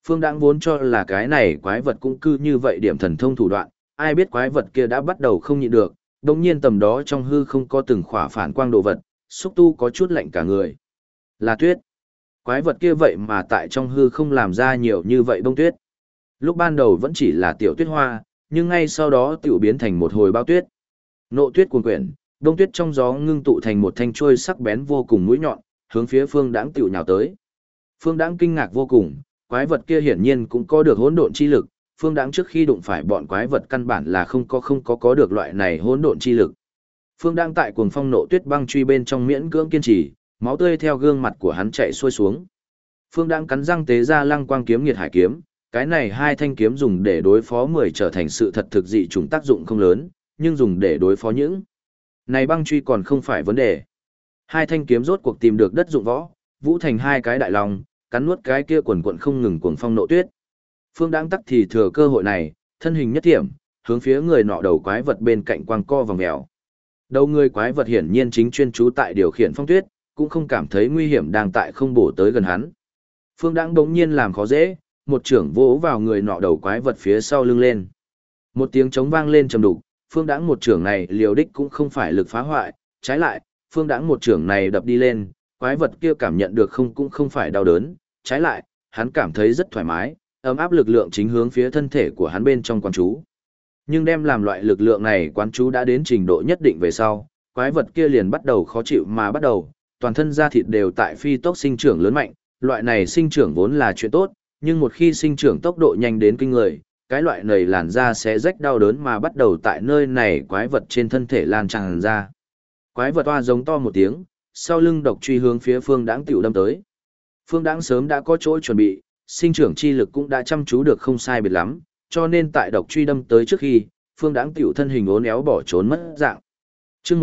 Phương Đãng vốn cho là cái này quái vật cũng cư như vậy điểm thần thông thủ đoạn, ai biết quái vật kia đã bắt đầu không nhịn được, đồng nhiên tầm đó trong hư không có từng khỏa phản quang đồ vật, xúc tu có chút lạnh cả người. Là tuyết. Quái vật kia vậy mà tại trong hư không làm ra nhiều như vậy bông tuyết. Lúc ban đầu vẫn chỉ là tiểu tuyết hoa, nhưng ngay sau đó tiểu biến thành một hồi bao tuyết. Nộ tuyết cuồn quyển, bông tuyết trong gió ngưng tụ thành một thanh chuôi sắc bén vô cùng mũi nhọn, hướng phía Phương Đãng tiểu nhào tới. Phương Đãng kinh ngạc vô cùng, quái vật kia hiển nhiên cũng có được hỗn độn chi lực, Phương Đãng trước khi đụng phải bọn quái vật căn bản là không có được loại này hỗn độn chi lực. Phương Đãng tại cuồng phong nộ tuyết băng truy bên trong miễn cưỡng kiên trì, máu tươi theo gương mặt của hắn chảy xuôi xuống. Phương Đãng cắn răng tế ra Lăng Quang kiếm Nghiệt Hải kiếm, cái này hai thanh kiếm dùng để đối phó 10 trở thành sự thật thực dị chủng tác dụng không lớn, nhưng dùng để đối phó những này băng truy còn không phải vấn đề. Hai thanh kiếm rốt cuộc tìm được đất dụng võ, vũ thành hai cái đại long, cắn nuốt cái kia quần quần không ngừng cuồng phong nộ tuyết. Phương Đãng tắc thì thừa cơ hội này, thân hình nhất thiểm, hướng phía người nọ đầu quái vật bên cạnh quang co vòng mèo. Đầu người quái vật hiển nhiên chính chuyên chú tại điều khiển phong tuyết, cũng không cảm thấy nguy hiểm đang tại không bổ tới gần hắn. Phương Đãng đống nhiên làm khó dễ, một trưởng vỗ vào người nọ đầu quái vật phía sau lưng lên. Một tiếng trống vang lên trầm đục, Phương Đãng một trưởng này liều đích cũng không phải lực phá hoại, trái lại, Phương Đãng một trưởng này đập đi lên, quái vật kia cảm nhận được cũng không phải đau đớn, trái lại, hắn cảm thấy rất thoải mái, ấm áp lực lượng chính hướng phía thân thể của hắn bên trong quán chú. Nhưng đem làm loại lực lượng này quán chú đã đến trình độ nhất định về sau, quái vật kia liền bắt đầu khó chịu mà bắt đầu, toàn thân da thịt đều tại phi tốc sinh trưởng lớn mạnh, loại này sinh trưởng vốn là chuyện tốt, nhưng một khi sinh trưởng tốc độ nhanh đến kinh người, cái loại này làn da sẽ rách đau đớn mà bắt đầu tại nơi này quái vật trên thân thể lan tràn ra. Quái vật oa giống to một tiếng, sau lưng độc truy hướng phía Phương Đãng tiểu đâm tới. Phương Đãng sớm đã có chỗ chuẩn bị, sinh trưởng chi lực cũng đã chăm chú được không sai biệt lắm, cho nên tại độc truy đâm tới trước khi, Phương Đãng tiểu thân hình uốn éo bỏ trốn mất dạng. Chương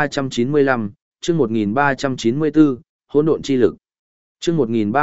1395, chương 1394, hỗn độn chi lực. Chương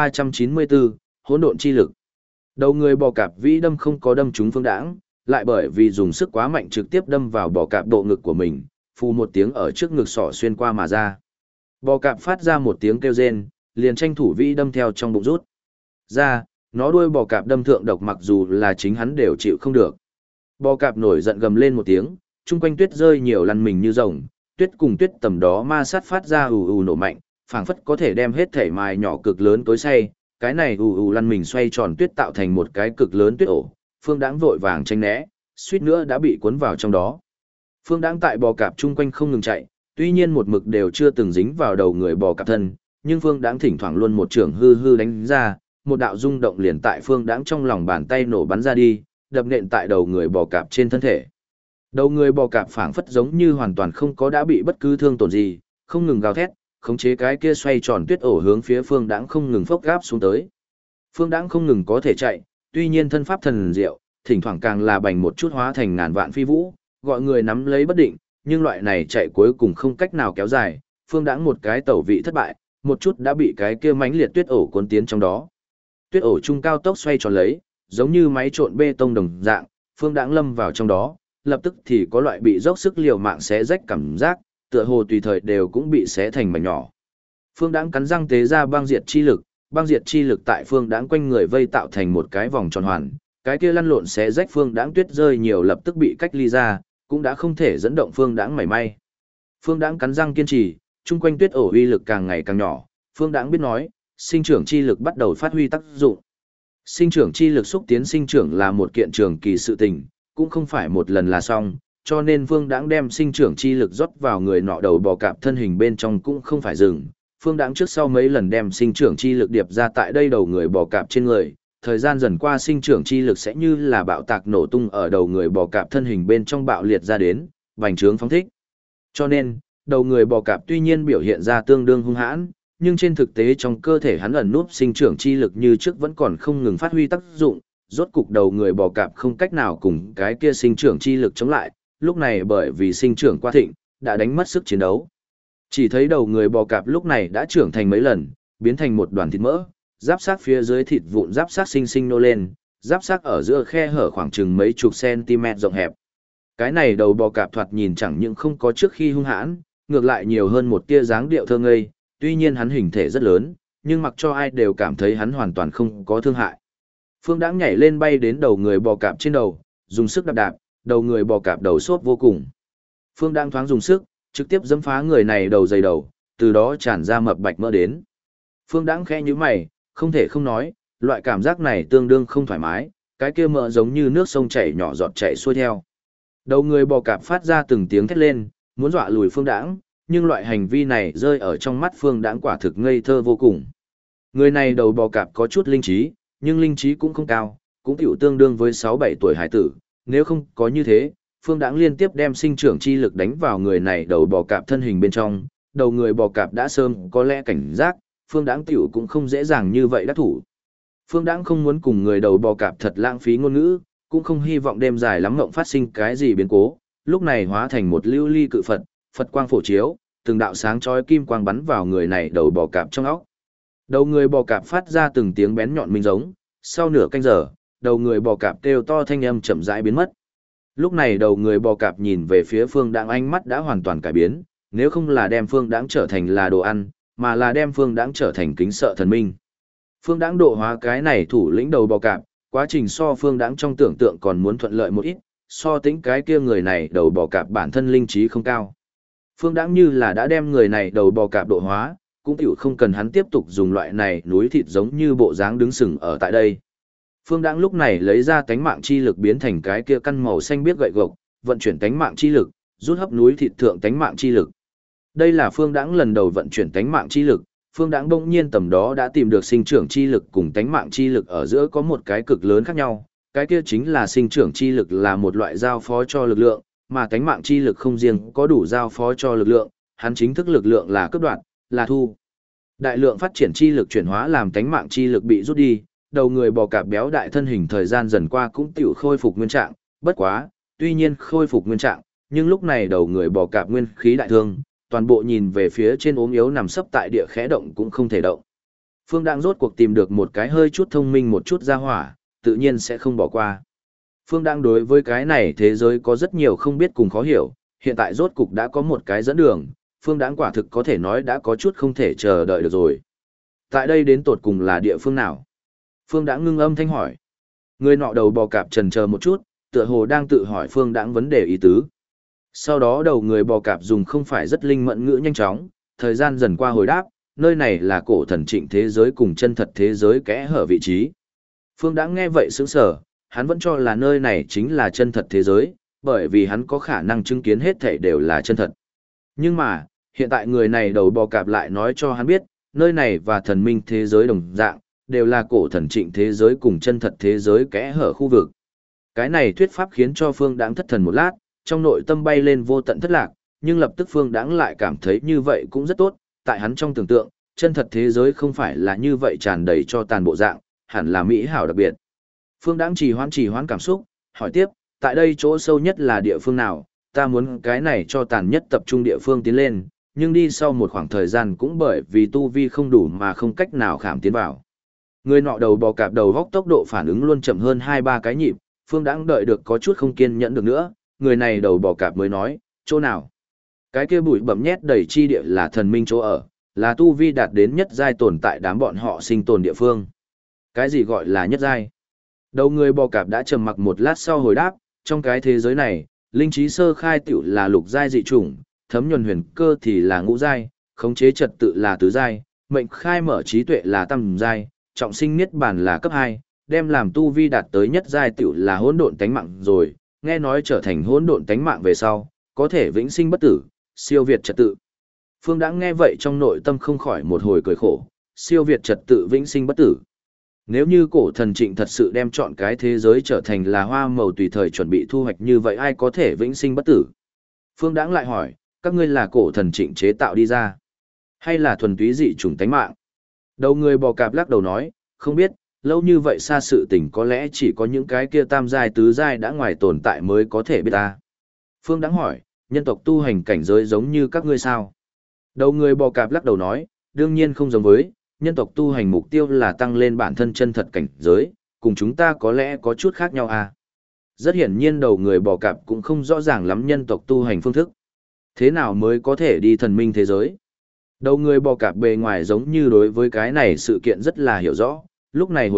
1394, hỗn độn chi lực. Đầu người bò cạp vĩ đâm không có đâm trúng Phương Đãng, lại bởi vì dùng sức quá mạnh trực tiếp đâm vào bò cạp bộ ngực của mình, phù một tiếng ở trước ngực sọ xuyên qua mà ra. Bò cạp phát ra một tiếng kêu rên, liền tranh thủ vĩ đâm theo trong bụng rút ra, nó đuôi bò cạp đâm thượng độc mặc dù là chính hắn đều chịu không được. Bò cạp nổi giận gầm lên một tiếng, chung quanh tuyết rơi nhiều lăn mình như rồng, tuyết cùng tuyết tầm đó ma sát phát ra ù ù nổ mạnh, phảng phất có thể đem hết thể mài nhỏ cực lớn tối say, cái này ù ù lăn mình xoay tròn tuyết tạo thành một cái cực lớn tuyết ổ, Phương Đãng vội vàng tránh né, suýt nữa đã bị cuốn vào trong đó. Phương Đãng tại bò cạp chung quanh không ngừng chạy, tuy nhiên một mực đều chưa từng dính vào đầu người bò cạp thân, nhưng Phương Đãng thỉnh thoảng luôn một trường hư hư đánh ra, một đạo rung động liền tại Phương Đãng trong lòng bàn tay nổ bắn ra đi, đập nện tại đầu người bò cạp trên thân thể. Đầu người bò cạp phảng phất giống như hoàn toàn không có đã bị bất cứ thương tổn gì, không ngừng gào thét, khống chế cái kia xoay tròn tuyết ổ hướng phía Phương Đãng không ngừng phốc gáp xuống tới. Phương Đãng không ngừng có thể chạy, tuy nhiên thân pháp thần diệu, thỉnh thoảng càng là bành một chút hóa thành ngàn vạn phi vũ, gọi người nắm lấy bất định, nhưng loại này chạy cuối cùng không cách nào kéo dài, Phương Đãng một cái tẩu vị thất bại, một chút đã bị cái kia mãnh liệt tuyết ổ cuốn tiến trong đó. Tuyết ổ trung cao tốc xoay tròn lấy, giống như máy trộn bê tông đồng dạng, Phương Đãng lâm vào trong đó, lập tức thì có loại bị dốc sức liều mạng xé rách cảm giác, tựa hồ tùy thời đều cũng bị xé thành mảnh nhỏ. Phương Đãng cắn răng tế ra băng diệt chi lực tại Phương Đãng quanh người vây tạo thành một cái vòng tròn hoàn, cái kia lăn lộn xé rách Phương Đãng tuyết rơi nhiều lập tức bị cách ly ra, cũng đã không thể dẫn động Phương Đãng mảy may. Phương Đãng cắn răng kiên trì, chung quanh tuyết ổ uy lực càng ngày càng nhỏ, Phương Đãng biết nói, sinh trưởng chi lực bắt đầu phát huy tác dụng. Sinh trưởng chi lực xúc tiến sinh trưởng là một kiện trường kỳ sự tình, cũng không phải một lần là xong, cho nên Phương Đãng đem sinh trưởng chi lực rót vào người nọ đầu bò cạp thân hình bên trong cũng không phải dừng. Phương Đãng trước sau mấy lần đem sinh trưởng chi lực điệp ra tại đây đầu người bò cạp trên người, thời gian dần qua sinh trưởng chi lực sẽ như là bạo tạc nổ tung ở đầu người bò cạp thân hình bên trong bạo liệt ra đến, bành trướng phóng thích. Cho nên, đầu người bò cạp tuy nhiên biểu hiện ra tương đương hung hãn, nhưng trên thực tế trong cơ thể hắn ẩn núp sinh trưởng chi lực như trước vẫn còn không ngừng phát huy tác dụng, rốt cục đầu người bò cạp không cách nào cùng cái kia sinh trưởng chi lực chống lại, lúc này bởi vì sinh trưởng quá thịnh, đã đánh mất sức chiến đấu. Chỉ thấy đầu người bò cạp lúc này đã trưởng thành mấy lần, biến thành một đoàn thịt mỡ, giáp xác phía dưới thịt vụn giáp xác sinh sinh nô lên, giáp xác ở giữa khe hở khoảng chừng mấy chục cm rộng hẹp. Cái này đầu bò cạp thoạt nhìn chẳng những không có trước khi hung hãn, ngược lại nhiều hơn một tia dáng điệu thơ ngây, tuy nhiên hắn hình thể rất lớn, nhưng mặc cho ai đều cảm thấy hắn hoàn toàn không có thương hại. Phương Đãng nhảy lên bay đến đầu người bò cạp trên đầu, dùng sức đạp đạp, đầu người bò cạp đầu xốp vô cùng. Phương Đãng thoáng dùng sức, trực tiếp giẫm phá người này đầu dày đầu, từ đó tràn ra mập bạch mỡ đến. Phương Đãng khẽ nhíu mày, không thể không nói, loại cảm giác này tương đương không thoải mái, cái kia mỡ giống như nước sông chảy nhỏ giọt chảy xuôi theo. Đầu người bò cạp phát ra từng tiếng thét lên, muốn dọa lùi Phương Đãng, nhưng loại hành vi này rơi ở trong mắt Phương Đãng quả thực ngây thơ vô cùng. Người này đầu bò cạp có chút linh trí, nhưng linh trí cũng không cao, cũng tiểu tương đương với 6-7 tuổi hải tử, nếu không có như thế, Phương Đãng liên tiếp đem sinh trưởng chi lực đánh vào người này đầu bò cạp thân hình bên trong, đầu người bò cạp đã sớm có lẽ cảnh giác, Phương Đãng tiểu cũng không dễ dàng như vậy đắc thủ. Phương Đãng không muốn cùng người đầu bò cạp thật lãng phí ngôn ngữ, cũng không hy vọng đêm dài lắm ngộng phát sinh cái gì biến cố, lúc này hóa thành một lưu ly cự Phật, Phật quang phổ chiếu, từng đạo sáng chói kim quang bắn vào người này đầu bò cạp trong óc. Đầu người bò cạp phát ra từng tiếng bén nhọn minh giống, sau nửa canh giờ, đầu người bò cạp kêu to thanh âm chậm rãi biến mất. Lúc này đầu người bò cạp nhìn về phía Phương Đãng, ánh mắt đã hoàn toàn cải biến, nếu không là đem Phương Đãng trở thành là đồ ăn, mà là đem Phương Đãng trở thành kính sợ thần minh. Phương Đãng độ hóa cái này thủ lĩnh đầu bò cạp, quá trình so Phương Đãng trong tưởng tượng còn muốn thuận lợi một ít, so tính cái kia người này đầu bò cạp bản thân linh trí không cao. Phương Đãng như là đã đem người này đầu bò cạp độ hóa, cũng tiểu không cần hắn tiếp tục dùng loại này núi thịt giống như bộ dáng đứng sừng ở tại đây. Phương Đãng lúc này lấy ra tánh mạng chi lực biến thành cái kia căn màu xanh biếc gậy gộc, vận chuyển tánh mạng chi lực, rút hấp núi thịt thượng tánh mạng chi lực. Đây là Phương Đãng lần đầu vận chuyển tánh mạng chi lực, Phương Đãng bỗng nhiên tầm đó đã tìm được sinh trưởng chi lực cùng tánh mạng chi lực ở giữa có một cái cực lớn khác nhau, cái kia chính là sinh trưởng chi lực là một loại giao phó cho lực lượng, mà tánh mạng chi lực không riêng có đủ giao phó cho lực lượng, hắn chính thức lực lượng là cấp đoạn, là thu. Đại lượng phát triển chi lực chuyển hóa làm tánh mạng chi lực bị rút đi, đầu người bò cạp béo đại thân hình thời gian dần qua cũng tiểu khôi phục nguyên trạng, bất quá, tuy nhiên khôi phục nguyên trạng, nhưng lúc này đầu người bò cạp nguyên khí đại thương, toàn bộ nhìn về phía trên ốm yếu nằm sấp tại địa khẽ động cũng không thể động. Phương Đãng rốt cuộc tìm được một cái hơi chút thông minh một chút ra hỏa, tự nhiên sẽ không bỏ qua. Phương Đãng đối với cái này thế giới có rất nhiều không biết cùng khó hiểu, hiện tại rốt cục đã có một cái dẫn đường, Phương Đãng quả thực có thể nói đã có chút không thể chờ đợi được rồi. Tại đây đến tột cùng là địa phương nào? Phương Đãng ngưng âm thanh hỏi. Người nọ đầu bò cạp chần chờ một chút, tựa hồ đang tự hỏi Phương Đãng vấn đề ý tứ. Sau đó đầu người bò cạp dùng không phải rất linh mẫn ngữ nhanh chóng, thời gian dần qua hồi đáp, nơi này là cổ thần trịnh thế giới cùng chân thật thế giới kẽ hở vị trí. Phương Đãng nghe vậy sững sờ, hắn vẫn cho là nơi này chính là chân thật thế giới, bởi vì hắn có khả năng chứng kiến hết thảy đều là chân thật. Nhưng mà, hiện tại người này đầu bò cạp lại nói cho hắn biết, nơi này và thần minh thế giới đồng dạng, đều là cổ thần trịnh thế giới cùng chân thật thế giới kẽ hở khu vực. Cái này thuyết pháp khiến cho Phương Đãng thất thần một lát, trong nội tâm bay lên vô tận thất lạc, nhưng lập tức Phương Đãng lại cảm thấy như vậy cũng rất tốt, tại hắn trong tưởng tượng, chân thật thế giới không phải là như vậy tràn đầy cho tàn bộ dạng, hẳn là mỹ hảo đặc biệt. Phương Đãng trì hoãn cảm xúc, hỏi tiếp, tại đây chỗ sâu nhất là địa phương nào, ta muốn cái này cho tàn nhất tập trung địa phương tiến lên, nhưng đi sau một khoảng thời gian cũng bởi vì tu vi không đủ mà không cách nào khảm tiến vào. Người nọ đầu bò cạp đầu góc tốc độ phản ứng luôn chậm hơn 2-3 cái nhịp, Phương Đãng đợi được có chút không kiên nhẫn được nữa, người này đầu bò cạp mới nói, chỗ nào? Cái kia bụi bẩm nhét đầy chi địa là thần minh chỗ ở, là tu vi đạt đến nhất giai tồn tại đám bọn họ sinh tồn địa phương. Cái gì gọi là nhất giai? Đầu người bò cạp đã trầm mặc một lát sau hồi đáp, trong cái thế giới này, linh trí sơ khai tiểu là lục giai dị chủng, thấm nhuần huyền cơ thì là ngũ giai, khống chế trật tự là tứ giai, mệnh khai mở trí tuệ là tam giai, trọng sinh niết bàn là cấp 2, đem làm tu vi đạt tới nhất giai tiểu là hỗn độn tánh mạng rồi, nghe nói trở thành hỗn độn tánh mạng về sau, có thể vĩnh sinh bất tử, siêu việt trật tự. Phương Đãng nghe vậy trong nội tâm không khỏi một hồi cười khổ, siêu việt trật tự vĩnh sinh bất tử. Nếu như cổ thần trịnh thật sự đem chọn cái thế giới trở thành là hoa màu tùy thời chuẩn bị thu hoạch như vậy ai có thể vĩnh sinh bất tử? Phương Đãng lại hỏi, các ngươi là cổ thần trịnh chế tạo đi ra, hay là thuần túy dị chủng tánh mạng? Đầu người bò cạp lắc đầu nói, không biết, lâu như vậy xa sự tình có lẽ chỉ có những cái kia tam giai tứ giai đã ngoài tồn tại mới có thể biết ta. Phương Đãng hỏi, nhân tộc tu hành cảnh giới giống như các ngươi sao? Đầu người bò cạp lắc đầu nói, đương nhiên không giống với, nhân tộc tu hành mục tiêu là tăng lên bản thân chân thật cảnh giới, cùng chúng ta có lẽ có chút khác nhau à. Rất hiển nhiên đầu người bò cạp cũng không rõ ràng lắm nhân tộc tu hành phương thức. Thế nào mới có thể đi thần minh thế giới? Đầu người bò cạp bề ngoài giống như đối với cái này sự kiện rất là hiểu rõ, lúc này hồi đáp,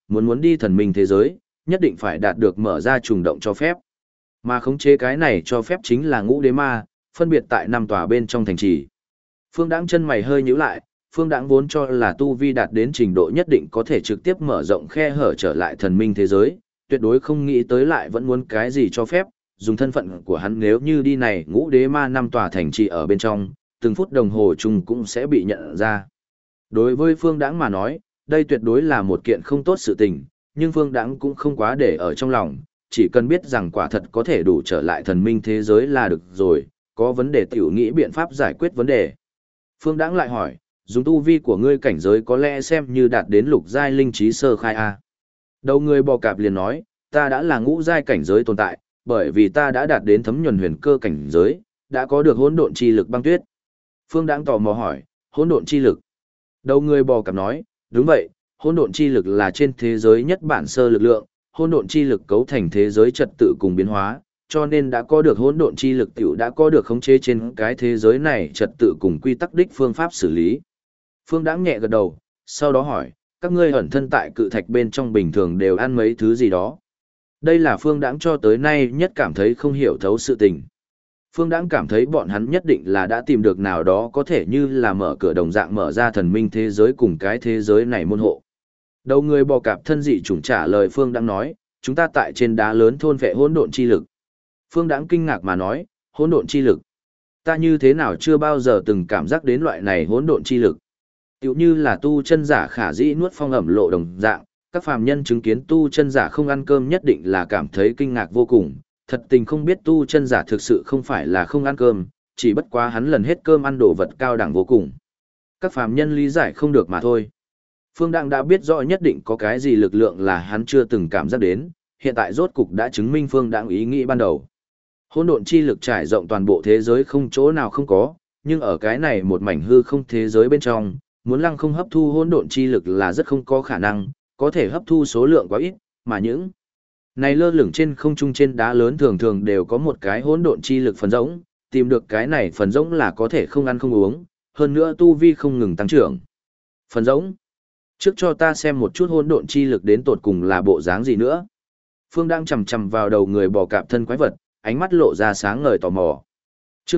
muốn đi thần minh thế giới, nhất định phải đạt được mở ra trùng động cho phép. Mà khống chế cái này cho phép chính là ngũ đế ma, phân biệt tại 5 tòa bên trong thành trì. Phương Đãng chân mày hơi nhíu lại, Phương Đãng vốn cho là tu vi đạt đến trình độ nhất định có thể trực tiếp mở rộng khe hở trở lại thần minh thế giới, tuyệt đối không nghĩ tới lại vẫn muốn cái gì cho phép, dùng thân phận của hắn nếu như đi này ngũ đế ma 5 tòa thành trì ở bên trong, từng phút đồng hồ chung cũng sẽ bị nhận ra. Đối với Phương Đãng mà nói, đây tuyệt đối là một kiện không tốt sự tình, nhưng Phương Đãng cũng không quá để ở trong lòng, chỉ cần biết rằng quả thật có thể đủ trở lại thần minh thế giới là được rồi, có vấn đề tiểu nghĩ biện pháp giải quyết vấn đề. Phương Đãng lại hỏi, dùng tu vi của ngươi cảnh giới có lẽ xem như đạt đến lục giai linh trí sơ khai a. Đầu người bò cạp liền nói, ta đã là ngũ giai cảnh giới tồn tại, bởi vì ta đã đạt đến thấm nhuần huyền cơ cảnh giới, đã có được hỗn độn chi lực băng tuyết. Phương Đãng tò mò hỏi, hỗn độn chi lực. Đầu người bò cạp nói, đúng vậy, hỗn độn chi lực là trên thế giới nhất bản sơ lực lượng, hỗn độn chi lực cấu thành thế giới trật tự cùng biến hóa, cho nên đã có được hỗn độn chi lực tiểu đã có được khống chế trên cái thế giới này trật tự cùng quy tắc đích phương pháp xử lý. Phương Đãng nhẹ gật đầu, sau đó hỏi, các ngươi ẩn thân tại cự thạch bên trong bình thường đều ăn mấy thứ gì đó. Đây là Phương Đãng cho tới nay nhất cảm thấy không hiểu thấu sự tình. Phương Đãng cảm thấy bọn hắn nhất định là đã tìm được nào đó có thể như là mở cửa đồng dạng mở ra thần minh thế giới cùng cái thế giới này môn hộ. Đầu người bò cạp thân dị chủng trả lời Phương Đãng nói, chúng ta tại trên đá lớn thôn vệ hỗn độn chi lực. Phương Đãng kinh ngạc mà nói, hỗn độn chi lực. Ta như thế nào chưa bao giờ từng cảm giác đến loại này hỗn độn chi lực. Tiểu như là tu chân giả khả dĩ nuốt phong ẩm lộ đồng dạng, các phàm nhân chứng kiến tu chân giả không ăn cơm nhất định là cảm thấy kinh ngạc vô cùng, thật tình không biết tu chân giả thực sự không phải là không ăn cơm, chỉ bất quá hắn lần hết cơm ăn đồ vật cao đẳng vô cùng. Các phàm nhân lý giải không được mà thôi. Phương Đãng đã biết rõ nhất định có cái gì lực lượng là hắn chưa từng cảm giác đến, hiện tại rốt cục đã chứng minh Phương Đãng ý nghĩ ban đầu. Hỗn độn chi lực trải rộng toàn bộ thế giới không chỗ nào không có, nhưng ở cái này một mảnh hư không thế giới bên trong, muốn lăng không hấp thu hỗn độn chi lực là rất không có khả năng, có thể hấp thu số lượng quá ít, mà những này lơ lửng trên không trung trên đá lớn thường thường đều có một cái hỗn độn chi lực phần rỗng, tìm được cái này phần rỗng là có thể không ăn không uống, hơn nữa tu vi không ngừng tăng trưởng. Phần rỗng. Trước cho ta xem một chút hỗn độn chi lực đến tột cùng là bộ dáng gì nữa. Phương đang chầm chầm vào đầu người bò cạp thân quái vật, ánh mắt lộ ra sáng ngời tò mò. Chương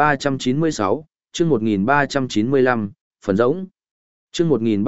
1396, chương 1395, phần rỗng. Chương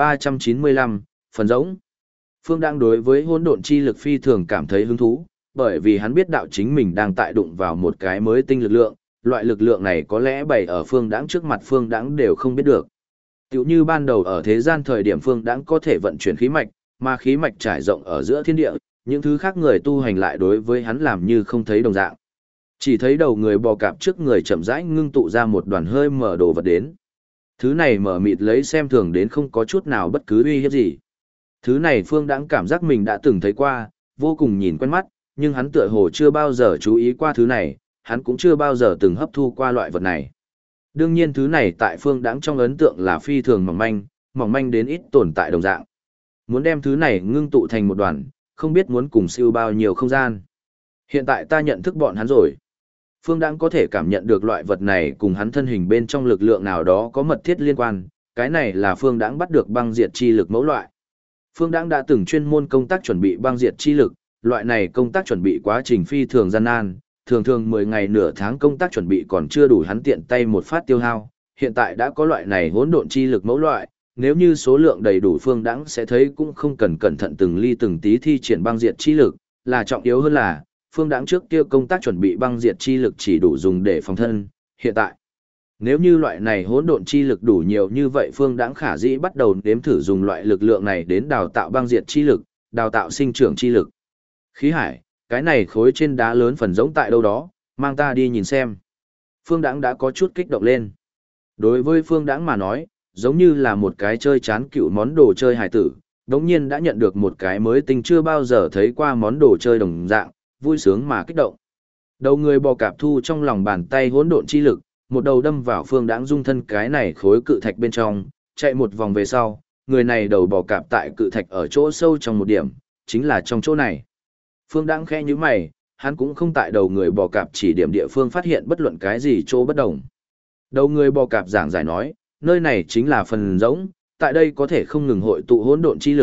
1395, phần rỗng. Phương đang đối với hỗn độn chi lực phi thường cảm thấy hứng thú, bởi vì hắn biết đạo chính mình đang tại đụng vào một cái mới tinh lực lượng, loại lực lượng này có lẽ bày ở Phương Đãng trước mặt Phương Đãng đều không biết được. Tiểu như ban đầu ở thế gian thời điểm Phương Đãng có thể vận chuyển khí mạch, mà khí mạch trải rộng ở giữa thiên địa, những thứ khác người tu hành lại đối với hắn làm như không thấy đồng dạng. Chỉ thấy đầu người bò cạp trước người chậm rãi ngưng tụ ra một đoàn hơi mở đồ vật đến. Thứ này mở mịt lấy xem thường đến không có chút nào bất cứ uy hiếp gì. Thứ này Phương Đãng cảm giác mình đã từng thấy qua, vô cùng nhìn quen mắt, nhưng hắn tựa hồ chưa bao giờ chú ý qua thứ này, hắn cũng chưa bao giờ từng hấp thu qua loại vật này. Đương nhiên thứ này tại Phương Đãng trong ấn tượng là phi thường mỏng manh đến ít tồn tại đồng dạng. Muốn đem thứ này ngưng tụ thành một đoàn, không biết muốn cùng siêu bao nhiêu không gian. Hiện tại ta nhận thức bọn hắn rồi. Phương Đãng có thể cảm nhận được loại vật này cùng hắn thân hình bên trong lực lượng nào đó có mật thiết liên quan, cái này là Phương Đãng bắt được băng diệt chi lực mẫu loại. Phương Đãng đã từng chuyên môn công tác chuẩn bị băng diệt chi lực, loại này công tác chuẩn bị quá trình phi thường gian nan, thường 10 ngày nửa tháng công tác chuẩn bị còn chưa đủ hắn tiện tay một phát tiêu hao, hiện tại đã có loại này hỗn độn chi lực mẫu loại, nếu như số lượng đầy đủ Phương Đãng sẽ thấy cũng không cần cẩn thận từng ly từng tí thi triển băng diệt chi lực, là trọng yếu hơn là Phương Đãng trước kia công tác chuẩn bị băng diệt chi lực chỉ đủ dùng để phòng thân, hiện tại nếu như loại này hỗn độn chi lực đủ nhiều như vậy Phương Đãng khả dĩ bắt đầu nếm thử dùng loại lực lượng này đến đào tạo băng diệt chi lực, đào tạo sinh trưởng chi lực. Khí hải, cái này khối trên đá lớn phần rỗng tại đâu đó, mang ta đi nhìn xem. Phương Đãng đã có chút kích động lên. Đối với Phương Đãng mà nói, giống như là một cái chơi chán cựu món đồ chơi hài tử, đống nhiên đã nhận được một cái mới tinh chưa bao giờ thấy qua món đồ chơi đồng dạng, vui sướng mà kích động. Đầu người bò cạp thu trong lòng bàn tay hỗn độn chi lực, một đầu đâm vào Phương Đãng dung thân cái này khối cự thạch bên trong, chạy một vòng về sau, người này đầu bò cạp tại cự thạch ở chỗ sâu trong một điểm, chính là trong chỗ này. Phương Đãng khẽ nhíu mày, hắn cũng không tại đầu người bò cạp chỉ điểm địa phương phát hiện bất luận cái gì chỗ bất đồng. Đầu người bò cạp giảng giải nói, nơi này chính là phần rỗng, tại đây có thể không ngừng hội tụ hỗn độn chi lực,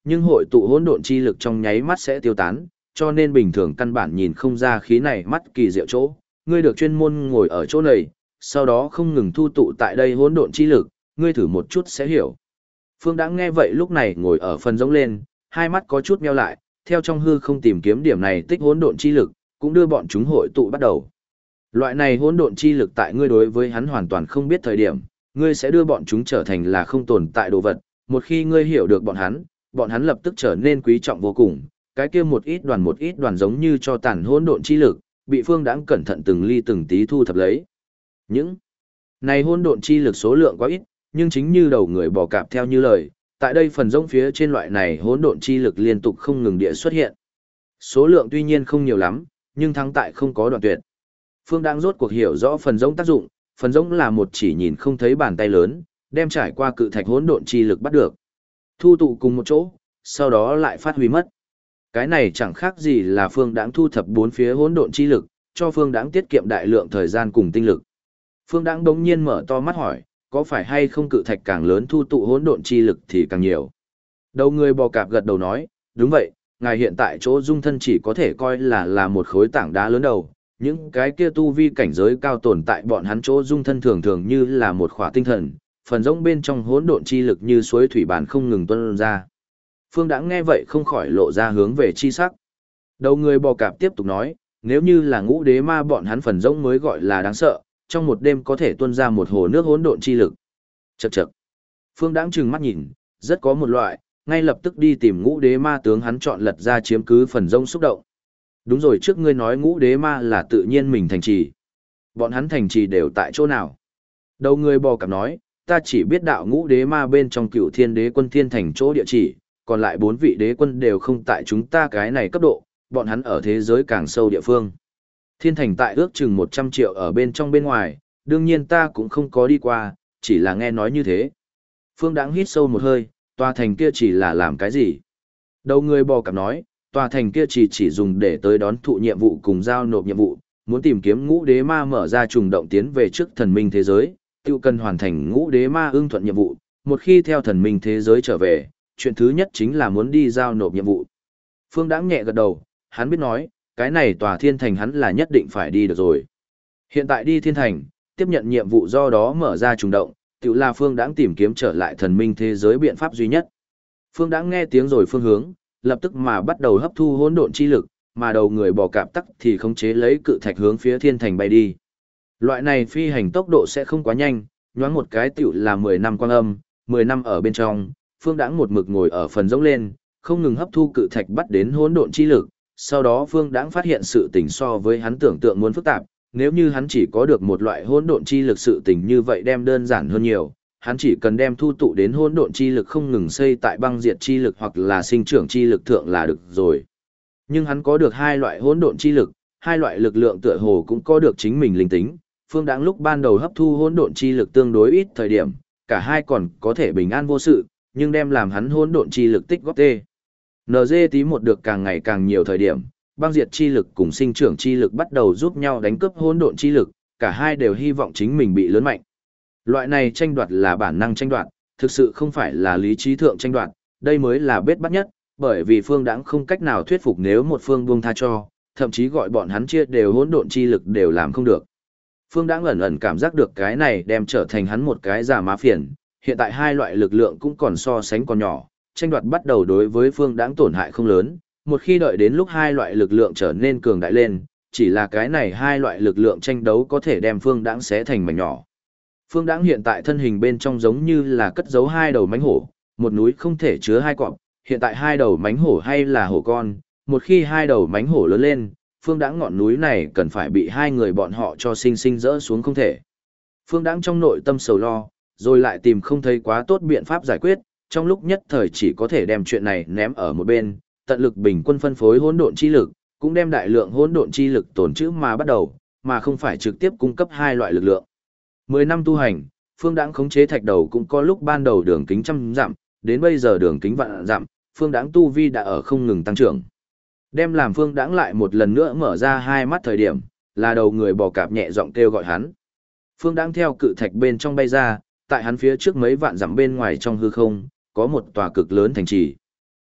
nhưng hội tụ hỗn độn chi lực trong nháy mắt sẽ tiêu tán, cho nên bình thường căn bản nhìn không ra khí này mắt kỳ diệu chỗ. Ngươi được chuyên môn ngồi ở chỗ này, sau đó không ngừng thu tụ tại đây hỗn độn chi lực, ngươi thử một chút sẽ hiểu. Phương Đãng nghe vậy lúc này ngồi ở phần rỗng lên, hai mắt có chút nheo lại, theo trong hư không tìm kiếm điểm này tích hỗn độn chi lực, cũng đưa bọn chúng hội tụ bắt đầu. Loại này hỗn độn chi lực tại ngươi đối với hắn hoàn toàn không biết thời điểm, ngươi sẽ đưa bọn chúng trở thành là không tồn tại đồ vật, một khi ngươi hiểu được bọn hắn lập tức trở nên quý trọng vô cùng, cái kia một ít đoàn giống như cho tàn hỗn độn chi lực, bị Phương Đãng cẩn thận từng ly từng tí thu thập lấy. Những này hỗn độn chi lực số lượng quá ít, nhưng chính như đầu người bò cạp theo như lời, tại đây phần rỗng phía trên loại này hỗn độn chi lực liên tục không ngừng địa xuất hiện. Số lượng tuy nhiên không nhiều lắm, nhưng thắng tại không có đoạn tuyệt. Phương Đãng rốt cuộc hiểu rõ phần rỗng tác dụng, phần rỗng là một chỉ nhìn không thấy bàn tay lớn, đem trải qua cự thạch hỗn độn chi lực bắt được, thu tụ cùng một chỗ, sau đó lại phát huy mất. Cái này chẳng khác gì là Phương Đãng thu thập bốn phía hỗn độn chi lực, cho Phương Đãng tiết kiệm đại lượng thời gian cùng tinh lực. Phương Đãng đống nhiên mở to mắt hỏi, có phải hay không cự thạch càng lớn thu tụ hỗn độn chi lực thì càng nhiều? Đầu người bò cạp gật đầu nói, đúng vậy, ngài hiện tại chỗ dung thân chỉ có thể coi là một khối tảng đá lớn đầu, những cái kia tu vi cảnh giới cao tồn tại bọn hắn chỗ dung thân thường thường như là một khỏa tinh thần, phần rỗng bên trong hỗn độn chi lực như suối thủy bản không ngừng tuôn ra. Phương Đãng nghe vậy không khỏi lộ ra hướng về chi sắc. Đầu người bò cạp tiếp tục nói, nếu như là ngũ đế ma bọn hắn phần rỗng mới gọi là đáng sợ, trong một đêm có thể tuôn ra một hồ nước hỗn độn chi lực. Chậc chậc. Phương Đãng trừng mắt nhìn, rất có một loại, ngay lập tức đi tìm ngũ đế ma tướng hắn chọn lật ra chiếm cứ phần rỗng xúc động. Đúng rồi, trước ngươi nói ngũ đế ma là tự nhiên mình thành trì. Bọn hắn thành trì đều tại chỗ nào? Đầu người bò cạp nói, ta chỉ biết đạo ngũ đế ma bên trong Cựu Thiên Đế Quân Thiên Thành chỗ địa chỉ, còn lại 4 vị đế quân đều không tại chúng ta cái này cấp độ, bọn hắn ở thế giới càng sâu địa phương. Thiên Thành tại ước chừng 100 triệu ở bên trong bên ngoài, đương nhiên ta cũng không có đi qua, chỉ là nghe nói như thế. Phương Đãng hít sâu một hơi, tòa thành kia chỉ là làm cái gì? Đầu người bò cạp nói, tòa thành kia chỉ dùng để tới đón thụ nhiệm vụ cùng giao nộp nhiệm vụ, muốn tìm kiếm ngũ đế ma mở ra trùng động tiến về trước thần minh thế giới, tiêu cần hoàn thành ngũ đế ma ưng thuận nhiệm vụ, một khi theo thần minh thế giới trở về, chuyện thứ nhất chính là muốn đi giao nộp nhiệm vụ. Phương Đãng nhẹ gật đầu, hắn biết nói, cái này tòa thiên thành hắn là nhất định phải đi được rồi. Hiện tại đi thiên thành, tiếp nhận nhiệm vụ do đó mở ra trùng động, tự là Phương Đãng tìm kiếm trở lại thần minh thế giới biện pháp duy nhất. Phương Đãng nghe tiếng rồi phương hướng, lập tức mà bắt đầu hấp thu hỗn độn chi lực, mà đầu người bò cạp tắc thì khống chế lấy cự thạch hướng phía thiên thành bay đi. Loại này phi hành tốc độ sẽ không quá nhanh, nhoáng một cái tiểu là 10 năm quang âm, 10 năm ở bên trong, Phương Đãng một mực ngồi ở phần rỗng lên, không ngừng hấp thu cự thạch bắt đến hỗn độn chi lực, sau đó Phương Đãng phát hiện sự tình so với hắn tưởng tượng muốn phức tạp, nếu như hắn chỉ có được một loại hỗn độn chi lực sự tình như vậy đem đơn giản hơn nhiều, hắn chỉ cần đem thu tụ đến hỗn độn chi lực không ngừng xây tại băng diệt chi lực hoặc là sinh trưởng chi lực thượng là được rồi. Nhưng hắn có được hai loại hỗn độn chi lực, hai loại lực lượng tựa hồ cũng có được chính mình linh tính. Phương Đãng lúc ban đầu hấp thu hỗn độn chi lực tương đối ít thời điểm, cả hai còn có thể bình an vô sự, nhưng đem làm hắn hỗn độn chi lực tích góp tê. NG tí một được càng ngày càng nhiều thời điểm, băng diệt chi lực cùng sinh trưởng chi lực bắt đầu giúp nhau đánh cướp hỗn độn chi lực, cả hai đều hy vọng chính mình bị lớn mạnh. Loại này tranh đoạt là bản năng tranh đoạt, thực sự không phải là lý trí thượng tranh đoạt, đây mới là bết bắt nhất, bởi vì Phương Đãng không cách nào thuyết phục nếu một phương buông tha cho, thậm chí gọi bọn hắn chia đều hỗn độn chi lực đều làm không được. Phương Đãng ẩn ẩn cảm giác được cái này đem trở thành hắn một cái giả má phiền, hiện tại hai loại lực lượng cũng còn so sánh còn nhỏ, tranh đoạt bắt đầu đối với Phương Đãng tổn hại không lớn, một khi đợi đến lúc hai loại lực lượng trở nên cường đại lên, chỉ là cái này hai loại lực lượng tranh đấu có thể đem Phương Đãng xé thành mảnh nhỏ. Phương Đãng hiện tại thân hình bên trong giống như là cất giấu hai đầu mánh hổ, một núi không thể chứa hai cọp, hiện tại hai đầu mánh hổ hay là hổ con, một khi hai đầu mánh hổ lớn lên, Phương Đãng ngọn núi này cần phải bị hai người bọn họ cho sinh sinh rỡ xuống không thể. Phương Đãng trong nội tâm sầu lo, rồi lại tìm không thấy quá tốt biện pháp giải quyết, trong lúc nhất thời chỉ có thể đem chuyện này ném ở một bên, tận lực bình quân phân phối hỗn độn chi lực, cũng đem đại lượng hỗn độn chi lực tồn trữ mà bắt đầu, mà không phải trực tiếp cung cấp hai loại lực lượng. 10 năm tu hành, Phương Đãng khống chế thạch đầu cũng có lúc ban đầu đường kính trăm dặm, đến bây giờ đường kính vạn dặm, Phương Đãng tu vi đã ở không ngừng tăng trưởng. Đem làm Phương Đãng lại một lần nữa mở ra hai mắt thời điểm, là đầu người bò cạp nhẹ giọng kêu gọi hắn. Phương Đãng theo cự thạch bên trong bay ra, tại hắn phía trước mấy vạn dặm bên ngoài trong hư không, có một tòa cực lớn thành trì.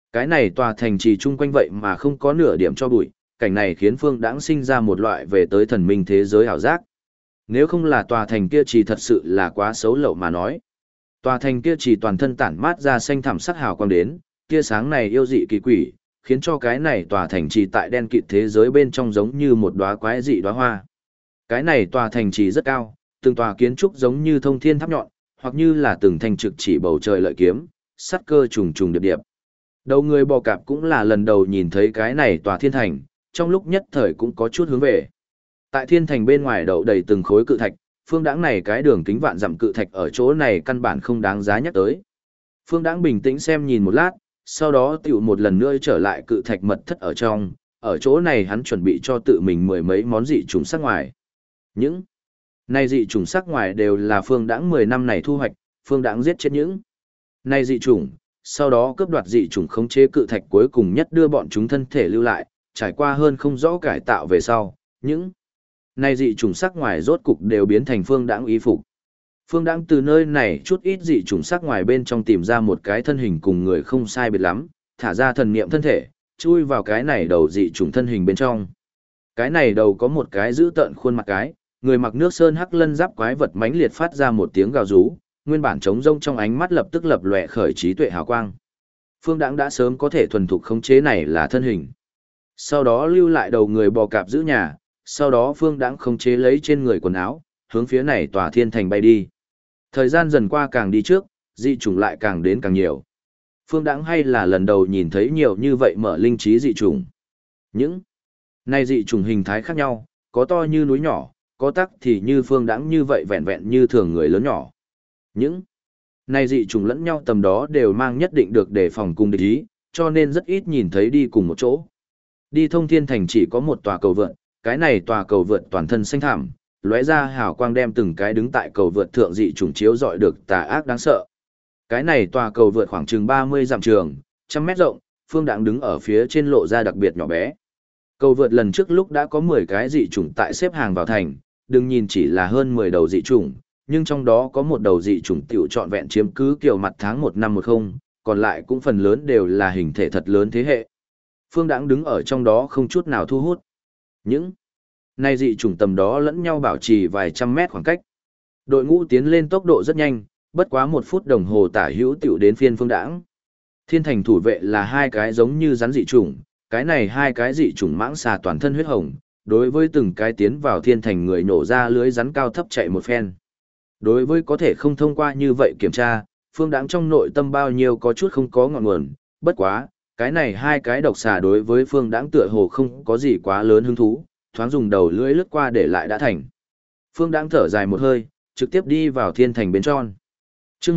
Cái này tòa thành trì chung quanh vậy mà không có nửa điểm cho bụi, cảnh này khiến Phương Đãng sinh ra một loại về tới thần minh thế giới ảo giác. Nếu không là tòa thành kia trì thật sự là quá xấu lậu mà nói. Tòa thành kia trì toàn thân tản mát ra xanh thẳm sắc hào quang đến, kia sáng này yêu dị kỳ quỷ, khiến cho cái này tòa thành trì tại đen kịt thế giới bên trong giống như một đóa quái dị đóa hoa. Cái này tòa thành trì rất cao, từng tòa kiến trúc giống như thông thiên tháp nhọn, hoặc như là từng thanh trực chỉ bầu trời lợi kiếm, sắt cơ trùng trùng điệp điệp. Đầu người bò cạp cũng là lần đầu nhìn thấy cái này tòa thiên thành, trong lúc nhất thời cũng có chút hướng về. Tại thiên thành bên ngoài đậu đầy từng khối cự thạch, Phương Đãng này cái đường kính vạn dặm cự thạch ở chỗ này căn bản không đáng giá nhắc tới. Phương Đãng bình tĩnh xem nhìn một lát, sau đó tiểu một lần nữa trở lại cự thạch mật thất ở trong, ở chỗ này hắn chuẩn bị cho tự mình mười mấy món dị trùng sắc ngoài. Những này dị trùng sắc ngoài đều là Phương Đãng 10 năm này thu hoạch, Phương Đãng giết chết những này dị trùng, sau đó cướp đoạt dị trùng khống chế cự thạch cuối cùng nhất đưa bọn chúng thân thể lưu lại, trải qua hơn không rõ cải tạo về sau, những này dị trùng sắc ngoài rốt cục đều biến thành Phương Đãng y phục. Phương Đãng từ nơi này chút ít dị trùng sắc ngoài bên trong tìm ra một cái thân hình cùng người không sai biệt lắm, thả ra thần niệm thân thể, chui vào cái này đầu dị trùng thân hình bên trong. Cái này đầu có một cái giữ tợn khuôn mặt cái, người mặc nước sơn hắc lân giáp quái vật mãnh liệt phát ra một tiếng gào rú, nguyên bản trống rông trong ánh mắt lập tức lập lòe khởi trí tuệ hào quang. Phương Đãng đã sớm có thể thuần thục khống chế này là thân hình. Sau đó lưu lại đầu người bò cạp giữ nhà, sau đó Phương Đãng khống chế lấy trên người quần áo, hướng phía này tòa thiên thành bay đi. Thời gian dần qua càng đi trước, dị chủng lại càng đến càng nhiều. Phương Đãng hay là lần đầu nhìn thấy nhiều như vậy mở linh trí dị chủng. Những này dị chủng hình thái khác nhau, có to như núi nhỏ, có tắc thì như Phương Đãng như vậy vẹn vẹn như thường người lớn nhỏ. Những này dị chủng lẫn nhau tầm đó đều mang nhất định được đề phòng cùng địch ý, cho nên rất ít nhìn thấy đi cùng một chỗ. Đi thông thiên thành chỉ có một tòa cầu vượt, cái này tòa cầu vượt toàn thân xanh thẳm, lóe ra hào quang đem từng cái đứng tại cầu vượt thượng dị trùng chiếu dọi được tà ác đáng sợ. Cái này tòa cầu vượt khoảng chừng 30 dặm trường, 100 mét rộng, Phương Đãng đứng ở phía trên lộ ra đặc biệt nhỏ bé. Cầu vượt lần trước lúc đã có 10 cái dị trùng tại xếp hàng vào thành, đừng nhìn chỉ là hơn 10 đầu dị trùng, nhưng trong đó có một đầu dị trùng tiểu trọn vẹn chiếm cứ kiểu mặt tháng 1 năm 10, còn lại cũng phần lớn đều là hình thể thật lớn thế hệ. Phương Đãng đứng ở trong đó không chút nào thu hút. Những này dị chủng tầm đó lẫn nhau bảo trì vài trăm mét khoảng cách. Đội ngũ tiến lên tốc độ rất nhanh, bất quá 1 phút đồng hồ tả hữu tiểu đến phiên Phương Đãng. Thiên thành thủ vệ là 2 cái giống như rắn dị chủng, cái này 2 cái dị chủng mãng xà toàn thân huyết hồng, đối với từng cái tiến vào thiên thành người nổ ra lưới rắn cao thấp chạy một phen. Đối với có thể không thông qua như vậy kiểm tra, Phương Đãng trong nội tâm bao nhiêu có chút không có ngọn nguồn, bất quá, cái này 2 cái độc xà đối với Phương Đãng tựa hồ không có gì quá lớn hứng thú, thoáng dùng đầu lưỡi lướt qua để lại đã thành. Phương Đãng thở dài một hơi, trực tiếp đi vào thiên thành bên trong. Chương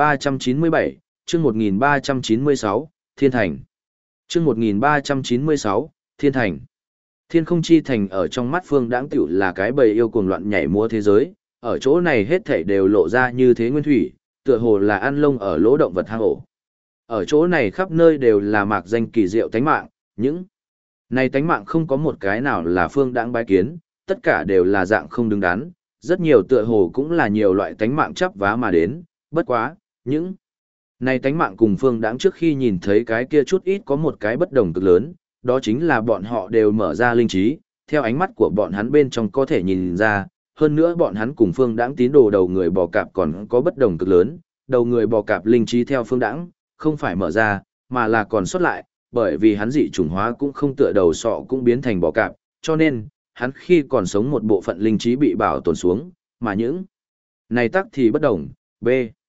1397, chương 1396, Thiên thành. Chương 1396, Thiên thành. Thiên không chi thành ở trong mắt Phương Đãng tiểu là cái bầy yêu cuồng loạn nhảy múa thế giới, ở chỗ này hết thảy đều lộ ra như thế nguyên thủy, tựa hồ là ăn lông ở lỗ động vật hang ổ. Ở chỗ này khắp nơi đều là mạc danh kỳ diệu tánh mạng, những này tánh mạng không có một cái nào là Phương Đãng bái kiến, tất cả đều là dạng không đứng đắn, rất nhiều tựa hồ cũng là nhiều loại tánh mạng chắp vá mà đến, bất quá, những này tánh mạng cùng Phương Đãng trước khi nhìn thấy cái kia chút ít có một cái bất đồng cực lớn, đó chính là bọn họ đều mở ra linh trí, theo ánh mắt của bọn hắn bên trong có thể nhìn ra, hơn nữa bọn hắn cùng Phương Đãng tín đồ đầu người bò cạp còn có bất đồng cực lớn, đầu người bò cạp linh trí theo Phương Đãng không phải mở ra, mà là còn xuất lại, bởi vì hắn dị chủng hóa cũng không tựa đầu sọ cũng biến thành bò cạp, cho nên, hắn khi còn sống một bộ phận linh trí bị bảo tồn xuống, mà những này tắc thì bất đồng. B.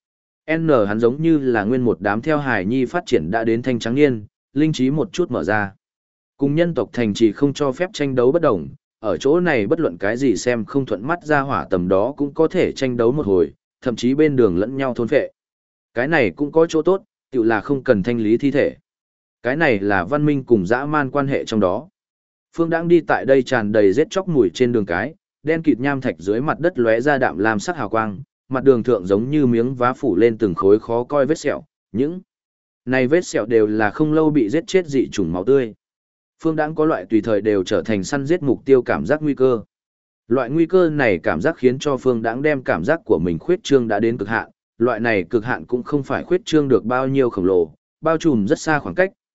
N hắn giống như là nguyên một đám theo hài nhi phát triển đã đến thanh trắng niên, linh trí một chút mở ra. Cùng nhân tộc thành trì không cho phép tranh đấu bất đồng, ở chỗ này bất luận cái gì xem không thuận mắt ra hỏa tầm đó cũng có thể tranh đấu một hồi, thậm chí bên đường lẫn nhau thôn phệ. Cái này cũng có chỗ tốt, tự là không cần thanh lý thi thể. Cái này là văn minh cùng dã man quan hệ trong đó. Phương Đãng đi tại đây tràn đầy rết chóc mùi trên đường cái, đen kịt nham thạch dưới mặt đất lóe ra đạm lam sắc hào quang, mặt đường thượng giống như miếng vá phủ lên từng khối khó coi vết sẹo, những này vết sẹo đều là không lâu bị giết chết dị chủng máu tươi. Phương Đãng có loại tùy thời đều trở thành săn giết mục tiêu cảm giác nguy cơ. Loại nguy cơ này cảm giác khiến cho Phương Đãng đem cảm giác của mình khuyết trương đã đến cực hạn, loại này cực hạn cũng không phải khuyết trương được bao nhiêu khổng lồ, bao trùm rất xa khoảng cách,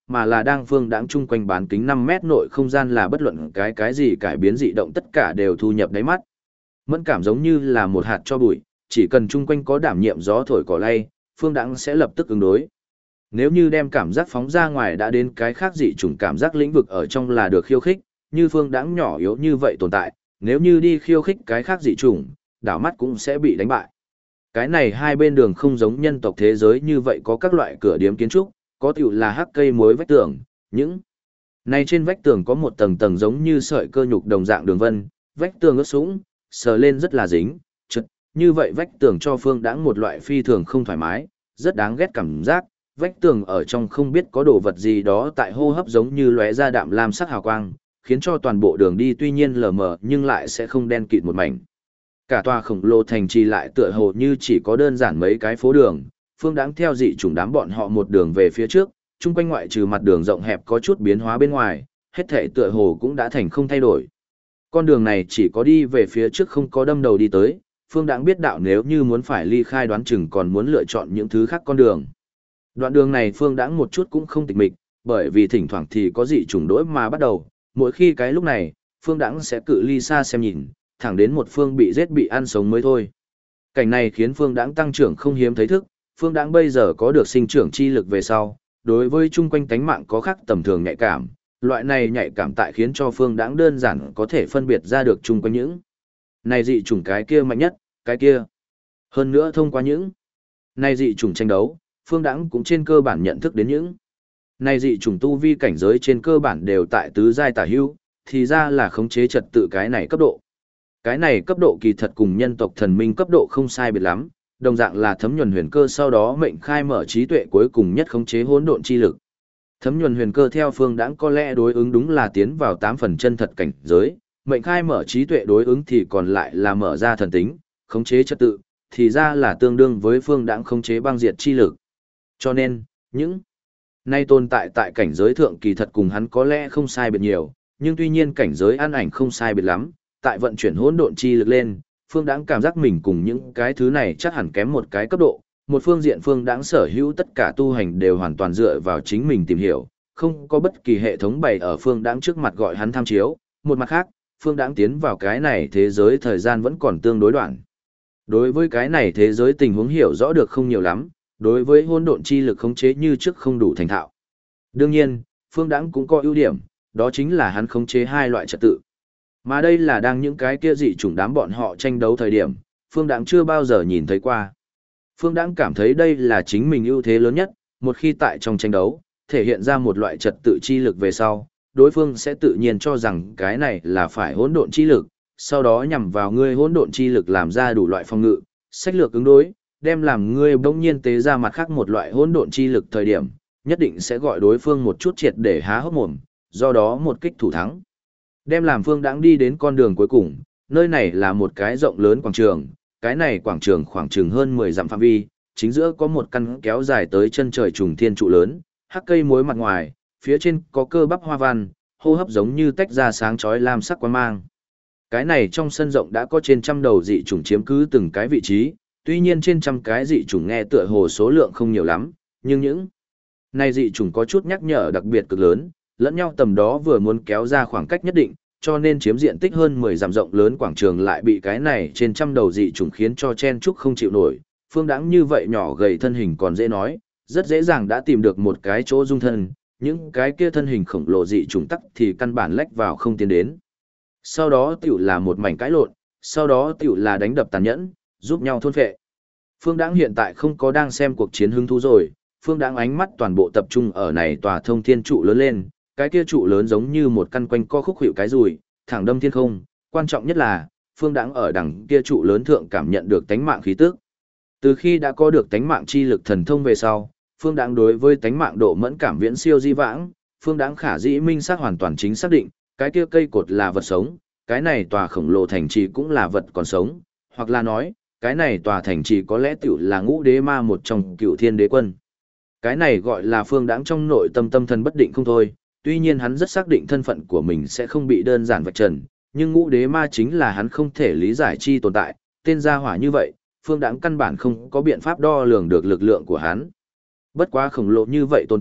mà là đang phương đãng chung quanh bán kính 5 mét nội không gian là bất luận cái gì cải biến dị động tất cả đều thu nhập đáy mắt. Mẫn cảm giống như là một hạt cho bụi, chỉ cần chung quanh có đảm nhiệm gió thổi cỏ lay, phương đãng sẽ lập tức ứng đối. Nếu như đem cảm giác phóng ra ngoài đã đến cái khác dị chủng cảm giác lĩnh vực ở trong là được khiêu khích, như phương đãng nhỏ yếu như vậy tồn tại, nếu như đi khiêu khích cái khác dị chủng, đảo mắt cũng sẽ bị đánh bại. Cái này hai bên đường không giống nhân tộc thế giới như vậy có các loại cửa điếm kiến trúc, có tiểu là hắc cây mối vách tường, những này trên vách tường có một tầng tầng giống như sợi cơ nhục đồng dạng đường vân, vách tường ướt sũng, sờ lên rất là dính, chật, như vậy vách tường cho phương đãng một loại phi thường không thoải mái, rất đáng ghét cảm giác, vách tường ở trong không biết có đồ vật gì đó tại hô hấp giống như lóe ra đạm lam sắc hào quang, khiến cho toàn bộ đường đi tuy nhiên lờ mờ nhưng lại sẽ không đen kịt một mảnh. Cả tòa khổng lồ thành trì lại tựa hồ như chỉ có đơn giản mấy cái phố đường, phương đãng theo dị chủng đám bọn họ một đường về phía trước, chung quanh ngoại trừ mặt đường rộng hẹp có chút biến hóa bên ngoài, hết thảy tựa hồ cũng đã thành không thay đổi. Con đường này chỉ có đi về phía trước không có đâm đầu đi tới, phương đãng biết đạo nếu như muốn phải ly khai đoán chừng còn muốn lựa chọn những thứ khác con đường. Đoạn đường này phương đãng một chút cũng không tịch mịch, bởi vì thỉnh thoảng thì có dị chủng đối mà bắt đầu, mỗi khi cái lúc này, phương đãng sẽ cự ly xa xem nhìn, thẳng đến một phương bị giết bị ăn sống mới thôi. Cảnh này khiến phương đãng tăng trưởng không hiếm thấy thức, phương đãng bây giờ có được sinh trưởng chi lực về sau, đối với chung quanh tánh mạng có khác tầm thường nhạy cảm, loại này nhạy cảm tại khiến cho phương đãng đơn giản có thể phân biệt ra được chung quanh những này dị chủng cái kia mạnh nhất, cái kia. Hơn nữa thông qua những này dị chủng tranh đấu, phương đãng cũng trên cơ bản nhận thức đến những này dị chủng tu vi cảnh giới trên cơ bản đều tại tứ giai tả hữu, thì ra là khống chế trật tự cái này cấp độ. Cái này cấp độ kỳ thật cùng nhân tộc thần minh cấp độ không sai biệt lắm, đồng dạng là thấm nhuần huyền cơ sau đó mệnh khai mở trí tuệ cuối cùng nhất khống chế hỗn độn chi lực. Thấm nhuần huyền cơ theo phương đãng có lẽ đối ứng đúng là tiến vào 8 phần chân thật cảnh giới, mệnh khai mở trí tuệ đối ứng thì còn lại là mở ra thần tính, khống chế trật tự, thì ra là tương đương với phương đãng khống chế băng diệt chi lực. Cho nên, những nay tồn tại tại cảnh giới thượng kỳ thật cùng hắn có lẽ không sai biệt nhiều, nhưng tuy nhiên cảnh giới an ảnh không sai biệt lắm, tại vận chuyển hỗn độn chi lực lên, phương đãng cảm giác mình cùng những cái thứ này chắc hẳn kém một cái cấp độ, một phương diện phương đãng sở hữu tất cả tu hành đều hoàn toàn dựa vào chính mình tìm hiểu, không có bất kỳ hệ thống bày ở phương đãng trước mặt gọi hắn tham chiếu, một mặt khác, phương đãng tiến vào cái này thế giới thời gian vẫn còn tương đối đoạn. Đối với cái này thế giới tình huống hiểu rõ được không nhiều lắm, đối với hỗn độn chi lực khống chế như trước không đủ thành thạo. Đương nhiên, phương đãng cũng có ưu điểm, đó chính là hắn khống chế hai loại trật tự. Mà đây là đang những cái kia dị chủng đám bọn họ tranh đấu thời điểm, phương đãng chưa bao giờ nhìn thấy qua. Phương đãng cảm thấy đây là chính mình ưu thế lớn nhất, một khi tại trong tranh đấu, thể hiện ra một loại trật tự chi lực về sau, đối phương sẽ tự nhiên cho rằng cái này là phải hỗn độn chi lực, sau đó nhằm vào ngươi hỗn độn chi lực làm ra đủ loại phòng ngự, sách lược ứng đối, đem làm ngươi bỗng nhiên tế ra mặt khác một loại hỗn độn chi lực thời điểm, nhất định sẽ gọi đối phương một chút triệt để há hốc mồm, do đó một kích thủ thắng. Đem làm phương đãng đi đến con đường cuối cùng, nơi này là một cái rộng lớn quảng trường, cái này quảng trường khoảng chừng hơn 10 dặm phạm vi, chính giữa có một căn kéo dài tới chân trời trùng thiên trụ lớn, hắc cây muối mặt ngoài, phía trên có cơ bắp hoa văn, hô hấp giống như tách ra sáng chói lam sắc quang mang. Cái này trong sân rộng đã có trên trăm đầu dị chủng chiếm cứ từng cái vị trí, tuy nhiên trên trăm cái dị chủng nghe tựa hồ số lượng không nhiều lắm, nhưng những này dị chủng có chút nhắc nhở đặc biệt cực lớn, lẫn nhau tầm đó vừa muốn kéo ra khoảng cách nhất định, cho nên chiếm diện tích hơn 10 dặm rộng lớn quảng trường lại bị cái này trên trăm đầu dị chủng khiến cho chen chúc không chịu nổi. Phương đãng như vậy nhỏ gầy thân hình còn dễ nói, rất dễ dàng đã tìm được một cái chỗ dung thân, những cái kia thân hình khổng lồ dị chủng tắc thì căn bản lách vào không tiến đến. Sau đó tiểu là một mảnh cãi lộn, sau đó tiểu là đánh đập tàn nhẫn, giúp nhau thôn phệ. Phương đãng hiện tại không có đang xem cuộc chiến hứng thú rồi, phương đãng ánh mắt toàn bộ tập trung ở này tòa thông thiên trụ lớn lên, cái kia trụ lớn giống như một căn quanh co khúc hiệu cái rùi, thẳng đâm thiên không, quan trọng nhất là, phương đãng ở đằng kia trụ lớn thượng cảm nhận được tánh mạng khí tức. Từ khi đã có được tánh mạng chi lực thần thông về sau, phương đãng đối với tánh mạng độ mẫn cảm viễn siêu di vãng, phương đãng khả dĩ minh xác hoàn toàn chính xác định, cái kia cây cột là vật sống, cái này tòa khổng lồ thành trì cũng là vật còn sống, hoặc là nói, cái này tòa thành trì có lẽ tiểu là ngũ đế ma một trong cựu thiên đế quân. Cái này gọi là phương đãng trong nội tâm tâm thần bất định không thôi, tuy nhiên hắn rất xác định thân phận của mình sẽ không bị đơn giản vạch trần, nhưng ngũ đế ma chính là hắn không thể lý giải chi tồn tại, tên gia hỏa như vậy, phương đãng căn bản không có biện pháp đo lường được lực lượng của hắn. Bất quá khổng lồ như vậy tồn tại,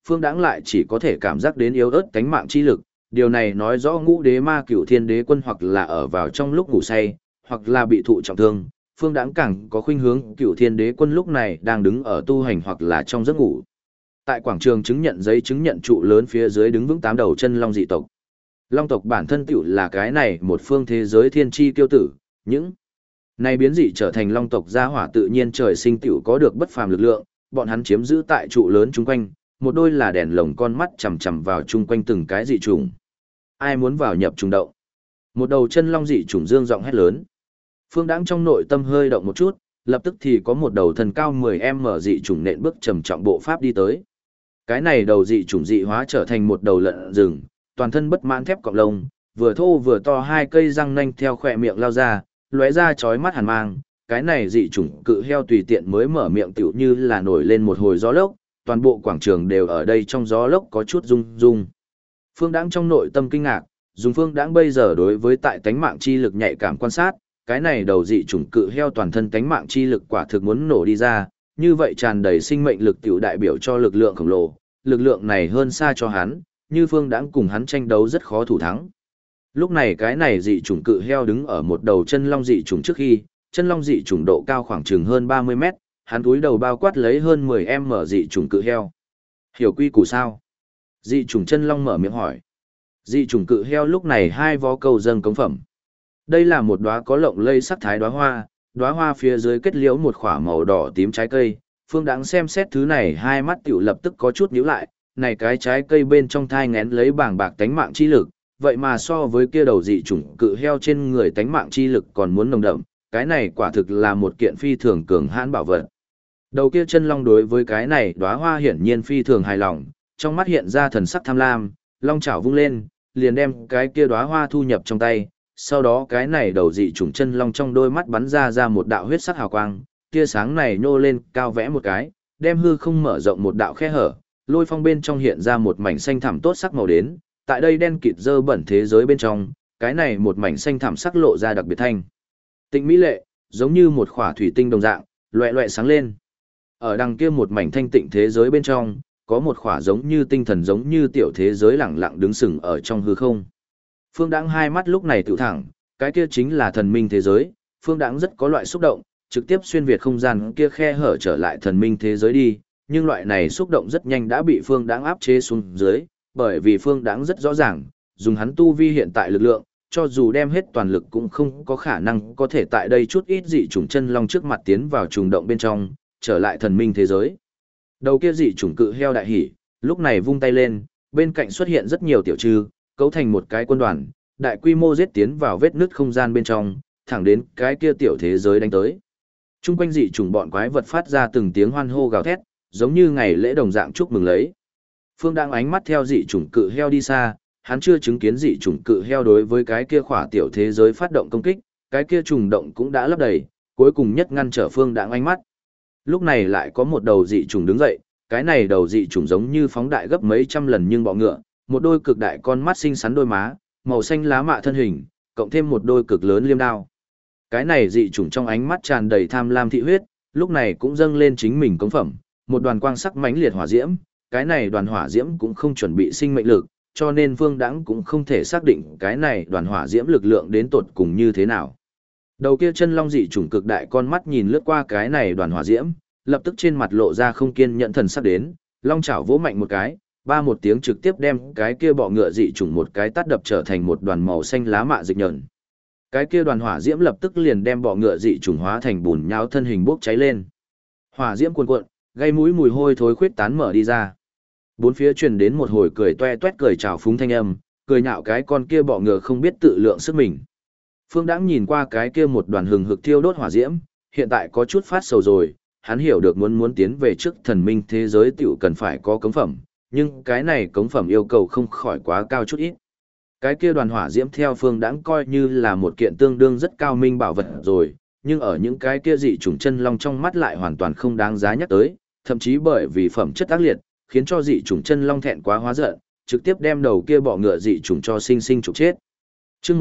Phương Đãng lại chỉ có thể cảm giác đến yếu ớt tánh mạng chi lực, điều này nói rõ Ngũ Đế Ma Cửu Thiên Đế Quân hoặc là ở vào trong lúc ngủ say, hoặc là bị thụ trọng thương. Phương Đãng càng có khuynh hướng Cửu Thiên Đế Quân lúc này đang đứng ở tu hành hoặc là trong giấc ngủ. Tại quảng trường chứng nhận giấy chứng nhận trụ lớn phía dưới đứng vững 8 đầu chân long dị tộc. Long tộc bản thân tiểu là cái này một phương thế giới thiên chi kiêu tử, những này biến dị trở thành long tộc gia hỏa tự nhiên trời sinh tiểu có được bất phàm lực lượng, bọn hắn chiếm giữ tại trụ lớn chung quanh, một đôi là đèn lồng con mắt chằm chằm vào chung quanh từng cái dị trùng. Ai muốn vào nhập trùng động? Một đầu chân long dị trùng dương giọng hét lớn. Phương Đãng trong nội tâm hơi động một chút, lập tức thì có một đầu thân cao 10m dị trùng nện bước trầm trọng bộ pháp đi tới. Cái này đầu dị trùng dị hóa trở thành một đầu lợn rừng, toàn thân bất mãn thép cọng lông, vừa thô vừa to hai cây răng nanh theo khỏe miệng lao ra, lóe ra chói mắt hàn mang. Cái này dị chủng cự heo tùy tiện mới mở miệng tựu như là nổi lên một hồi gió lốc, toàn bộ quảng trường đều ở đây trong gió lốc có chút rung rung. Phương Đãng trong nội tâm kinh ngạc, dùng Phương Đãng bây giờ đối với tại tánh mạng chi lực nhạy cảm quan sát, cái này đầu dị chủng cự heo toàn thân tánh mạng chi lực quả thực muốn nổ đi ra, như vậy tràn đầy sinh mệnh lực tiểu đại biểu cho lực lượng khổng lồ, lực lượng này hơn xa cho hắn, như Phương Đãng cùng hắn tranh đấu rất khó thủ thắng. Lúc này cái này dị chủng cự heo đứng ở một đầu chân long dị chủng trước khi, chân long dị chủng độ cao khoảng chừng hơn 30 mét, hắn cúi đầu bao quát lấy hơn 10m dị chủng cự heo. Hiểu quy củ sao? Dị chủng chân long mở miệng hỏi. Dị chủng cự heo lúc này hai vó câu dâng cống phẩm. Đây là một đóa có lộng lây sắc thái đóa hoa phía dưới kết liễu một khỏa màu đỏ tím trái cây. Phương Đãng xem xét thứ này hai mắt tiểu lập tức có chút nhíu lại, này cái trái cây bên trong thai ngén lấy bàng bạc tánh mạng chi lực, vậy mà so với kia đầu dị chủng cự heo trên người tánh mạng chi lực còn muốn nồng đậm, cái này quả thực là một kiện phi thường cường hãn bảo vật. Đầu kia chân long đối với cái này đóa hoa hiển nhiên phi thường hài lòng, trong mắt hiện ra thần sắc tham lam, long chảo vung lên, liền đem cái kia đóa hoa thu nhập trong tay, sau đó cái này đầu dị chủng chân long trong đôi mắt bắn ra một đạo huyết sắc hào quang, tia sáng này nhô lên cao vẽ một cái, đem hư không mở rộng một đạo khe hở, lôi phong bên trong hiện ra một mảnh xanh thẳm tốt sắc màu đến, tại đây đen kịt dơ bẩn thế giới bên trong, cái này một mảnh xanh thẳm sắc lộ ra đặc biệt thanh tịnh mỹ lệ, giống như một khỏa thủy tinh đồng dạng, loẹ loẹ sáng lên. Ở đằng kia một mảnh thanh tịnh thế giới bên trong, có một khỏa giống như tinh thần giống như tiểu thế giới lẳng lặng đứng sừng ở trong hư không. Phương Đãng hai mắt lúc này tự thẳng, cái kia chính là thần minh thế giới, Phương Đãng rất có loại xúc động, trực tiếp xuyên việt không gian kia khe hở trở lại thần minh thế giới đi, nhưng loại này xúc động rất nhanh đã bị Phương Đãng áp chế xuống dưới, bởi vì Phương Đãng rất rõ ràng, dùng hắn tu vi hiện tại lực lượng, cho dù đem hết toàn lực cũng không có khả năng có thể tại đây chút ít dị chủng chân long trước mặt tiến vào trùng động bên trong, trở lại thần minh thế giới. Đầu kia dị chủng cự heo đại hỉ, lúc này vung tay lên, bên cạnh xuất hiện rất nhiều tiểu trư, cấu thành một cái quân đoàn, đại quy mô giết tiến vào vết nứt không gian bên trong, thẳng đến cái kia tiểu thế giới đánh tới. Trung quanh dị chủng bọn quái vật phát ra từng tiếng hoan hô gào thét, giống như ngày lễ đồng dạng chúc mừng lấy. Phương đang ánh mắt theo dị chủng cự heo đi xa, hắn chưa chứng kiến dị chủng cự heo đối với cái kia khỏa tiểu thế giới phát động công kích, cái kia trùng động cũng đã lấp đầy, cuối cùng nhất ngăn trở Phương đang ánh mắt. Lúc này lại có một đầu dị chủng đứng dậy, cái này đầu dị chủng giống như phóng đại gấp mấy trăm lần nhưng bọ ngựa, một đôi cực đại con mắt xinh xắn đôi má, màu xanh lá mạ thân hình, cộng thêm một đôi cực lớn liêm đao. Cái này dị chủng trong ánh mắt tràn đầy tham lam thị huyết, lúc này cũng dâng lên chính mình cống phẩm, một đoàn quang sắc mãnh liệt hỏa diễm, cái này đoàn hỏa diễm cũng không chuẩn bị sinh mệnh lực, cho nên Phương Đãng cũng không thể xác định cái này đoàn hỏa diễm lực lượng đến tột cùng như thế nào. Đầu kia chân long dị chủng cực đại con mắt nhìn lướt qua cái này đoàn hỏa diễm, lập tức trên mặt lộ ra không kiên nhẫn thần sắc đến, long chảo vỗ mạnh một cái, ba một tiếng trực tiếp đem cái kia bọ ngựa dị chủng một cái tát đập trở thành một đoàn màu xanh lá mạ dịch nhợn. Cái kia đoàn hỏa diễm lập tức liền đem bọ ngựa dị chủng hóa thành bùn nhão thân hình bốc cháy lên. Hỏa diễm cuồn cuộn, gây mũi mùi hôi thối khuyết tán mở đi ra. Bốn phía truyền đến một hồi cười toe toét cười chào phúng thanh âm, cười nhạo cái con kia bọ ngựa không biết tự lượng sức mình. Phương Đãng nhìn qua cái kia một đoàn hừng hực thiêu đốt hỏa diễm, hiện tại có chút phát sầu rồi, hắn hiểu được muốn tiến về trước thần minh thế giới tiểu cần phải có cống phẩm, nhưng cái này cống phẩm yêu cầu không khỏi quá cao chút ít. Cái kia đoàn hỏa diễm theo Phương Đãng coi như là một kiện tương đương rất cao minh bảo vật rồi, nhưng ở những cái kia dị chủng chân long trong mắt lại hoàn toàn không đáng giá nhắc tới, thậm chí bởi vì phẩm chất ác liệt, khiến cho dị chủng chân long thẹn quá hóa giận, trực tiếp đem đầu kia bọ ngựa dị chủng cho sinh sinh trục chết. Chương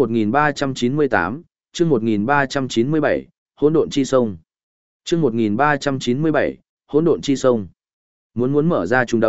1398, chương 1397, Hỗn độn chi sông. Chương 1397, Hỗn độn chi sông. Muốn mở ra trùng động,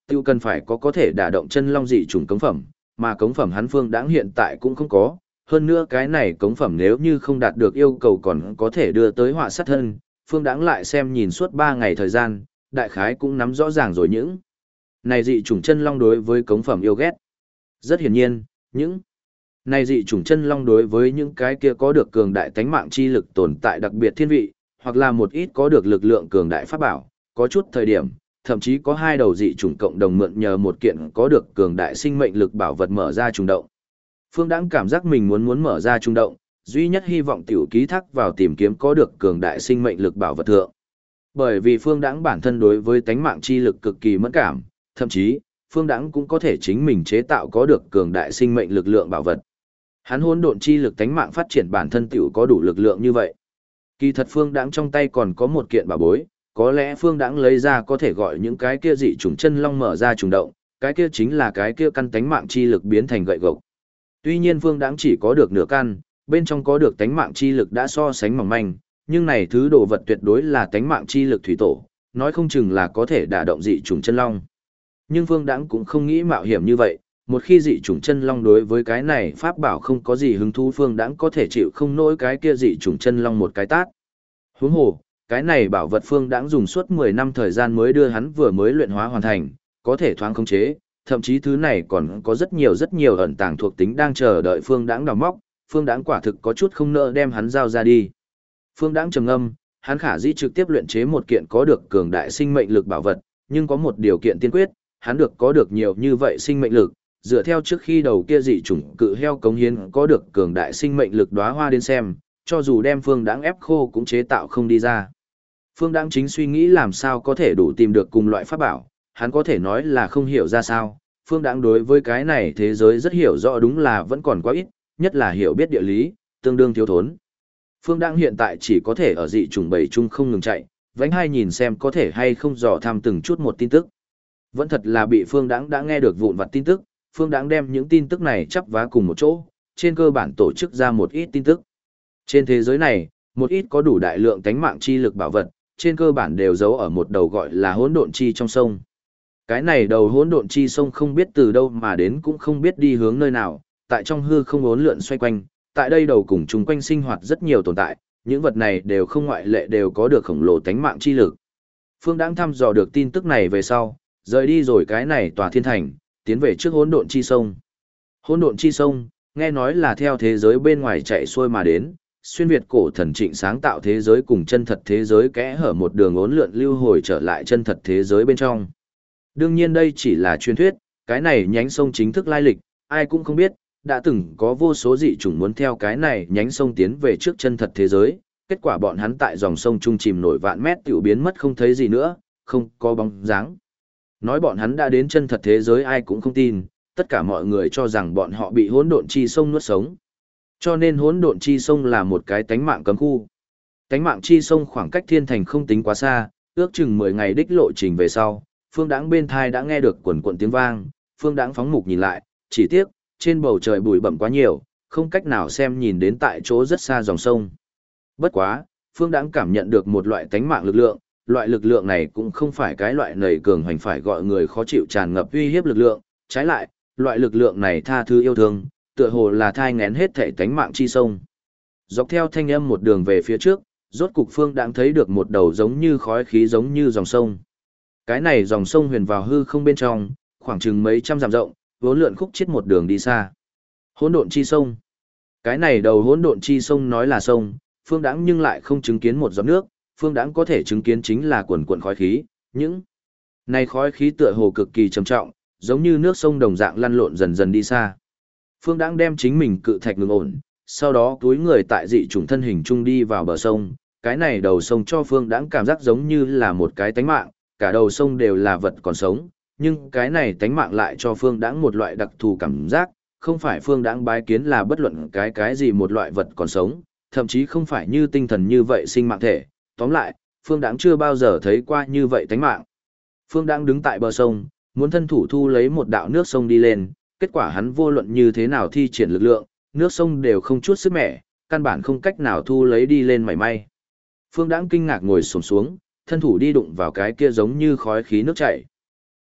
tiêu cần phải có thể đả động chân long dị chủng cống phẩm, mà cống phẩm hắn Phương Đãng hiện tại cũng không có. Hơn nữa cái này cống phẩm nếu như không đạt được yêu cầu còn có thể đưa tới họa sát thân, Phương Đãng lại xem nhìn suốt 3 ngày thời gian, đại khái cũng nắm rõ ràng rồi những này dị chủng chân long đối với cống phẩm yêu ghét. Rất hiển nhiên, những này dị chủng chân long đối với những cái kia có được cường đại tánh mạng chi lực tồn tại đặc biệt thiên vị, hoặc là một ít có được lực lượng cường đại pháp bảo, có chút thời điểm, thậm chí có 2 đầu dị chủng cộng đồng mượn nhờ một kiện có được cường đại sinh mệnh lực bảo vật mở ra trùng động. Phương Đãng cảm giác mình muốn mở ra trùng động, duy nhất hy vọng tiểu ký thác vào tìm kiếm có được cường đại sinh mệnh lực bảo vật thượng. Bởi vì Phương Đãng bản thân đối với tánh mạng chi lực cực kỳ mẫn cảm, thậm chí, Phương Đãng cũng có thể chính mình chế tạo có được cường đại sinh mệnh lực lượng bảo vật. Hắn hỗn độn chi lực tánh mạng phát triển bản thân tiểu có đủ lực lượng như vậy. Kỳ thật Phương Đãng trong tay còn có một kiện bảo bối, có lẽ Phương Đãng lấy ra có thể gọi những cái kia dị chủng chân long mở ra trùng động, cái kia chính là cái kia căn tánh mạng chi lực biến thành gậy gộc. Tuy nhiên Phương Đãng chỉ có được nửa căn, bên trong có được tánh mạng chi lực đã so sánh mỏng manh, nhưng này thứ đồ vật tuyệt đối là tánh mạng chi lực thủy tổ, nói không chừng là có thể đả động dị chủng chân long. Nhưng Phương Đãng cũng không nghĩ mạo hiểm như vậy, một khi dị chủng chân long đối với cái này pháp bảo không có gì hứng thú, Phương Đãng có thể chịu không nổi cái kia dị chủng chân long một cái tát. Huống hồ, cái này bảo vật Phương Đãng dùng suốt 10 năm thời gian mới đưa hắn vừa mới luyện hóa hoàn thành, có thể thoáng khống chế, thậm chí thứ này còn có rất nhiều ẩn tàng thuộc tính đang chờ đợi Phương Đãng đào móc, Phương Đãng quả thực có chút không nỡ đem hắn giao ra đi. Phương Đãng trầm ngâm, hắn khả dĩ trực tiếp luyện chế một kiện có được cường đại sinh mệnh lực bảo vật, nhưng có một điều kiện tiên quyết, hắn được có được nhiều như vậy sinh mệnh lực, dựa theo trước khi đầu kia dị chủng cự heo cống hiến có được cường đại sinh mệnh lực đóa hoa đến xem, cho dù đem Phương Đãng ép khô cũng chế tạo không đi ra. Phương Đãng chính suy nghĩ làm sao có thể đủ tìm được cùng loại pháp bảo, hắn có thể nói là không hiểu ra sao. Phương Đãng đối với cái này thế giới rất hiểu rõ, đúng là vẫn còn quá ít, nhất là hiểu biết địa lý, tương đương thiếu thốn. Phương Đãng hiện tại chỉ có thể ở dị chủng bầy chung không ngừng chạy, vánh hai nhìn xem có thể hay không dò thăm từng chút một tin tức. Vẫn thật là bị Phương Đãng đã nghe được vụn vặt tin tức, Phương Đãng đem những tin tức này chắp vá cùng một chỗ, trên cơ bản tổ chức ra một ít tin tức. Trên thế giới này, một ít có đủ đại lượng tánh mạng chi lực bảo vật, trên cơ bản đều giấu ở một đầu gọi là hỗn độn chi trong sông. Cái này đầu hỗn độn chi sông không biết từ đâu mà đến, cũng không biết đi hướng nơi nào, tại trong hư không uốn lượn xoay quanh, tại đây đầu cùng chung quanh sinh hoạt rất nhiều tồn tại, những vật này đều không ngoại lệ đều có được khổng lồ tánh mạng chi lực. Phương Đãng thăm dò được tin tức này về sau, rời đi rồi cái này tòa thiên thành, tiến về trước hỗn độn chi sông. Hỗn độn chi sông, nghe nói là theo thế giới bên ngoài chạy xuôi mà đến, xuyên việt cổ thần Trịnh sáng tạo thế giới cùng chân thật thế giới kẽ hở một đường uốn lượn lưu hồi trở lại chân thật thế giới bên trong. Đương nhiên đây chỉ là truyền thuyết, cái này nhánh sông chính thức lai lịch, ai cũng không biết, đã từng có vô số dị chủng muốn theo cái này nhánh sông tiến về trước chân thật thế giới, kết quả bọn hắn tại dòng sông trung chìm nổi vạn mét tiểu biến mất không thấy gì nữa, không có bóng dáng. Nói bọn hắn đã đến chân thật thế giới ai cũng không tin, tất cả mọi người cho rằng bọn họ bị hỗn độn chi sông nuốt sống. Cho nên hỗn độn chi sông là một cái tánh mạng cấm khu. Tánh mạng chi sông khoảng cách thiên thành không tính quá xa, ước chừng 10 ngày đích lộ trình về sau, Phương Đãng bên thai đã nghe được quần quần tiếng vang, Phương Đãng phóng mục nhìn lại, chỉ tiếc, trên bầu trời bụi bặm quá nhiều, không cách nào xem nhìn đến tại chỗ rất xa dòng sông. Bất quá, Phương Đãng cảm nhận được một loại tánh mạng lực lượng, loại lực lượng này cũng không phải cái loại nảy cường hoành phải gọi người khó chịu tràn ngập uy hiếp lực lượng, trái lại, loại lực lượng này tha thứ yêu thương, tựa hồ là thai nghén hết thể tánh mạng chi sông. Dọc theo thanh âm một đường về phía trước, rốt cục Phương Đãng thấy được một đầu giống như khói khí giống như dòng sông. Cái này dòng sông huyền vào hư không bên trong, khoảng chừng mấy trăm dặm rộng, vốn lượn khúc chết một đường đi xa. Hỗn độn chi sông. Cái này đầu hỗn độn chi sông nói là sông, Phương Đãng nhưng lại không chứng kiến một giọt nước, Phương Đãng có thể chứng kiến chính là quần quần khói khí, những này khói khí tựa hồ cực kỳ trầm trọng, giống như nước sông đồng dạng lăn lộn dần dần đi xa. Phương Đãng đem chính mình cự thạch ngừng ổn, sau đó túi người tại dị chủng thân hình trung đi vào bờ sông, cái này đầu sông cho Phương Đãng cảm giác giống như là một cái tánh mạng, cả đầu sông đều là vật còn sống, nhưng cái này tánh mạng lại cho Phương Đãng một loại đặc thù cảm giác, không phải Phương Đãng bái kiến là bất luận cái gì một loại vật còn sống, thậm chí không phải như tinh thần như vậy sinh mạng thể, tóm lại, Phương Đãng chưa bao giờ thấy qua như vậy tánh mạng. Phương Đãng đứng tại bờ sông, muốn thân thủ thu lấy một đạo nước sông đi lên, kết quả hắn vô luận như thế nào thi triển lực lượng, nước sông đều không chút sức mẻ, căn bản không cách nào thu lấy đi lên mảy may. Phương Đãng kinh ngạc ngồi xổm xuống, thân thủ đi đụng vào cái kia giống như khói khí nước chảy.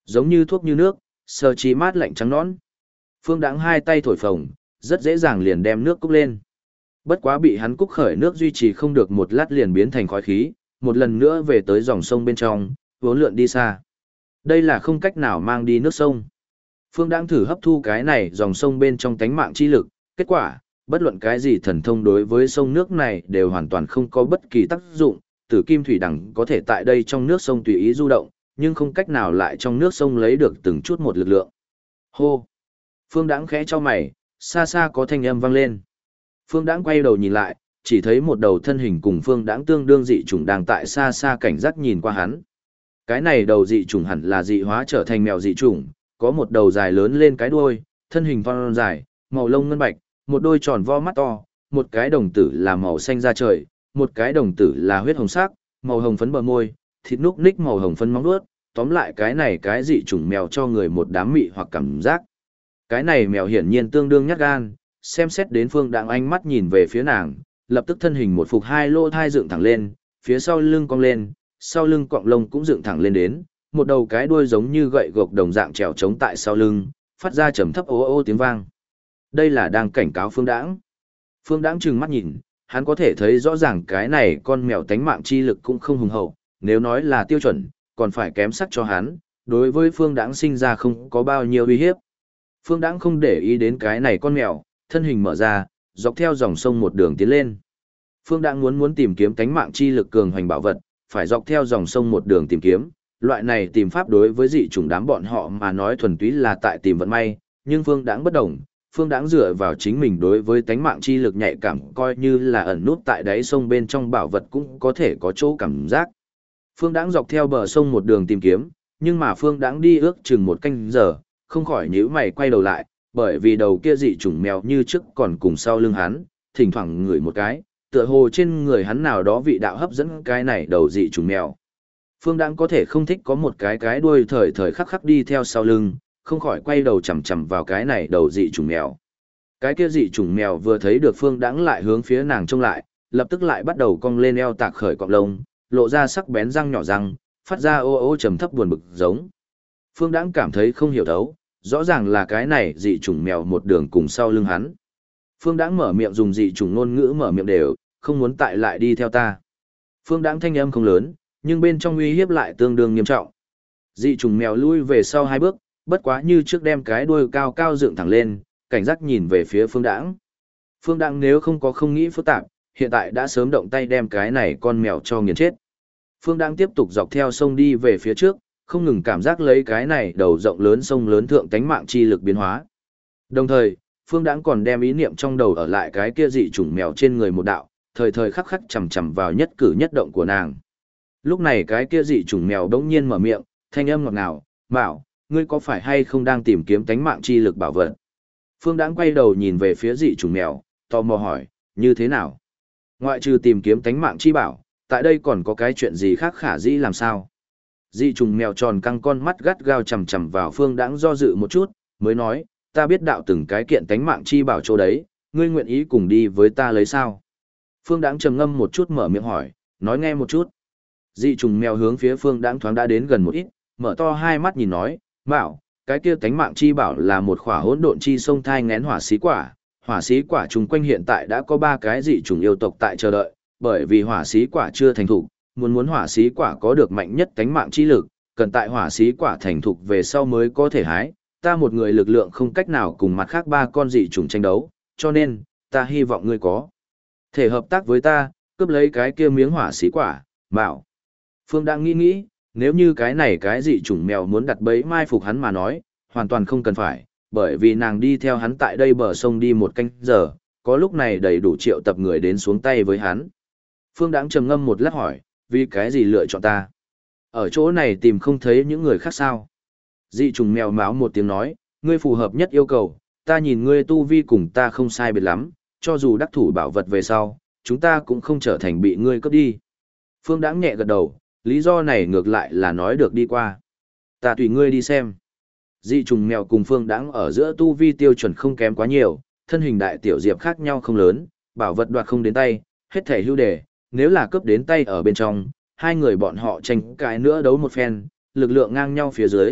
Giống như thuốc như nước, sờ chi mát lạnh trắng nõn. Phương Đãng hai tay thổi phồng, rất dễ dàng liền đem nước cúc lên. Bất quá bị hắn cúc khởi nước duy trì không được một lát liền biến thành khói khí, một lần nữa về tới dòng sông bên trong, vốn lượn đi xa. Đây là không cách nào mang đi nước sông. Phương Đãng thử hấp thu cái này dòng sông bên trong tánh mạng chi lực, kết quả, bất luận cái gì thần thông đối với sông nước này đều hoàn toàn không có bất kỳ tác dụng, tử kim thủy đẳng có thể tại đây trong nước sông tùy ý du động, nhưng không cách nào lại trong nước sông lấy được từng chút một lực lượng. Hô! Phương Đãng khẽ cho mày, xa xa có thanh âm vang lên. Phương Đãng quay đầu nhìn lại, chỉ thấy một đầu thân hình cùng Phương Đãng tương đương dị chủng đang tại xa xa cảnh giác nhìn qua hắn. Cái này đầu dị chủng hẳn là dị hóa trở thành mèo dị chủng, có một đầu dài lớn lên cái đuôi, thân hình thon dài, màu lông ngân bạch, một đôi tròn vo mắt to, một cái đồng tử là màu xanh da trời, một cái đồng tử là huyết hồng sắc, màu hồng phấn bờ môi, thịt núc ních màu hồng phấn móng vuốt, tóm lại cái này cái dị chủng mèo cho người một đám mị hoặc cảm giác. Cái này mèo hiển nhiên tương đương nhát gan, xem xét đến Phương Đãng ánh mắt nhìn về phía nàng, lập tức thân hình một phục hai lỗ thai dựng thẳng lên, phía sau lưng cong lên, sau lưng cọng lông cũng dựng thẳng lên đến, một đầu cái đuôi giống như gậy gộc đồng dạng trèo trống tại sau lưng, phát ra trầm thấp ố ô tiếng vang. Đây là đang cảnh cáo Phương Đãng. Phương Đãng trừng mắt nhìn, hắn có thể thấy rõ ràng cái này con mèo tánh mạng chi lực cũng không hùng hậu, nếu nói là tiêu chuẩn, còn phải kém sắc cho hắn, đối với Phương Đãng sinh ra không có bao nhiêu uy hiếp. Phương Đãng không để ý đến cái này con mèo, thân hình mở ra, dọc theo dòng sông một đường tiến lên. Phương Đãng muốn tìm kiếm tánh mạng chi lực cường hoành bảo vật, phải dọc theo dòng sông một đường tìm kiếm, loại này tìm pháp đối với dị chủng đám bọn họ mà nói thuần túy là tại tìm vận may, nhưng Phương Đãng bất đồng, Phương Đãng dựa vào chính mình đối với tánh mạng chi lực nhạy cảm coi như là ẩn nút tại đáy sông bên trong bảo vật cũng có thể có chỗ cảm giác. Phương Đãng dọc theo bờ sông một đường tìm kiếm, nhưng mà Phương Đãng đi ước chừng một canh giờ, không khỏi nhíu mày quay đầu lại, bởi vì đầu kia dị chủng mèo như trước còn cùng sau lưng hắn, thỉnh thoảng ngửi một cái, tựa hồ trên người hắn nào đó vị đạo hấp dẫn cái này đầu dị chủng mèo. Phương Đãng có thể không thích có một cái đuôi thời thời khắc khắc đi theo sau lưng, không khỏi quay đầu chằm chằm vào cái này đầu dị chủng mèo. Cái kia dị chủng mèo vừa thấy được Phương Đãng lại hướng phía nàng trông lại, lập tức lại bắt đầu cong lên eo tạc khởi cọng lông, lộ ra sắc bén răng nhỏ răng, phát ra ô ô trầm thấp buồn bực giống. Phương Đãng cảm thấy không hiểu thấu, rõ ràng là cái này dị chủng mèo một đường cùng sau lưng hắn. Phương Đãng mở miệng dùng dị chủng ngôn ngữ mở miệng đều, không muốn tại lại đi theo ta. Phương Đãng thanh âm không lớn, nhưng bên trong uy hiếp lại tương đương nghiêm trọng. Dị chủng mèo lui về sau hai bước, bất quá như trước đem cái đuôi cao cao dựng thẳng lên, cảnh giác nhìn về phía Phương Đãng. Phương Đãng nếu không có không nghĩ phức tạp, hiện tại đã sớm động tay đem cái này con mèo cho nghiền chết. Phương Đãng tiếp tục dọc theo sông đi về phía trước, không ngừng cảm giác lấy cái này đầu rộng lớn sông lớn thượng tánh mạng chi lực biến hóa. Đồng thời, Phương Đãng còn đem ý niệm trong đầu ở lại cái kia dị chủng mèo trên người một đạo, thời thời khắc khắc chằm chằm vào nhất cử nhất động của nàng. Lúc này cái kia dị chủng mèo đống nhiên mở miệng, thanh âm ngọt ngào, "Bảo, ngươi có phải hay không đang tìm kiếm tánh mạng chi lực bảo vật?" Phương Đãng quay đầu nhìn về phía dị chủng mèo, tò mò hỏi, "Như thế nào? Ngoại trừ tìm kiếm tánh mạng chi bảo, tại đây còn có cái chuyện gì khác khả dĩ làm sao?" Dị trùng mèo tròn căng con mắt gắt gao chằm chằm vào Phương Đãng do dự một chút, mới nói, "Ta biết đạo từng cái kiện tánh mạng chi bảo chỗ đấy, ngươi nguyện ý cùng đi với ta lấy sao?" Phương Đãng trầm ngâm một chút mở miệng hỏi, "Nói nghe một chút." Dị trùng mèo hướng phía Phương Đãng thoáng đã đến gần một ít, mở to hai mắt nhìn nói, "Bảo, cái kia tánh mạng chi bảo là một khỏa hỗn độn chi sông thai ngén hỏa xí quả, hỏa xí quả chung quanh hiện tại đã có 3 cái dị trùng yêu tộc tại chờ đợi, bởi vì hỏa xí quả chưa thành thục, muốn hỏa xí quả có được mạnh nhất tánh mạng chi lực, cần tại hỏa xí quả thành thục về sau mới có thể hái, ta một người lực lượng không cách nào cùng mặt khác 3 con dị trùng tranh đấu, cho nên, ta hy vọng ngươi có thể hợp tác với ta, cướp lấy cái kia miếng hỏa xí quả." Bảo. Phương đang nghĩ, nếu như cái này cái dị chủng mèo muốn đặt bẫy mai phục hắn mà nói, hoàn toàn không cần phải, bởi vì nàng đi theo hắn tại đây bờ sông đi một canh giờ, có lúc này đầy đủ triệu tập người đến xuống tay với hắn. Phương Đãng trầm ngâm một lát hỏi, "Vì cái gì lựa chọn ta? Ở chỗ này tìm không thấy những người khác sao?" Dị trùng mèo máo một tiếng nói, "Ngươi phù hợp nhất yêu cầu, ta nhìn ngươi tu vi cùng ta không sai biệt lắm, cho dù đắc thủ bảo vật về sau, chúng ta cũng không trở thành bị ngươi cướp đi." Phương Đãng nhẹ gật đầu, lý do này ngược lại là nói được đi qua. "Ta tùy ngươi đi xem." Dị trùng mèo cùng Phương Đãng ở giữa tu vi tiêu chuẩn không kém quá nhiều, thân hình đại tiểu diệp khác nhau không lớn, bảo vật đoạt không đến tay, hết thể hưu đề, nếu là cướp đến tay ở bên trong, hai người bọn họ tranh cãi nữa đấu một phen, lực lượng ngang nhau phía dưới,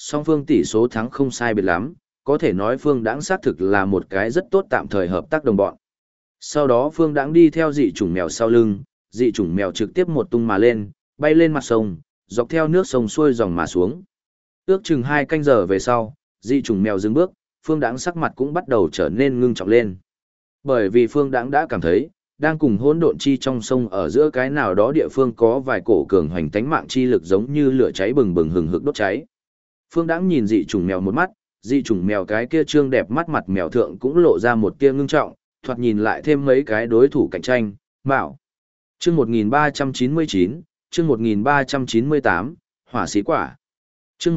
Song phương tỷ số thắng không sai biệt lắm, có thể nói Phương Đãng xác thực là một cái rất tốt tạm thời hợp tác đồng bọn. Sau đó Phương Đãng đi theo dị chủng mèo sau lưng, dị chủng mèo trực tiếp một tung mà lên, bay lên mặt sông, dọc theo nước sông xuôi dòng mà xuống. Ước chừng 2 canh giờ về sau, dị chủng mèo dừng bước, Phương Đãng sắc mặt cũng bắt đầu trở nên ngưng trọng lên. Bởi vì Phương Đãng đã cảm thấy, đang cùng hỗn độn chi trong sông ở giữa cái nào đó địa phương có vài cổ cường hoành tánh mạng chi lực giống như lửa cháy bừng bừng hừng hực đốt cháy. Phương Đãng nhìn dị chủng mèo một mắt, dị chủng mèo cái kia trương đẹp mắt mặt mèo thượng cũng lộ ra một tia ngưng trọng, thoạt nhìn lại thêm mấy cái đối thủ cạnh tranh, mạo. Chương 1399, chương 1398, hỏa xí quả. Chương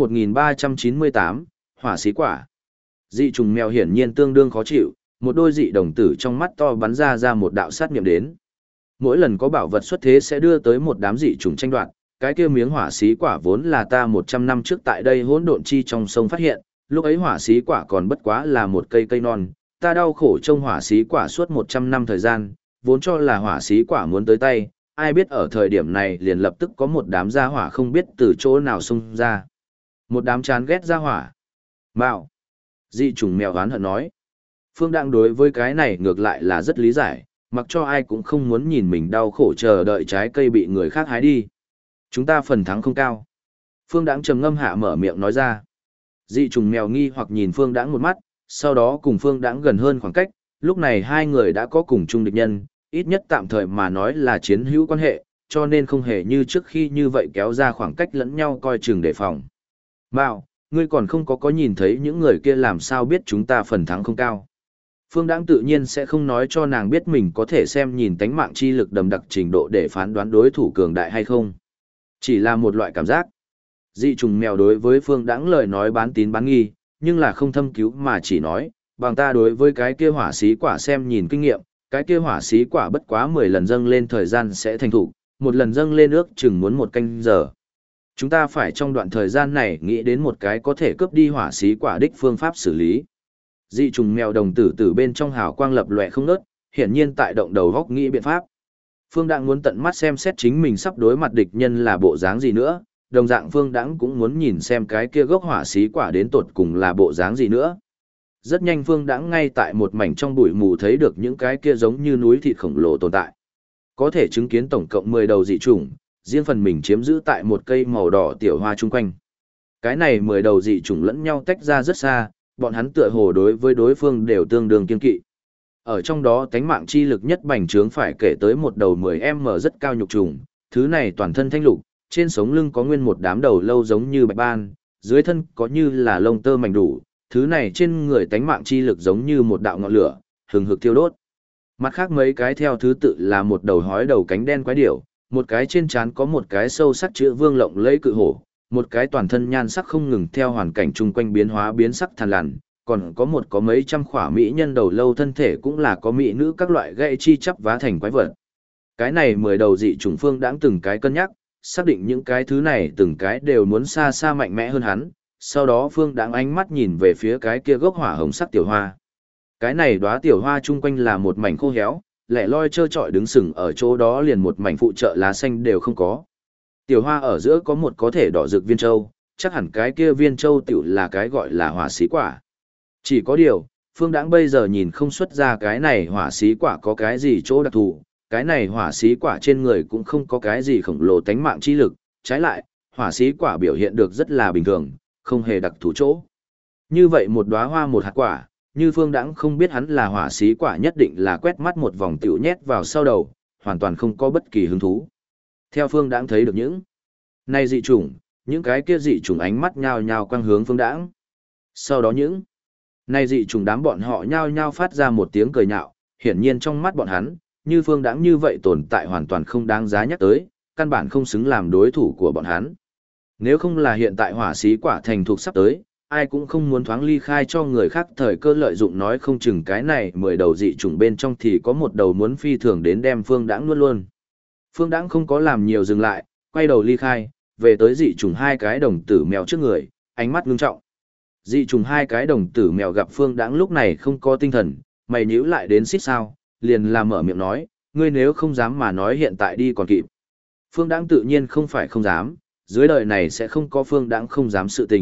1398, hỏa xí quả. Dị trùng mèo hiển nhiên tương đương khó chịu, một đôi dị đồng tử trong mắt to bắn ra một đạo sát niệm đến. Mỗi lần có bảo vật xuất thế sẽ đưa tới một đám dị trùng tranh đoạt, cái kia miếng hỏa xí quả vốn là ta 100 năm trước tại đây hỗn độn chi trong sông phát hiện, lúc ấy hỏa xí quả còn bất quá là một cây cây non, ta đau khổ trông hỏa xí quả suốt 100 năm thời gian, vốn cho là hỏa xí quả muốn tới tay, ai biết ở thời điểm này liền lập tức có một đám gia hỏa không biết từ chỗ nào xông ra. Một đám chán ghét gia hỏa. Mạo. Dị trùng mèo oán hận nói. Phương Đãng đối với cái này ngược lại là rất lý giải, mặc cho ai cũng không muốn nhìn mình đau khổ chờ đợi trái cây bị người khác hái đi. Chúng ta phần thắng không cao. Phương Đãng trầm ngâm hạ mở miệng nói ra. Dị trùng mèo nghi hoặc nhìn Phương Đãng một mắt, sau đó cùng Phương Đãng gần hơn khoảng cách, lúc này hai người đã có cùng chung địch nhân, ít nhất tạm thời mà nói là chiến hữu quan hệ, cho nên không hề như trước khi như vậy kéo ra khoảng cách lẫn nhau coi chừng đề phòng. Mạo, ngươi còn không có nhìn thấy những người kia làm sao biết chúng ta phần thắng không cao. Phương Đãng tự nhiên sẽ không nói cho nàng biết mình có thể xem nhìn tánh mạng chi lực đầm đặc trình độ để phán đoán đối thủ cường đại hay không. Chỉ là một loại cảm giác. Dị trùng mèo đối với Phương Đãng lời nói bán tín bán nghi, nhưng là không thâm cứu mà chỉ nói, bằng ta đối với cái kia hỏa xí quả xem nhìn kinh nghiệm, cái kia hỏa xí quả bất quá 10 lần dâng lên thời gian sẽ thành thủ, một lần dâng lên ước chừng muốn 1 canh giờ. Chúng ta phải trong đoạn thời gian này nghĩ đến một cái có thể cướp đi hỏa xí quả đích phương pháp xử lý. Dị trùng mèo đồng tử từ bên trong hào quang lập lòe không ngớt, hiển nhiên tại động đầu góc nghĩ biện pháp. Phương Đãng muốn tận mắt xem xét chính mình sắp đối mặt địch nhân là bộ dáng gì nữa, đồng dạng Phương Đãng cũng muốn nhìn xem cái kia gốc hỏa xí quả đến tột cùng là bộ dáng gì nữa. Rất nhanh Phương Đãng ngay tại một mảnh trong bụi mù thấy được những cái kia giống như núi thịt khổng lồ tồn tại. Có thể chứng kiến tổng cộng 10 đầu dị chủng, riêng phần mình chiếm giữ tại một cây màu đỏ tiểu hoa chung quanh. Cái này 10 đầu dị chủng lẫn nhau tách ra rất xa, bọn hắn tựa hồ đối với đối phương đều tương đương kiên kỵ. Ở trong đó tánh mạng chi lực nhất bành trướng phải kể tới một đầu 10m rất cao nhục trùng, thứ này toàn thân thanh lục, trên sống lưng có nguyên một đám đầu lâu giống như bạch ban, dưới thân có như là lông tơ mảnh đủ, thứ này trên người tánh mạng chi lực giống như một đạo ngọn lửa, hừng hực thiêu đốt. Mặt khác mấy cái theo thứ tự là một đầu hói đầu cánh đen quái điểu, một cái trên trán có một cái sâu sắc chữ vương lộng lẫy cự hổ, một cái toàn thân nhan sắc không ngừng theo hoàn cảnh chung quanh biến hóa biến sắc thằn lằn, còn có mấy trăm khỏa mỹ nhân đầu lâu thân thể cũng là có mỹ nữ các loại gậy chi chắp vá thành quái vật. Cái này 10 đầu dị chủng Phương Đãng từng cái cân nhắc, xác định những cái thứ này từng cái đều muốn xa xa mạnh mẽ hơn hắn, sau đó Phương Đãng ánh mắt nhìn về phía cái kia gốc hỏa hồng sắc tiểu hoa. Cái này đóa tiểu hoa chung quanh là một mảnh khô héo, lẻ loi trơ trọi đứng sừng ở chỗ đó liền một mảnh phụ trợ lá xanh đều không có. Tiểu hoa ở giữa có một có thể đỏ rực viên châu, chắc hẳn cái kia viên châu tiểu là cái gọi là hỏa xí quả. Chỉ có điều, Phương Đãng bây giờ nhìn không xuất ra cái này hỏa xí quả có cái gì chỗ đặc thù, cái này hỏa xí quả trên người cũng không có cái gì khổng lồ tánh mạng chi lực, trái lại, hỏa xí quả biểu hiện được rất là bình thường, không hề đặc thù chỗ. Như vậy một đóa hoa một hạt quả, như Phương Đãng không biết hắn là hỏa xí quả nhất định là quét mắt một vòng tiểu nhét vào sau đầu, hoàn toàn không có bất kỳ hứng thú. Theo Phương Đãng thấy được những này dị chủng, những cái kia dị chủng ánh mắt nhao nhao quang hướng Phương Đãng. Sau đó những này dị chủng đám bọn họ nhao nhao phát ra một tiếng cười nhạo, hiển nhiên trong mắt bọn hắn, như Phương Đãng như vậy tồn tại hoàn toàn không đáng giá nhắc tới, căn bản không xứng làm đối thủ của bọn hắn. Nếu không là hiện tại hỏa xí quả thành thục sắp tới, ai cũng không muốn thoáng ly khai cho người khác thời cơ lợi dụng nói không chừng cái này 10 đầu dị chủng bên trong thì có một đầu muốn phi thường đến đem Phương Đãng nuốt luôn. Phương Đãng không có làm nhiều dừng lại, quay đầu ly khai, về tới dị chủng 2 cái đồng tử mèo trước người, ánh mắt ngưng trọng. Dị chủng 2 cái đồng tử mèo gặp Phương Đãng lúc này không có tinh thần, mày nhíu lại đến xít sao, liền làm mở miệng nói, ngươi nếu không dám mà nói hiện tại đi còn kịp. Phương Đãng tự nhiên không phải không dám, dưới đời này sẽ không có Phương Đãng không dám sự tình,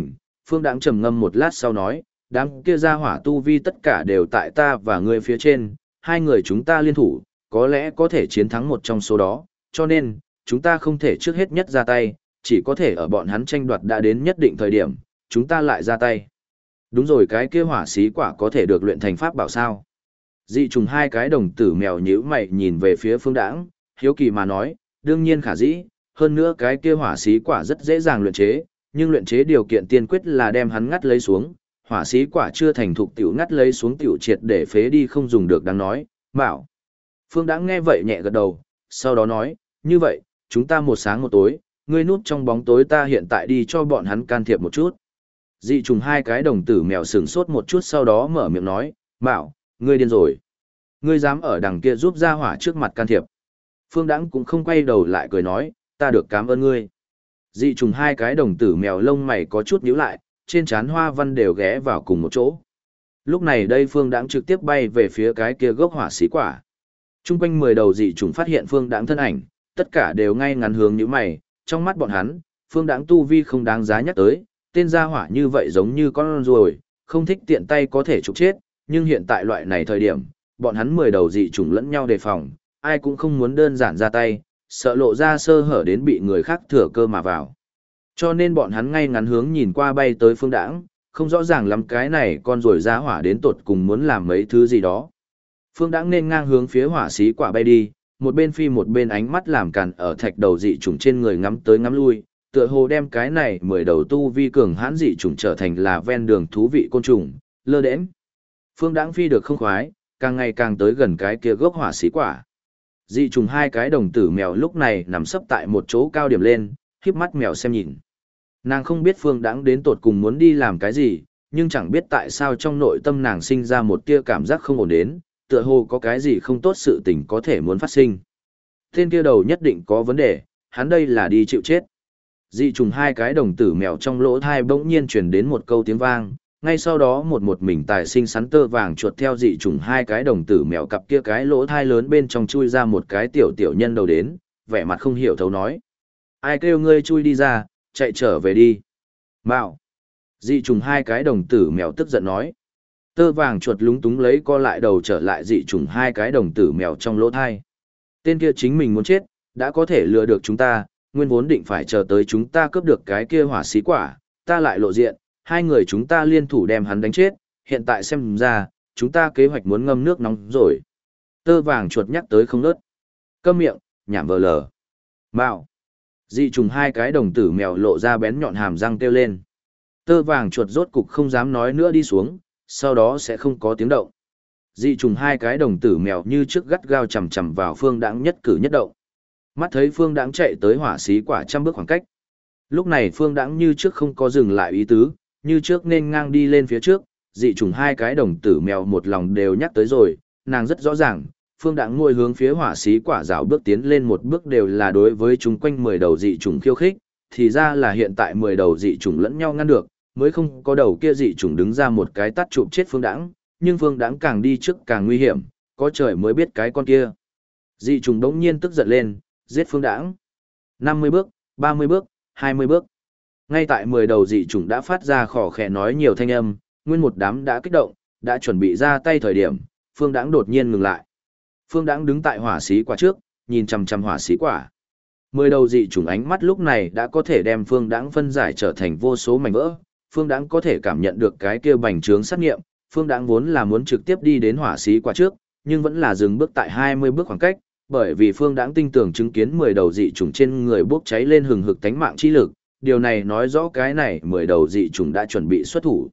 Phương Đãng trầm ngâm một lát sau nói, đám kia ra hỏa tu vi tất cả đều tại ta và ngươi phía trên, hai người chúng ta liên thủ, có lẽ có thể chiến thắng một trong số đó, cho nên, chúng ta không thể trước hết nhất ra tay, chỉ có thể ở bọn hắn tranh đoạt đã đến nhất định thời điểm, chúng ta lại ra tay. Đúng rồi, cái kia hỏa xí quả có thể được luyện thành pháp bảo sao? Dị trùng hai cái đồng tử mèo nhíu mày nhìn về phía Phương Đãng, hiếu kỳ mà nói, đương nhiên khả dĩ, hơn nữa cái kia hỏa xí quả rất dễ dàng luyện chế, nhưng luyện chế điều kiện tiên quyết là đem hắn ngắt lấy xuống, hỏa xí quả chưa thành thục tiểu ngắt lấy xuống tiểu triệt để phế đi không dùng được đáng nói, bảo. Phương Đãng nghe vậy nhẹ gật đầu, sau đó nói, như vậy, chúng ta một sáng một tối, ngươi núp trong bóng tối ta hiện tại đi cho bọn hắn can thiệp một chút. Dị trùng hai cái đồng tử mèo sửng sốt một chút sau đó mở miệng nói, bảo, ngươi điên rồi. Ngươi dám ở đằng kia giúp ra hỏa trước mặt can thiệp. Phương Đãng cũng không quay đầu lại cười nói, ta được cảm ơn ngươi. Dị trùng hai cái đồng tử mèo lông mày có chút nhíu lại, trên trán hoa văn đều ghé vào cùng một chỗ. Lúc này đây Phương Đãng trực tiếp bay về phía cái kia gốc hỏa xí quả. Trung quanh 10 đầu dị trùng phát hiện Phương Đãng thân ảnh, tất cả đều ngay ngắn hướng nhíu mày, trong mắt bọn hắn, Phương Đãng tu vi không đáng giá nhắc tới, tên gia hỏa như vậy giống như con ruồi, không thích tiện tay có thể trục chết, nhưng hiện tại loại này thời điểm, bọn hắn 10 đầu dị trùng lẫn nhau đề phòng, ai cũng không muốn đơn giản ra tay, sợ lộ ra sơ hở đến bị người khác thừa cơ mà vào. Cho nên bọn hắn ngay ngắn hướng nhìn qua bay tới Phương Đãng, không rõ ràng lắm cái này con rồi ra hỏa đến tột cùng muốn làm mấy thứ gì đó. Phương Đãng nên ngang hướng phía hỏa xí quả bay đi, một bên phi một bên ánh mắt làm càn ở thạch đầu dị trùng trên người ngắm tới ngắm lui, tựa hồ đem cái này 10 đầu tu vi cường hãn dị trùng trở thành là ven đường thú vị côn trùng, lơ đễnh. Phương Đãng phi được không khoái, càng ngày càng tới gần cái kia gốc hỏa xí quả. Dị trùng hai cái đồng tử mèo lúc này nằm sấp tại một chỗ cao điểm lên, híp mắt mèo xem nhìn. Nàng không biết Phương Đãng đến tột cùng muốn đi làm cái gì, nhưng chẳng biết tại sao trong nội tâm nàng sinh ra một tia cảm giác không ổn đến, tựa hồ có cái gì không tốt sự tình có thể muốn phát sinh. Tên kia đầu nhất định có vấn đề, hắn đây là đi chịu chết. Dị trùng hai cái đồng tử mèo trong lỗ thai bỗng nhiên truyền đến một câu tiếng vang, ngay sau đó một mình tài sinh sắn tơ vàng chuột theo dị trùng hai cái đồng tử mèo cặp kia cái lỗ thai lớn bên trong chui ra một cái tiểu nhân đầu đến, vẻ mặt không hiểu thấu nói. Ai kêu ngươi chui đi ra, chạy trở về đi. Mạo. Dị trùng hai cái đồng tử mèo tức giận nói. Tơ vàng chuột lúng túng lấy co lại đầu trở lại dị trùng hai cái đồng tử mèo trong lỗ thai. Tên kia chính mình muốn chết, đã có thể lừa được chúng ta, nguyên vốn định phải chờ tới chúng ta cướp được cái kia hỏa xí quả, ta lại lộ diện, hai người chúng ta liên thủ đem hắn đánh chết, hiện tại xem ra, chúng ta kế hoạch muốn ngâm nước nóng rồi. Tơ vàng chuột nhắc tới không nớt. Câm miệng, nhảm vờ lờ. Mạo. Dị trùng hai cái đồng tử mèo lộ ra bén nhọn hàm răng kêu lên. Tơ vàng chuột rốt cục không dám nói nữa đi xuống, sau đó sẽ không có tiếng động. Dị trùng hai cái đồng tử mèo như trước gắt gao chầm chầm vào Phương Đãng nhất cử nhất động. Mắt thấy Phương Đãng chạy tới hỏa xí quả trăm bước khoảng cách. Lúc này Phương Đãng như trước không có dừng lại ý tứ, như trước nên ngang đi lên phía trước, dị trùng hai cái đồng tử mèo một lòng đều nhắc tới rồi, nàng rất rõ ràng, Phương Đãng ngồi hướng phía hỏa xí quả rào bước tiến lên một bước đều là đối với chúng quanh 10 đầu dị trùng khiêu khích, thì ra là hiện tại 10 đầu dị trùng lẫn nhau ngăn được, mới không có đầu kia dị trùng đứng ra một cái tát chụp chết Phương Đãng, nhưng Phương Đãng càng đi trước càng nguy hiểm, có trời mới biết cái con kia. Dị trùng đống nhiên tức giận lên, giết Phương Đãng. 50 bước, 30 bước, 20 bước. Ngay tại 10 đầu dị trùng đã phát ra khò khẽ nói nhiều thanh âm, nguyên một đám đã kích động, đã chuẩn bị ra tay thời điểm, Phương Đãng đột nhiên ngừng lại. Phương Đãng đứng tại hỏa xí quả trước, nhìn chằm chằm hỏa xí quả. 10 đầu dị trùng ánh mắt lúc này đã có thể đem Phương Đãng phân giải trở thành vô số mảnh vỡ. Phương Đãng có thể cảm nhận được cái kia bành trướng sát nghiệm, Phương Đãng vốn là muốn trực tiếp đi đến hỏa xí quả trước, nhưng vẫn là dừng bước tại 20 bước khoảng cách, bởi vì Phương Đãng tinh tường chứng kiến 10 đầu dị trùng trên người bốc cháy lên hừng hực tánh mạng chi lực, điều này nói rõ cái này 10 đầu dị trùng đã chuẩn bị xuất thủ.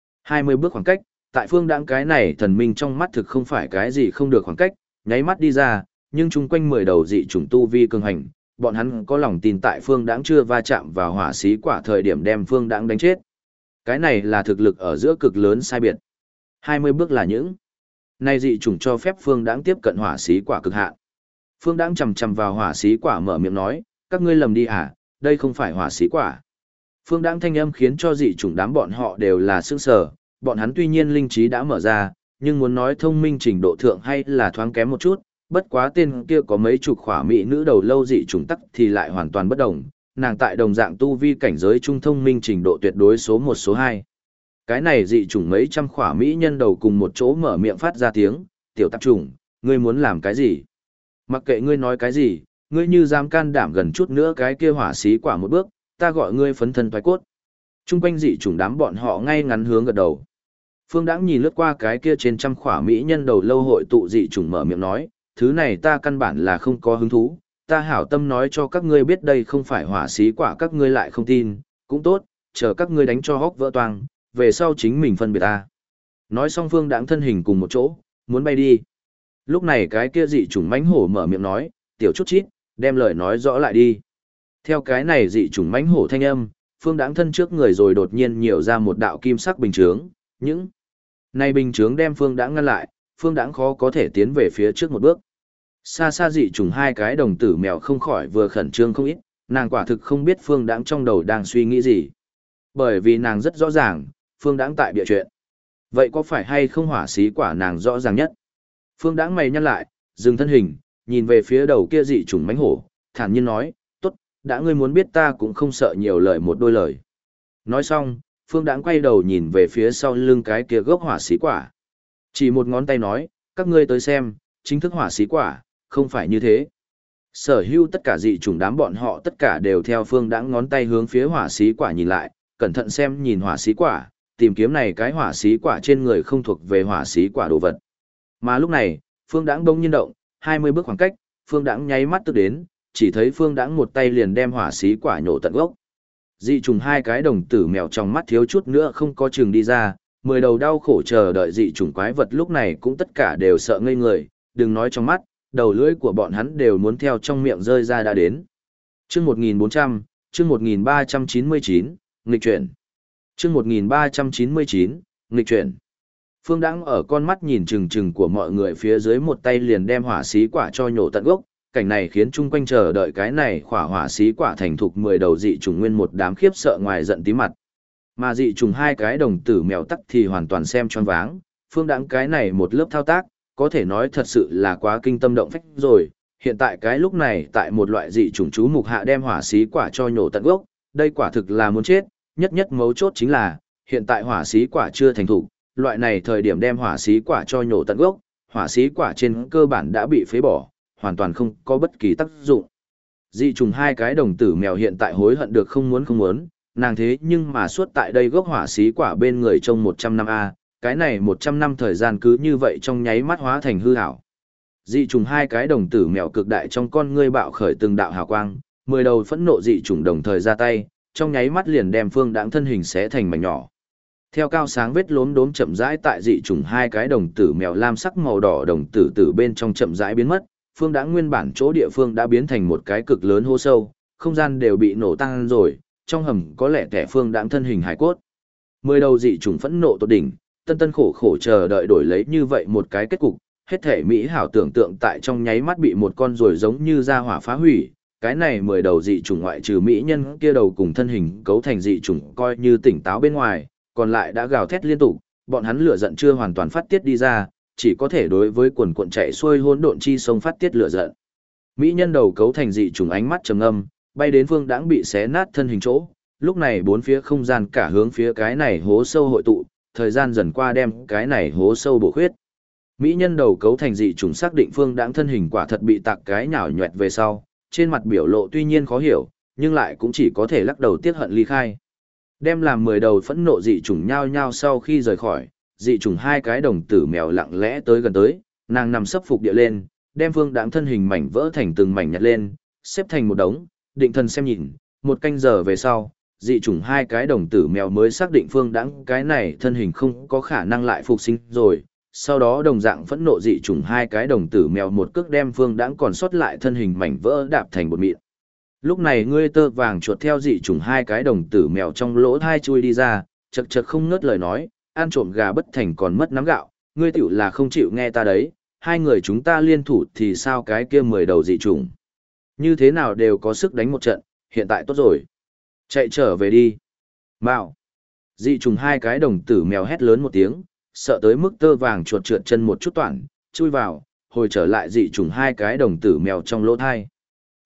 20 bước khoảng cách, tại Phương Đãng cái này thần minh trong mắt thực không phải cái gì không được khoảng cách, nháy mắt đi ra, nhưng chung quanh 10 đầu dị trùng tu vi cường hành, bọn hắn có lòng tin tại Phương Đãng chưa va chạm vào hỏa xí quả thời điểm đem Phương Đãng đánh chết. Cái này là thực lực ở giữa cực lớn sai biệt. 20 bước là những này dị trùng cho phép Phương Đãng tiếp cận hỏa xí quả cực hạn. Phương Đãng chầm chầm vào hỏa xí quả mở miệng nói, các ngươi lầm đi à, đây không phải hỏa xí quả. Phương Đãng thanh âm khiến cho dị chủng đám bọn họ đều là sững sờ, bọn hắn tuy nhiên linh trí đã mở ra, nhưng muốn nói thông minh trình độ thượng hay là thoáng kém một chút, bất quá tên kia có mấy chục khỏa mỹ nữ đầu lâu dị chủng tắc thì lại hoàn toàn bất đồng, nàng tại đồng dạng tu vi cảnh giới trung thông minh trình độ tuyệt đối số một số 2. Cái này dị chủng mấy trăm khỏa mỹ nhân đầu cùng một chỗ mở miệng phát ra tiếng, tiểu tạp chủng, ngươi muốn làm cái gì? Mặc kệ ngươi nói cái gì, ngươi như dám can đảm gần chút nữa cái kia hỏa xí quả một bước, ta gọi ngươi phấn thân thoái cốt. Trung quanh dị chủng đám bọn họ ngay ngắn hướng gật đầu. Phương Đãng nhìn lướt qua cái kia trên trăm khỏa mỹ nhân đầu lâu hội tụ dị chủng mở miệng nói, thứ này ta căn bản là không có hứng thú, ta hảo tâm nói cho các ngươi biết đây không phải hỏa xí quả các ngươi lại không tin, cũng tốt, chờ các ngươi đánh cho hốc vỡ toang, về sau chính mình phân biệt ta. Nói xong Phương Đãng thân hình cùng một chỗ, muốn bay đi. Lúc này cái kia dị chủng mãnh hổ mở miệng nói, tiểu chút chít, đem lời nói rõ lại đi. Theo cái này dị chủng mãnh hổ thanh âm, Phương Đãng thân trước người rồi đột nhiên nhiều ra một đạo kim sắc bình chướng, những này bình chướng đem Phương Đãng ngăn lại, Phương Đãng khó có thể tiến về phía trước một bước. Xa xa dị chủng hai cái đồng tử mèo không khỏi vừa khẩn trương không ít, nàng quả thực không biết Phương Đãng trong đầu đang suy nghĩ gì. Bởi vì nàng rất rõ ràng, Phương Đãng tại bịa chuyện. Vậy có phải hay không hỏa xí quả nàng rõ ràng nhất? Phương Đãng mày nhăn lại, dừng thân hình, nhìn về phía đầu kia dị chủng mãnh hổ, thản nhiên nói, tốt, đã ngươi muốn biết ta cũng không sợ nhiều lời một đôi lời. Nói xong, Phương Đãng quay đầu nhìn về phía sau lưng cái kia gốc hỏa xí quả. Chỉ một ngón tay nói, các ngươi tới xem, chính thức hỏa xí quả, không phải như thế. Sở hữu tất cả dị chủng đám bọn họ tất cả đều theo Phương Đãng ngón tay hướng phía hỏa xí quả nhìn lại, cẩn thận xem nhìn hỏa xí quả, tìm kiếm này cái hỏa xí quả trên người không thuộc về hỏa xí quả đồ vật. Mà lúc này, Phương Đãng bỗng nhiên động, 20 bước khoảng cách, Phương Đãng nháy mắt tức đến, chỉ thấy Phương Đãng một tay liền đem hỏa xí quả nhổ tận gốc. Dị trùng hai cái đồng tử mèo trong mắt thiếu chút nữa không có chừng đi ra, 10 đầu đau khổ chờ đợi dị trùng quái vật lúc này cũng tất cả đều sợ ngây người, đừng nói trong mắt, đầu lưỡi của bọn hắn đều muốn theo trong miệng rơi ra đã đến. Chương 1400, chương 1399, nghịch chuyển. Chương 1399, nghịch chuyển. Phương Đãng ở con mắt nhìn chừng chừng của mọi người phía dưới một tay liền đem hỏa xí quả cho nhổ tận gốc, cảnh này khiến chung quanh chờ đợi cái này khỏa hỏa xí quả thành thục 10 đầu dị trùng nguyên một đám khiếp sợ ngoài giận tí mặt. Mà dị trùng hai cái đồng tử mèo tắc thì hoàn toàn xem choáng váng, Phương Đãng cái này một lớp thao tác, có thể nói thật sự là quá kinh tâm động phách rồi, hiện tại cái lúc này tại một loại dị trùng chú mục hạ đem hỏa xí quả cho nhổ tận gốc, đây quả thực là muốn chết, nhất mấu chốt chính là, hiện tại hỏa xí quả chưa thành thục, loại này thời điểm đem hỏa xí quả cho nhổ tận gốc, hỏa xí quả trên cơ bản đã bị phế bỏ, hoàn toàn không có bất kỳ tác dụng. Dị trùng hai cái đồng tử mèo hiện tại hối hận được không muốn, nàng thế nhưng mà suốt tại đây gốc hỏa xí quả bên người trong 100 năm A, cái này 100 năm thời gian cứ như vậy trong nháy mắt hóa thành hư ảo. Dị trùng hai cái đồng tử mèo cực đại trong con ngươi bạo khởi từng đạo hào quang, 10 đầu phẫn nộ dị trùng đồng thời ra tay, trong nháy mắt liền đem Phương Đãng thân hình xé thành mảnh nhỏ. Theo cao sáng vết lốm đốm chậm rãi tại dị trùng hai cái đồng tử mèo lam sắc màu đỏ đồng tử tử bên trong chậm rãi biến mất, Phương Đãng nguyên bản chỗ địa phương đã biến thành một cái cực lớn hố sâu, không gian đều bị nổ tan rồi, trong hầm có lẽ kẻ Phương Đãng thân hình hải cốt. 10 đầu dị trùng phẫn nộ tột đỉnh, tân khổ khổ chờ đợi đổi lấy như vậy một cái kết cục, hết thể mỹ hảo tưởng tượng tại trong nháy mắt bị một con ruồi giống như ra hỏa phá hủy. Cái này 10 đầu dị trùng ngoại trừ mỹ nhân kia đầu cùng thân hình cấu thành dị trùng coi như tỉnh táo bên ngoài, còn lại đã gào thét liên tục, bọn hắn lửa giận chưa hoàn toàn phát tiết đi ra, chỉ có thể đối với quần cuộn chạy xuôi hỗn độn chi sông phát tiết lửa giận. Mỹ nhân đầu cấu thành dị trùng ánh mắt trầm ngâm, bay đến Phương Đãng bị xé nát thân hình chỗ, lúc này bốn phía không gian cả hướng phía cái này hố sâu hội tụ, thời gian dần qua đem cái này hố sâu bổ khuyết. Mỹ nhân đầu cấu thành dị trùng xác định Phương Đãng thân hình quả thật bị tạc cái nhào nhoẹt về sau, trên mặt biểu lộ tuy nhiên khó hiểu, nhưng lại cũng chỉ có thể lắc đầu tiếc hận ly khai. Đem làm 10 đầu phẫn nộ dị trùng nhao nhao sau khi rời khỏi, dị trùng hai cái đồng tử mèo lặng lẽ tới gần tới, nàng nằm sấp phục địa lên, đem Phương Đãng thân hình mảnh vỡ thành từng mảnh nhặt lên, xếp thành một đống, định thần xem nhìn, một canh giờ về sau, dị trùng hai cái đồng tử mèo mới xác định Phương Đãng cái này thân hình không có khả năng lại phục sinh rồi. Sau đó đồng dạng phẫn nộ dị trùng hai cái đồng tử mèo một cước đem Phương Đãng còn sót lại thân hình mảnh vỡ đạp thành bột mịn. Lúc này ngươi tơ vàng chuột theo dị trùng hai cái đồng tử mèo trong lỗ thai chui đi ra, chật chật không ngớt lời nói, ăn trộm gà bất thành còn mất nắm gạo, ngươi tiểu là không chịu nghe ta đấy, hai người chúng ta liên thủ thì sao cái kia 10 đầu dị trùng. Như thế nào đều có sức đánh một trận, hiện tại tốt rồi. Chạy trở về đi. Mạo. Dị trùng hai cái đồng tử mèo hét lớn một tiếng, sợ tới mức tơ vàng chuột trượt chân một chút toản, chui vào, hồi trở lại dị trùng hai cái đồng tử mèo trong lỗ thai.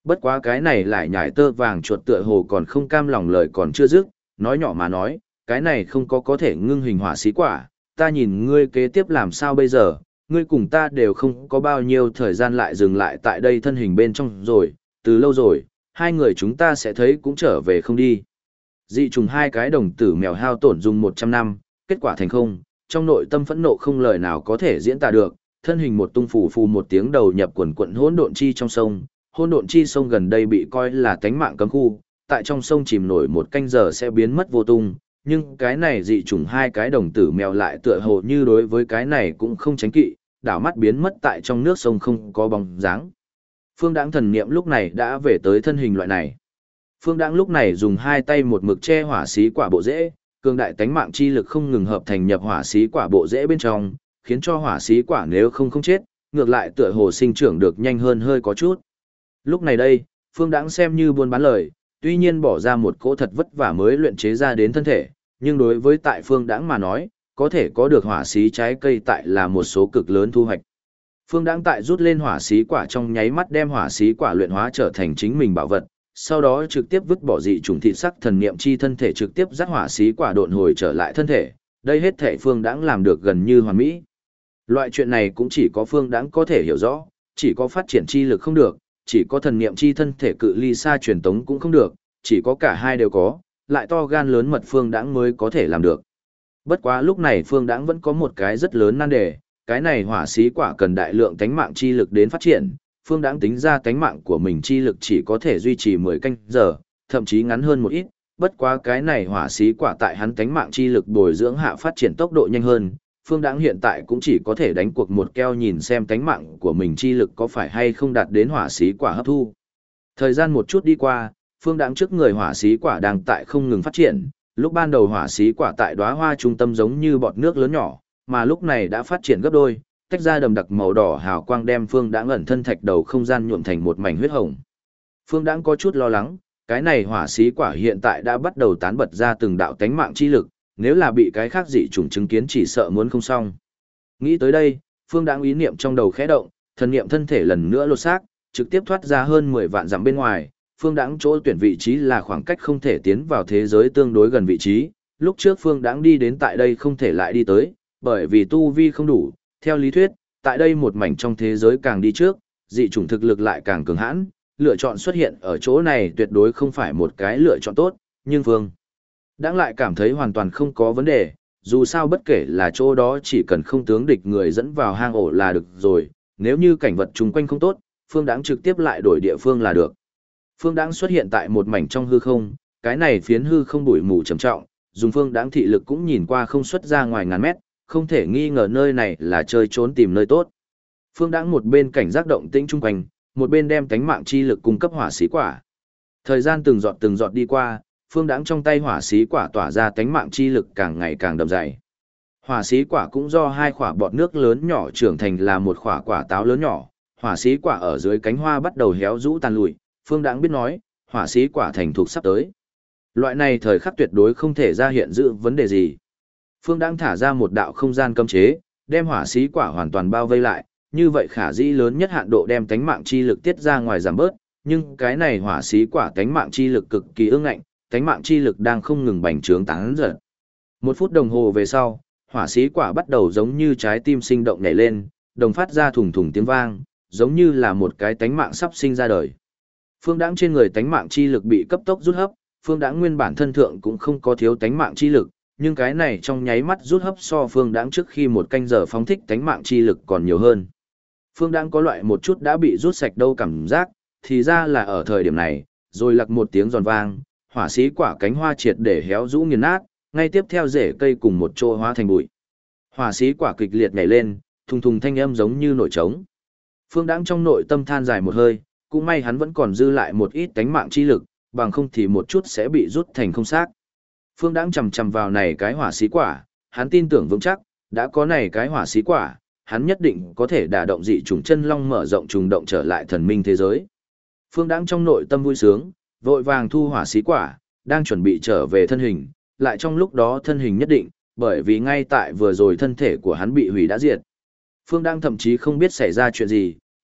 Bất quá cái này lại nhảy tơ vàng chuột tựa hồ còn không cam lòng lời còn chưa dứt, nói nhỏ mà nói, cái này không có thể ngưng hình hỏa xí quả, ta nhìn ngươi kế tiếp làm sao bây giờ, ngươi cùng ta đều không có bao nhiêu thời gian lại dừng lại tại đây thân hình bên trong rồi, từ lâu rồi, hai người chúng ta sẽ thấy cũng trở về không đi. Dị trùng hai cái đồng tử mèo hao tổn dùng 100 năm, kết quả thành không, trong nội tâm phẫn nộ không lời nào có thể diễn tả được, thân hình một tung phù phù một tiếng đầu nhập quần quận hỗn độn chi trong sông, hỗn độn chi sông gần đây bị coi là tánh mạng cấm khu, tại trong sông chìm nổi một canh giờ sẽ biến mất vô tung, nhưng cái này dị trùng hai cái đồng tử mèo lại tựa hồ như đối với cái này cũng không tránh kỵ, đảo mắt biến mất tại trong nước sông không có bóng dáng. Phương Đãng thần niệm lúc này đã về tới thân hình loại này. Phương Đãng lúc này dùng hai tay một mực che hỏa xí quả bộ rễ, cường đại tánh mạng chi lực không ngừng hợp thành nhập hỏa xí quả bộ rễ bên trong, khiến cho hỏa xí quả nếu không chết, ngược lại tựa hồ sinh trưởng được nhanh hơn hơi có chút. Lúc này đây, Phương Đãng xem như buôn bán lời, tuy nhiên bỏ ra một cỗ thật vất vả mới luyện chế ra đến thân thể, nhưng đối với tại Phương Đãng mà nói, có thể có được hỏa xí trái cây tại là một số cực lớn thu hoạch. Phương Đãng tại rút lên hỏa xí quả trong nháy mắt đem hỏa xí quả luyện hóa trở thành chính mình bảo vật, sau đó trực tiếp vứt bỏ dị trùng thịt sắc thần niệm chi thân thể trực tiếp dắt hỏa xí quả độn hồi trở lại thân thể, đây hết thể Phương Đãng làm được gần như hoàn mỹ. Loại chuyện này cũng chỉ có Phương Đãng có thể hiểu rõ, chỉ có phát triển chi lực không được, chỉ có thần niệm chi thân thể cự ly xa truyền tống cũng không được, chỉ có cả hai đều có, lại to gan lớn mật Phương Đãng mới có thể làm được. Bất quá lúc này Phương Đãng vẫn có một cái rất lớn nan đề, cái này hỏa xí quả cần đại lượng tánh mạng chi lực đến phát triển, Phương Đãng tính ra tánh mạng của mình chi lực chỉ có thể duy trì 10 canh giờ, thậm chí ngắn hơn một ít, bất quá cái này hỏa xí quả tại hắn tánh mạng chi lực bồi dưỡng hạ phát triển tốc độ nhanh hơn, Phương Đãng hiện tại cũng chỉ có thể đánh cuộc một keo nhìn xem tánh mạng của mình chi lực có phải hay không đạt đến hỏa xí quả hấp thu. Thời gian một chút đi qua, Phương Đãng trước người hỏa xí quả đang tại không ngừng phát triển, lúc ban đầu hỏa xí quả tại đóa hoa trung tâm giống như bọt nước lớn nhỏ, mà lúc này đã phát triển gấp đôi, tách ra đầm đặc màu đỏ hào quang đem Phương Đãng ẩn thân thạch đầu không gian nhuộm thành một mảnh huyết hồng. Phương Đãng có chút lo lắng, cái này hỏa xí quả hiện tại đã bắt đầu tán bật ra từng đạo tánh mạng chi lực, nếu là bị cái khác dị chủng chứng kiến chỉ sợ muốn không xong. Nghĩ tới đây, Phương Đãng ý niệm trong đầu khẽ động, thần niệm thân thể lần nữa lột xác, trực tiếp thoát ra hơn 10 vạn dặm bên ngoài. Phương Đãng chỗ tuyển vị trí là khoảng cách không thể tiến vào thế giới tương đối gần vị trí. Lúc trước Phương Đãng đi đến tại đây không thể lại đi tới, bởi vì tu vi không đủ. Theo lý thuyết, tại đây một mảnh trong thế giới càng đi trước, dị chủng thực lực lại càng cường hãn. Lựa chọn xuất hiện ở chỗ này tuyệt đối không phải một cái lựa chọn tốt, nhưng Phương Đãng lại cảm thấy hoàn toàn không có vấn đề, dù sao bất kể là chỗ đó chỉ cần không tướng địch người dẫn vào hang ổ là được rồi, nếu như cảnh vật chung quanh không tốt, Phương Đãng trực tiếp lại đổi địa phương là được. Phương Đãng xuất hiện tại một mảnh trong hư không, cái này phiến hư không bụi mù trầm trọng, dùng Phương Đãng thị lực cũng nhìn qua không xuất ra ngoài ngàn mét, không thể nghi ngờ nơi này là chơi trốn tìm nơi tốt. Phương Đãng một bên cảnh giác động tĩnh chung quanh, một bên đem tánh mạng chi lực cung cấp hỏa xí quả. Thời gian từng giọt đi qua, Phương Đãng trong tay hỏa xí quả tỏa ra tánh mạng chi lực càng ngày càng đậm dày. Hỏa xí quả cũng do hai quả bọt nước lớn nhỏ trưởng thành là một quả táo lớn nhỏ, hỏa xí quả ở dưới cánh hoa bắt đầu héo rũ tàn lụi, Phương Đãng biết nói, hỏa xí quả thành thục sắp tới. Loại này thời khắc tuyệt đối không thể ra hiện dự vấn đề gì. Phương Đãng thả ra một đạo không gian cấm chế, đem hỏa xí quả hoàn toàn bao vây lại, như vậy khả dĩ lớn nhất hạn độ đem tánh mạng chi lực tiết ra ngoài giảm bớt, nhưng cái này hỏa xí quả tánh mạng chi lực cực kỳ ương ngạnh, tánh mạng chi lực đang không ngừng bành trướng tán dần. 1 phút đồng hồ về sau, hỏa xí quả bắt đầu giống như trái tim sinh động nhảy lên, đồng phát ra thùng thùng tiếng vang, giống như là một cái tánh mạng sắp sinh ra đời. Phương Đãng trên người tánh mạng chi lực bị cấp tốc rút hấp, Phương Đãng nguyên bản thân thượng cũng không có thiếu tánh mạng chi lực, nhưng cái này trong nháy mắt rút hấp so Phương Đãng trước khi một canh giờ phóng thích tánh mạng chi lực còn nhiều hơn. Phương Đãng có loại một chút đã bị rút sạch đâu cảm giác, thì ra là ở thời điểm này, rồi lặc một tiếng giòn vang, hỏa xí quả cánh hoa triệt để héo rũ nghiền nát, ngay tiếp theo rễ cây cùng một chỗ hóa thành bụi. Hỏa xí quả kịch liệt nhảy lên, thùng thùng thanh âm giống như nổi trống. Phương Đãng trong nội tâm than dài một hơi, cũng may hắn vẫn còn dư lại một ít tánh mạng chi lực, bằng không thì một chút sẽ bị rút thành không xác. Phương Đãng chầm chầm vào này cái hỏa xí quả, hắn tin tưởng vững chắc, đã có này cái hỏa xí quả, hắn nhất định có thể đả động dị trùng chân long mở rộng trùng động trở lại thần minh thế giới. Phương Đãng trong nội tâm vui sướng, vội vàng thu hỏa xí quả, đang chuẩn bị trở về thân hình, lại trong lúc đó thân hình nhất định, bởi vì ngay tại vừa rồi thân thể của hắn bị hủy đã diệt. Phương Đãng thậm chí không biết xảy ra chuyện gì,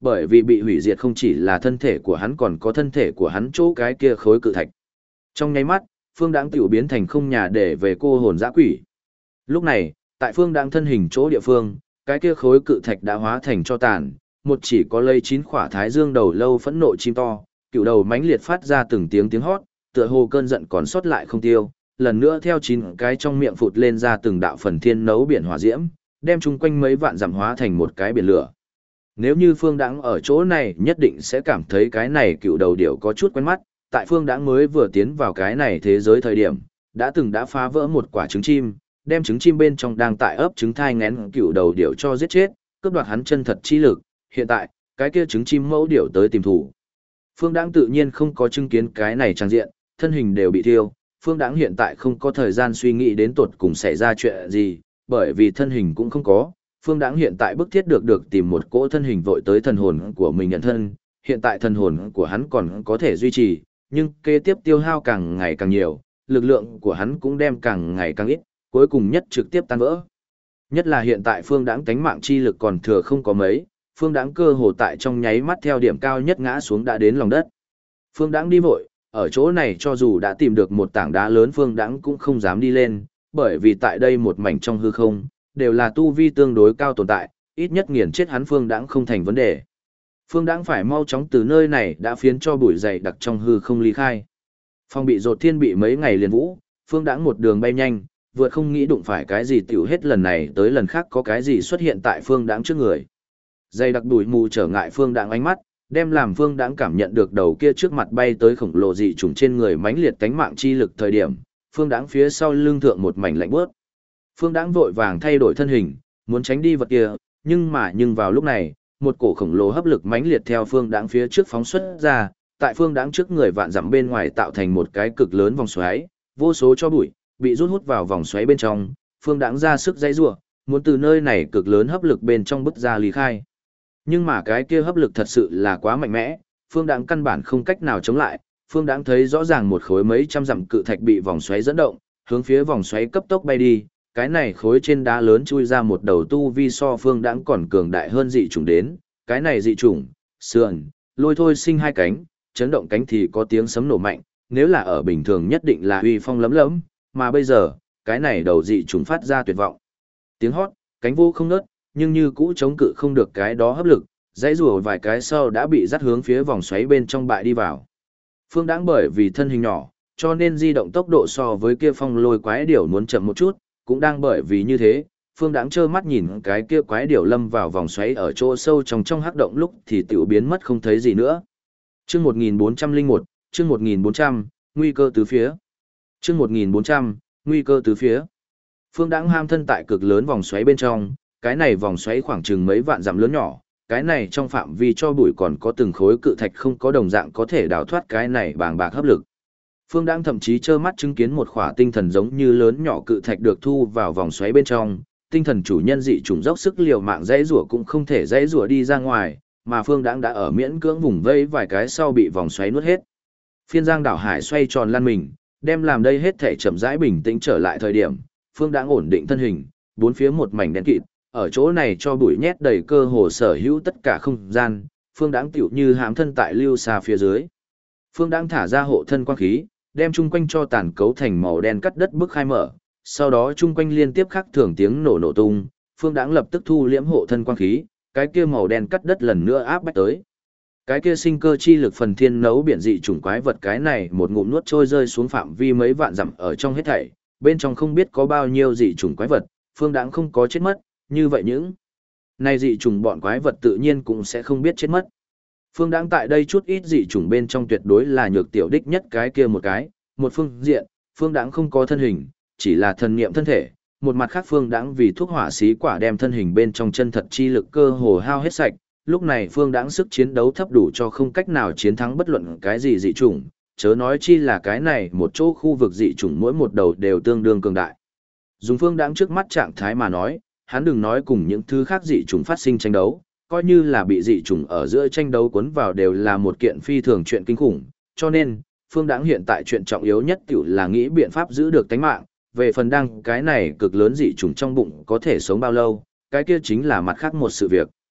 bởi vì bị hủy diệt không chỉ là thân thể của hắn còn có thân thể của hắn chỗ cái kia khối cự thạch. Trong nháy mắt, Phương Đãng tiểu biến thành không nhà để về cô hồn dã quỷ. Lúc này, tại Phương Đãng thân hình chỗ địa phương, cái kia khối cự thạch đã hóa thành cho tàn, một chỉ có lây 9 khỏa thái dương đầu lâu phẫn nộ chim to, cựu đầu mãnh liệt phát ra từng tiếng tiếng hót, tựa hồ cơn giận còn sót lại không tiêu, lần nữa theo 9 cái trong miệng phụt lên ra từng đạo phần thiên nấu biển hỏa diễm, đem chung quanh mấy vạn dặm hóa thành một cái biển lửa. Nếu như Phương Đãng ở chỗ này nhất định sẽ cảm thấy cái này cựu đầu điểu có chút quen mắt, tại Phương Đãng mới vừa tiến vào cái này thế giới thời điểm, đã phá vỡ một quả trứng chim, đem trứng chim bên trong đang tại ấp trứng thai nghén cựu đầu điểu cho giết chết, cướp đoạt hắn chân thật chi lực, hiện tại, cái kia trứng chim mẫu điểu tới tìm thủ. Phương Đãng tự nhiên không có chứng kiến cái này trang diện, thân hình đều bị thiêu, Phương Đãng hiện tại không có thời gian suy nghĩ đến tột cùng xảy ra chuyện gì, bởi vì thân hình cũng không có, Phương Đãng hiện tại bức thiết được tìm một cỗ thân hình vội tới thần hồn của mình nhận thân, hiện tại thần hồn của hắn còn có thể duy trì, nhưng kế tiếp tiêu hao càng ngày càng nhiều, lực lượng của hắn cũng đem càng ngày càng ít, cuối cùng nhất trực tiếp tan vỡ. Nhất là hiện tại Phương Đãng tánh mạng chi lực còn thừa không có mấy, Phương Đãng cơ hồ tại trong nháy mắt theo điểm cao nhất ngã xuống đã đến lòng đất. Phương Đãng đi vội, ở chỗ này cho dù đã tìm được một tảng đá lớn Phương Đãng cũng không dám đi lên, bởi vì tại đây một mảnh trong hư không, đều là tu vi tương đối cao tồn tại, ít nhất nghiền chết hắn Phương Đãng không thành vấn đề. Phương Đãng phải mau chóng từ nơi này đã phiến cho bụi dày đặc trong hư không ly khai. Phong bị dột thiên bị mấy ngày liền vũ, Phương Đãng một đường bay nhanh, vượt không nghĩ đụng phải cái gì tiểu hết lần này tới lần khác có cái gì xuất hiện tại Phương Đãng trước người. Dày đặc bụi mù trở ngại Phương Đãng ánh mắt, đem làm Phương Đãng cảm nhận được đầu kia trước mặt bay tới khổng lồ dị trùng trên người mãnh liệt cánh mạng chi lực thời điểm, Phương Đãng phía sau lưng thượng một mảnh lạnh buốt. Phương Đãng vội vàng thay đổi thân hình, muốn tránh đi vật kia, nhưng vào lúc này, một cổ khổng lồ hấp lực mãnh liệt theo Phương Đãng phía trước phóng xuất ra, tại Phương Đãng trước người vạn dặm bên ngoài tạo thành một cái cực lớn vòng xoáy, vô số cho bụi bị rút hút vào vòng xoáy bên trong, Phương Đãng ra sức giãy giụa, muốn từ nơi này cực lớn hấp lực bên trong bứt ra lý khai. Nhưng mà cái kia hấp lực thật sự là quá mạnh mẽ, Phương Đãng căn bản không cách nào chống lại, Phương Đãng thấy rõ ràng một khối mấy trăm dặm cự thạch bị vòng xoáy dẫn động, hướng phía vòng xoáy cấp tốc bay đi, cái này khối trên đá lớn chui ra một đầu tu vi so Phương Đãng còn cường đại hơn dị chủng đến, cái này dị chủng, sườn, lôi thôi sinh hai cánh, chấn động cánh thì có tiếng sấm nổ mạnh, nếu là ở bình thường nhất định là uy phong lấm lẫm, mà bây giờ, cái này đầu dị chủng phát ra tuyệt vọng. Tiếng hót, cánh vô không ngớt, nhưng như cũ chống cự không được cái đó hấp lực, dãy rùa vài cái sau đã bị dắt hướng phía vòng xoáy bên trong bại đi vào. Phương Đãng bởi vì thân hình nhỏ, cho nên di động tốc độ so với kia phong lôi quái điểu muốn chậm một chút, cũng đang bởi vì như thế, Phương Đãng trơ mắt nhìn cái kia quái điểu lâm vào vòng xoáy ở chỗ sâu trong hắc động lúc thì tiểu biến mất không thấy gì nữa. Chương 1401, chương 1400, nguy cơ tứ phía. Chương 1400, nguy cơ tứ phía. Phương Đãng ham thân tại cực lớn vòng xoáy bên trong, cái này vòng xoáy khoảng chừng mấy vạn dặm lớn nhỏ, cái này trong phạm vi cho bụi còn có từng khối cự thạch không có đồng dạng có thể đào thoát cái này bàng bạc hấp lực. Phương Đãng thậm chí trơ mắt chứng kiến một khỏa tinh thần giống như lớn nhỏ cự thạch được thu vào vòng xoáy bên trong, tinh thần chủ nhân dị chủng dốc sức liều mạng dãy rủa cũng không thể dãy rủa đi ra ngoài, mà Phương Đãng đã ở miễn cưỡng vùng vây vài cái sau bị vòng xoáy nuốt hết. Phiên giang đảo hải xoay tròn lăn mình, đem làm đây hết thể chậm rãi bình tĩnh trở lại thời điểm, Phương Đãng ổn định thân hình, bốn phía một mảnh đen kịt, ở chỗ này cho bụi nhét đầy cơ hồ sở hữu tất cả không gian, Phương Đãng tựu như hãm thân tại lưu xa phía dưới. Phương Đãng thả ra hộ thân quang khí, đem chung quanh cho tàn cấu thành màu đen cắt đất bức khai mở, sau đó chung quanh liên tiếp khắc thường tiếng nổ tung, Phương Đãng lập tức thu liễm hộ thân quang khí, cái kia màu đen cắt đất lần nữa áp bách tới. Cái kia sinh cơ chi lực phần thiên nấu biển dị chủng quái vật cái này một ngụm nuốt trôi rơi xuống phạm vi mấy vạn dặm ở trong hết thảy, bên trong không biết có bao nhiêu dị chủng quái vật, Phương Đãng không có chết mất, như vậy những này dị chủng bọn quái vật tự nhiên cũng sẽ không biết chết mất. Phương Đãng tại đây chút ít dị chủng bên trong tuyệt đối là nhược tiểu đích nhất cái kia một phương diện, Phương Đãng không có thân hình, chỉ là thần niệm thân thể, một mặt khác Phương Đãng vì thuốc hỏa xí quả đem thân hình bên trong chân thật chi lực cơ hồ hao hết sạch, lúc này Phương Đãng sức chiến đấu thấp đủ cho không cách nào chiến thắng bất luận cái gì dị chủng, chớ nói chi là cái này một chỗ khu vực dị chủng mỗi một đầu đều tương đương cường đại. Dùng Phương Đãng trước mắt trạng thái mà nói, hắn đừng nói cùng những thứ khác dị chủng phát sinh tranh đấu, coi như là bị dị chủng ở giữa tranh đấu cuốn vào đều là một kiện phi thường chuyện kinh khủng, cho nên, Phương Đãng hiện tại chuyện trọng yếu nhất tiểu là nghĩ biện pháp giữ được tánh mạng, về phần đăng cái này cực lớn dị chủng trong bụng có thể sống bao lâu, cái kia chính là mặt khác một sự việc.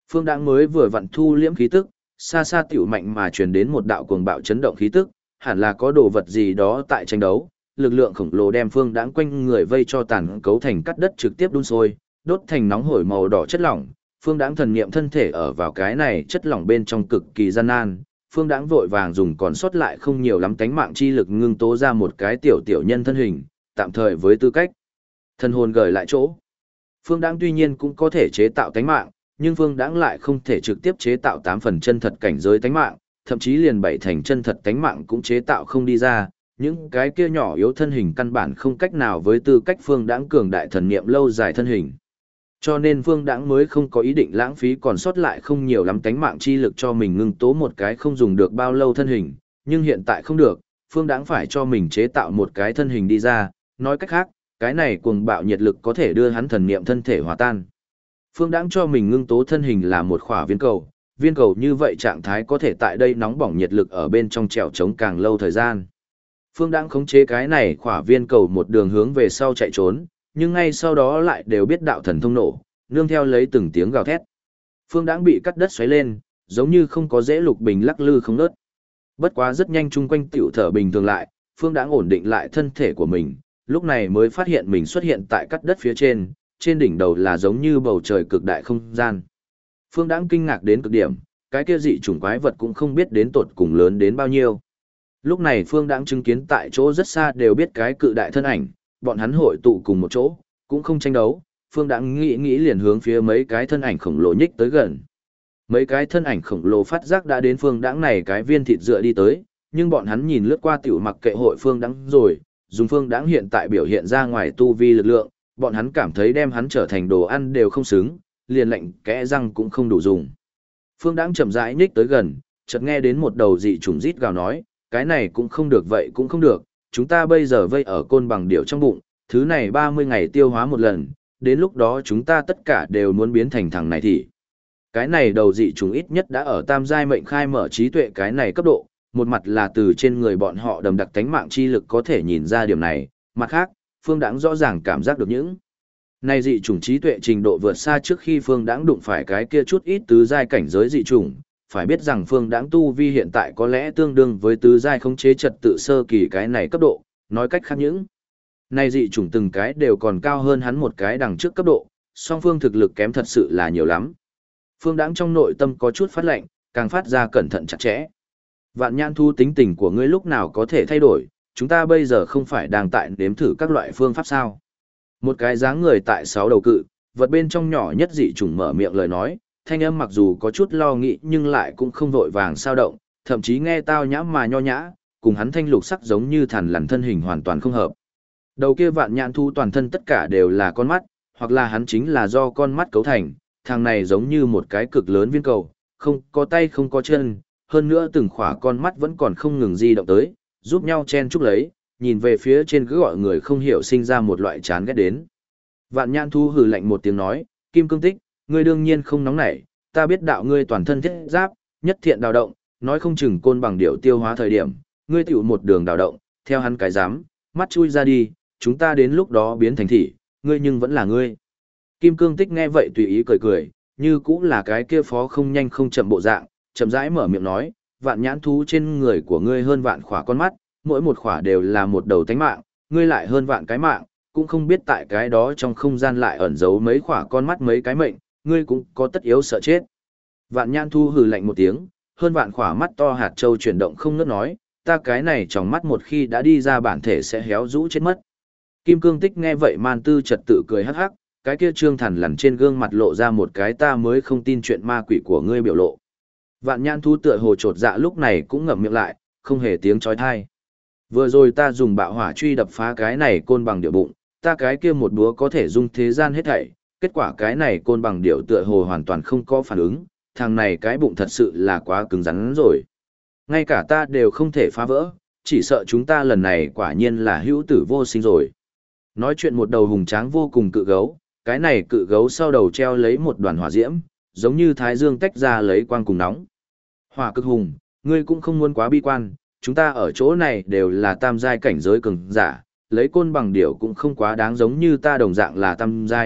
Phương Đãng mới vừa vặn thu liễm khí tức, xa xa tiểu mạnh mà truyền đến một đạo cuồng bạo chấn động khí tức, hẳn là có đồ vật gì đó tại tranh đấu, lực lượng khổng lồ đem Phương Đãng quanh người vây cho tàn cấu thành cắt đất trực tiếp đun sôi, đốt thành nóng hổi màu đỏ chất lỏng. Phương Đãng thần niệm thân thể ở vào cái này chất lỏng bên trong cực kỳ gian nan, Phương Đãng vội vàng dùng còn sót lại không nhiều lắm tánh mạng chi lực ngưng tố ra một cái tiểu tiểu nhân thân hình, tạm thời với tư cách thần hồn gửi lại chỗ. Phương Đãng tuy nhiên cũng có thể chế tạo tánh mạng, nhưng Phương Đãng lại không thể trực tiếp chế tạo 8 phần chân thật cảnh giới tánh mạng, thậm chí liền 7 thành chân thật tánh mạng cũng chế tạo không đi ra, những cái kia nhỏ yếu thân hình căn bản không cách nào với tư cách Phương Đãng cường đại thần niệm lâu dài thân hình. Cho nên Phương Đãng mới không có ý định lãng phí còn sót lại không nhiều lắm tánh mạng chi lực cho mình ngưng tố một cái không dùng được bao lâu thân hình, nhưng hiện tại không được, Phương Đãng phải cho mình chế tạo một cái thân hình đi ra, nói cách khác, cái này cuồng bạo nhiệt lực có thể đưa hắn thần niệm thân thể hòa tan. Phương Đãng cho mình ngưng tố thân hình là một khỏa viên cầu như vậy trạng thái có thể tại đây nóng bỏng nhiệt lực ở bên trong trèo chống càng lâu thời gian. Phương Đãng khống chế cái này khỏa viên cầu một đường hướng về sau chạy trốn, nhưng ngay sau đó lại đều biết đạo thần thông nổ, nương theo lấy từng tiếng gào thét. Phương Đãng bị cắt đất xoáy lên, giống như không có dễ lục bình lắc lư không ngớt. Bất quá rất nhanh chung quanh tiểu thở bình thường lại, Phương Đãng ổn định lại thân thể của mình, lúc này mới phát hiện mình xuất hiện tại cắt đất phía trên đỉnh đầu là giống như bầu trời cực đại không gian. Phương Đãng kinh ngạc đến cực điểm, cái kia dị chủng quái vật cũng không biết đến tột cùng lớn đến bao nhiêu. Lúc này Phương Đãng chứng kiến tại chỗ rất xa đều biết cái cự đại thân ảnh, bọn hắn hội tụ cùng một chỗ, cũng không tranh đấu, Phương Đãng nghĩ liền hướng phía mấy cái thân ảnh khổng lồ nhích tới gần. Mấy cái thân ảnh khổng lồ phát giác đã đến Phương Đãng này cái viên thịt dựa đi tới, nhưng bọn hắn nhìn lướt qua tiểu mặc kệ hội Phương Đãng rồi, dùng Phương Đãng hiện tại biểu hiện ra ngoài tu vi lực lượng, bọn hắn cảm thấy đem hắn trở thành đồ ăn đều không xứng, liền lệnh kẽ răng cũng không đủ dùng. Phương Đãng chậm rãi nhích tới gần, chợt nghe đến một đầu dị trùng rít gào nói, cái này cũng không được vậy cũng không được, chúng ta bây giờ vây ở côn bằng điểu trong bụng, thứ này 30 ngày tiêu hóa một lần, đến lúc đó chúng ta tất cả đều muốn biến thành thằng này thì. Cái này đầu dị trùng ít nhất đã ở tam giai mệnh khai mở trí tuệ cái này cấp độ, một mặt là từ trên người bọn họ đầm đặc tánh mạng chi lực có thể nhìn ra điểm này, mặt khác, Phương Đãng rõ ràng cảm giác được những này dị chủng trí tuệ trình độ vượt xa trước khi Phương Đãng đụng phải cái kia chút ít tứ giai cảnh giới dị chủng, phải biết rằng Phương Đãng tu vi hiện tại có lẽ tương đương với tứ giai khống chế trật tự sơ kỳ cái này cấp độ, nói cách khác những này dị chủng từng cái đều còn cao hơn hắn một cái đằng trước cấp độ, song phương thực lực kém thật sự là nhiều lắm. Phương Đãng trong nội tâm có chút phát lạnh, càng phát ra cẩn thận chặt chẽ. Vạn Nhãn Thú tính tình của ngươi lúc nào có thể thay đổi, chúng ta bây giờ không phải đang tại nếm thử các loại phương pháp sao? Một cái dáng người tại 6 đầu cự, vật bên trong nhỏ nhất dị chủng mở miệng lời nói, thanh âm mặc dù có chút lo nghĩ nhưng lại cũng không vội vàng sao động, thậm chí nghe tao nhã mà nho nhã, cùng hắn thanh lục sắc giống như thằn lằn thân hình hoàn toàn không hợp. Đầu kia Vạn Nhãn Thú toàn thân tất cả đều là con mắt, hoặc là hắn chính là do con mắt cấu thành, thằng này giống như một cái cực lớn viên cầu, không có tay không có chân, hơn nữa từng khỏa con mắt vẫn còn không ngừng di động tới, giúp nhau chen chúc lấy, nhìn về phía trên cứ gọi người không hiểu sinh ra một loại chán ghét đến. Vạn Nhãn Thú hừ lạnh một tiếng nói, Kim Cương Tích, ngươi đương nhiên không nóng nảy, ta biết đạo ngươi toàn thân thiết giáp, nhất thiện đào động, nói không chừng côn bằng điệu tiêu hóa thời điểm, ngươi tiểu một đường đào động, theo hắn cái dám, mắt chui ra đi, chúng ta đến lúc đó biến thành thị, ngươi nhưng vẫn là ngươi. Kim Cương Tích nghe vậy tùy ý cười cười, như cũng là cái kia phó không nhanh không chậm bộ dạng, chậm rãi mở miệng nói, Vạn Nhãn Thú trên người của ngươi hơn vạn khỏa con mắt, mỗi một khỏa đều là một đầu tánh mạng, ngươi lại hơn vạn cái mạng, cũng không biết tại cái đó trong không gian lại ẩn giấu mấy khỏa con mắt mấy cái mệnh, ngươi cũng có tất yếu sợ chết. Vạn Nhãn Thú hừ lạnh một tiếng, hơn vạn khỏa mắt to hạt châu chuyển động không ngớt nói, ta cái này trong mắt một khi đã đi ra bản thể sẽ héo rũ chết mất. Kim Cương Tích nghe vậy man tư trật tự cười hắc hắc, cái kia trương thằn lằn trên gương mặt lộ ra một cái ta mới không tin chuyện ma quỷ của ngươi biểu lộ. Vạn Nhãn Thú tựa hồ trột dạ lúc này cũng ngậm miệng lại, không hề tiếng chói tai. Vừa rồi ta dùng bạo hỏa truy đập phá cái này côn bằng điệu bụng, ta cái kia một búa có thể dung thế gian hết thảy, kết quả cái này côn bằng điệu tựa hồ hoàn toàn không có phản ứng, thằng này cái bụng thật sự là quá cứng rắn rồi. Ngay cả ta đều không thể phá vỡ, chỉ sợ chúng ta lần này quả nhiên là hữu tử vô sinh rồi. Nói chuyện một đầu hùng tráng vô cùng cự gấu, cái này cự gấu sau đầu treo lấy một đoàn hỏa diễm, giống như thái dương tách ra lấy quang cùng nóng. Hỏa cực hùng, ngươi cũng không muốn quá bi quan, chúng ta ở chỗ này đều là tam giai cảnh giới cường giả, lấy côn bằng điểu cũng không quá đáng giống như ta đồng dạng là tam giai,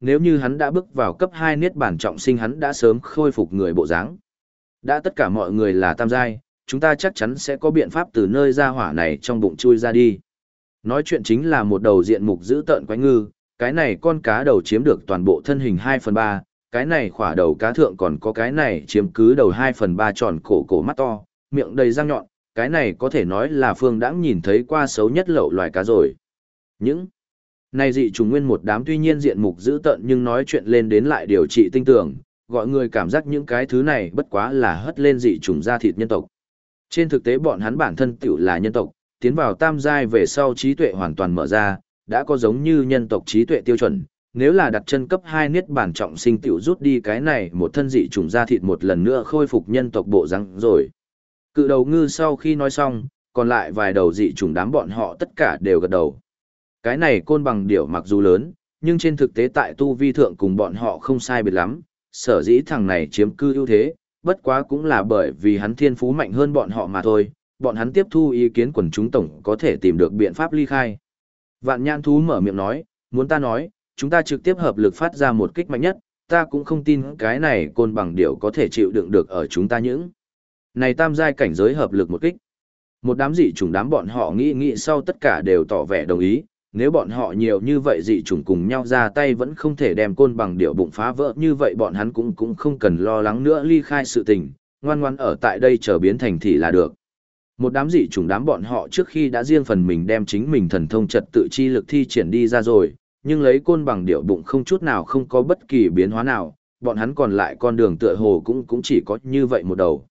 nếu như hắn đã bước vào cấp 2 niết bàn trọng sinh hắn đã sớm khôi phục người bộ dáng. Đã tất cả mọi người là tam giai, chúng ta chắc chắn sẽ có biện pháp từ nơi ra hỏa này trong bụng chui ra đi. Nói chuyện chính là một đầu diện mục dữ tợn quái ngư, cái này con cá đầu chiếm được toàn bộ thân hình 2/3, cái này khỏa đầu cá thượng còn có cái này chiếm cứ đầu 2/3 tròn cổ mắt to, miệng đầy răng nhọn, cái này có thể nói là Phương Đãng nhìn thấy qua xấu nhất lậu loài cá rồi. Những này dị trùng nguyên một đám tuy nhiên diện mục dữ tợn nhưng nói chuyện lên đến lại điều trị tinh tưởng, gọi người cảm giác những cái thứ này bất quá là hất lên dị trùng da thịt nhân tộc. Trên thực tế bọn hắn bản thân tiểu là nhân tộc, tiến vào tam giai về sau trí tuệ hoàn toàn mở ra, đã có giống như nhân tộc trí tuệ tiêu chuẩn. Nếu là đặt chân cấp 2 niết bàn trọng sinh tiểu rút đi cái này một thân dị trùng da thịt một lần nữa khôi phục nhân tộc bộ răng rồi. Cự đầu ngư sau khi nói xong, còn lại vài đầu dị trùng đám bọn họ tất cả đều gật đầu. Cái này côn bằng điểu mặc dù lớn, nhưng trên thực tế tại tu vi thượng cùng bọn họ không sai biệt lắm, sở dĩ thằng này chiếm cư ưu thế, bất quá cũng là bởi vì hắn thiên phú mạnh hơn bọn họ mà thôi, bọn hắn tiếp thu ý kiến quần chúng tổng có thể tìm được biện pháp ly khai. Vạn nhãn thú mở miệng nói, muốn ta nói, chúng ta trực tiếp hợp lực phát ra một kích mạnh nhất, ta cũng không tin cái này côn bằng điểu có thể chịu đựng được ở chúng ta những. Này tam giai cảnh giới hợp lực một kích. Một đám dị chủng đám bọn họ nghĩ sau tất cả đều tỏ vẻ đồng ý, nếu bọn họ nhiều như vậy dị chủng cùng nhau ra tay vẫn không thể đem côn bằng điểu bụng phá vỡ như vậy bọn hắn cũng không cần lo lắng nữa ly khai sự tình, ngoan ngoan ở tại đây chờ biến thành thị là được. Một đám dị chủng đám bọn họ trước khi đã riêng phần mình đem chính mình thần thông trật tự chi lực thi triển đi ra rồi, nhưng lấy côn bằng điểu bụng không chút nào không có bất kỳ biến hóa nào, bọn hắn còn lại con đường tựa hồ cũng chỉ có như vậy một đầu.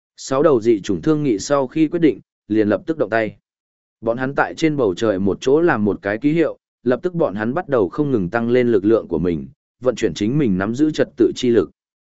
6 đầu dị chủng thương nghị sau khi quyết định, liền lập tức động tay. Bọn hắn tại trên bầu trời một chỗ làm một cái ký hiệu, lập tức bọn hắn bắt đầu không ngừng tăng lên lực lượng của mình, vận chuyển chính mình nắm giữ trật tự chi lực.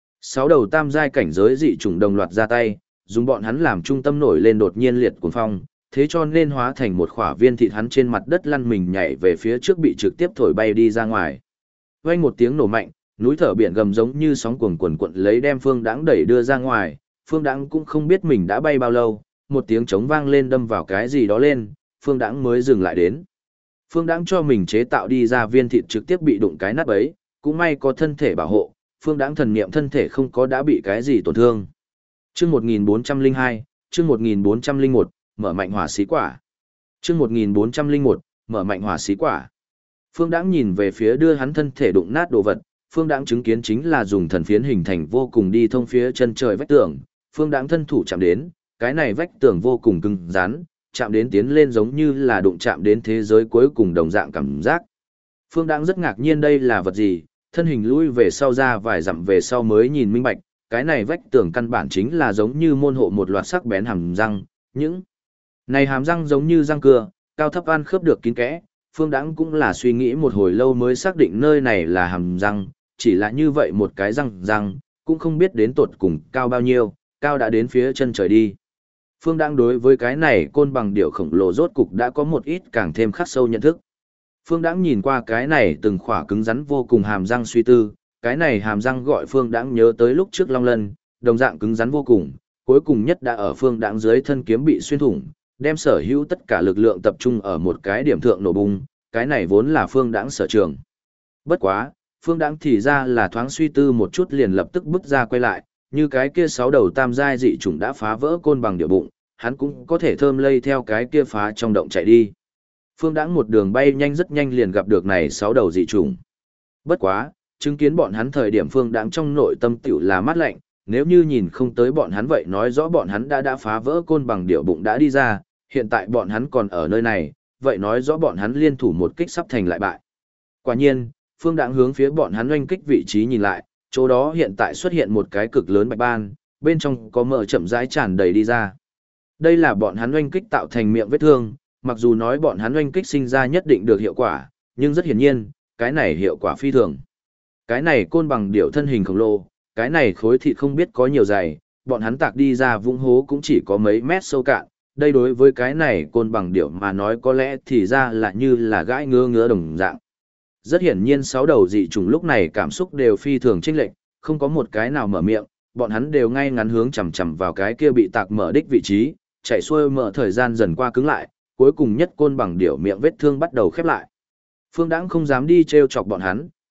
6 đầu tam giai cảnh giới dị chủng đồng loạt ra tay, dùng bọn hắn làm trung tâm nổi lên đột nhiên liệt cuồng phong, thế cho nên hóa thành một khỏa viên thịt hắn trên mặt đất lăn mình nhảy về phía trước bị trực tiếp thổi bay đi ra ngoài. Vang một tiếng nổ mạnh, núi thở biển gầm giống như sóng cuồn cuộn cuộn lấy đem Phương Đãng đẩy đưa ra ngoài, Phương Đãng cũng không biết mình đã bay bao lâu, một tiếng trống vang lên đâm vào cái gì đó lên, Phương Đãng mới dừng lại đến. Phương Đãng cho mình chế tạo đi ra viên thịt trực tiếp bị đụng cái nát bấy, cũng may có thân thể bảo hộ, Phương Đãng thần niệm thân thể không có đã bị cái gì tổn thương. Chương 1402, chương 1401, mở mạnh hỏa xí quả. Chương 1401, mở mạnh hỏa xí quả. Phương Đãng nhìn về phía đưa hắn thân thể đụng nát đồ vật, Phương Đãng chứng kiến chính là dùng thần phiến hình thành vô cùng đi thông phía chân trời vách tường, Phương Đãng thân thủ chạm đến, cái này vách tường vô cùng cứng rắn, chạm đến tiến lên giống như là đụng chạm đến thế giới cuối cùng đồng dạng cảm giác. Phương Đãng rất ngạc nhiên đây là vật gì, thân hình lui về sau ra vài dặm về sau mới nhìn minh bạch, cái này vách tường căn bản chính là giống như môn hộ một loạt sắc bén hàm răng, những này hàm răng giống như răng cưa, cao thấp ăn khớp được kín kẽ. Phương Đãng cũng là suy nghĩ một hồi lâu mới xác định nơi này là hàm răng, chỉ là như vậy một cái răng, cũng không biết đến tột cùng cao bao nhiêu, cao đã đến phía chân trời đi. Phương Đãng đối với cái này côn bằng điểu khổng lồ rốt cục đã có một ít càng thêm khắc sâu nhận thức. Phương Đãng nhìn qua cái này từng khỏa cứng rắn vô cùng hàm răng suy tư, cái này hàm răng gọi Phương Đãng nhớ tới lúc trước Long Lân, đồng dạng cứng rắn vô cùng, cuối cùng nhất đã ở Phương Đãng dưới thân kiếm bị xuyên thủng, đem sở hữu tất cả lực lượng tập trung ở một cái điểm thượng nổ bung, cái này vốn là Phương Đãng sở trường. Bất quá, Phương Đãng thì ra là thoáng suy tư một chút liền lập tức bước ra quay lại, như cái kia 6 đầu tam giai dị chủng đã phá vỡ côn bằng điểu bụng, hắn cũng có thể thơm lây theo cái kia phá trong động chạy đi. Phương Đãng một đường bay nhanh rất nhanh liền gặp được này 6 đầu dị chủng. Bất quá, chứng kiến bọn hắn thời điểm Phương Đãng trong nội tâm tiểu là mát lạnh, nếu như nhìn không tới bọn hắn vậy nói rõ bọn hắn đã phá vỡ côn bằng điểu bụng đã đi ra, hiện tại bọn hắn còn ở nơi này, vậy nói rõ bọn hắn liên thủ một kích sắp thành lại bại. Quả nhiên, Phương Đãng hướng phía bọn hắn oanh kích vị trí nhìn lại, chỗ đó hiện tại xuất hiện một cái cực lớn bạch ban, bên trong có mỡ chậm rãi tràn đầy đi ra. Đây là bọn hắn oanh kích tạo thành miệng vết thương, mặc dù nói bọn hắn oanh kích sinh ra nhất định được hiệu quả, nhưng rất hiển nhiên, cái này hiệu quả phi thường. Cái này côn bằng điểu thân hình khổng lồ, cái này khối thịt không biết có nhiều dày, bọn hắn tạc đi ra vũng hố cũng chỉ có mấy mét sâu cạn, đây đối với cái này côn bằng điểu mà nói có lẽ thì ra là như là gãi ngứa đồng dạng. Rất hiển nhiên 6 đầu dị trùng lúc này cảm xúc đều phi thường chênh lệch, không có một cái nào mở miệng, bọn hắn đều ngay ngắn hướng chằm chằm vào cái kia bị tạc mở đích vị trí, chạy xuôi mở thời gian dần qua cứng lại, cuối cùng nhất côn bằng điểu miệng vết thương bắt đầu khép lại. Phương Đãng không dám đi trêu chọc bọn hắn,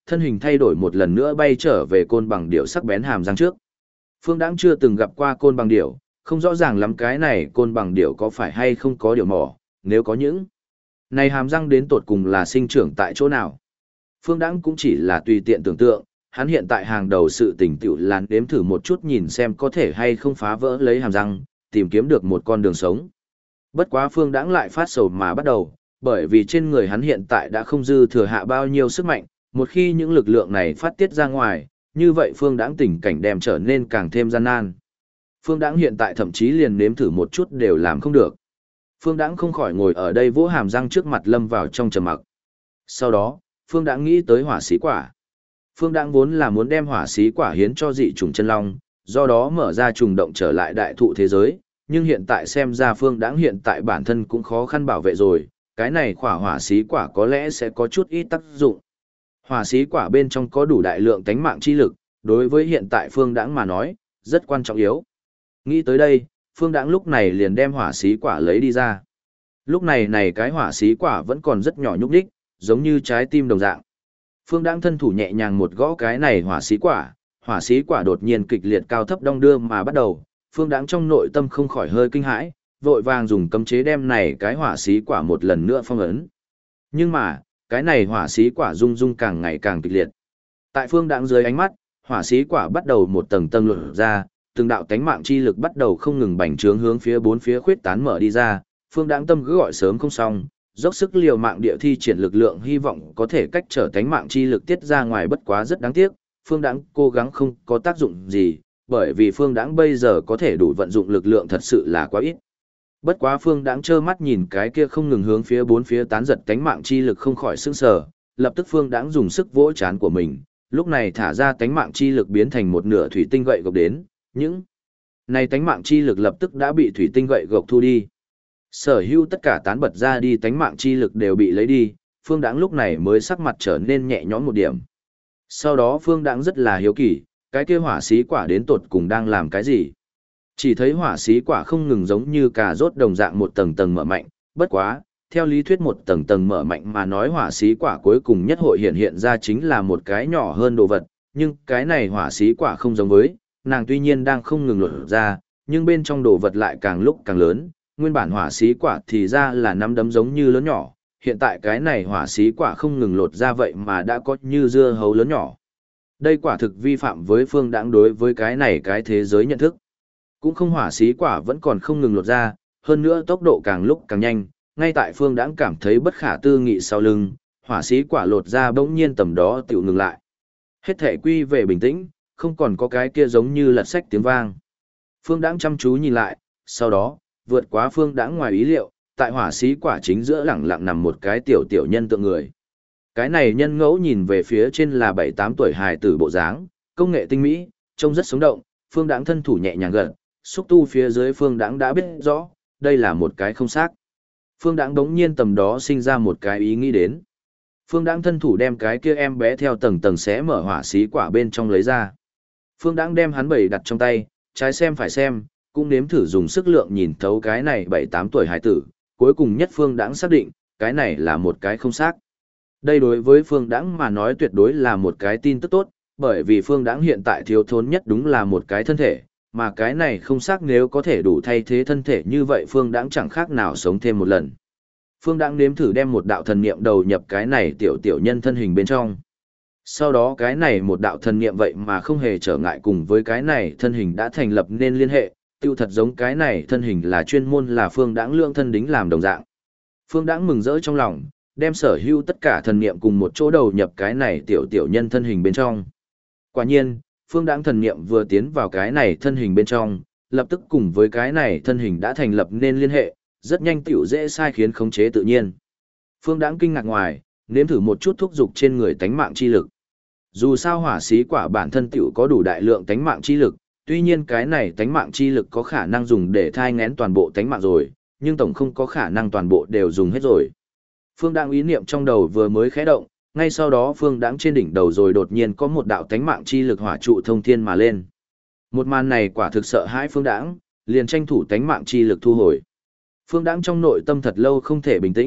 thân hình thay đổi một lần nữa bay trở về côn bằng điểu sắc bén hàm răng trước. Phương Đãng chưa từng gặp qua côn bằng điểu, không rõ ràng lắm cái này côn bằng điểu có phải hay không có điểu mỏ, nếu có những này hàm răng đến tột cùng là sinh trưởng tại chỗ nào. Phương Đãng cũng chỉ là tùy tiện tưởng tượng, hắn hiện tại hàng đầu sự tỉnh tựu là đếm thử một chút nhìn xem có thể hay không phá vỡ lấy hàm răng, tìm kiếm được một con đường sống. Bất quá Phương Đãng lại phát sầu mà bắt đầu, bởi vì trên người hắn hiện tại đã không dư thừa hạ bao nhiêu sức mạnh, một khi những lực lượng này phát tiết ra ngoài, như vậy Phương Đãng tình cảnh đem trở nên càng thêm gian nan. Phương Đãng hiện tại thậm chí liền nếm thử một chút đều làm không được. Phương Đãng không khỏi ngồi ở đây vỗ hàm răng trước mặt lâm vào trong trầm mặc. Sau đó, Phương Đãng nghĩ tới hỏa xí quả. Phương Đãng vốn là muốn đem hỏa xí quả hiến cho dị trùng chân long, do đó mở ra trùng động trở lại đại thụ thế giới, nhưng hiện tại xem ra Phương Đãng hiện tại bản thân cũng khó khăn bảo vệ rồi, cái này khỏa hỏa xí quả có lẽ sẽ có chút ít tác dụng. Hỏa xí quả bên trong có đủ đại lượng tánh mạng chi lực, đối với hiện tại Phương Đãng mà nói, rất quan trọng yếu. Nghĩ tới đây, Phương Đãng lúc này liền đem hỏa xí quả lấy đi ra. Lúc này cái hỏa xí quả vẫn còn rất nhỏ nhúc nhích, giống như trái tim đồng dạng. Phương Đãng thân thủ nhẹ nhàng một gõ cái này hỏa xí quả đột nhiên kịch liệt cao thấp đong đưa mà bắt đầu, Phương Đãng trong nội tâm không khỏi hơi kinh hãi, vội vàng dùng cấm chế đem này cái hỏa xí quả một lần nữa phong ấn. Nhưng mà, cái này hỏa xí quả rung rung càng ngày càng kịch liệt. Tại Phương Đãng dưới ánh mắt, hỏa xí quả bắt đầu một tầng tầng lột ra, từng đạo tánh mạng chi lực bắt đầu không ngừng bành trướng hướng phía bốn phía khuyết tán mở đi ra, Phương Đãng tâm cứ gọi sớm không xong, dốc sức liều mạng địa thi triển lực lượng hy vọng có thể cách trở tánh mạng chi lực tiết ra ngoài, bất quá rất đáng tiếc, Phương Đãng cố gắng không có tác dụng gì, bởi vì Phương Đãng bây giờ có thể đủ vận dụng lực lượng thật sự là quá ít. Bất quá Phương Đãng trơ mắt nhìn cái kia không ngừng hướng phía bốn phía tán giật tánh mạng chi lực không khỏi sững sờ, lập tức Phương Đãng dùng sức vỗ trán của mình, lúc này thả ra tánh mạng chi lực biến thành một nửa thủy tinh gậy gộc đến, những này tánh mạng chi lực lập tức đã bị thủy tinh gậy gộc thu đi. Sở hữu tất cả tán bật ra đi tánh mạng chi lực đều bị lấy đi, Phương Đãng lúc này mới sắc mặt trở nên nhẹ nhõm một điểm. Sau đó Phương Đãng rất là hiếu kỳ, cái kia hỏa xí quả đến tột cùng đang làm cái gì? Chỉ thấy hỏa xí quả không ngừng giống như cà rốt đồng dạng một tầng tầng mở mạnh, bất quá, theo lý thuyết một tầng tầng mở mạnh mà nói hỏa xí quả cuối cùng nhất hội hiện ra chính là một cái nhỏ hơn đồ vật, nhưng cái này hỏa xí quả không giống với, nàng tuy nhiên đang không ngừng lột ra, nhưng bên trong đồ vật lại càng lúc càng lớn, nguyên bản hỏa xí quả thì ra là nắm đấm giống như lớn nhỏ, hiện tại cái này hỏa xí quả không ngừng lột ra vậy mà đã có như dưa hấu lớn nhỏ. Đây quả thực vi phạm với Phương Đãng đối với cái này cái thế giới nhận thức. Cũng không, hỏa xí quả vẫn còn không ngừng lột ra, hơn nữa tốc độ càng lúc càng nhanh, ngay tại Phương Đãng cảm thấy bất khả tư nghị sau lưng, hỏa xí quả lột ra bỗng nhiên tầm đó tiểu ngừng lại. Hết thể quy về bình tĩnh, không còn có cái kia giống như lật sách tiếng vang. Phương Đãng chăm chú nhìn lại, sau đó, vượt quá Phương Đãng ngoài ý liệu, tại hỏa xí quả chính giữa lẳng lặng nằm một cái tiểu nhân tượng người. Cái này nhân ngẫu nhìn về phía trên là 7-8 tuổi hài tử bộ dáng, công nghệ tinh mỹ, trông rất sống động, Phương Đãng thân thủ nhẹ nhàng gật, xúc tu phía dưới Phương Đãng đã biết rõ, đây là một cái không xác. Phương Đãng đống nhiên tầm đó sinh ra một cái ý nghĩ đến. Phương Đãng thân thủ đem cái kia em bé theo tầng tầng xé mở hỏa xí quả bên trong lấy ra. Phương Đãng đem hắn bày đặt trong tay, trái xem phải xem, cũng nếm thử dùng sức lượng nhìn thấu cái này 7-8 tuổi hải tử, cuối cùng nhất Phương Đãng xác định, cái này là một cái không xác. Đây đối với Phương Đãng mà nói tuyệt đối là một cái tin tức tốt, bởi vì Phương Đãng hiện tại thiếu thốn nhất đúng là một cái thân thể, mà cái này không xác nếu có thể đủ thay thế thân thể như vậy Phương Đãng chẳng khác nào sống thêm một lần. Phương Đãng nếm thử đem một đạo thần niệm đầu nhập cái này tiểu nhân thân hình bên trong. Sau đó cái này một đạo thần niệm vậy mà không hề trở ngại cùng với cái này thân hình đã thành lập nên liên hệ, tiêu thật giống cái này thân hình là chuyên môn là Phương Đãng lượng thân đính làm đồng dạng. Phương Đãng mừng rỡ trong lòng, đem sở hữu tất cả thần niệm cùng một chỗ đầu nhập cái này tiểu nhân thân hình bên trong. Quả nhiên, Phương Đãng thần niệm vừa tiến vào cái này thân hình bên trong, lập tức cùng với cái này thân hình đã thành lập nên liên hệ, rất nhanh tiểu dễ sai khiến khống chế tự nhiên. Phương Đãng kinh ngạc ngoài, nếm thử một chút thúc dục trên người tánh mạng chi lực. Dù sao hỏa xí quả bản thân tiểu có đủ đại lượng tánh mạng chi lực, tuy nhiên cái này tánh mạng chi lực có khả năng dùng để thai nghén toàn bộ tánh mạng rồi, nhưng tổng không có khả năng toàn bộ đều dùng hết rồi. Phương Đãng ý niệm trong đầu vừa mới khẽ động, ngay sau đó Phương Đãng trên đỉnh đầu rồi đột nhiên có một đạo tánh mạng chi lực hỏa trụ thông thiên mà lên. Một màn này quả thực sợ hãi Phương Đãng, liền tranh thủ tánh mạng chi lực thu hồi. Phương Đãng trong nội tâm thật lâu không thể bình tĩnh,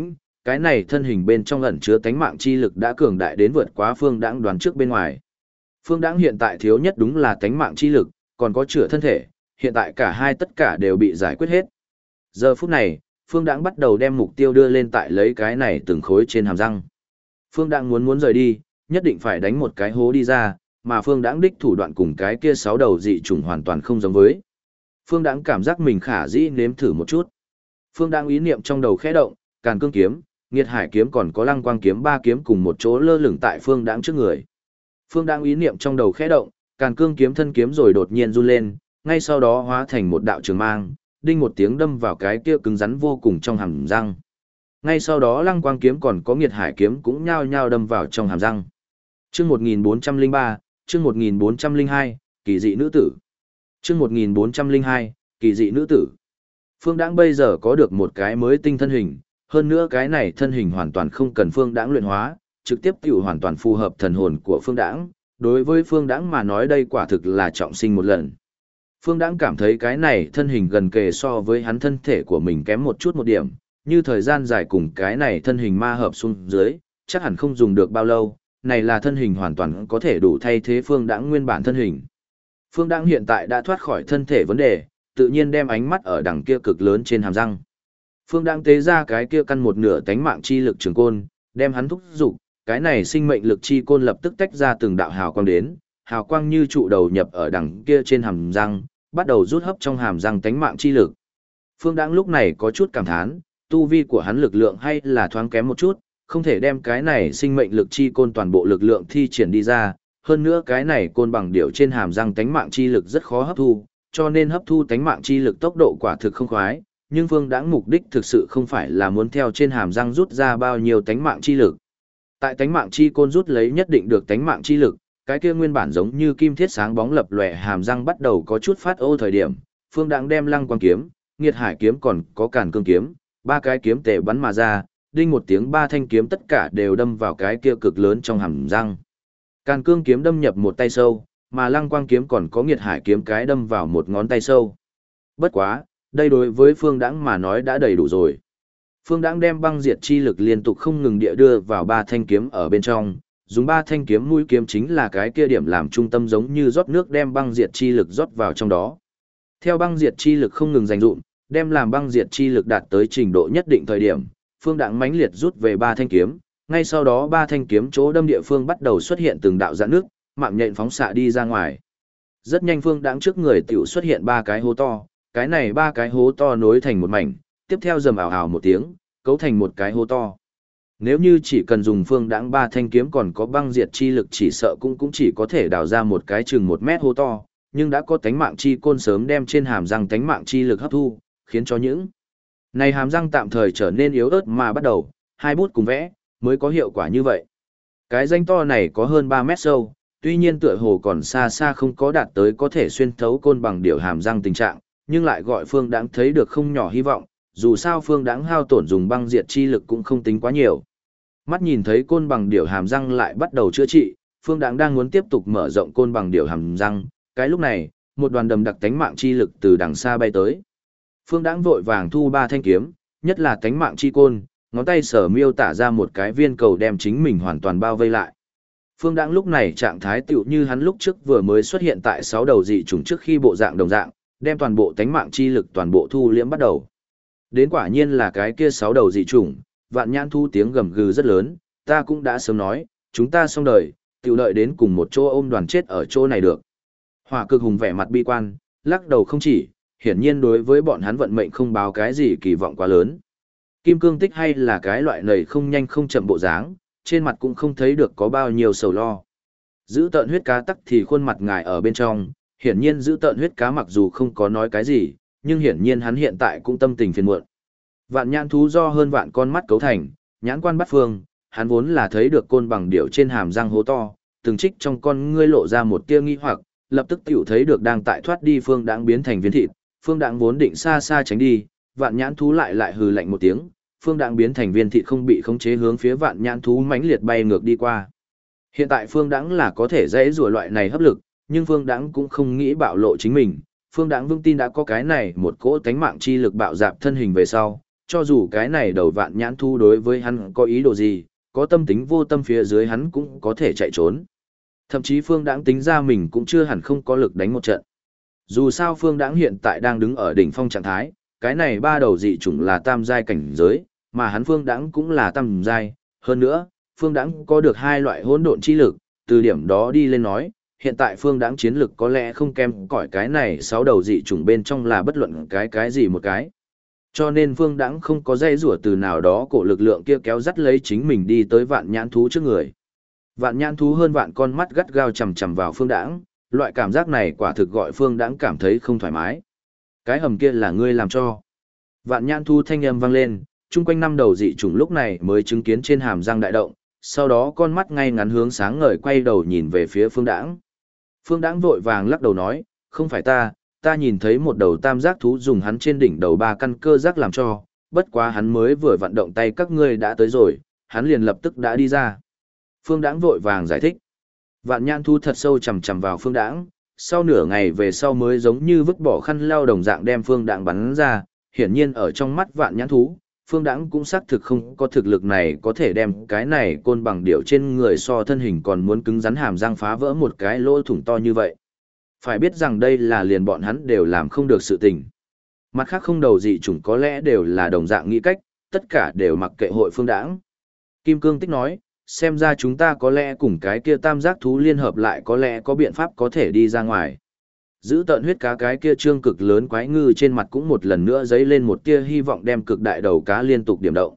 cái này thân hình bên trong ẩn chứa tánh mạng chi lực đã cường đại đến vượt quá Phương Đãng đoán trước bên ngoài. Phương Đãng hiện tại thiếu nhất đúng là tánh mạng chi lực, còn có chữa thân thể, hiện tại cả hai tất cả đều bị giải quyết hết. Giờ phút này, Phương Đãng bắt đầu đem mục tiêu đưa lên tại lấy cái này từng khối trên hàm răng. Phương Đãng muốn rời đi, nhất định phải đánh một cái hố đi ra, mà Phương Đãng đích thủ đoạn cùng cái kia 6 đầu dị chủng hoàn toàn không giống với. Phương Đãng cảm giác mình khả dĩ nếm thử một chút. Phương Đãng ý niệm trong đầu khẽ động, Càn Cương kiếm, Nghiệt Hải kiếm còn có Lăng Quang kiếm ba kiếm cùng một chỗ lơ lửng tại Phương Đãng trước người. Phương Đãng ý niệm trong đầu khẽ động, Càn Cương kiếm thân kiếm rồi đột nhiên run lên, ngay sau đó hóa thành một đạo trường mang, đinh một tiếng đâm vào cái kia cứng rắn vô cùng trong hàm răng. Ngay sau đó Lăng Quang kiếm còn có Nghiệt Hải kiếm cũng nhao nhao đâm vào trong hàm răng. Chương 1403, chương 1402, kỳ dị nữ tử. Chương 1402, kỳ dị nữ tử. Phương Đãng bây giờ có được một cái mới tinh thân hình, hơn nữa cái này thân hình hoàn toàn không cần Phương Đãng luyện hóa, trực tiếp tiểu hoàn toàn phù hợp thần hồn của Phương Đãng. Đối với Phương Đãng mà nói đây quả thực là trọng sinh một lần. Phương Đãng cảm thấy cái này thân hình gần kề so với hắn thân thể của mình kém một chút một điểm, như thời gian dài cùng cái này thân hình ma hợp xuống dưới, chắc hẳn không dùng được bao lâu, này là thân hình hoàn toàn có thể đủ thay thế Phương Đãng nguyên bản thân hình. Phương Đãng hiện tại đã thoát khỏi thân thể vấn đề, tự nhiên đem ánh mắt ở đằng kia cực lớn trên hàm răng. Phương Đãng tế ra cái kia căn một nửa tánh mạng chi lực trường côn, đem hắn thúc dục, cái này sinh mệnh lực chi côn lập tức tách ra từng đạo hào quang đến, hào quang như trụ đầu nhập ở đằng kia trên hàm răng, bắt đầu rút hấp trong hàm răng tánh mạng chi lực. Phương Đãng lúc này có chút cảm thán, tu vi của hắn lực lượng hay là thoáng kém một chút, không thể đem cái này sinh mệnh lực chi côn toàn bộ lực lượng thi triển đi ra, hơn nữa cái này côn bằng điệu trên hàm răng tánh mạng chi lực rất khó hấp thu, cho nên hấp thu tánh mạng chi lực tốc độ quả thực không khoái, nhưng Phương Đãng mục đích thực sự không phải là muốn theo trên hàm răng rút ra bao nhiêu tánh mạng chi lực. Tại tánh mạng chi côn rút lấy nhất định được tánh mạng chi lực, cái kia nguyên bản giống như kim thiết sáng bóng lập lòe hàm răng bắt đầu có chút phát ô thời điểm, Phương Đãng đem Lăng Quang kiếm, Nghiệt Hải kiếm còn có Càn Cương kiếm, ba cái kiếm tề bắn mà ra, đinh một tiếng ba thanh kiếm tất cả đều đâm vào cái kia cực lớn trong hàm răng. Càn Cương kiếm đâm nhập một tay sâu, mà Lăng Quang kiếm còn có Nghiệt Hải kiếm cái đâm vào một ngón tay sâu. Bất quá, đây đối với Phương Đãng mà nói đã đầy đủ rồi. Phương Đãng đem băng diệt chi lực liên tục không ngừng địa đưa vào ba thanh kiếm ở bên trong, dùng ba thanh kiếm mũi kiếm chính là cái kia điểm làm trung tâm giống như rót nước đem băng diệt chi lực rót vào trong đó. Theo băng diệt chi lực không ngừng dành dụm, đem làm băng diệt chi lực đạt tới trình độ nhất định thời điểm, Phương Đãng mãnh liệt rút về ba thanh kiếm, ngay sau đó ba thanh kiếm chỗ đâm địa phương bắt đầu xuất hiện từng đạo rạn nước, mạng nhện phóng xạ đi ra ngoài. Rất nhanh Phương Đãng trước người tiểu xuất hiện ba cái hố to, cái này ba cái hố to nối thành một mảnh, tiếp theo rầm ảo ảo một tiếng, cấu thành một cái hố to. Nếu như chỉ cần dùng Phương Đãng ba thanh kiếm còn có băng diệt chi lực chỉ sợ cũng chỉ có thể đào ra một cái chừng 1 mét hố to, nhưng đã có tánh mạng chi côn sớm đem trên hàm răng tánh mạng chi lực hấp thu, khiến cho những này hàm răng tạm thời trở nên yếu ớt mà bắt đầu, hai bút cùng vẽ, mới có hiệu quả như vậy. Cái rãnh to này có hơn 3 mét sâu, tuy nhiên tựa hồ còn xa xa không có đạt tới có thể xuyên thấu côn bằng điểu hàm răng tình trạng, nhưng lại gọi Phương Đãng thấy được không nhỏ hy vọng, dù sao Phương Đãng hao tổn dùng băng diệt chi lực cũng không tính quá nhiều. Mắt nhìn thấy côn bằng điểu hàm răng lại bắt đầu chữa trị, Phương Đãng đang muốn tiếp tục mở rộng côn bằng điểu hàm răng, cái lúc này, một đoàn đầm đặc tánh mạng chi lực từ đằng xa bay tới. Phương Đãng vội vàng thu ba thanh kiếm, nhất là tánh mạng chi côn, ngón tay sở miêu tả ra một cái viên cầu đem chính mình hoàn toàn bao vây lại. Phương Đãng lúc này trạng thái tựu như hắn lúc trước vừa mới xuất hiện tại 6 đầu dị chủng trước khi bộ dạng đồng dạng, đem toàn bộ tánh mạng chi lực toàn bộ thu liễm bắt đầu. Đến quả nhiên là cái kia 6 đầu dị chủng, Vạn Nhãn Thú tiếng gầm gừ rất lớn, ta cũng đã sớm nói, chúng ta xong đời, tiểu đợi đến cùng một chỗ ôm đoàn chết ở chỗ này được. Hỏa Cực Hùng vẻ mặt bi quan, lắc đầu không chỉ, hiển nhiên đối với bọn hắn vận mệnh không báo cái gì kỳ vọng quá lớn. Kim Cương Tích hay là cái loại nầy không nhanh không chậm bộ dáng, trên mặt cũng không thấy được có bao nhiêu sầu lo. Giữ tợn huyết cá tắc thì khuôn mặt ngài ở bên trong, hiển nhiên giữ tợn huyết cá mặc dù không có nói cái gì, nhưng hiển nhiên hắn hiện tại cũng tâm tình phiền muộn. Vạn Nhãn Thú do hơn vạn con mắt cấu thành, nhãn quan bắt phương, hắn vốn là thấy được côn bằng điểu trên hàm răng hố to, từng trích trong con ngươi lộ ra một tia nghi hoặc, lập tức tiểu thấy được đang tại thoát đi Phương Đãng biến thành viên thịt, Phương Đãng vốn định xa xa tránh đi, Vạn Nhãn Thú lại hừ lạnh một tiếng, Phương Đãng biến thành viên thịt không bị khống chế hướng phía Vạn Nhãn Thú mãnh liệt bay ngược đi qua. Hiện tại Phương Đãng là có thể dễ rùa loại này hấp lực, nhưng Phương Đãng cũng không nghĩ bạo lộ chính mình. Phương Đãng vững tin đã có cái này một cỗ tánh mạng chi lực bạo dạp thân hình về sau, Cho dù cái này đầu vạn nhãn thú đối với hắn có ý đồ gì, có tâm tính vô tâm phía dưới hắn cũng có thể chạy trốn. Thậm chí Phương Đãng tính ra mình cũng chưa hẳn không có lực đánh một trận. Dù sao Phương Đãng hiện tại đang đứng ở đỉnh phong trạng thái, cái này ba đầu dị chủng là tam giai cảnh giới, mà hắn Phương Đãng cũng là tam giai, hơn nữa, Phương Đãng có được hai loại hỗn độn chi lực, từ điểm đó đi lên nói, hiện tại Phương Đãng chiến lực có lẽ không kém cỏi cái này sáu đầu dị chủng bên trong là bất luận cái gì một cái. Cho nên Phương Đãng không có dây rủa từ nào đó cổ lực lượng kia kéo dắt lấy chính mình đi tới vạn nhãn thú trước người. Vạn nhãn thú hơn vạn con mắt gắt gao chằm chằm vào Phương Đãng, loại cảm giác này quả thực gọi Phương Đãng cảm thấy không thoải mái. Cái hầm kia là ngươi làm cho. Vạn nhãn thú thanh âm vang lên, chung quanh năm đầu dị chủng lúc này mới chứng kiến trên hàm răng đại động, sau đó con mắt ngay ngắn hướng sáng ngời quay đầu nhìn về phía Phương Đãng. Phương Đãng vội vàng lắc đầu nói, không phải ta nhìn thấy một đầu tam giác thú dùng hắn trên đỉnh đầu ba căn cơ giác làm cho, bất quá hắn mới vừa vận động tay các ngươi đã tới rồi, hắn liền lập tức đã đi ra. Phương Đãng vội vàng giải thích. Vạn nhãn thú thật sâu chằm chằm vào Phương Đãng, sau nửa ngày về sau mới giống như vứt bỏ khăn lau đồng dạng đem Phương Đãng bắn ra, hiển nhiên ở trong mắt vạn nhãn thú, Phương Đãng cũng xác thực không có thực lực này có thể đem cái này côn bằng điểu trên người so thân hình còn muốn cứng rắn hàm răng phá vỡ một cái lỗ thủng to như vậy. Phải biết rằng đây là liền bọn hắn đều làm không được sự tình. Mặt khác không đầu dị chủng có lẽ đều là đồng dạng nghĩ cách, tất cả đều mặc kệ hội Phương Đãng. Kim Cương Tích nói, xem ra chúng ta có lẽ cùng cái kia tam giác thú liên hợp lại có lẽ có biện pháp có thể đi ra ngoài. Giữ tợn huyết cá cái kia trương cực lớn quái ngư trên mặt cũng một lần nữa dấy lên một tia hy vọng đem cực đại đầu cá liên tục điểm động.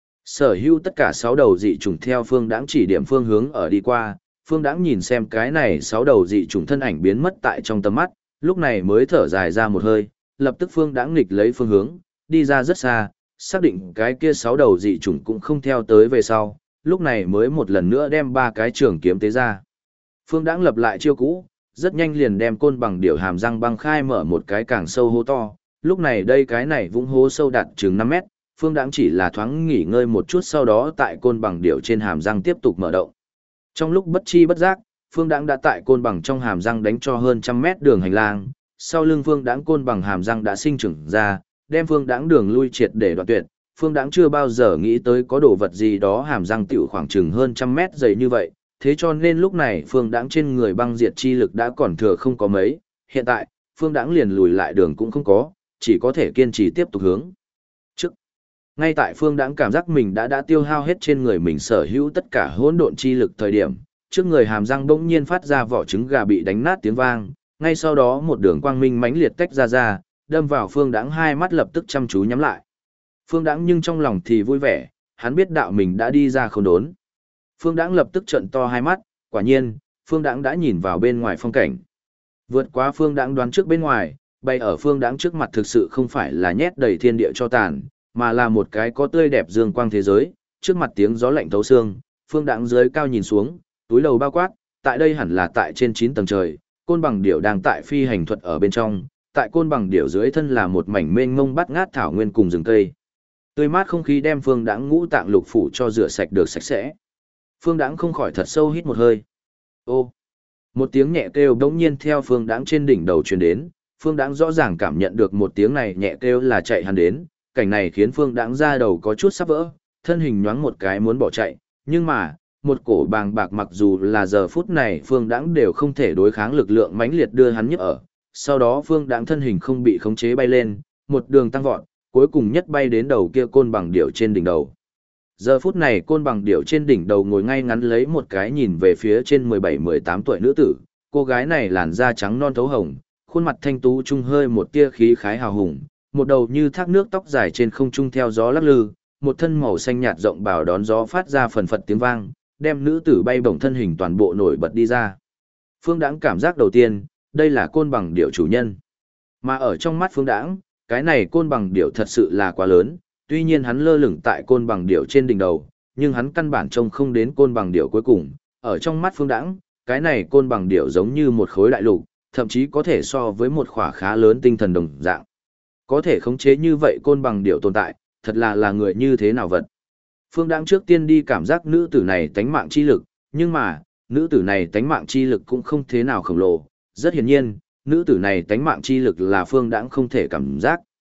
Sở hữu tất cả 6 đầu dị chủng theo Phương Đãng chỉ điểm phương hướng ở đi qua, Phương Đãng nhìn xem cái này 6 đầu dị chủng thân ảnh biến mất tại trong tầm mắt, lúc này mới thở dài ra một hơi, lập tức Phương Đãng nghịch lấy phương hướng, đi ra rất xa, xác định cái kia 6 đầu dị chủng cũng không theo tới về sau, lúc này mới một lần nữa đem 3 cái trường kiếm tế ra. Phương Đãng lập lại chiêu cũ, rất nhanh liền đem côn bằng điểu hàm răng băng khai mở một cái càng sâu hố to, lúc này đây cái này vũng hố sâu đạt chừng 5 mét, Phương Đãng chỉ là thoáng nghỉ ngơi một chút sau đó tại côn bằng điểu trên hàm răng tiếp tục mở động. Trong lúc bất chi bất giác, Phương Đãng đã tại côn bằng trong hàm răng đánh cho hơn 100 mét đường hành lang, sau lưng Phương Đãng côn bằng hàm răng đã sinh trưởng ra, đem Phương Đãng đường lui triệt để đoạn tuyệt. Phương Đãng chưa bao giờ nghĩ tới có đồ vật gì đó hàm răng tiểu khoảng chừng hơn 100 mét dày như vậy, thế cho nên lúc này Phương Đãng trên người băng diệt chi lực đã còn thừa không có mấy, hiện tại, Phương Đãng liền lùi lại đường cũng không có, chỉ có thể kiên trì tiếp tục hướng trước. Ngay tại Phương Đãng cảm giác mình đã tiêu hao hết trên người mình sở hữu tất cả hỗn độn chi lực thời điểm, trước người hàm răng bỗng nhiên phát ra vỏ trứng gà bị đánh nát tiếng vang, ngay sau đó một đường quang minh mãnh liệt tách ra, đâm vào Phương Đãng hai mắt lập tức chăm chú nhắm lại. Phương Đãng nhưng trong lòng thì vui vẻ, hắn biết đạo mình đã đi ra không đốn. Phương Đãng lập tức trợn to hai mắt, quả nhiên, Phương Đãng đã nhìn vào bên ngoài phong cảnh. Vượt qua Phương Đãng đoán trước bên ngoài, bay ở Phương Đãng trước mặt thực sự không phải là nhét đầy thiên địa cho tàn, mà là một cái có tươi đẹp dương quang thế giới, trước mặt tiếng gió lạnh thấu xương, Phương Đãng dưới cao nhìn xuống, túi đầu bao quát, tại đây hẳn là tại trên 9 tầng trời, côn bằng điểu đang tại phi hành thuật ở bên trong, tại côn bằng điểu dưới thân là một mảnh mênh mông bát ngát thảo nguyên cùng rừng cây. Tươi mát không khí đem Phương Đãng ngũ tạng lục phủ cho rửa sạch được sạch sẽ. Phương Đãng không khỏi thật sâu hít một hơi. Ô, một tiếng nhẹ kêu đống nhiên theo Phương Đãng trên đỉnh đầu truyền đến, Phương Đãng rõ ràng cảm nhận được một tiếng này nhẹ kêu là chạy hắn đến, cảnh này khiến Phương Đãng ra đầu có chút sắp vỡ, thân hình nhoáng một cái muốn bỏ chạy, nhưng mà, một cổ bàng bạc mặc dù là giờ phút này Phương Đãng đều không thể đối kháng lực lượng mãnh liệt đưa hắn nhấc ở. Sau đó Phương Đãng thân hình không bị khống chế bay lên, một đường tăng vọt, cuối cùng nhất bay đến đầu kia côn bằng điểu trên đỉnh đầu. Giờ phút này côn bằng điểu trên đỉnh đầu ngồi ngay ngắn lấy một cái nhìn về phía trên 17-18 tuổi nữ tử, cô gái này làn da trắng non thấu hồng, khuôn mặt thanh tú trung hơi một tia khí khái hào hùng, một đầu như thác nước tóc dài trên không trung theo gió lắc lư, một thân màu xanh nhạt rộng bào đón gió phát ra phần phật tiếng vang, đem nữ tử bay bổng thân hình toàn bộ nổi bật đi ra. Phương Đãng cảm giác đầu tiên, đây là côn bằng điểu chủ nhân. Mà ở trong mắt Phương Đãng, cái này côn bằng điểu thật sự là quá lớn, tuy nhiên hắn lơ lửng tại côn bằng điểu trên đỉnh đầu, nhưng hắn căn bản trông không đến côn bằng điểu cuối cùng. Ở trong mắt Phương Đãng, cái này côn bằng điểu giống như một khối đại lục, thậm chí có thể so với một khỏa khá lớn tinh thần đồng dạng. Có thể khống chế như vậy côn bằng điểu tồn tại, thật là người như thế nào vật. Phương Đãng trước tiên đi cảm giác nữ tử này tánh mạng chi lực, nhưng mà, nữ tử này tánh mạng chi lực cũng không thế nào khổng lồ, rất hiển nhiên, nữ tử này tánh mạng chi lực là Phương Đãng không thể cảm giác.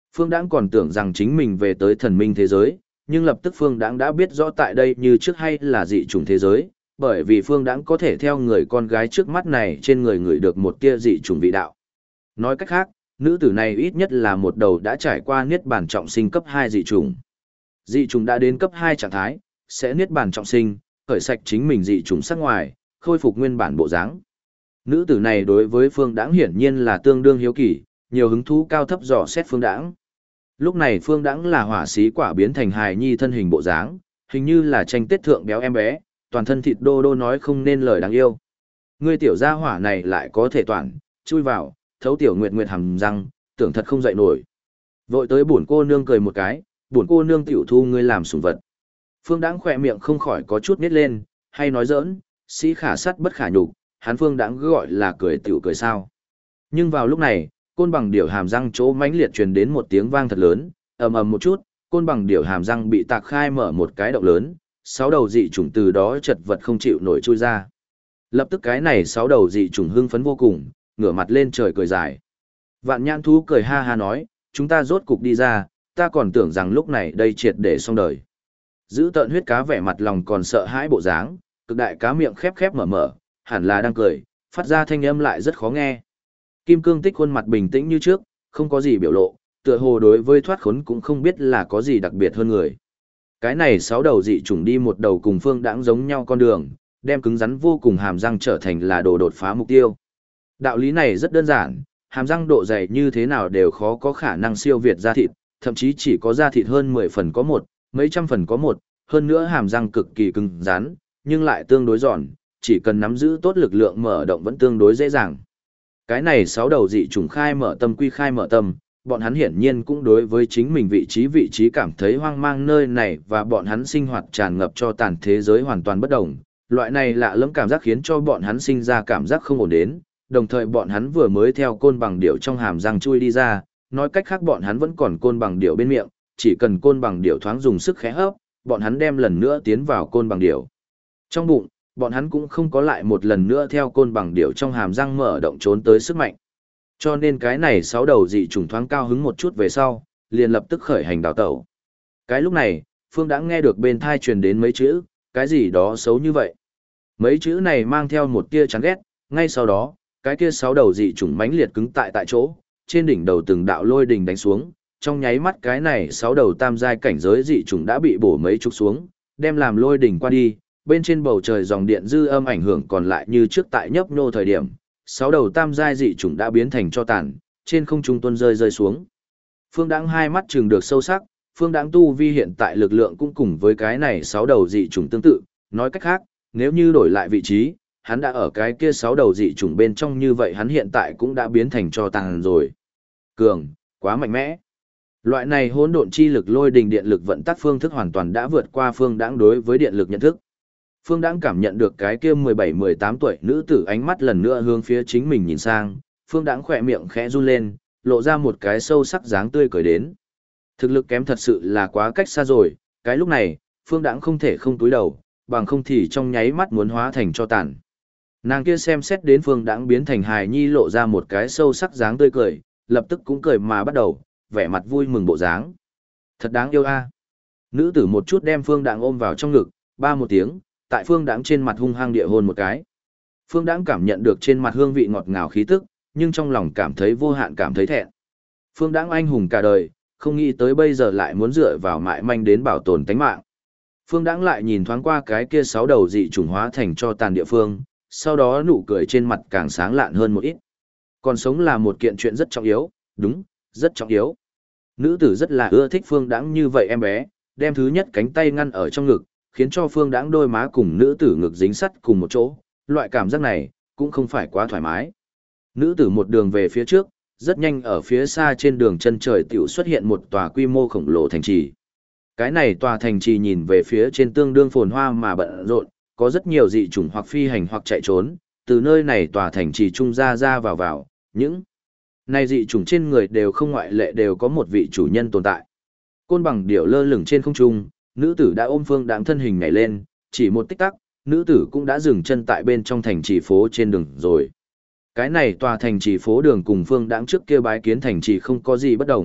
Phương Đãng còn tưởng rằng chính mình về tới thần minh thế giới, nhưng lập tức Phương Đãng đã biết rõ tại đây như trước hay là dị chủng thế giới, bởi vì Phương Đãng có thể theo người con gái trước mắt này trên người người được một tia dị chủng vị đạo. Nói cách khác, nữ tử này ít nhất là một đầu đã trải qua niết bàn trọng sinh cấp 2 dị chủng. Dị chủng đã đến cấp 2 trạng thái, sẽ niết bàn trọng sinh, khởi sạch chính mình dị chủng sắc ngoài, khôi phục nguyên bản bộ dáng. Nữ tử này đối với Phương Đãng hiển nhiên là tương đương hiếu kỳ, nhiều hứng thú cao thấp dò xét Phương Đãng. Lúc này Phương Đãng là hỏa xí quả biến thành hài nhi thân hình bộ dáng, hình như là tranh tết thượng béo em bé, toàn thân thịt đô đô nói không nên lời đáng yêu. Ngươi tiểu gia hỏa này lại có thể toàn, chui vào, thấu tiểu nguyệt nguyệt hàm răng, tưởng thật không dậy nổi. Vội tới bổn cô nương cười một cái, bổn cô nương tiểu thu ngươi làm sủng vật. Phương Đãng khỏe miệng không khỏi có chút nít lên, hay nói giỡn, sĩ khả sắt bất khả nhục, hắn Phương Đãng gọi là cười tiểu cười sao. Nhưng vào lúc này, côn bằng điểu hàm răng chỗ mãnh liệt truyền đến một tiếng vang thật lớn, ầm ầm một chút, côn bằng điểu hàm răng bị tạc khai mở một cái động lớn, 6 đầu dị chủng từ đó chật vật không chịu nổi chui ra. Lập tức cái này 6 đầu dị chủng hưng phấn vô cùng, ngửa mặt lên trời cười dài. Vạn Nhãn thú cười ha ha nói, chúng ta rốt cục đi ra, ta còn tưởng rằng lúc này đây triệt để xong đời. Giữ tợn huyết cá vẻ mặt lòng còn sợ hãi bộ dáng, cực đại cá miệng khép khép mở mở, hẳn là đang cười, phát ra thanh âm lại rất khó nghe. Kim Cương Tích khuôn mặt bình tĩnh như trước, không có gì biểu lộ, tựa hồ đối với thoát khốn cũng không biết là có gì đặc biệt hơn người. Cái này 6 đầu dị chủng đi một đầu cùng Phương Đãng giống nhau con đường, đem cứng rắn vô cùng hàm răng trở thành là đồ đột phá mục tiêu. Đạo lý này rất đơn giản, hàm răng độ dày như thế nào đều khó có khả năng siêu việt da thịt, thậm chí chỉ có da thịt hơn 10 phần có một, mấy trăm phần có một, hơn nữa hàm răng cực kỳ cứng rắn, nhưng lại tương đối giòn, chỉ cần nắm giữ tốt lực lượng mở động vẫn tương đối dễ dàng. Cái này 6 đầu dị chủng khai mở tâm quy khai mở tâm, bọn hắn hiển nhiên cũng đối với chính mình vị trí cảm thấy hoang mang, nơi này và bọn hắn sinh hoạt tràn ngập cho tàn thế giới hoàn toàn bất đồng. Loại này lạ lẫm cảm giác khiến cho bọn hắn sinh ra cảm giác không ổn đến, đồng thời bọn hắn vừa mới theo côn bằng điểu trong hàm răng chui đi ra, nói cách khác bọn hắn vẫn còn côn bằng điểu bên miệng, chỉ cần côn bằng điểu thoáng dùng sức khẽ hấp, bọn hắn đem lần nữa tiến vào côn bằng điểu. Trong bụng, bọn hắn cũng không có lại một lần nữa theo côn bằng điểu trong hàm răng mở động trốn tới sức mạnh. Cho nên cái này 6 đầu dị chủng thoáng cao hứng một chút về sau, liền lập tức khởi hành đào tẩu. Cái lúc này, Phương đã nghe được bên thai truyền đến mấy chữ, cái gì đó xấu như vậy. Mấy chữ này mang theo một tia chán ghét, ngay sau đó, cái kia 6 đầu dị chủng mãnh liệt cứng tại chỗ, trên đỉnh đầu từng đạo lôi đình đánh xuống, trong nháy mắt cái này 6 đầu tam giai cảnh giới dị chủng đã bị bổ mấy chục xuống, đem làm lôi đỉnh qua đi, bên trên bầu trời dòng điện dư âm ảnh hưởng còn lại như trước tại nhấp nhô thời điểm, 6 đầu tam giai dị chủng đã biến thành cho tàn, trên không trung tuôn rơi xuống. Phương Đãng hai mắt trừng được sâu sắc, Phương Đãng tu vi hiện tại lực lượng cũng cùng với cái này 6 đầu dị chủng tương tự, nói cách khác, nếu như đổi lại vị trí, hắn đã ở cái kia 6 đầu dị chủng bên trong, như vậy hắn hiện tại cũng đã biến thành cho tàn rồi. Cường, quá mạnh mẽ. Loại này hỗn độn chi lực lôi đình điện lực vận tắc phương thức hoàn toàn đã vượt qua Phương Đãng đối với điện lực nhận thức. Phương Đãng cảm nhận được cái kia 17-18 tuổi nữ tử ánh mắt lần nữa hướng phía chính mình nhìn sang, Phương Đãng khỏe miệng khẽ run lên, lộ ra một cái sâu sắc dáng tươi cười đến. Thực lực kém thật sự là quá cách xa rồi, cái lúc này, Phương Đãng không thể không túi đầu, bằng không thì trong nháy mắt muốn hóa thành cho tàn. Nàng kia xem xét đến Phương Đãng biến thành hài nhi, lộ ra một cái sâu sắc dáng tươi cười, lập tức cũng cười mà bắt đầu, vẻ mặt vui mừng bộ dáng. Thật đáng yêu a. Nữ tử một chút đem Phương Đãng ôm vào trong ngực, ba một tiếng, tại Phương Đãng trên mặt hung hăng địa hôn một cái. Phương Đãng cảm nhận được trên mặt hương vị ngọt ngào khí tức, nhưng trong lòng cảm thấy vô hạn cảm thấy thẹn. Phương Đãng anh hùng cả đời, không nghĩ tới bây giờ lại muốn dựa vào mại manh đến bảo tồn tánh mạng. Phương Đãng lại nhìn thoáng qua cái kia 6 đầu dị chủng hóa thành cho tàn địa phương, sau đó nụ cười trên mặt càng sáng lạn hơn một ít. Còn sống là một kiện chuyện rất trọng yếu, đúng, rất trọng yếu. Nữ tử rất là ưa thích Phương Đãng như vậy em bé, đem thứ nhất cánh tay ngăn ở trong ngực, khiến cho Phương Đãng đôi má cùng nữ tử ngực dính sắt cùng một chỗ, loại cảm giác này cũng không phải quá thoải mái. Nữ tử một đường về phía trước, rất nhanh ở phía xa trên đường chân trời tiểu xuất hiện một tòa quy mô khổng lồ thành trì. Cái này tòa thành trì nhìn về phía trên tương đương phồn hoa mà bận rộn, có rất nhiều dị chủng hoặc phi hành hoặc chạy trốn, từ nơi này tòa thành trì trung ra vào, những này dị chủng trên người đều không ngoại lệ đều có một vị chủ nhân tồn tại. Côn bằng điểu lơ lửng trên không trung, nữ tử đã ôm Phương Đãng thân hình nhảy lên, chỉ một tích tắc, nữ tử cũng đã dừng chân tại bên trong thành trì phố trên đường rồi. Cái này tòa thành trì phố đường cùng Phương Đãng trước kia bái kiến thành trì không có gì bất đồng,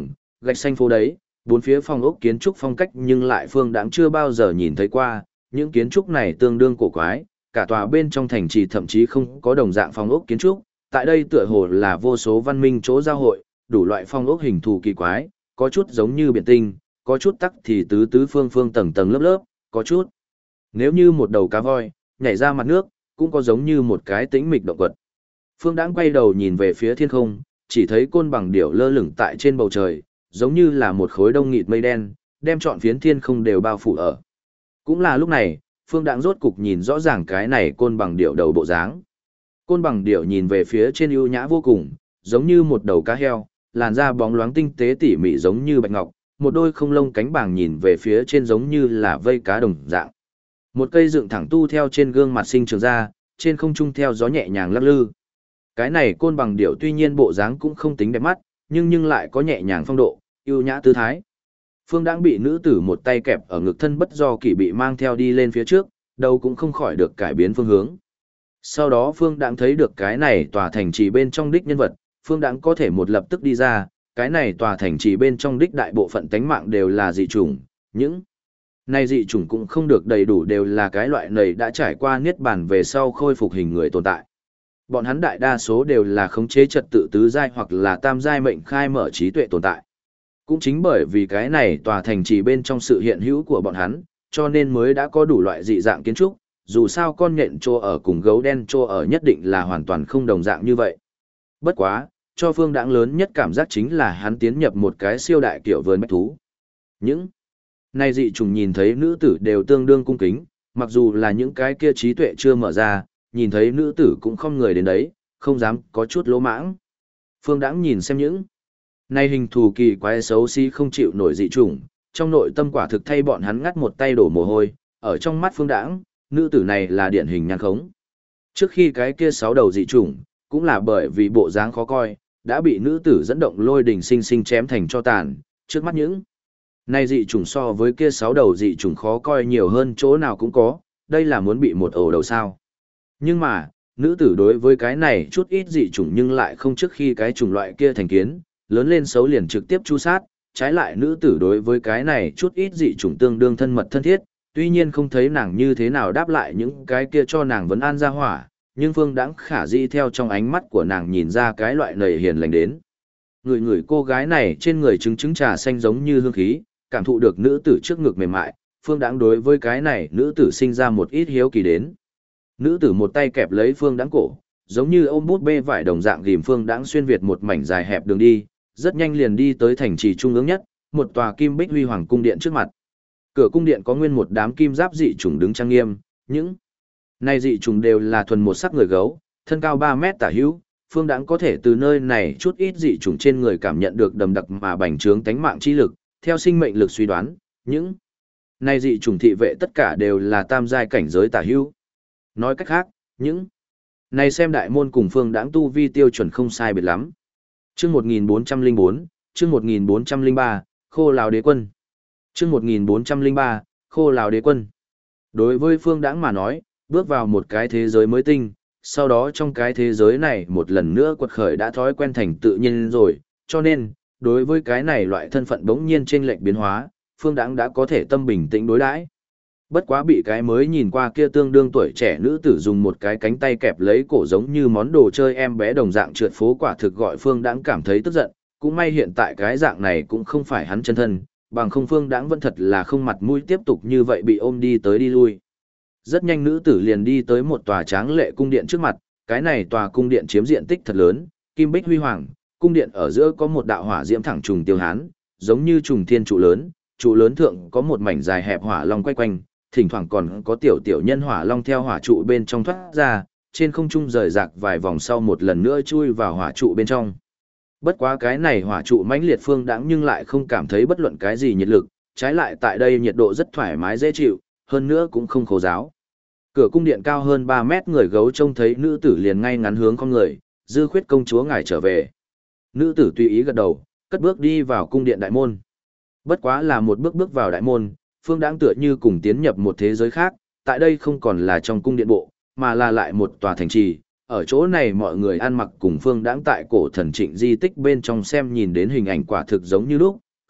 gạch xanh phố đấy, bốn phía phong ốc kiến trúc phong cách nhưng lại Phương Đãng chưa bao giờ nhìn thấy qua, những kiến trúc này tương đương cổ quái, cả tòa bên trong thành trì thậm chí không có đồng dạng phong ốc kiến trúc, tại đây tựa hồ là vô số văn minh chỗ giao hội, đủ loại phong ốc hình thù kỳ quái, có chút giống như biển tinh, có chút tắc thì tứ tứ phương phương tầng tầng lớp lớp, có chút nếu như một đầu cá voi nhảy ra mặt nước, cũng có giống như một cái tĩnh mịch động vật. Phương Đãng quay đầu nhìn về phía thiên không, chỉ thấy côn bằng điểu lơ lửng tại trên bầu trời, giống như là một khối đông nghịt mây đen, đem trọn phiến thiên không đều bao phủ ở. Cũng là lúc này, Phương Đãng rốt cục nhìn rõ ràng cái này côn bằng điểu đầu bộ dáng. Côn bằng điểu nhìn về phía trên ưu nhã vô cùng, giống như một đầu cá heo, làn da bóng loáng tinh tế tỉ mỉ giống như bạch ngọc, một đôi không lông cánh bàng nhìn về phía trên giống như là vây cá đồng dạng. Một cây dựng thẳng tu theo trên gương mặt sinh trưởng ra, trên không trung theo gió nhẹ nhàng lắc lư. Cái này côn bằng điểu tuy nhiên bộ dáng cũng không tính đẹp mắt, nhưng lại có nhẹ nhàng phong độ, ưu nhã tư thái. Phương Đãng bị nữ tử một tay kẹp ở ngực thân bất do kỷ bị mang theo đi lên phía trước, đầu cũng không khỏi được cải biến phương hướng. Sau đó Phương Đãng thấy được cái này tòa thành trì bên trong đích nhân vật, Phương Đãng có thể một lập tức đi ra, cái này tòa thành trì bên trong đích đại bộ phận tánh mạng đều là dị chủng, những này dị chủng cũng không được đầy đủ đều là cái loại này đã trải qua niết bàn về sau khôi phục hình người tồn tại. Bọn hắn đại đa số đều là khống chế trật tự tứ giai hoặc là tam giai mệnh khai mở trí tuệ tồn tại. Cũng chính bởi vì cái này tòa thành trì bên trong sự hiện hữu của bọn hắn, cho nên mới đã có đủ loại dị dạng kiến trúc, dù sao con nhện trô ở cùng gấu đen trô ở nhất định là hoàn toàn không đồng dạng như vậy. Bất quá, cho Phương Đãng lớn nhất cảm giác chính là hắn tiến nhập một cái siêu đại kiểu vườn bách thú. Những này dị trùng nhìn thấy nữ tử đều tương đương cung kính, mặc dù là những cái kia trí tuệ chưa mở ra, nhìn thấy nữ tử cũng không người đến đấy, không dám có chút lỗ mãng. Phương Đãng nhìn xem những này hình thù kỳ quái xấu xí không chịu nổi dị trùng, trong nội tâm quả thực thay bọn hắn ngắt một tay đổ mồ hôi, ở trong mắt Phương Đãng, nữ tử này là điển hình nhan khống. Trước khi cái kia 6 đầu dị trùng, cũng là bởi vì bộ dáng khó coi, đã bị nữ tử dẫn động lôi đình sinh sinh chém thành cho tàn, trước mắt những này dị trùng so với kia 6 đầu dị trùng khó coi nhiều hơn chỗ nào cũng có, đây là muốn bị một ổ đầu sao. Nhưng mà, nữ tử đối với cái này chút ít dị chủng nhưng lại không trước khi cái chủng loại kia thành kiến, lớn lên xấu liền trực tiếp chu sát, trái lại nữ tử đối với cái này chút ít dị chủng tương đương thân mật thân thiết, tuy nhiên không thấy nàng như thế nào đáp lại những cái kia cho nàng vấn an ra hỏa, nhưng Phương Đãng khả dĩ theo trong ánh mắt của nàng nhìn ra cái loại nầy hiền lành đến. Người cô gái này trên người trứng trà xanh giống như hương khí, cảm thụ được nữ tử trước ngực mềm mại, Phương Đãng đối với cái này nữ tử sinh ra một ít hiếu kỳ đến. Nữ tử một tay kẹp lấy Phương Đãng cổ, giống như ôm bút bê vải đồng dạng ghim Phương Đãng xuyên việt một mảnh dài hẹp đường đi, rất nhanh liền đi tới thành trì trung ương nhất, một tòa kim bích huy hoàng cung điện trước mặt. Cửa cung điện có nguyên một đám kim giáp dị trùng đứng trang nghiêm, những này dị trùng đều là thuần một sắc người gấu, thân cao 3 mét tả hữu, Phương Đãng có thể từ nơi này chút ít dị trùng trên người cảm nhận được đầm đặc mà bành trướng tánh mạng chi lực, theo sinh mệnh lực suy đoán, những này dị trùng thị vệ tất cả đều là tam giai cảnh giới tả hữu. Nói cách khác, những này xem đại môn cùng Phương Đãng tu vi tiêu chuẩn không sai biệt lắm. Chương 1404, chương 1403, Khô Lào Đế Quân. Chương 1403, Khô Lào Đế Quân. Đối với Phương Đãng mà nói, bước vào một cái thế giới mới tinh, sau đó trong cái thế giới này một lần nữa quật khởi đã thói quen thành tự nhiên rồi, cho nên, đối với cái này loại thân phận bỗng nhiên chênh lệch biến hóa, Phương Đãng đã có thể tâm bình tĩnh đối đãi. Bất quá bị cái mới nhìn qua kia tương đương tuổi trẻ nữ tử dùng một cái cánh tay kẹp lấy cổ giống như món đồ chơi em bé đồng dạng trượt phố quả thực gọi Phương Đãng cảm thấy tức giận, cũng may hiện tại cái dạng này cũng không phải hắn chân thân, bằng không Phương Đãng vẫn thật là không mặt mũi tiếp tục như vậy bị ôm đi tới đi lui. Rất nhanh nữ tử liền đi tới một tòa tráng lệ cung điện trước mặt, cái này tòa cung điện chiếm diện tích thật lớn, kim bích huy hoàng, cung điện ở giữa có một đạo hỏa diễm thẳng trùng tiêu hán, giống như trùng thiên trụ lớn thượng có một mảnh dài hẹp hỏa long quay quanh, thỉnh thoảng còn có tiểu tiểu nhân hỏa long theo hỏa trụ bên trong thoát ra, trên không trung rời rạc vài vòng sau một lần nữa chui vào hỏa trụ bên trong. Bất quá cái này hỏa trụ mãnh liệt Phương Đãng nhưng lại không cảm thấy bất luận cái gì nhiệt lực, trái lại tại đây nhiệt độ rất thoải mái dễ chịu, hơn nữa cũng không khô ráo. Cửa cung điện cao hơn 3 mét, người gấu trông thấy nữ tử liền ngay ngắn hướng con người, Dư Khuyết công chúa ngài trở về. Nữ tử tùy ý gật đầu, cất bước đi vào cung điện đại môn. Bất quá là một bước vào đại môn, Phương Đãng tựa như cùng tiến nhập một thế giới khác, tại đây không còn là trong cung điện bộ, mà là lại một tòa thành trì. Ở chỗ này mọi người ăn mặc cùng Phương Đãng tại cổ thần Trịnh di tích bên trong xem nhìn đến hình ảnh quả thực giống như lúc,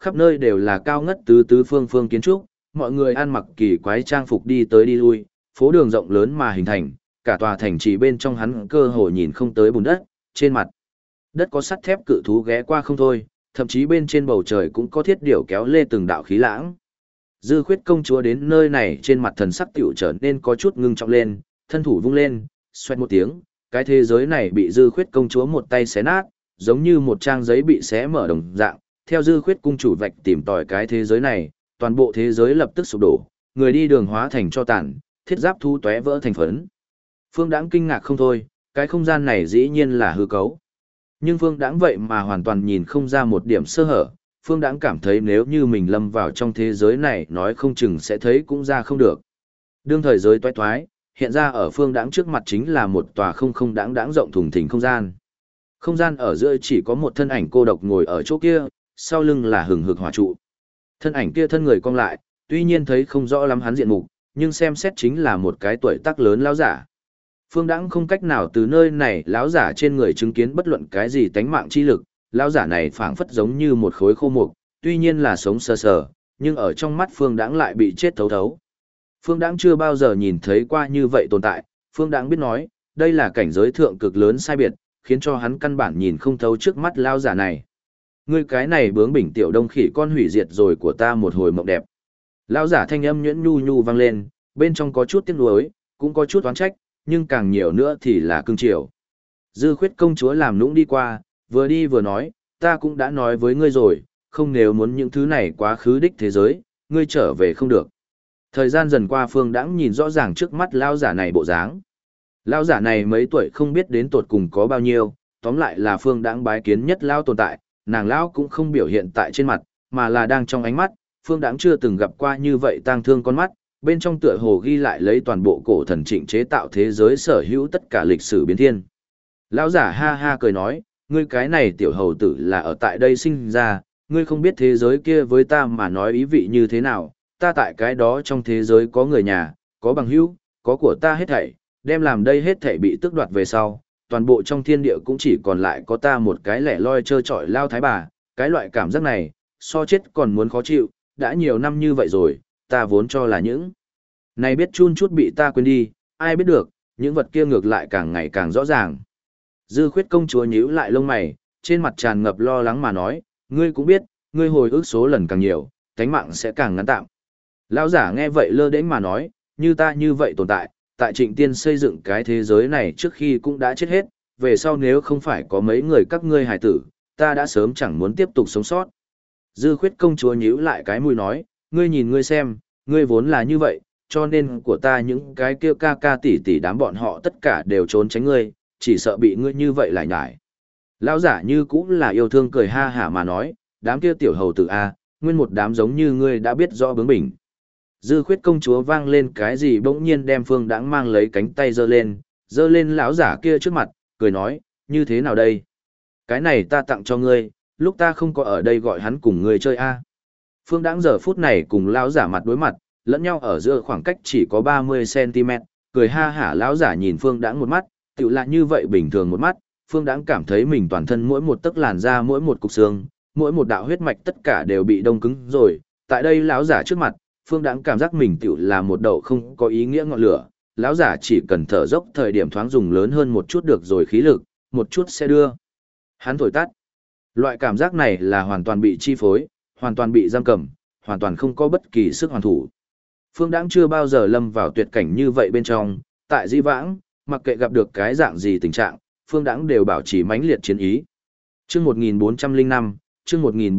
khắp nơi đều là cao ngất tứ tứ phương phương kiến trúc, mọi người ăn mặc kỳ quái trang phục đi tới đi lui, phố đường rộng lớn mà hình thành, cả tòa thành trì bên trong hắn cơ hồ nhìn không tới bùn đất, trên mặt đất có sắt thép cự thú ghé qua không thôi, thậm chí bên trên bầu trời cũng có thiết điểu kéo lê từng đạo khí lãng. Dư Khuyết công chúa đến nơi này trên mặt thần sắc tiểu trở nên có chút ngưng trọng lên, thân thủ vung lên, xoẹt một tiếng, cái thế giới này bị Dư Khuyết công chúa một tay xé nát, giống như một trang giấy bị xé mở đồng dạng. Theo Dư Khuyết cung chủ vạch tìm tòi cái thế giới này, toàn bộ thế giới lập tức sụp đổ, người đi đường hóa thành tro tàn, thiết giáp thu tóe vỡ thành phấn. Phương Đãng kinh ngạc không thôi, cái không gian này dĩ nhiên là hư cấu. Nhưng Phương Đãng vậy mà hoàn toàn nhìn không ra một điểm sơ hở, Phương Đãng cảm thấy nếu như mình lâm vào trong thế giới này nói không chừng sẽ thấy cũng ra không được. Đương thời giới toái toái, hiện ra ở Phương Đãng trước mặt chính là một tòa không đãng rộng thùng thình không gian. Không gian ở giữa chỉ có một thân ảnh cô độc ngồi ở chỗ kia, sau lưng là hừng hực hỏa trụ. Thân ảnh kia thân người cong lại, tuy nhiên thấy không rõ lắm hắn diện mục, nhưng xem xét chính là một cái tuổi tác lớn lão giả. Phương Đãng không cách nào từ nơi này lão giả trên người chứng kiến bất luận cái gì tánh mạng chi lực, lão giả này phảng phất giống như một khối khô mục, tuy nhiên là sống sờ sờ, nhưng ở trong mắt Phương Đãng lại bị chết thấu thấu. Phương Đãng chưa bao giờ nhìn thấy qua như vậy tồn tại, Phương Đãng biết nói, đây là cảnh giới thượng cực lớn sai biệt, khiến cho hắn căn bản nhìn không thấu trước mắt lão giả này. Ngươi cái này bướng bỉnh tiểu đông khỉ con hủy diệt rồi của ta một hồi mộng đẹp. Lão giả thanh âm nhuyễn nhu nhu vang lên, bên trong có chút tiếc nuối, cũng có chút oán trách, nhưng càng nhiều nữa thì là cưng chiều. Dư Khuyết công chúa làm nũng đi qua, vừa đi vừa nói, ta cũng đã nói với ngươi rồi, không nếu muốn những thứ này quá khứ đích thế giới, ngươi trở về không được. Thời gian dần qua Phương Đãng nhìn rõ ràng trước mắt lão giả này bộ dáng. Lão giả này mấy tuổi không biết đến tột cùng có bao nhiêu, tóm lại là Phương Đãng bái kiến nhất lão tồn tại, nàng lão cũng không biểu hiện tại trên mặt, mà là đang trong ánh mắt, Phương Đãng chưa từng gặp qua như vậy tang thương con mắt, bên trong tựa hồ ghi lại lấy toàn bộ cổ thần trịnh chế tạo thế giới sở hữu tất cả lịch sử biến thiên. Lão giả ha ha cười nói, ngươi cái này tiểu hầu tử là ở tại đây sinh ra, ngươi không biết thế giới kia với ta mà nói ý vị như thế nào, ta tại cái đó trong thế giới có người nhà, có bằng hữu, có của ta hết thảy, đem làm đây hết thảy bị tước đoạt về sau, toàn bộ trong thiên địa cũng chỉ còn lại có ta một cái lẻ loi trơ trọi lao thái bà, cái loại cảm giác này, so chết còn muốn khó chịu, đã nhiều năm như vậy rồi, ta vốn cho là những này biết chun chút bị ta quên đi, ai biết được, những vật kia ngược lại càng ngày càng rõ ràng. Dư Khuyết công chúa nhíu lại lông mày, trên mặt tràn ngập lo lắng mà nói, ngươi cũng biết, ngươi hồi ức số lần càng nhiều, tánh mạng sẽ càng ngắn tạm. Lão giả nghe vậy lơ đễnh mà nói, như ta như vậy tồn tại, tại Trịnh Tiên xây dựng cái thế giới này trước khi cũng đã chết hết, về sau nếu không phải có mấy người các ngươi hài tử, ta đã sớm chẳng muốn tiếp tục sống sót. Dư Khuyết công chúa nhíu lại cái mũi nói, ngươi nhìn ngươi xem, ngươi vốn là như vậy, cho nên của ta những cái kia ca ca tỷ tỷ đám bọn họ tất cả đều trốn tránh ngươi, chỉ sợ bị ngươi như vậy lại nhải. Lão giả như cũng là yêu thương cười ha hả mà nói, đám kia tiểu hầu tử A, nguyên một đám giống như ngươi đã biết rõ bướng bỉnh. Dư Khuyết công chúa vang lên cái gì bỗng nhiên đem Phương Đãng mang lấy cánh tay giơ lên lão giả kia trước mặt, cười nói, như thế nào đây? Cái này ta tặng cho ngươi, lúc ta không có ở đây gọi hắn cùng ngươi chơi A. Phương Đãng giờ phút này cùng lão giả mặt đối mặt, lẫn nhau ở giữa khoảng cách chỉ có 30 cm, cười ha hả lão giả nhìn Phương Đãng một mắt, tựu là như vậy bình thường một mắt, Phương Đãng cảm thấy mình toàn thân mỗi một tấc làn da mỗi một cục xương, mỗi một đạo huyết mạch tất cả đều bị đông cứng rồi, tại đây lão giả trước mặt, Phương Đãng cảm giác mình tựu là một đậu không có ý nghĩa ngọn lửa, lão giả chỉ cần thở dốc thời điểm thoáng dùng lớn hơn một chút được rồi khí lực, một chút sẽ đưa hắn thổi tắt. Loại cảm giác này là hoàn toàn bị chi phối, hoàn toàn bị giam cầm, hoàn toàn không có bất kỳ sức hoàn thủ. Phương Đãng chưa bao giờ lâm vào tuyệt cảnh như vậy bên trong, tại dĩ vãng, mặc kệ gặp được cái dạng gì tình trạng, Phương Đãng đều bảo trì mãnh liệt chiến ý. Chương 1405, chương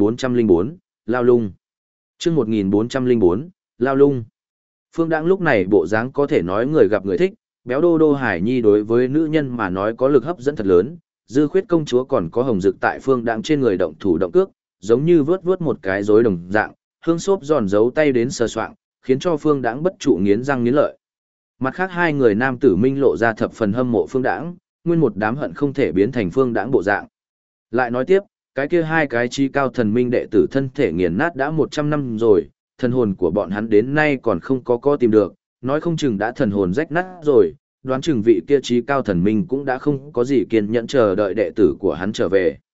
1404, Lao Lung. Chương 1404, Lao Lung. Phương Đãng lúc này bộ dáng có thể nói người gặp người thích, béo đô đô hải nhi đối với nữ nhân mà nói có lực hấp dẫn thật lớn, Dư Khuyết công chúa còn có hồng dực tại Phương Đãng trên người động thủ động cước, giống như vớt vớt một cái rối đồng dạng, hương xốp giòn giấu tay đến sờ soạng, khiến cho Phương Đãng bất trụ nghiến răng nghiến lợi. Mặt khác hai người nam tử minh lộ ra thập phần hâm mộ Phương Đãng, nguyên một đám hận không thể biến thành Phương Đãng bộ dạng. Lại nói tiếp, cái kia hai cái chi cao thần minh đệ tử thân thể nghiền nát đã 100 năm rồi, thần hồn của bọn hắn đến nay còn không có tìm được, nói không chừng đã thần hồn rách nát rồi, đoán chừng vị kia trí cao thần minh cũng đã không có gì kiên nhẫn chờ đợi đệ tử của hắn trở về.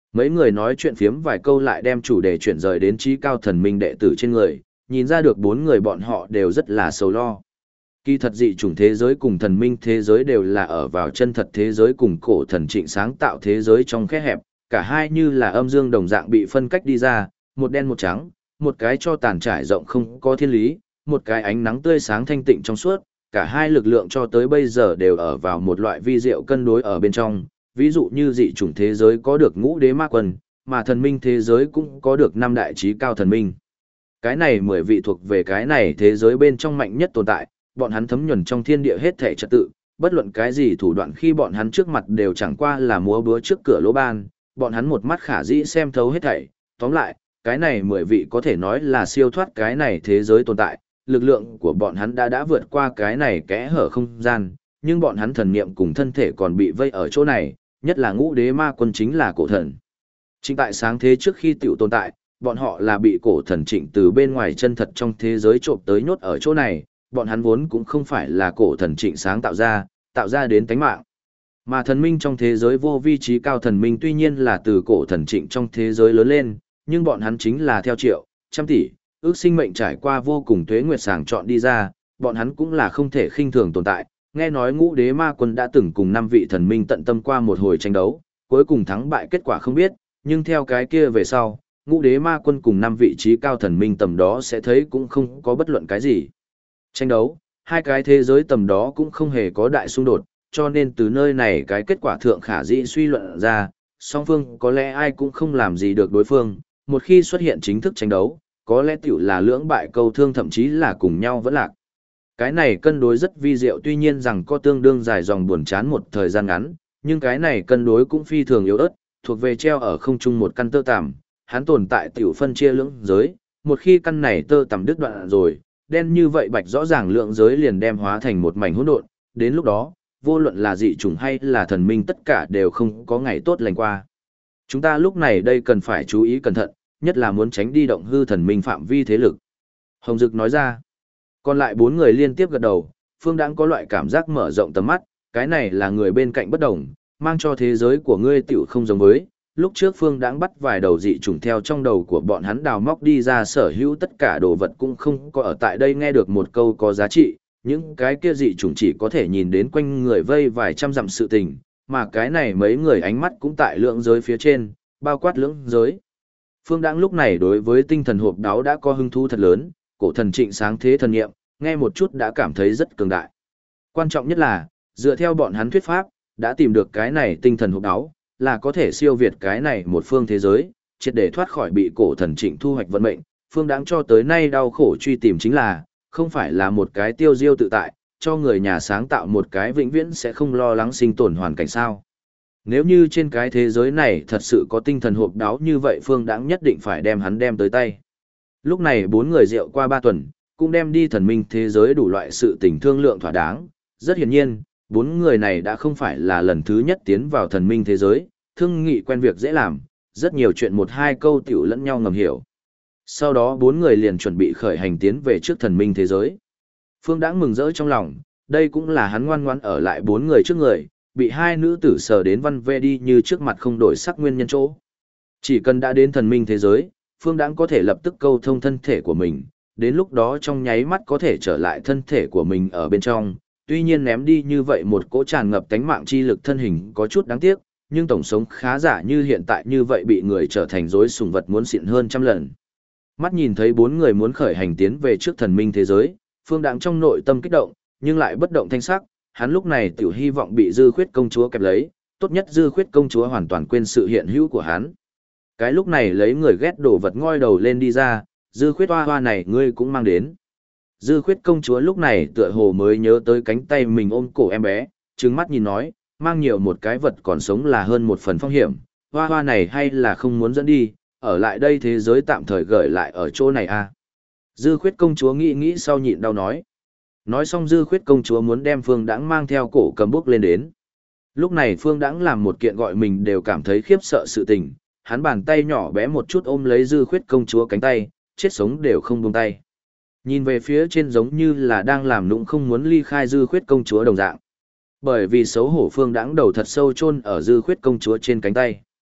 Mấy người nói chuyện phiếm vài câu lại đem chủ đề chuyển rời đến trí cao thần minh đệ tử trên người, nhìn ra được bốn người bọn họ đều rất là sầu lo. Kỳ thật dị chủng thế giới cùng thần minh thế giới đều là ở vào chân thật thế giới cùng cổ thần trịnh sáng tạo thế giới trong khe hẹp, cả hai như là âm dương đồng dạng bị phân cách đi ra, một đen một trắng, một cái cho tàn trải rộng không có thiên lý, một cái ánh nắng tươi sáng thanh tịnh trong suốt, cả hai lực lượng cho tới bây giờ đều ở vào một loại vi diệu cân đối ở bên trong, ví dụ như dị chủng thế giới có được ngũ đế ma quân, mà thần minh thế giới cũng có được năm đại trí cao thần minh. Cái này 10 vị thuộc về cái này thế giới bên trong mạnh nhất tồn tại, bọn hắn thấm nhuần trong thiên địa hết thể trật tự, bất luận cái gì thủ đoạn khi bọn hắn trước mặt đều chẳng qua là múa búa trước cửa lỗ ban, bọn hắn một mắt khả dĩ xem thấu hết thảy. Tóm lại, cái này 10 vị có thể nói là siêu thoát cái này thế giới tồn tại, lực lượng của bọn hắn đã vượt qua cái này kẽ hở không gian, nhưng bọn hắn thần niệm cùng thân thể còn bị vây ở chỗ này, nhất là ngũ đế ma quân chính là cổ thần. Chính tại sáng thế trước khi tiểu tồn tại, bọn họ là bị cổ thần trịnh từ bên ngoài chân thật trong thế giới trộm tới nhốt ở chỗ này, bọn hắn vốn cũng không phải là cổ thần trịnh sáng tạo ra đến tánh mạng. Mà thần minh trong thế giới vô vi trí cao thần minh tuy nhiên là từ cổ thần trịnh trong thế giới lớn lên, nhưng bọn hắn chính là theo triệu, trăm tỷ, ước sinh mệnh trải qua vô cùng tuế nguyệt sàng chọn đi ra, bọn hắn cũng là không thể khinh thường tồn tại. Nghe nói ngũ đế ma quân đã từng cùng 5 vị thần minh tận tâm qua một hồi tranh đấu, cuối cùng thắng bại kết quả không biết, nhưng theo cái kia về sau, ngũ đế ma quân cùng 5 vị trí cao thần minh tầm đó sẽ thấy cũng không có bất luận cái gì. Tranh đấu, hai cái thế giới tầm đó cũng không hề có đại xung đột, cho nên từ nơi này cái kết quả thượng khả dĩ suy luận ra, song phương có lẽ ai cũng không làm gì được đối phương, một khi xuất hiện chính thức tranh đấu, có lẽ tiểu là lưỡng bại câu thương thậm chí là cùng nhau vẫn lạc. Cái này cân đối rất vi diệu tuy nhiên rằng có tương đương dài dòng buồn chán một thời gian ngắn, nhưng cái này cân đối cũng phi thường yếu ớt, thuộc về treo ở không trung một căn tơ tằm, hắn tồn tại tiểu phân chia lưỡng giới, một khi căn này tơ tằm đứt đoạn rồi, đen như vậy bạch rõ ràng lượng giới liền đem hóa thành một mảnh hỗn độn, đến lúc đó, vô luận là dị chủng hay là thần minh tất cả đều không có ngày tốt lành qua. Chúng ta lúc này đây cần phải chú ý cẩn thận, nhất là muốn tránh đi động hư thần minh phạm vi thế lực. Hồng Dực nói ra, còn lại 4 người liên tiếp gật đầu, Phương Đãng có loại cảm giác mở rộng tầm mắt, cái này là người bên cạnh bất đồng, mang cho thế giới của ngươi tiểu không giống với. Lúc trước Phương Đãng bắt vài đầu dị trùng theo trong đầu của bọn hắn đào móc đi ra sở hữu tất cả đồ vật cũng không có ở tại đây nghe được một câu có giá trị, những cái kia dị trùng chỉ có thể nhìn đến quanh người vây vài trăm dặm sự tình, mà cái này mấy người ánh mắt cũng tại lượng giới phía trên, bao quát lưỡng giới. Phương Đãng lúc này đối với tinh thần hộp đáo đã có hứng thú thật lớn, cổ thần trịnh sáng thế thần nghiệm, nghe một chút đã cảm thấy rất cường đại. Quan trọng nhất là, dựa theo bọn hắn thuyết pháp, đã tìm được cái này tinh thần hộp đáo, là có thể siêu việt cái này một phương thế giới, triệt để thoát khỏi bị cổ thần trịnh thu hoạch vận mệnh. Phương Đãng cho tới nay đau khổ truy tìm chính là, không phải là một cái tiêu diêu tự tại, cho người nhà sáng tạo một cái vĩnh viễn sẽ không lo lắng sinh tồn hoàn cảnh sao. Nếu như trên cái thế giới này thật sự có tinh thần hộp đáo như vậy Phương Đãng nhất định phải đem hắn đem tới tay. Lúc này 4 người rượu qua 3 tuần, cũng đem đi thần minh thế giới đủ loại sự tình thương lượng thỏa đáng. Rất hiển nhiên, 4 người này đã không phải là lần thứ nhất tiến vào thần minh thế giới, thương nghị quen việc dễ làm, rất nhiều chuyện một hai câu tiểu lẫn nhau ngầm hiểu. Sau đó 4 người liền chuẩn bị khởi hành tiến về trước thần minh thế giới. Phương Đãng mừng rỡ trong lòng, đây cũng là hắn ngoan ngoãn ở lại 4 người trước người, bị hai nữ tử sờ đến văn ve đi như trước mặt không đổi sắc nguyên nhân chỗ. Chỉ cần đã đến thần minh thế giới, Phương Đãng có thể lập tức câu thông thân thể của mình, đến lúc đó trong nháy mắt có thể trở lại thân thể của mình ở bên trong. Tuy nhiên ném đi như vậy một cỗ tràn ngập tánh mạng chi lực thân hình có chút đáng tiếc, nhưng tổng sống khá giả như hiện tại như vậy bị người trở thành rối sủng vật muốn xịn hơn trăm lần. Mắt nhìn thấy 4 người muốn khởi hành tiến về trước thần minh thế giới, Phương Đãng trong nội tâm kích động, nhưng lại bất động thanh sắc, hắn lúc này tiểu hy vọng bị Dư Khuyết công chúa kẹp lấy, tốt nhất Dư Khuyết công chúa hoàn toàn quên sự hiện hữu của hắn. Cái lúc này lấy người ghét đổ vật ngoi đầu lên đi ra, Dư Khuyết hoa hoa này ngươi cũng mang đến. Dư Khuyết công chúa lúc này tựa hồ mới nhớ tới cánh tay mình ôm cổ em bé, trừng mắt nhìn nói, mang nhiều một cái vật còn sống là hơn một phần phong hiểm, hoa hoa này hay là không muốn dẫn đi, ở lại đây thế giới tạm thời gửi lại ở chỗ này à. Dư Khuyết công chúa nghĩ nghĩ sau nhịn đau nói. Nói xong Dư Khuyết công chúa muốn đem Phương Đãng mang theo cổ cầm bước lên đến. Lúc này Phương Đãng làm một kiện gọi mình đều cảm thấy khiếp sợ sự tình, hắn bàn tay nhỏ bé một chút ôm lấy Dư Khuyết công chúa cánh tay, chết sống đều không buông tay. Nhìn về phía trên giống như là đang làm nũng không muốn ly khai Dư Khuyết công chúa đồng dạng. Bởi vì xấu hổ Phương Đãng đầu thật sâu chôn ở Dư Khuyết công chúa trên cánh tay.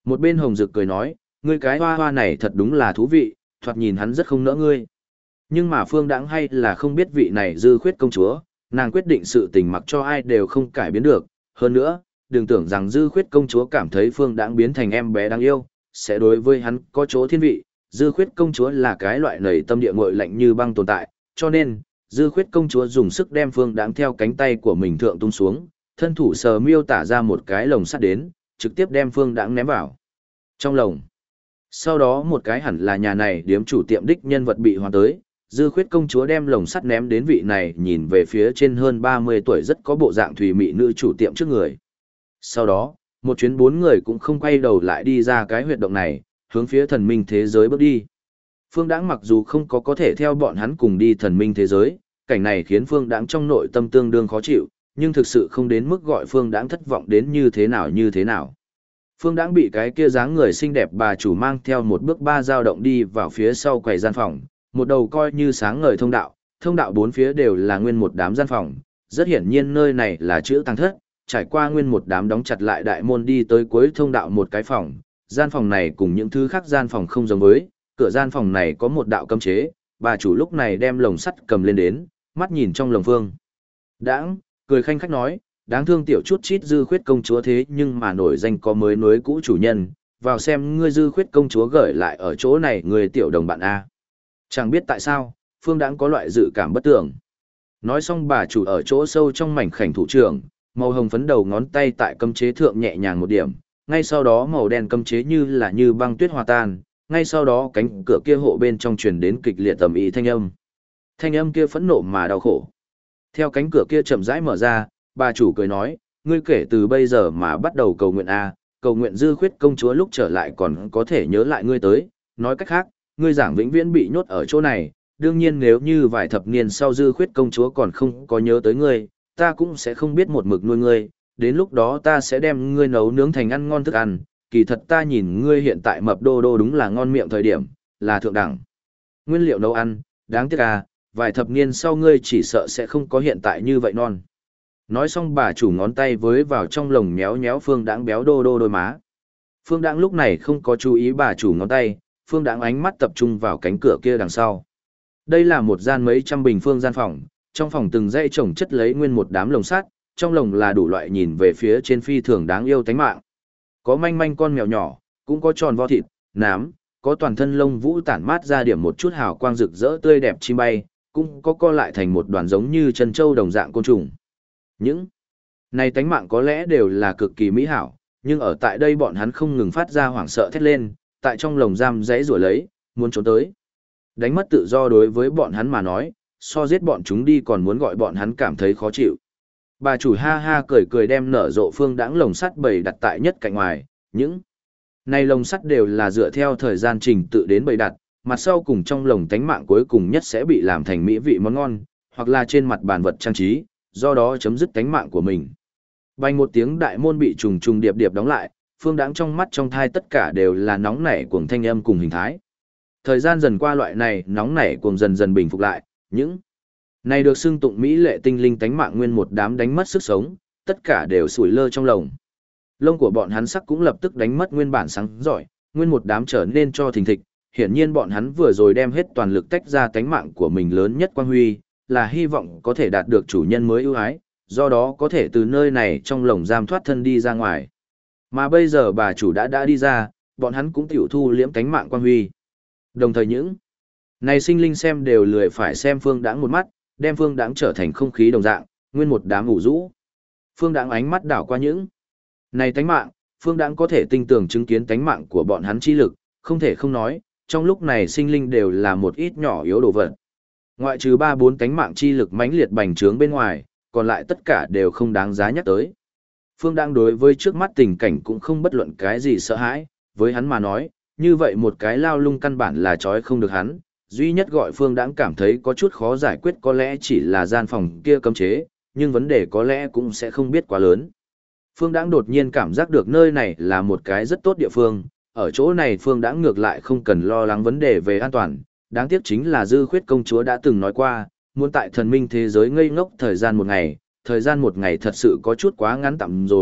Một bên Hồng Dực cười nói, ngươi cái hoa hoa này thật đúng là thú vị, thoạt nhìn hắn rất không nỡ ngươi. Nhưng mà Phương Đãng hay là không biết vị này Dư Khuyết công chúa, nàng quyết định sự tình mặc cho ai đều không cải biến được. Hơn nữa, đừng tưởng rằng Dư Khuyết công chúa cảm thấy Phương Đãng biến thành em bé đáng yêu, sẽ đối với hắn có chỗ thiên vị. Dư Khuyết công chúa là cái loại nảy tâm địa nguội lạnh như băng tồn tại, cho nên, Dư Khuyết công chúa dùng sức đem Phương Đãng theo cánh tay của mình thượng tung xuống, thân thủ sờ miêu tả ra một cái lồng sắt đến, trực tiếp đem Phương Đãng ném vào trong lồng. Sau đó một cái hẳn là nhà này điếm chủ tiệm đích nhân vật bị hoàn tới, Dư Khuyết công chúa đem lồng sắt ném đến vị này nhìn về phía trên hơn 30 tuổi rất có bộ dạng thùy mị nữ chủ tiệm trước người. Sau đó, một chuyến 4 người cũng không quay đầu lại đi ra cái huyệt động này, hướng phía thần minh thế giới bước đi. Phương Đãng mặc dù không có thể theo bọn hắn cùng đi thần minh thế giới, cảnh này khiến Phương Đãng trong nội tâm tương đương khó chịu, nhưng thực sự không đến mức gọi Phương Đãng thất vọng đến như thế nào như thế nào. Phương Đãng bị cái kia dáng người xinh đẹp bà chủ mang theo một bước ba dao động đi vào phía sau quầy gian phòng, một đầu coi như sáng ngời thông đạo bốn phía đều là nguyên một đám gian phòng, rất hiển nhiên nơi này là chữ tăng thất, trải qua nguyên một đám đóng chặt lại đại môn đi tới cuối thông đạo một cái phòng, gian phòng này cùng những thứ khác gian phòng không giống với, cửa gian phòng này có một đạo cấm chế, bà chủ lúc này đem lồng sắt cầm lên đến, mắt nhìn trong lồng Phương Đãng, cười khanh khách nói, đáng thương tiểu chút chít Dư Khuyết công chúa thế nhưng mà nổi danh có mới nối cũ chủ nhân, vào xem ngươi Dư Khuyết công chúa gửi lại ở chỗ này người tiểu đồng bạn A. Chẳng biết tại sao, Phương Đãng có loại dự cảm bất tưởng. Nói xong bà chủ ở chỗ sâu trong mảnh khảnh thủ trưởng, màu hồng phấn đầu ngón tay tại cấm chế thượng nhẹ nhàng một điểm, ngay sau đó màu đen cấm chế như băng tuyết hòa tan, ngay sau đó cánh cửa kia hộ bên trong truyền đến kịch liệt tầm ý thanh âm. Thanh âm kia phẫn nộ mà đau khổ. Theo cánh cửa kia chậm rãi mở ra, bà chủ cười nói, ngươi kể từ bây giờ mà bắt đầu cầu nguyện A, cầu nguyện Dư Khuyết công chúa lúc trở lại còn có thể nhớ lại ngươi tới, nói cách khác, ngươi giảng vĩnh viễn bị nhốt ở chỗ này, đương nhiên nếu như vài thập niên sau Dư Khuyết công chúa còn không có nhớ tới ngươi, ta cũng sẽ không biết một mực nuôi ngươi, đến lúc đó ta sẽ đem ngươi nấu nướng thành ăn ngon thức ăn, kỳ thật ta nhìn ngươi hiện tại mập đô đô đúng là ngon miệng thời điểm, là thượng đẳng. Nguyên liệu nấu ăn, đáng tiếc à, vài thập niên sau ngươi chỉ sợ sẽ không có hiện tại như vậy non. Nói xong bà chủ ngón tay với vào trong lồng méo méo Phương Đãng béo đô đô đôi má. Phương Đãng lúc này không có chú ý bà chủ ngón tay, Phương Đãng ánh mắt tập trung vào cánh cửa kia đằng sau. Đây là một gian mấy trăm bình phương gian phòng, trong phòng từng dãy chồng chất lấy nguyên một đám lồng sắt, trong lồng là đủ loại nhìn về phía trên phi thường đáng yêu tánh mạng. Có manh manh con mèo nhỏ, cũng có tròn vo thịt, nám, có toàn thân lông vũ tản mát ra điểm một chút hào quang rực rỡ tươi đẹp chim bay, cũng có co lại thành một đoàn giống như chân trâu đồng dạng côn trùng. Những này tánh mạng có lẽ đều là cực kỳ mỹ hảo, nhưng ở tại đây bọn hắn không ngừng phát ra hoảng sợ thét lên, tại trong lồng giam giãy giụa lấy, muốn trốn tới. Đánh mất tự do đối với bọn hắn mà nói, so giết bọn chúng đi còn muốn gọi bọn hắn cảm thấy khó chịu. Bà chủ ha ha cười cười đem nở rộ Phương Đãng lồng sắt bày đặt tại nhất cạnh ngoài, những này lồng sắt đều là dựa theo thời gian trình tự đến bày đặt, mặt sau cùng trong lồng tánh mạng cuối cùng nhất sẽ bị làm thành mỹ vị món ngon, hoặc là trên mặt bàn vật trang trí, do đó chấm dứt tánh mạng của mình. Bành một tiếng đại môn bị trùng trùng điệp điệp đóng lại, Phương Đãng trong mắt trong thai tất cả đều là nóng nảy cuồng thanh âm cùng hình thái. Thời gian dần qua loại này nóng nảy cuồng dần dần bình phục lại, những này được xưng tụng mỹ lệ tinh linh tánh mạng nguyên một đám đánh mất sức sống, tất cả đều sủi lơ trong lồng. Lông của bọn hắn sắc cũng lập tức đánh mất nguyên bản sáng giỏi, nguyên một đám trở nên cho thình thịch, hiển nhiên bọn hắn vừa rồi đem hết toàn lực tách ra tánh mạng của mình lớn nhất quang huy, là hy vọng có thể đạt được chủ nhân mới ưu ái, do đó có thể từ nơi này trong lồng giam thoát thân đi ra ngoài. Mà bây giờ bà chủ đã đi ra, bọn hắn cũng tiểu thu liễm tánh mạng quang huy. Đồng thời những này sinh linh xem đều lười phải xem Phương Đãng một mắt, đem Phương Đãng trở thành không khí đồng dạng, nguyên một đám ủ rũ. Phương Đãng ánh mắt đảo qua những này tánh mạng, Phương Đãng có thể tinh tường chứng kiến tánh mạng của bọn hắn chi lực, không thể không nói, trong lúc này sinh linh đều là một ít nhỏ yếu đồ vật. Ngoại trừ 3-4 tánh mạng chi lực mãnh liệt bành trướng bên ngoài, còn lại tất cả đều không đáng giá nhắc tới. Phương Đãng đối với trước mắt tình cảnh cũng không bất luận cái gì sợ hãi, với hắn mà nói, như vậy một cái lao lung căn bản là trói không được hắn, duy nhất gọi Phương Đãng cảm thấy có chút khó giải quyết có lẽ chỉ là gian phòng kia cấm chế, nhưng vấn đề có lẽ cũng sẽ không biết quá lớn. Phương Đãng đột nhiên cảm giác được nơi này là một cái rất tốt địa phương, ở chỗ này Phương Đãng ngược lại không cần lo lắng vấn đề về an toàn, đáng tiếc chính là Dư Khuyết công chúa đã từng nói qua, muốn tại thần minh thế giới ngây ngốc thời gian một ngày thật sự có chút quá ngắn tạm rồi,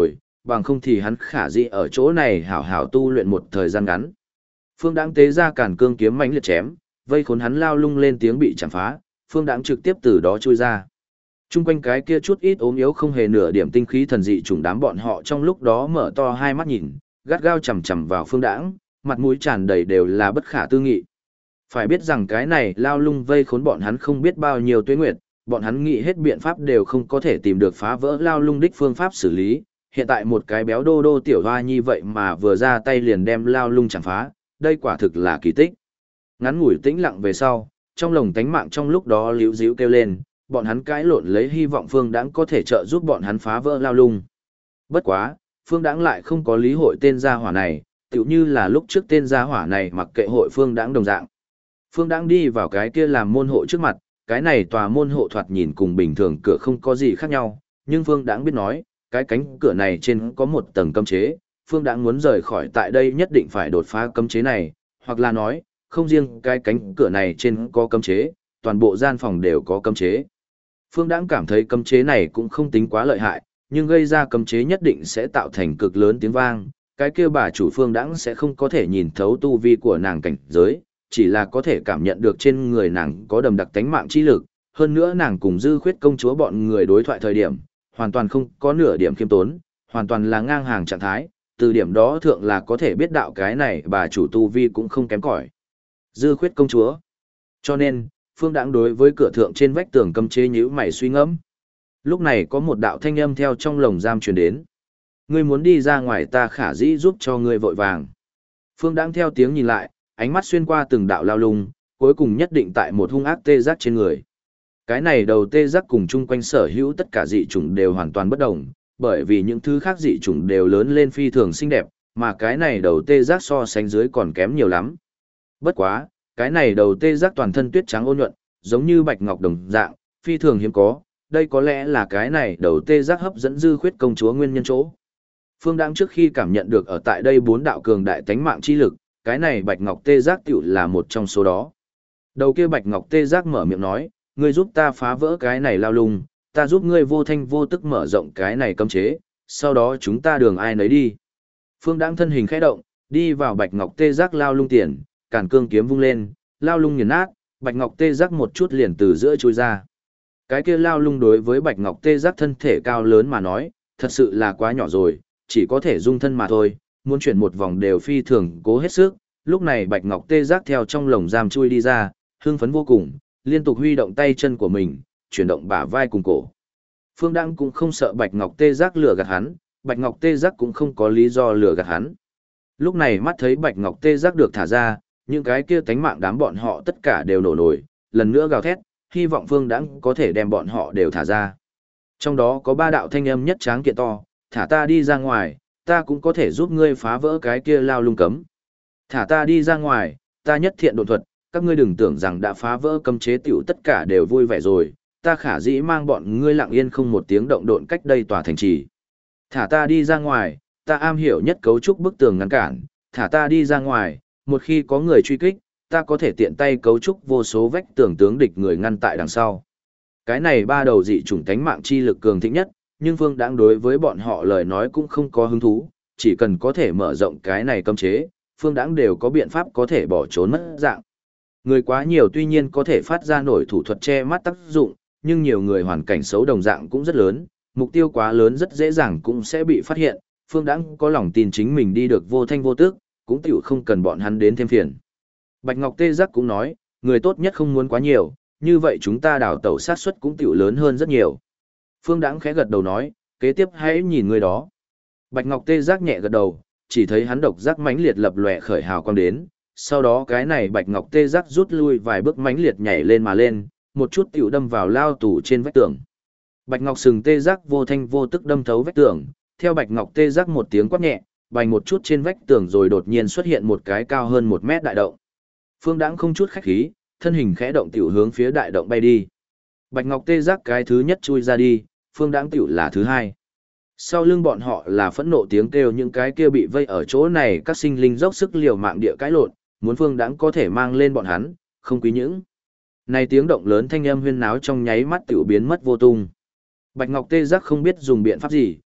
bằng không thì hắn khả dĩ ở chỗ này hảo hảo tu luyện một thời gian ngắn. Phương Đãng tế ra Càn Cương kiếm mãnh liệt chém, vây khốn hắn lao lung lên tiếng bị chạm phá, Phương Đãng trực tiếp từ đó chui ra. Trung quanh cái kia chút ít ốm yếu không hề nửa điểm tinh khí thần dị trùng đám bọn họ trong lúc đó mở to hai mắt nhìn, gắt gao chằm chằm vào Phương Đãng, mặt mũi tràn đầy đều là bất khả tư nghị. Phải biết rằng cái này lao lung vây khốn bọn hắn không biết bao nhiêu tuế nguyệt, bọn hắn nghĩ hết biện pháp đều không có thể tìm được phá vỡ lao lung đích phương pháp xử lý. Hiện tại một cái béo đô đô tiểu hoa như vậy mà vừa ra tay liền đem lao lung chẳng phá, đây quả thực là kỳ tích. Ngắn ngủi tĩnh lặng về sau, trong lồng tánh mạng trong lúc đó líu díu kêu lên, bọn hắn cãi lộn lấy hy vọng Phương Đãng có thể trợ giúp bọn hắn phá vỡ lao lung. Bất quá, Phương Đãng lại không có lý hội tên gia hỏa này, tựu như là lúc trước tên gia hỏa này mặc kệ hội Phương Đãng đồng dạng. Phương Đãng đi vào cái kia làm môn hộ trước mặt, cái này tòa môn hộ thoạt nhìn cùng bình thường cửa không có gì khác nhau, nhưng Phương Đãng biết nói, cái cánh cửa này trên có một tầng cấm chế, Phương Đãng muốn rời khỏi tại đây nhất định phải đột phá cấm chế này, hoặc là nói, không riêng cái cánh cửa này trên có cấm chế, toàn bộ gian phòng đều có cấm chế. Phương Đãng cảm thấy cấm chế này cũng không tính quá lợi hại, nhưng gây ra cấm chế nhất định sẽ tạo thành cực lớn tiếng vang, cái kia bà chủ Phương Đãng sẽ không có thể nhìn thấu tu vi của nàng cảnh giới, chỉ là có thể cảm nhận được trên người nàng có đầm đặc tánh mạng chi lực, hơn nữa nàng cùng Dư Khuyết công chúa bọn người đối thoại thời điểm, hoàn toàn không có nửa điểm khiêm tốn, hoàn toàn là ngang hàng trạng thái, từ điểm đó thượng là có thể biết đạo cái này bà chủ tu vi cũng không kém cỏi. Dư Khuyết công chúa. Cho nên, Phương Đãng đối với cửa thượng trên vách tường cấm chế nhíu mày suy ngẫm. Lúc này có một đạo thanh âm theo trong lồng giam truyền đến. Ngươi muốn đi ra ngoài ta khả dĩ giúp cho ngươi vội vàng. Phương Đãng theo tiếng nhìn lại, ánh mắt xuyên qua từng đạo lao lung, cuối cùng nhất định tại một hung ác tê giác trên người. Cái này đầu tê giác cùng chung quanh sở hữu tất cả dị chủng đều hoàn toàn bất đồng, bởi vì những thứ khác dị chủng đều lớn lên phi thường xinh đẹp, mà cái này đầu tê giác so sánh dưới còn kém nhiều lắm. Bất quá, cái này đầu tê giác toàn thân tuyết trắng ôn nhuận, giống như bạch ngọc đồng dạng, phi thường hiếm có, đây có lẽ là cái này đầu tê giác hấp dẫn Dư Khuyết công chúa nguyên nhân chỗ. Phương Đãng trước khi cảm nhận được ở tại đây bốn đạo cường đại tánh mạng chi lực, cái này bạch ngọc tê giác tiểu là một trong số đó. Đầu kia bạch ngọc tê giác mở miệng nói, ngươi giúp ta phá vỡ cái này lao lung, ta giúp ngươi vô thanh vô tức mở rộng cái này cấm chế, sau đó chúng ta đường ai nấy đi. Phương Đãng thân hình khẽ động, đi vào bạch ngọc tê giác lao lung tiền, Càn Cương kiếm vung lên, lao lung nghiền nát, bạch ngọc tê giác một chút liền từ giữa chui ra. Cái kia lao lung đối với bạch ngọc tê giác thân thể cao lớn mà nói, thật sự là quá nhỏ rồi, chỉ có thể dung thân mà thôi, muốn chuyển một vòng đều phi thường cố hết sức. Lúc này bạch ngọc tê giác theo trong lồng giam chui đi ra, hưng phấn vô cùng, liên tục huy động tay chân của mình, chuyển động bả vai cùng cổ. Phương Đãng cũng không sợ bạch ngọc tê giác lừa gạt hắn, bạch ngọc tê giác cũng không có lý do lừa gạt hắn. Lúc này mắt thấy bạch ngọc tê giác được thả ra, những cái kia tánh mạng đám bọn họ tất cả đều nổ nổi, lần nữa gào thét, hy vọng Phương Đãng có thể đem bọn họ đều thả ra. Trong đó có ba đạo thanh âm nhất tráng kiện to, thả ta đi ra ngoài, ta cũng có thể giúp ngươi phá vỡ cái kia lao lung cấm. Thả ta đi ra ngoài, ta nhất thiện độn thuật, các ngươi đừng tưởng rằng đã phá vỡ cấm chế tiểu tất cả đều vui vẻ rồi, ta khả dĩ mang bọn ngươi lặng yên không một tiếng động độn cách đây tòa thành trì. Thả ta đi ra ngoài, ta am hiểu nhất cấu trúc bức tường ngăn cản, thả ta đi ra ngoài, một khi có người truy kích, ta có thể tiện tay cấu trúc vô số vách tường tướng địch người ngăn tại đằng sau. Cái này ba đầu dị chủng tánh mạng chi lực cường thịnh nhất, nhưng Phương Đãng đối với bọn họ lời nói cũng không có hứng thú, chỉ cần có thể mở rộng cái này cấm chế, Phương Đãng đều có biện pháp có thể bỏ trốn mất dạng. Người quá nhiều tuy nhiên có thể phát ra nổi thủ thuật che mắt tác dụng, nhưng nhiều người hoàn cảnh xấu đồng dạng cũng rất lớn, mục tiêu quá lớn rất dễ dàng cũng sẽ bị phát hiện, Phương Đãng có lòng tin chính mình đi được vô thanh vô tức, cũng tiểu không cần bọn hắn đến thêm phiền. Bạch Ngọc Tê Giác cũng nói, người tốt nhất không muốn quá nhiều, như vậy chúng ta đào tẩu sát suất cũng tiểu lớn hơn rất nhiều. Phương Đãng khẽ gật đầu nói, kế tiếp hãy nhìn người đó. Bạch Ngọc Tê Giác nhẹ gật đầu, chỉ thấy hắn độc giác mãnh liệt lập lòe khởi hào quang đến, sau đó cái này Bạch Ngọc Tê Giác rút lui vài bước mãnh liệt nhảy lên mà lên, một chút tiểu đâm vào lao tủ trên vách tường. Bạch Ngọc Sừng Tê Giác vô thanh vô tức đâm thấu vách tường, theo Bạch Ngọc Tê Giác một tiếng quát nhẹ, bành một chút trên vách tường rồi đột nhiên xuất hiện một cái cao hơn 1 mét đại động. Phương Đãng không chút khách khí, thân hình khẽ động tiểu hướng phía đại động bay đi. Bạch Ngọc Tê Giác cái thứ nhất chui ra đi, Phương Đãng tiểu là thứ hai. Sau lưng bọn họ là phẫn nộ tiếng kêu những cái kia bị vây ở chỗ này các sinh linh dốc sức liều mạng địa cãi lộn, muốn Phương Đãng có thể mang lên bọn hắn, không quý những. Này tiếng động lớn thanh âm huyên náo trong nháy mắt tiểu biến mất vô tung. Bạch Ngọc Tê Giác không biết dùng biện pháp gì,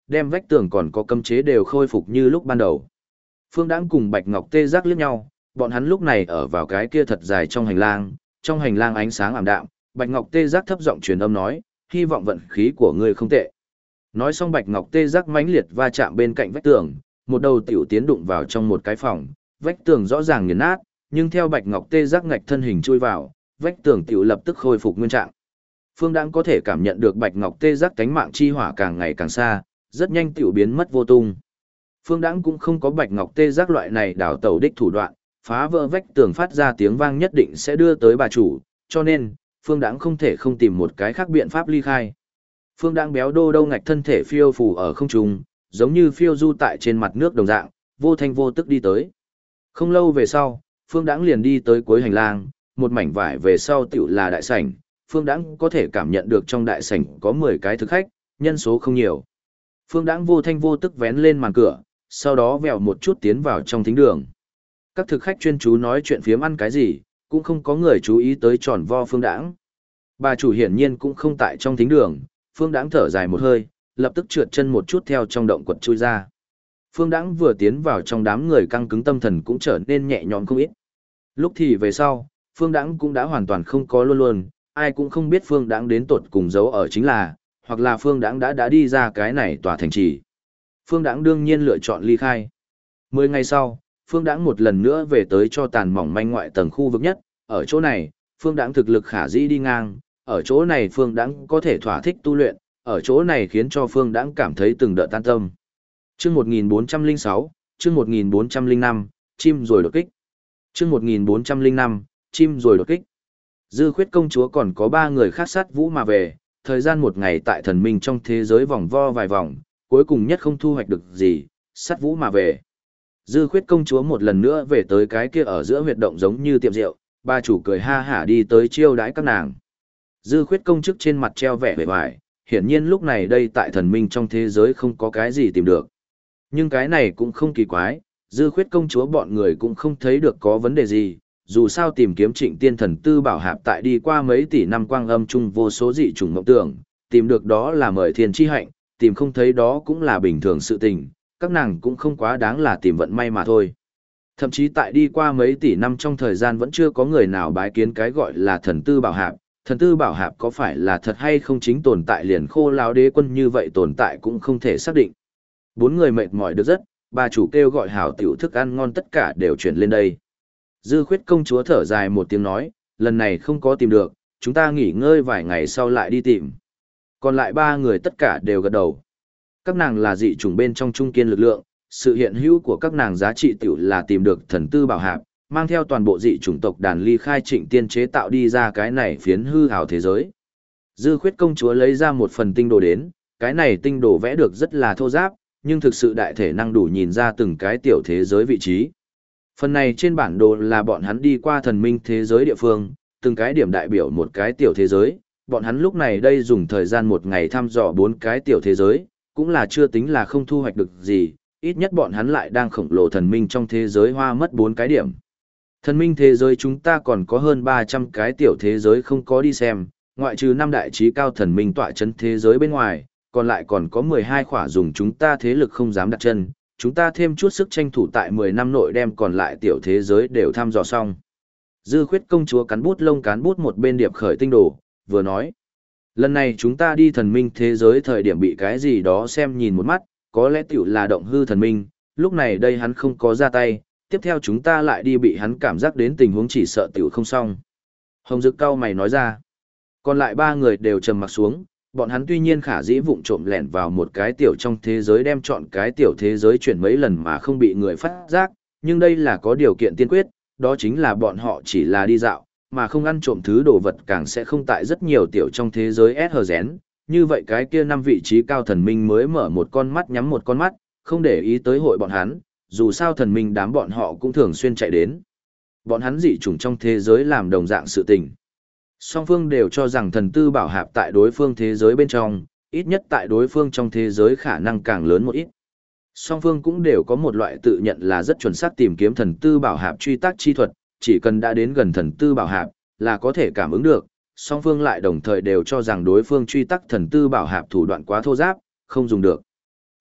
đem vách tường còn có cấm chế đều khôi phục như lúc ban đầu. Phương Đãng cùng Bạch Ngọc Tê Giác liếc nhau, bọn hắn lúc này ở vào cái kia thật dài trong hành lang ánh sáng ảm đạm, Bạch Ngọc Tê Giác thấp giọng truyền âm nói, hy vọng vận khí của ngươi không tệ. Nói xong Bạch Ngọc Tê Giác mãnh liệt va chạm bên cạnh vách tường, một đầu tiểu tiến đụng vào trong một cái phòng, vách tường rõ ràng nghiền nát, nhưng theo Bạch Ngọc Tê Giác ngạch thân hình chui vào, vách tường tiểu lập tức khôi phục nguyên trạng. Phương Đãng có thể cảm nhận được Bạch Ngọc Tê Giác cánh mạng chi hỏa càng ngày càng xa, rất nhanh tiểu biến mất vô tung. Phương Đãng cũng không có Bạch Ngọc Tê Giác loại này đảo tẩu đích thủ đoạn, phá vỡ vách tường phát ra tiếng vang nhất định sẽ đưa tới bà chủ, cho nên Phương Đãng không thể không tìm một cái khác biện pháp ly khai. Phương Đãng béo đô đâu ngạch thân thể phiêu phù ở không trung, giống như phiêu du tại trên mặt nước đồng dạng, vô thanh vô tức đi tới. Không lâu về sau, Phương Đãng liền đi tới cuối hành lang, một mảnh vải về sau tiểu là đại sảnh, Phương Đãng có thể cảm nhận được trong đại sảnh có 10 cái thực khách, nhân số không nhiều. Phương Đãng vô thanh vô tức vén lên màn cửa, sau đó vèo một chút tiến vào trong thính đường. Các thực khách chuyên chú nói chuyện phiếm ăn cái gì, cũng không có người chú ý tới tròn vo Phương Đãng. Bà chủ hiển nhiên cũng không tại trong thính đường, Phương Đãng thở dài một hơi, lập tức trượt chân một chút theo trong động quật chui ra. Phương Đãng vừa tiến vào trong đám người căng cứng tâm thần cũng trở nên nhẹ nhõm không ít. Lúc thì về sau, Phương Đãng cũng đã hoàn toàn không có luôn luôn, ai cũng không biết Phương Đãng đến tột cùng giấu ở chính là, hoặc là Phương Đãng đã đi ra cái này tòa thành trì. Phương Đãng đương nhiên lựa chọn ly khai. 10 ngày sau, Phương Đãng một lần nữa về tới cho tàn mỏng manh ngoại tầng khu vực nhất, ở chỗ này, Phương Đãng thực lực khả dĩ đi ngang, ở chỗ này Phương Đãng có thể thỏa thích tu luyện, ở chỗ này khiến cho Phương Đãng cảm thấy từng đợt tan tâm. Chương 1406, chương 1405, chim rồi đột kích. Chương 1405, chim rồi đột kích. Dư Khuyết công chúa còn có 3 người khác sát vũ mà về, thời gian một ngày tại thần minh trong thế giới vòng vo vài vòng, cuối cùng nhất không thu hoạch được gì, sát vũ mà về. Dư Khuyết công chúa một lần nữa về tới cái kia ở giữa huyệt động giống như tiệm rượu, bà chủ cười ha hả đi tới chiêu đãi các nàng. Dư Khuyết công chức trên mặt treo vẻ vẻ vải, hiển nhiên lúc này đây tại thần minh trong thế giới không có cái gì tìm được. Nhưng cái này cũng không kỳ quái, Dư Khuyết công chúa bọn người cũng không thấy được có vấn đề gì, dù sao tìm kiếm Trịnh Tiên thần tư bảo hạp tại đi qua mấy tỷ năm quang âm chung vô số dị chủng mộng tưởng, tìm được đó là mời thiên chi hạnh, tìm không thấy đó cũng là bình thường sự tình, các nàng cũng không quá đáng là tìm vận may mà thôi. Thậm chí tại đi qua mấy tỷ năm trong thời gian vẫn chưa có người nào bái kiến cái gọi là thần tư bảo hạp, thần tư bảo hạp có phải là thật hay không chính tồn tại liền khô lão đế quân như vậy tồn tại cũng không thể xác định. 4 người mệt mỏi được rất, bà chủ kêu gọi hảo tiểu thức ăn ngon tất cả đều chuyển lên đây. Dư Khuyết công chúa thở dài một tiếng nói, lần này không có tìm được, chúng ta nghỉ ngơi vài ngày sau lại đi tìm. Còn lại 3 người tất cả đều gật đầu. Các nàng là dị chủng bên trong trung kiên lực lượng, sự hiện hữu của các nàng giá trị tiểu là tìm được thần tư bảo hạp, mang theo toàn bộ dị chủng tộc đàn ly khai Trịnh Tiên chế tạo đi ra cái này phiến hư ảo thế giới. Dư Khuyết công chúa lấy ra một phần tinh đồ đến, cái này tinh đồ vẽ được rất là thô ráp, nhưng thực sự đại thể năng đủ nhìn ra từng cái tiểu thế giới vị trí. Phần này trên bản đồ là bọn hắn đi qua thần minh thế giới địa phương, từng cái điểm đại biểu một cái tiểu thế giới, bọn hắn lúc này đây dùng thời gian một ngày thăm dò 4 cái tiểu thế giới, cũng là chưa tính là không thu hoạch được gì, ít nhất bọn hắn lại đang khổng lồ thần minh trong thế giới hoa mất 4 cái điểm. Thần minh thế giới chúng ta còn có hơn 300 cái tiểu thế giới không có đi xem, ngoại trừ 5 đại trí cao thần minh tọa chấn thế giới bên ngoài, còn lại còn có 12 khỏa dùng chúng ta thế lực không dám đặt chân, chúng ta thêm chút sức tranh thủ tại 10 năm nội đem còn lại tiểu thế giới đều thăm dò xong. Dư Khuyết công chúa cắn bút lông cán bút một bên điệp khởi tinh đồ, vừa nói. Lần này chúng ta đi thần minh thế giới thời điểm bị cái gì đó xem nhìn một mắt, có lẽ tiểu là động hư thần minh, lúc này đây hắn không có ra tay, tiếp theo chúng ta lại đi bị hắn cảm giác đến tình huống chỉ sợ tiểu không xong. Hồng Dực cao mày nói ra. Còn lại 3 người đều trầm mặc xuống, bọn hắn tuy nhiên khả dĩ vụng trộm lẻn vào một cái tiểu trong thế giới đem chọn cái tiểu thế giới chuyển mấy lần mà không bị người phát giác, nhưng đây là có điều kiện tiên quyết, đó chính là bọn họ chỉ là đi dạo, mà không ăn trộm thứ đồ vật càng sẽ không tại rất nhiều tiểu trong thế giới S như vậy cái kia 5 vị trí cao thần minh mới mở một con mắt nhắm một con mắt, không để ý tới hội bọn hắn, dù sao thần minh đám bọn họ cũng thường xuyên chạy đến. Bọn hắn dị chủng trong thế giới làm đồng dạng sự tình. Song phương đều cho rằng thần tư bảo hạp tại đối phương thế giới bên trong, ít nhất tại đối phương trong thế giới khả năng càng lớn một ít. Song phương cũng đều có một loại tự nhận là rất chuẩn xác tìm kiếm thần tư bảo hạp truy tác chi thuật, chỉ cần đã đến gần thần tư bảo hạp là có thể cảm ứng được. Song phương lại đồng thời đều cho rằng đối phương truy tác thần tư bảo hạp thủ đoạn quá thô giáp, không dùng được.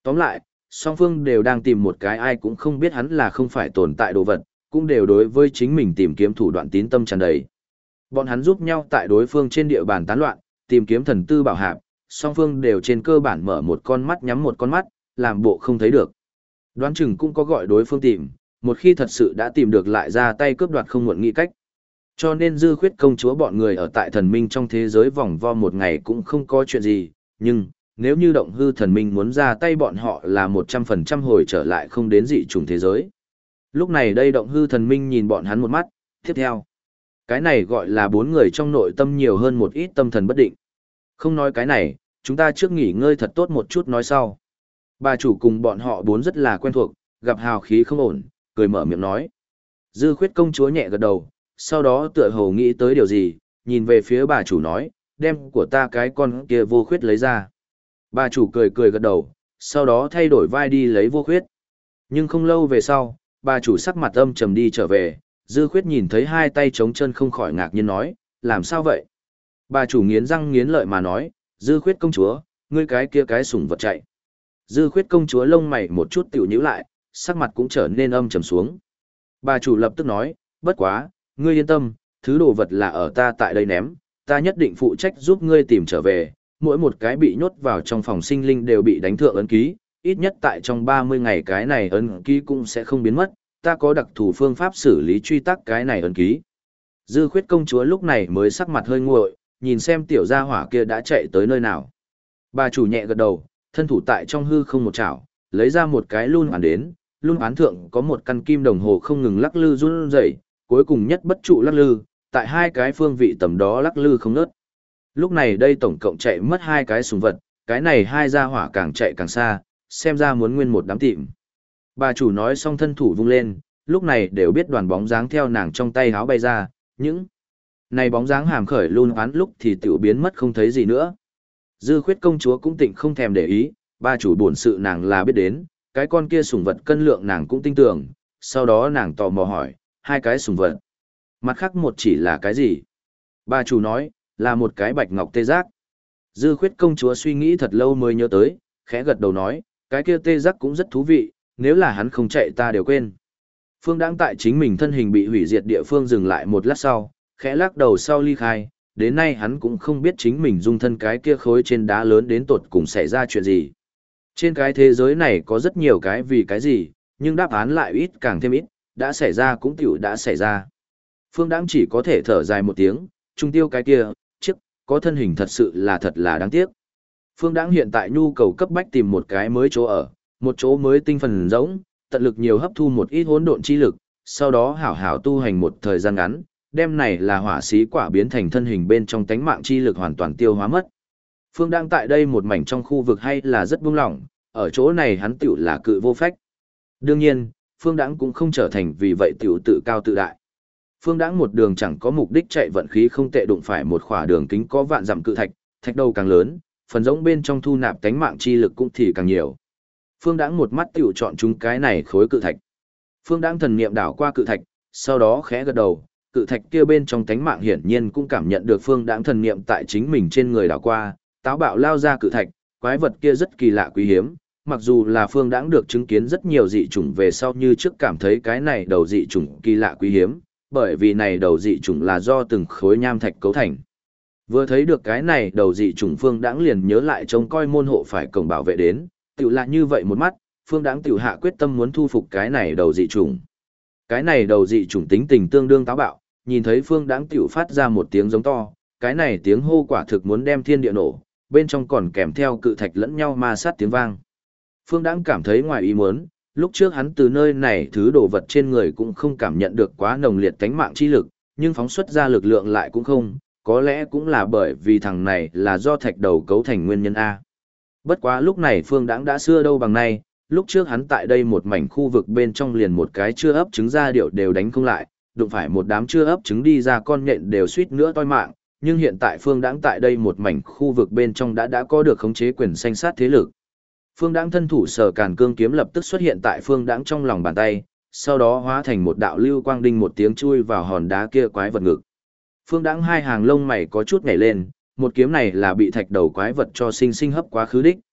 Tóm lại, song phương đều đang tìm một cái ai cũng không biết hắn là không phải tồn tại đồ vật, cũng đều đối với chính mình tìm kiếm thủ đoạn tín tâm tràn đầy. Bọn hắn giúp nhau tại đối phương trên địa bàn tán loạn, tìm kiếm thần tư bảo hạp, song phương đều trên cơ bản mở một con mắt nhắm một con mắt, làm bộ không thấy được. Đoán chừng cũng có gọi đối phương tìm, một khi thật sự đã tìm được lại ra tay cướp đoạt không muộn nghĩ cách. Cho nên Dư Khuyết công chúa bọn người ở tại thần minh trong thế giới vòng vo một ngày cũng không có chuyện gì, nhưng nếu như động hư thần minh muốn ra tay bọn họ là 100% hồi trở lại không đến dị trùng thế giới. Lúc này đây động hư thần minh nhìn bọn hắn một mắt, tiếp theo. Cái này gọi là bốn người trong nội tâm nhiều hơn một ít tâm thần bất định. Không nói cái này, chúng ta trước nghỉ ngơi thật tốt một chút nói sau. Bà chủ cùng bọn họ bốn rất là quen thuộc, gặp hào khí không ổn, cười mở miệng nói. Dư Khuyết công chúa nhẹ gật đầu, sau đó tựa hồ nghĩ tới điều gì, nhìn về phía bà chủ nói, đem của ta cái con kia Vô Khuyết lấy ra. Bà chủ cười cười gật đầu, sau đó thay đổi vai đi lấy Vô Khuyết. Nhưng không lâu về sau, bà chủ sắc mặt âm trầm đi trở về, Dư Khuyết nhìn thấy hai tay trống chân không khỏi ngạc nhiên nói, làm sao vậy? Bà chủ nghiến răng nghiến lợi mà nói, Dư Khuyết công chúa, ngươi cái kia cái sủng vật chạy. Dư Khuyết công chúa lông mày một chút tiểu nhíu lại, sắc mặt cũng trở nên âm trầm xuống. Bà chủ lập tức nói, bất quá, ngươi yên tâm, thứ đồ vật là ở ta tại đây ném, ta nhất định phụ trách giúp ngươi tìm trở về, mỗi một cái bị nhốt vào trong phòng sinh linh đều bị đánh thượng ấn ký, ít nhất tại trong 30 ngày cái này ấn ký cũng sẽ không biến mất, ta có đặc thù phương pháp xử lý truy tắc cái này ấn ký. Dư Khuyết công chúa lúc này mới sắc mặt hơi nguội, nhìn xem tiểu gia hỏa kia đã chạy tới nơi nào. Bà chủ nhẹ gật đầu, thân thủ tại trong hư không một chảo, lấy ra một cái lun án đến, lun án thượng có một căn kim đồng hồ không ngừng lắc lư run rẩy, cuối cùng nhất bất trụ lắc lư, tại hai cái phương vị tầm đó lắc lư không ngớt. Lúc này đây tổng cộng chạy mất hai cái súng vật, cái này hai gia hỏa càng chạy càng xa, xem ra muốn nguyên một đám tìm. Bà chủ nói xong thân thủ vung lên, lúc này đều biết đoàn bóng dáng theo nàng trong tay háo bay ra, những này bóng dáng hàm khởi luôn án lúc thì tiểu biến mất không thấy gì nữa. Dư Khuyết công chúa cũng tịnh không thèm để ý, bà chủ bổn sự nàng là biết đến, cái con kia sủng vật cân lượng nàng cũng tin tưởng, sau đó nàng tò mò hỏi, hai cái sủng vật. Mặt khác một chỉ là cái gì? Bà chủ nói, là một cái bạch ngọc tê giác. Dư Khuyết công chúa suy nghĩ thật lâu mới nhớ tới, khẽ gật đầu nói, cái kia tê giác cũng rất thú vị, nếu là hắn không chạy ta đều quên. Phương Đãng tại chính mình thân hình bị hủy diệt địa phương dừng lại một lát sau, khẽ lắc đầu sau ly khai, đến nay hắn cũng không biết chính mình dung thân cái kia khối trên đá lớn đến tột cùng xảy ra chuyện gì. Trên cái thế giới này có rất nhiều cái vì cái gì, nhưng đáp án lại ít càng thêm ít, đã xảy ra cũng tiểu đã xảy ra. Phương Đãng chỉ có thể thở dài một tiếng, trung tiêu cái kia, chiếc, có thân hình thật sự là thật là đáng tiếc. Phương Đãng hiện tại nhu cầu cấp bách tìm một cái mới chỗ ở, một chỗ mới tinh phần rỗng, tận lực nhiều hấp thu một ít hỗn độn chi lực, sau đó hảo hảo tu hành một thời gian ngắn, đem này là hỏa xí quả biến thành thân hình bên trong tánh mạng chi lực hoàn toàn tiêu hóa mất. Phương Đãng tại đây một mảnh trong khu vực hay là rất buông lỏng, ở chỗ này hắn tiểu là cự vô phách. Đương nhiên, Phương Đãng cũng không trở thành vì vậy tiểu tự cao tự đại. Phương Đãng một đường chẳng có mục đích chạy vận khí không tệ đụng phải một khỏa đường kính có vạn dặm cự thạch, thạch đầu càng lớn, phần rỗng bên trong thu nạp tánh mạng chi lực cũng thì càng nhiều. Phương Đãng một mắt tiểu chọn chúng cái này khối cự thạch. Phương Đãng thần niệm đảo qua cự thạch, sau đó khẽ gật đầu, cự thạch kia bên trong tánh mạng hiển nhiên cũng cảm nhận được Phương Đãng thần niệm tại chính mình trên người đảo qua, táo bạo lao ra cự thạch, quái vật kia rất kỳ lạ quý hiếm, mặc dù là Phương Đãng được chứng kiến rất nhiều dị chủng về sau như trước cảm thấy cái này đầu dị chủng kỳ lạ quý hiếm, bởi vì này đầu dị chủng là do từng khối nham thạch cấu thành. Vừa thấy được cái này đầu dị chủng Phương Đãng liền nhớ lại trông coi môn hộ phải cổng bảo vệ đến, tiểu lạ như vậy một mắt, Phương Đãng tiểu hạ quyết tâm muốn thu phục cái này đầu dị chủng. Cái này đầu dị chủng tính tình tương đương táo bạo, nhìn thấy Phương Đãng tiểu phát ra một tiếng giống to, cái này tiếng hô quả thực muốn đem thiên địa nổ, bên trong còn kèm theo cự thạch lẫn nhau ma sát tiếng vang. Phương Đãng cảm thấy ngoài ý muốn, lúc trước hắn từ nơi này thứ đồ vật trên người cũng không cảm nhận được quá nồng liệt tánh mạng chi lực, nhưng phóng xuất ra lực lượng lại cũng không, có lẽ cũng là bởi vì thằng này là do thạch đầu cấu thành nguyên nhân A. Bất quá lúc này Phương Đãng đã xưa đâu bằng nay, lúc trước hắn tại đây một mảnh khu vực bên trong liền một cái chưa ấp trứng ra điệu đều đánh không lại, đụng phải một đám chưa ấp trứng đi ra con nhện đều suýt nữa toi mạng, nhưng hiện tại Phương Đãng tại đây một mảnh khu vực bên trong đã có được khống chế quyền sanh sát thế lực. Phương Đãng thân thủ sở càn cương kiếm lập tức xuất hiện tại Phương Đãng trong lòng bàn tay, sau đó hóa thành một đạo lưu quang đinh một tiếng chui vào hòn đá kia quái vật ngực. Phương Đãng hai hàng lông mày có chút nhảy lên, một kiếm này là bị thạch đầu quái vật cho sinh sinh hấp quá khứ đích.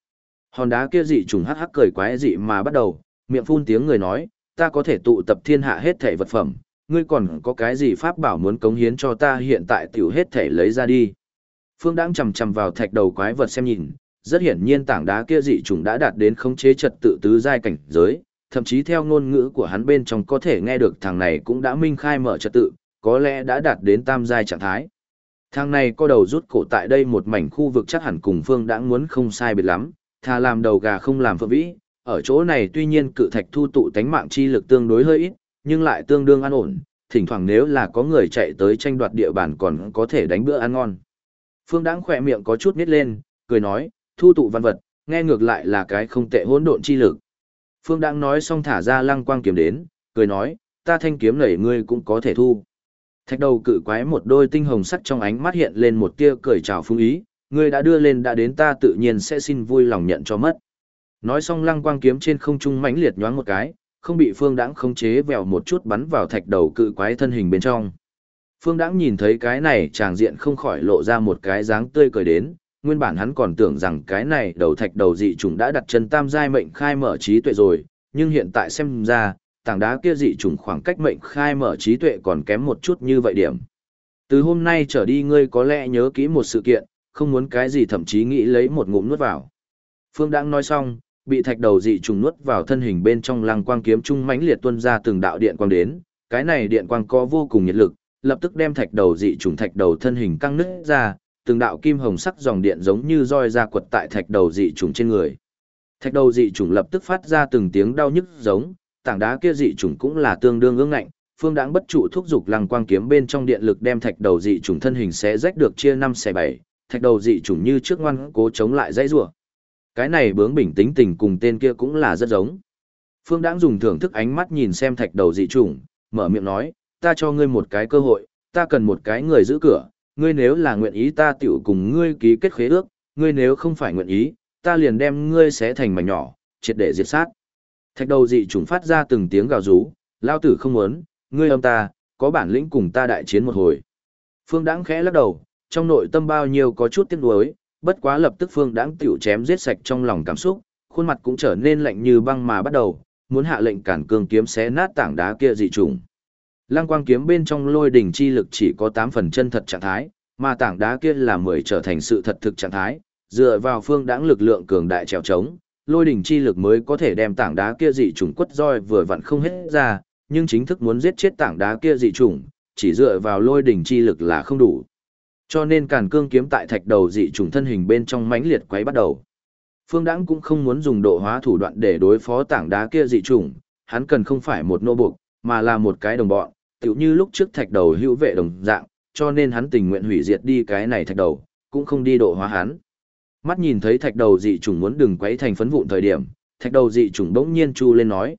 Hòn đá kia dị trùng hắc hắc cười quái dị mà bắt đầu, miệng phun tiếng người nói, ta có thể tụ tập thiên hạ hết thảy vật phẩm, ngươi còn có cái gì pháp bảo muốn cống hiến cho ta hiện tại tiểu hết thảy lấy ra đi. Phương Đãng chầm chầm vào thạch đầu quái vật xem nhìn, rất hiển nhiên tảng đá kia dị trùng đã đạt đến khống chế trật tự tứ giai cảnh giới, thậm chí theo ngôn ngữ của hắn bên trong có thể nghe được thằng này cũng đã minh khai mở trật tự, có lẽ đã đạt đến tam giai trạng thái. Thằng này có đầu rút cổ tại đây một mảnh khu vực chắc hẳn cùng Phương Đãng muốn không sai biệt lắm, thà làm đầu gà không làm phượng vĩ, ở chỗ này tuy nhiên cự thạch thu tụ tánh mạng chi lực tương đối hơi ít, nhưng lại tương đương an ổn, thỉnh thoảng nếu là có người chạy tới tranh đoạt địa bàn còn có thể đánh bữa ăn ngon. Phương Đãng khỏe miệng có chút nít lên, cười nói, thu tụ văn vật, nghe ngược lại là cái không tệ hỗn độn chi lực. Phương Đãng nói xong thả ra lăng quang kiếm đến, cười nói, ta thanh kiếm này ngươi cũng có thể thu. Thạch đầu cự quái một đôi tinh hồng sắc trong ánh mắt hiện lên một tia cười chào phúng ý, ngươi đã đưa lên đã đến ta tự nhiên sẽ xin vui lòng nhận cho mất. Nói xong lăng quang kiếm trên không trung mãnh liệt nhoáng một cái, không bị Phương Đãng khống chế vèo một chút bắn vào thạch đầu cự quái thân hình bên trong. Phương Đãng nhìn thấy cái này tràng diện không khỏi lộ ra một cái dáng tươi cười đến, nguyên bản hắn còn tưởng rằng cái này đầu thạch đầu dị trùng đã đặt chân tam giai mệnh khai mở trí tuệ rồi, nhưng hiện tại xem ra, tảng đá kia dị trùng khoảng cách mệnh khai mở trí tuệ còn kém một chút như vậy điểm. Từ hôm nay trở đi ngươi có lẽ nhớ kỹ một sự kiện, không muốn cái gì thậm chí nghĩ lấy một ngụm nuốt vào. Phương Đãng nói xong, bị thạch đầu dị trùng nuốt vào thân hình bên trong lăng quang kiếm trung mãnh liệt tuôn ra từng đạo điện quang đến, cái này điện quang có vô cùng nhiệt lực, lập tức đem thạch đầu dị trùng thạch đầu thân hình căng nứt ra, từng đạo kim hồng sắc dòng điện giống như roi ra quật tại thạch đầu dị trùng trên người. Thạch đầu dị trùng lập tức phát ra từng tiếng đau nhức giống, tảng đá kia dị trùng cũng là tương đương ương ngạnh, Phương Đãng bất trụ thúc giục lăng quang kiếm bên trong điện lực đem thạch đầu dị trùng thân hình xé rách được chia 5 xẻ 7, thạch đầu dị trùng như trước ngoan cố chống lại dãy rủa. Cái này bướng bỉnh tính tình cùng tên kia cũng là rất giống. Phương Đãng dùng thưởng thức ánh mắt nhìn xem thạch đầu dị trùng, mở miệng nói, ta cho ngươi một cái cơ hội, ta cần một cái người giữ cửa, ngươi nếu là nguyện ý ta tiểu cùng ngươi ký kết khế ước, ngươi nếu không phải nguyện ý, ta liền đem ngươi xé thành mảnh nhỏ, triệt để diệt sát. Thạch đầu dị trùng phát ra từng tiếng gào rú, lao tử không muốn, ngươi âm ta, có bản lĩnh cùng ta đại chiến một hồi. Phương Đãng khẽ lắc đầu, trong nội tâm bao nhiêu có chút tiếc nuối, bất quá lập tức Phương Đãng tiểu chém giết sạch trong lòng cảm xúc, khuôn mặt cũng trở nên lạnh như băng mà bắt đầu, muốn hạ lệnh cản cương kiếm xé nát tảng đá kia dị trùng. Lăng quang kiếm bên trong lôi đỉnh chi lực chỉ có 8 phần chân thật trạng thái, mà tảng đá kia là 10 trở thành sự thật thực trạng thái, dựa vào Phương Đãng lực lượng cường đại trèo trống, lôi đỉnh chi lực mới có thể đem tảng đá kia dị trùng quất roi vừa vặn không hết ra, nhưng chính thức muốn giết chết tảng đá kia dị trùng, chỉ dựa vào lôi đỉnh chi lực là không đủ. Cho nên càn cương kiếm tại thạch đầu dị trùng thân hình bên trong mãnh liệt quấy bắt đầu. Phương Đãng cũng không muốn dùng độ hóa thủ đoạn để đối phó tảng đá kia dị trùng, hắn cần không phải một nô buộc, mà là một cái đồng bọn, tựu như lúc trước thạch đầu hữu vệ đồng dạng, cho nên hắn tình nguyện hủy diệt đi cái này thạch đầu, cũng không đi độ hóa hắn. Mắt nhìn thấy thạch đầu dị trùng muốn đừng quấy thành phấn vụn thời điểm, thạch đầu dị trùng bỗng nhiên chu lên nói,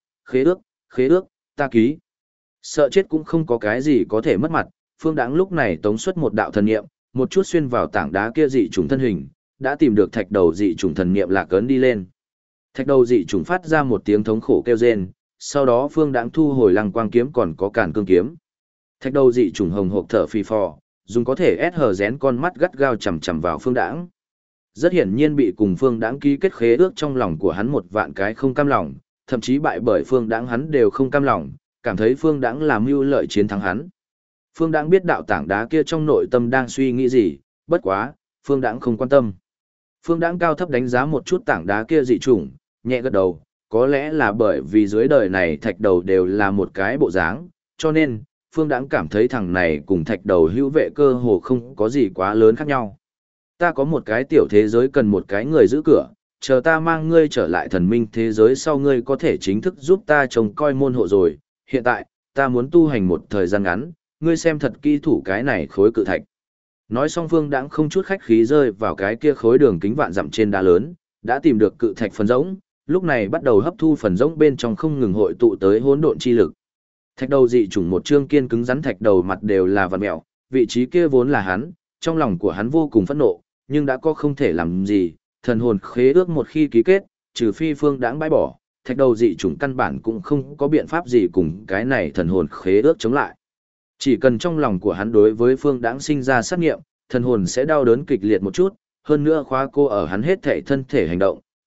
khế ước, ta ký. Sợ chết cũng không có cái gì có thể mất mặt, Phương Đãng lúc này tống xuất một đạo thần niệm, một chút xuyên vào tảng đá kia dị trùng thân hình, đã tìm được thạch đầu dị trùng thần niệm lạc ấn đi lên. Thạch đầu dị trùng phát ra một tiếng thống khổ kêu rên, sau đó Phương Đãng thu hồi lăng quang kiếm còn có càn cương kiếm. Thạch đầu dị trùng hồng hộc thở phì phò, dùng có thể ép hờ rén con mắt gắt gao chằm chằm vào Phương Đãng. Rất hiển nhiên bị cùng Phương Đãng ký kết khế ước trong lòng của hắn một vạn cái không cam lòng, thậm chí bại bởi Phương Đãng hắn đều không cam lòng, cảm thấy Phương Đãng làm mưu lợi chiến thắng hắn. Phương Đãng biết đạo tảng đá kia trong nội tâm đang suy nghĩ gì, bất quá, Phương Đãng không quan tâm. Phương Đãng cao thấp đánh giá một chút tảng đá kia dị chủng, nhẹ gật đầu, có lẽ là bởi vì dưới đời này thạch đầu đều là một cái bộ dáng, cho nên, Phương Đãng cảm thấy thằng này cùng thạch đầu hữu vệ cơ hồ không có gì quá lớn khác nhau. Ta có một cái tiểu thế giới cần một cái người giữ cửa, chờ ta mang ngươi trở lại thần minh thế giới sau ngươi có thể chính thức giúp ta trông coi môn hộ rồi, hiện tại, ta muốn tu hành một thời gian ngắn, ngươi xem thật kỹ thủ cái này khối cự thạch. Nói xong Phương Đãng không chút khách khí rơi vào cái kia khối đường kính vạn dặm trên đá lớn, đã tìm được cự thạch phần rỗng, lúc này bắt đầu hấp thu phần rỗng bên trong không ngừng hội tụ tới hỗn độn chi lực. Thạch đầu dị chủng một chương kiên cứng rắn thạch đầu mặt đều là vặn mèo, vị trí kia vốn là hắn, trong lòng của hắn vô cùng phẫn nộ, nhưng đã có không thể làm gì, thần hồn khế ước một khi ký kết, trừ phi Phương Đãng bãi bỏ, thạch đầu dị chủng căn bản cũng không có biện pháp gì cùng cái này thần hồn khế ước chống lại. Chỉ cần trong lòng của hắn đối với Phương Đãng sinh ra sát nghiệm, thần hồn sẽ đau đớn kịch liệt một chút, hơn nữa khóa cô ở hắn hết thể thân thể hành động,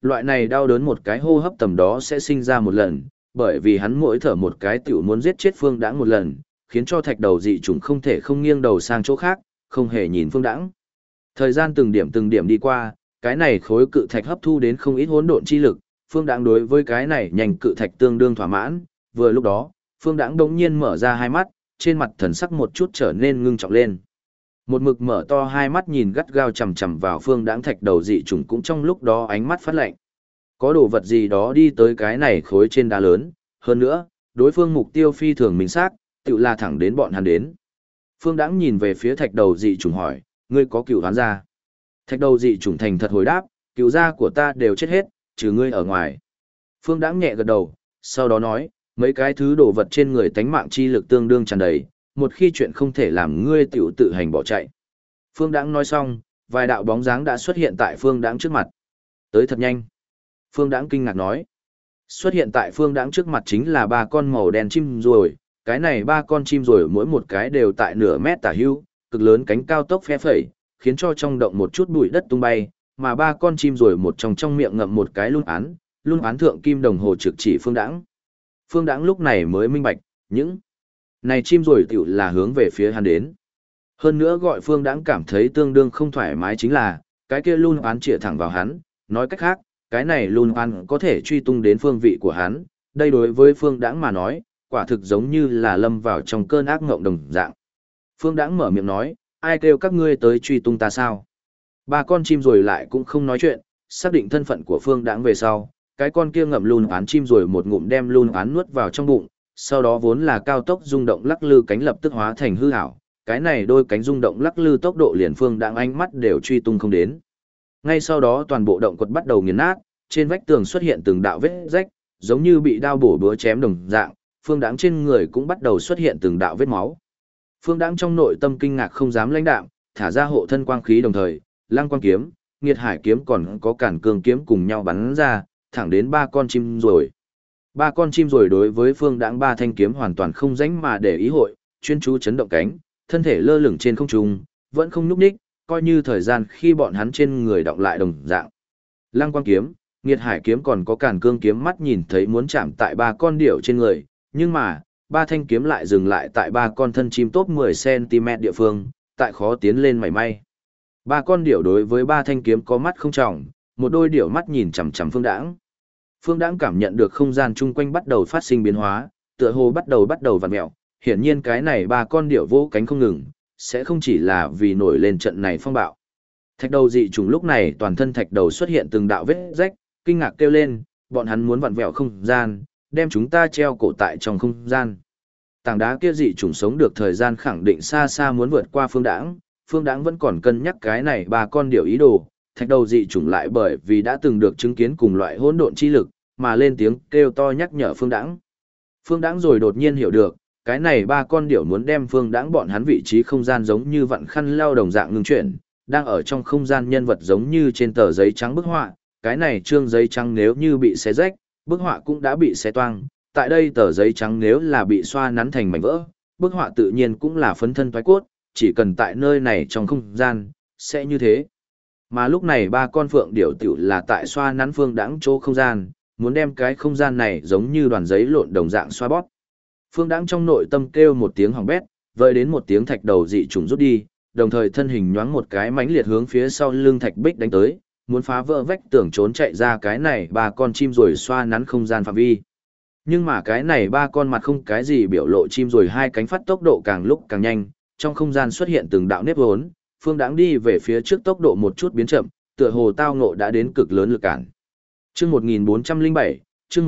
Loại này đau đớn một cái hô hấp tầm đó sẽ sinh ra một lần, bởi vì hắn mỗi thở một cái tiểu muốn giết chết Phương Đãng một lần, khiến cho thạch đầu dị chủng không thể không nghiêng đầu sang chỗ khác, không hề nhìn Phương Đãng. Thời gian từng điểm đi qua, cái này khối cự thạch hấp thu đến không ít hỗn độn chi lực, Phương Đãng đối với cái này nhanh cự thạch tương đương thỏa mãn, vừa lúc đó, Phương Đãng đống nhiên mở ra hai mắt, trên mặt thần sắc một chút trở nên ngưng trọng lên. Một mực mở to hai mắt nhìn gắt gao chằm chằm vào Phương Đãng thạch đầu dị chủng cũng trong lúc đó ánh mắt phát lạnh. Có đồ vật gì đó đi tới cái này khối trên đá lớn, hơn nữa, đối phương mục tiêu phi thường minh xác, tự là thẳng đến bọn hắn đến. Phương Đãng nhìn về phía thạch đầu dị chủng hỏi, ngươi có cựu đoán gia? Thạch đầu dị chủng thành thật hồi đáp, cựu gia của ta đều chết hết, trừ ngươi ở ngoài. Phương Đãng nhẹ gật đầu, sau đó nói, mấy cái thứ đồ vật trên người tánh mạng chi lực tương đương tràn đầy, một khi chuyện không thể làm ngươi tiểu tự hành bỏ chạy. Phương Đãng nói xong, vài đạo bóng dáng đã xuất hiện tại Phương Đãng trước mặt. Tới thật nhanh. Phương Đãng kinh ngạc nói. Xuất hiện tại Phương Đãng trước mặt chính là ba con màu đen chim ruồi, cái này ba con chim ruồi mỗi một cái đều tại nửa mét tả hữu, cực lớn cánh cao tốc phe phẩy, khiến cho trong động một chút bụi đất tung bay, mà ba con chim ruồi một trong miệng ngậm một cái luôn án thượng kim đồng hồ trực chỉ Phương Đãng. Phương Đãng lúc này mới minh bạch, những này chim ruồi tiểu là hướng về phía hắn đến. Hơn nữa gọi Phương Đãng cảm thấy tương đương không thoải mái chính là, cái kia luôn án chĩa thẳng vào hắn, nói cách khác, cái này luôn án có thể truy tung đến phương vị của hắn, đây đối với Phương Đãng mà nói, quả thực giống như là lâm vào trong cơn ác ngộng đồng dạng. Phương Đãng mở miệng nói, ai kêu các ngươi tới truy tung ta sao? Ba con chim rồi lại cũng không nói chuyện, xác định thân phận của Phương Đãng về sau, cái con kia ngậm luôn án chim rồi một ngụm đem luôn án nuốt vào trong bụng, sau đó vốn là cao tốc rung động lắc lư cánh lập tức hóa thành hư ảo, cái này đôi cánh rung động lắc lư tốc độ liền Phương Đãng ánh mắt đều truy tung không đến. Ngay sau đó toàn bộ động quật bắt đầu nghiền nát, trên vách tường xuất hiện từng đạo vết rách, giống như bị đao bổ búa chém đồng dạng, Phương Đãng trên người cũng bắt đầu xuất hiện từng đạo vết máu. Phương Đãng trong nội tâm kinh ngạc không dám lãnh đạm, thả ra hộ thân quang khí đồng thời, Lăng Quang kiếm, Nghiệt Hải kiếm còn có Cản Cương kiếm cùng nhau bắn ra, thẳng đến ba con chim rồi. Ba con chim rồi đối với Phương Đãng ba thanh kiếm hoàn toàn không rảnh mà để ý hội, chuyên chú chấn động cánh, thân thể lơ lửng trên không trung, vẫn không nhúc nhích, coi như thời gian khi bọn hắn trên người động lại đồng dạng. Lăng Quang kiếm, Nghiệt Hải kiếm còn có Càn Cương kiếm mắt nhìn thấy muốn chạm tại ba con điểu trên người, nhưng mà, ba thanh kiếm lại dừng lại tại ba con thân chim top 10 cm địa phương, tại khó tiến lên mảy may. Ba con điểu đối với ba thanh kiếm có mắt không trọng, một đôi điểu mắt nhìn chằm chằm Phương Đãng. Phương Đãng cảm nhận được không gian chung quanh bắt đầu phát sinh biến hóa, tựa hồ bắt đầu vặn mèo, hiển nhiên cái này ba con điểu vỗ cánh không ngừng, sẽ không chỉ là vì nổi lên trận này phong bạo. Thạch đầu dị trùng lúc này toàn thân thạch đầu xuất hiện từng đạo vết rách, kinh ngạc kêu lên, bọn hắn muốn vặn vẹo không gian, đem chúng ta treo cổ tại trong không gian. Tảng đá kia dị trùng sống được thời gian khẳng định xa xa muốn vượt qua Phương Đãng, Phương Đãng vẫn còn cân nhắc cái này ba con điểu ý đồ, thạch đầu dị trùng lại bởi vì đã từng được chứng kiến cùng loại hỗn độn chi lực, mà lên tiếng kêu to nhắc nhở Phương Đãng. Phương Đãng rồi đột nhiên hiểu được, cái này ba con điểu muốn đem Phương Đãng bọn hắn vị trí không gian giống như vặn khăn leo đồng dạng ngưng chuyển, đang ở trong không gian nhân vật giống như trên tờ giấy trắng bức họa, cái này trương giấy trắng nếu như bị xé rách, bức họa cũng đã bị xé toang, tại đây tờ giấy trắng nếu là bị xoa nắn thành mảnh vỡ, bức họa tự nhiên cũng là phấn thân thoái cốt, chỉ cần tại nơi này trong không gian, sẽ như thế. Mà lúc này ba con phượng điểu tiểu là tại xoa nắn Phương Đãng chỗ không gian, muốn đem cái không gian này giống như đoàn giấy lộn đồng dạng xoa bóp. Phương Đãng trong nội tâm kêu một tiếng hỏng bét, vơi đến một tiếng thạch đầu dị trùng rút đi, đồng thời thân hình nhoáng một cái mãnh liệt hướng phía sau lưng thạch bích đánh tới, muốn phá vỡ vách tường trốn chạy ra cái này ba con chim rồi xoa nắn không gian phạm vi. Nhưng mà cái này ba con mặt không cái gì biểu lộ chim rồi hai cánh phát tốc độ càng lúc càng nhanh, trong không gian xuất hiện từng đạo nếp vốn, Phương Đãng đi về phía trước tốc độ một chút biến chậm, tựa hồ tao ngộ đã đến cực lớn lực cản. Chương 1407, chương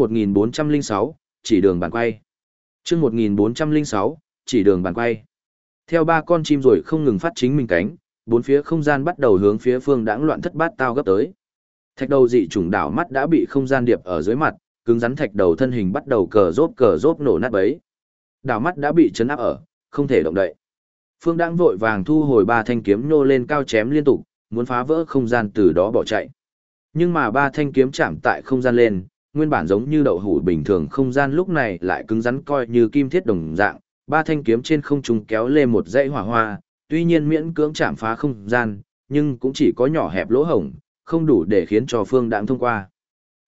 1406, chỉ đường bàn quay. Chương 1406, chỉ đường bàn quay. Theo ba con chim rồi không ngừng phát chính mình cánh, bốn phía không gian bắt đầu hướng phía Phương Đãng loạn thất bát tao gấp tới. Thạch đầu dị trùng đảo mắt đã bị không gian điệp ở dưới mặt, cứng rắn thạch đầu thân hình bắt đầu cờ rốp nổ nát bấy. Đảo mắt đã bị chấn áp ở, không thể động đậy. Phương Đãng vội vàng thu hồi ba thanh kiếm nhô lên cao chém liên tục, muốn phá vỡ không gian từ đó bỏ chạy. Nhưng mà ba thanh kiếm chạm tại không gian lên, nguyên bản giống như đậu hũ bình thường không gian lúc này lại cứng rắn coi như kim thiết đồng dạng, ba thanh kiếm trên không trung kéo lên một dãy hỏa hoa, tuy nhiên miễn cưỡng chạm phá không gian, nhưng cũng chỉ có nhỏ hẹp lỗ hổng, không đủ để khiến cho Phương Đãng thông qua.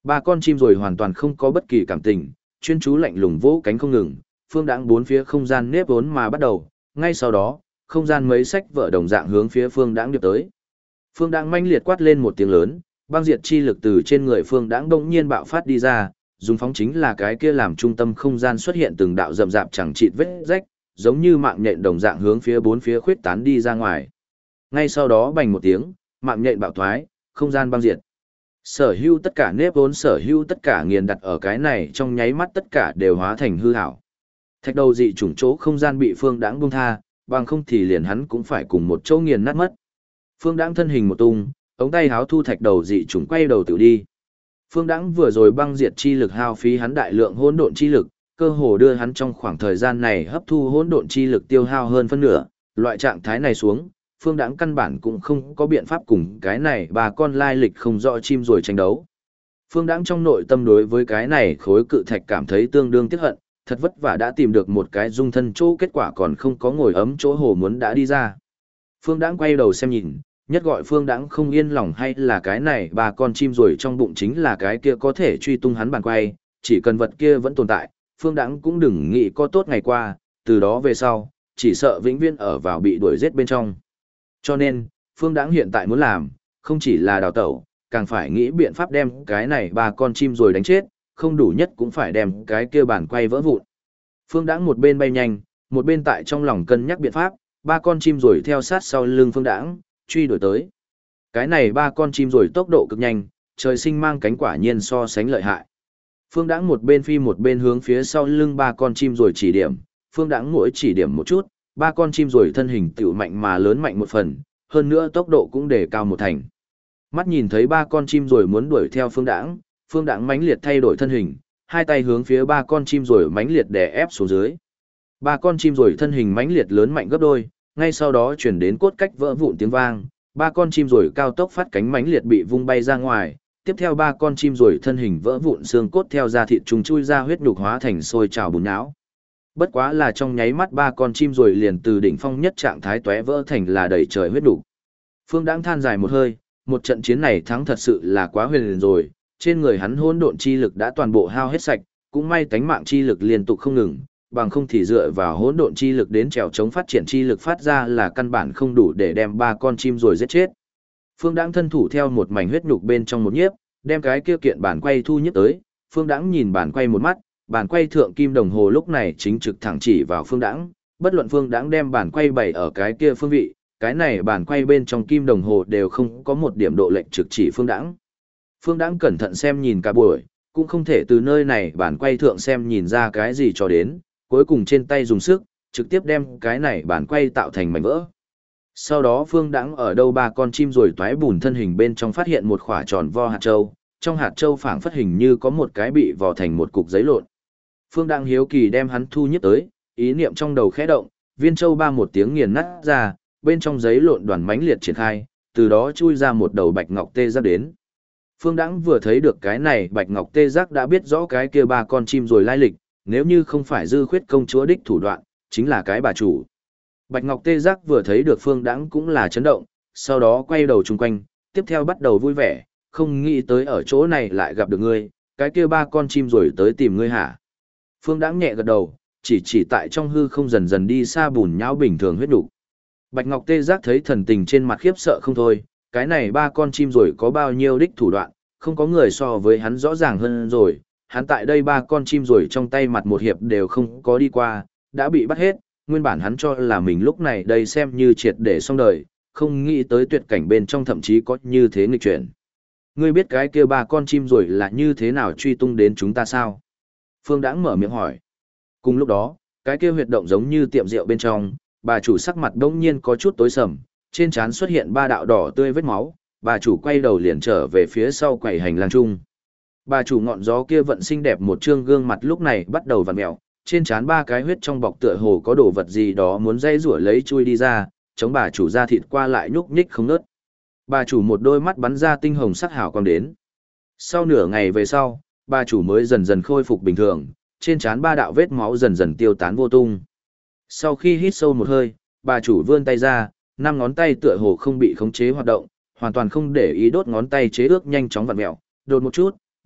Ba con chim rồi hoàn toàn không có bất kỳ cảm tình, chuyên chú lạnh lùng vỗ cánh không ngừng, Phương Đãng bốn phía không gian nếp vốn mà bắt đầu, ngay sau đó, không gian mấy sách vở đồng dạng hướng phía Phương Đãng điệp tới. Phương Đãng manh liệt quát lên một tiếng lớn, băng diệt chi lực từ trên người Phương Đãng bỗng nhiên bạo phát đi ra, dùng phóng chính là cái kia làm trung tâm không gian xuất hiện từng đạo rậm rạp chẳng chịt vết rách, giống như mạng nhện đồng dạng hướng phía bốn phía khuyết tán đi ra ngoài. Ngay sau đó bành một tiếng, mạng nhện bạo thoái, không gian băng diệt. Sở hữu tất cả nếp vốn, sở hữu tất cả nghiền đặt ở cái này trong nháy mắt tất cả đều hóa thành hư ảo. Thạch đầu dị chủng chỗ không gian bị Phương Đãng buông tha, bằng không thì liền hắn cũng phải cùng một chỗ nghiền nát mất. Phương Đãng thân hình một tung, ống tay háo thu thạch đầu dị chủng quay đầu tự đi. Phương Đãng vừa rồi băng diệt chi lực hao phí hắn đại lượng hỗn độn chi lực, cơ hồ đưa hắn trong khoảng thời gian này hấp thu hỗn độn chi lực tiêu hao hơn phân nửa, loại trạng thái này xuống, Phương Đãng căn bản cũng không có biện pháp cùng cái này ba con lai lịch không rõ chim rồi tranh đấu. Phương Đãng trong nội tâm đối với cái này khối cự thạch cảm thấy tương đương tiếc hận, thật vất vả đã tìm được một cái dung thân chỗ, kết quả còn không có ngồi ấm chỗ hồ muốn đã đi ra. Phương Đãng quay đầu xem nhìn, nhất gọi Phương Đãng không yên lòng hay là cái này ba con chim rồi trong bụng chính là cái kia có thể truy tung hắn bàn quay, chỉ cần vật kia vẫn tồn tại, Phương Đãng cũng đừng nghĩ có tốt ngày qua, từ đó về sau, chỉ sợ vĩnh viễn ở vào bị đuổi giết bên trong. Cho nên, Phương Đãng hiện tại muốn làm, không chỉ là đào tẩu, càng phải nghĩ biện pháp đem cái này ba con chim rồi đánh chết, không đủ nhất cũng phải đem cái kia bàn quay vỡ vụn. Phương Đãng một bên bay nhanh, một bên tại trong lòng cân nhắc biện pháp, ba con chim rồi theo sát sau lưng Phương Đãng, truy đuổi tới. Cái này ba con chim rồi tốc độ cực nhanh, trời sinh mang cánh quả nhiên so sánh lợi hại. Phương Đãng một bên phi một bên hướng phía sau lưng ba con chim rồi chỉ điểm, Phương Đãng mỗi chỉ điểm một chút, ba con chim rồi thân hình tiểu mạnh mà lớn mạnh một phần, hơn nữa tốc độ cũng đề cao một thành. Mắt nhìn thấy ba con chim rồi muốn đuổi theo Phương Đãng mãnh liệt thay đổi thân hình, hai tay hướng phía ba con chim rồi mãnh liệt đè ép xuống dưới. Ba con chim rồi thân hình mãnh liệt lớn mạnh gấp đôi, ngay sau đó chuyển đến cốt cách vỡ vụn tiếng vang, ba con chim rồi cao tốc phát cánh mãnh liệt bị vung bay ra ngoài, tiếp theo ba con chim rồi thân hình vỡ vụn xương cốt theo da thịt trùng chui ra huyết nhục hóa thành sôi trào bùn não. Bất quá là trong nháy mắt ba con chim rồi liền từ đỉnh phong nhất trạng thái tóe vỡ thành là đầy trời huyết nhục. Phương Đãng than dài một hơi, một trận chiến này thắng thật sự là quá huyền rồi, trên người hắn hỗn độn chi lực đã toàn bộ hao hết sạch, cũng may tánh mạng chi lực liên tục không ngừng, bằng không thì dựa vào hỗn độn chi lực đến trèo chống phát triển chi lực phát ra là căn bản không đủ để đem ba con chim rồi giết chết. Phương Đãng thân thủ theo một mảnh huyết nhục bên trong một nhiếp, đem cái kia kiện bản quay thu nhiếp tới, Phương Đãng nhìn bản quay một mắt, bản quay thượng kim đồng hồ lúc này chính trực thẳng chỉ vào Phương Đãng, bất luận Phương Đãng đem bản quay bày ở cái kia phương vị, cái này bản quay bên trong kim đồng hồ đều không có một điểm độ lệch trực chỉ Phương Đãng. Phương Đãng cẩn thận xem nhìn cả buổi, cũng không thể từ nơi này bản quay thượng xem nhìn ra cái gì cho đến, cuối cùng trên tay dùng sức, trực tiếp đem cái này bản quay tạo thành mảnh vỡ. Sau đó Phương Đãng ở đâu ba con chim rồi toái bùn thân hình bên trong phát hiện một quả tròn vo hạt châu, trong hạt châu phảng phất hình như có một cái bị vò thành một cục giấy lộn. Phương Đãng hiếu kỳ đem hắn thu nhất tới, ý niệm trong đầu khẽ động, viên châu ba một tiếng nghiền nát ra, bên trong giấy lộn đoàn mãnh liệt triển khai, từ đó chui ra một đầu bạch ngọc tê giác đến. Phương Đãng vừa thấy được cái này bạch ngọc tê giác đã biết rõ cái kia ba con chim rồi lai lịch, nếu như không phải Dư Khuyết công chúa đích thủ đoạn, chính là cái bà chủ. Bạch ngọc tê giác vừa thấy được Phương Đãng cũng là chấn động, sau đó quay đầu chung quanh, tiếp theo bắt đầu vui vẻ, không nghĩ tới ở chỗ này lại gặp được ngươi, cái kia ba con chim rồi tới tìm ngươi hả? Phương Đãng nhẹ gật đầu, chỉ tại trong hư không dần dần đi xa bùn nhão bình thường huyết đủ. Bạch ngọc tê giác thấy thần tình trên mặt khiếp sợ không thôi, cái này ba con chim rồi có bao nhiêu đích thủ đoạn, không có người so với hắn rõ ràng hơn rồi, hắn tại đây ba con chim rồi trong tay mặt một hiệp đều không có đi qua, đã bị bắt hết, nguyên bản hắn cho là mình lúc này đây xem như triệt để xong đời, không nghĩ tới tuyệt cảnh bên trong thậm chí có như thế nghịch chuyển. Ngươi biết cái kia ba con chim rồi là như thế nào truy tung đến chúng ta sao? Phương Đãng mở miệng hỏi. Cùng lúc đó, cái kia huyệt động giống như tiệm rượu bên trong, bà chủ sắc mặt bỗng nhiên có chút tối sầm, trên trán xuất hiện ba đạo đỏ tươi vết máu, bà chủ quay đầu liền trở về phía sau quầy hành lang chung. Bà chủ ngọn gió kia vận xinh đẹp một trương gương mặt lúc này bắt đầu vặn mèo, trên trán ba cái huyết trong bọc tựa hồ có đồ vật gì đó muốn dây rủa lấy chui đi ra, chống bà chủ da thịt qua lại nhúc nhích không ngớt. Bà chủ một đôi mắt bắn ra tinh hồng sắc hào quang đến. Sau nửa ngày về sau, bà chủ mới dần dần khôi phục bình thường, trên trán ba đạo vết máu dần dần tiêu tán vô tung. Sau khi hít sâu một hơi, bà chủ vươn tay ra, năm ngón tay tựa hồ không bị khống chế hoạt động, hoàn toàn không để ý đốt ngón tay chế ước nhanh chóng vặn mèo, đột một chút,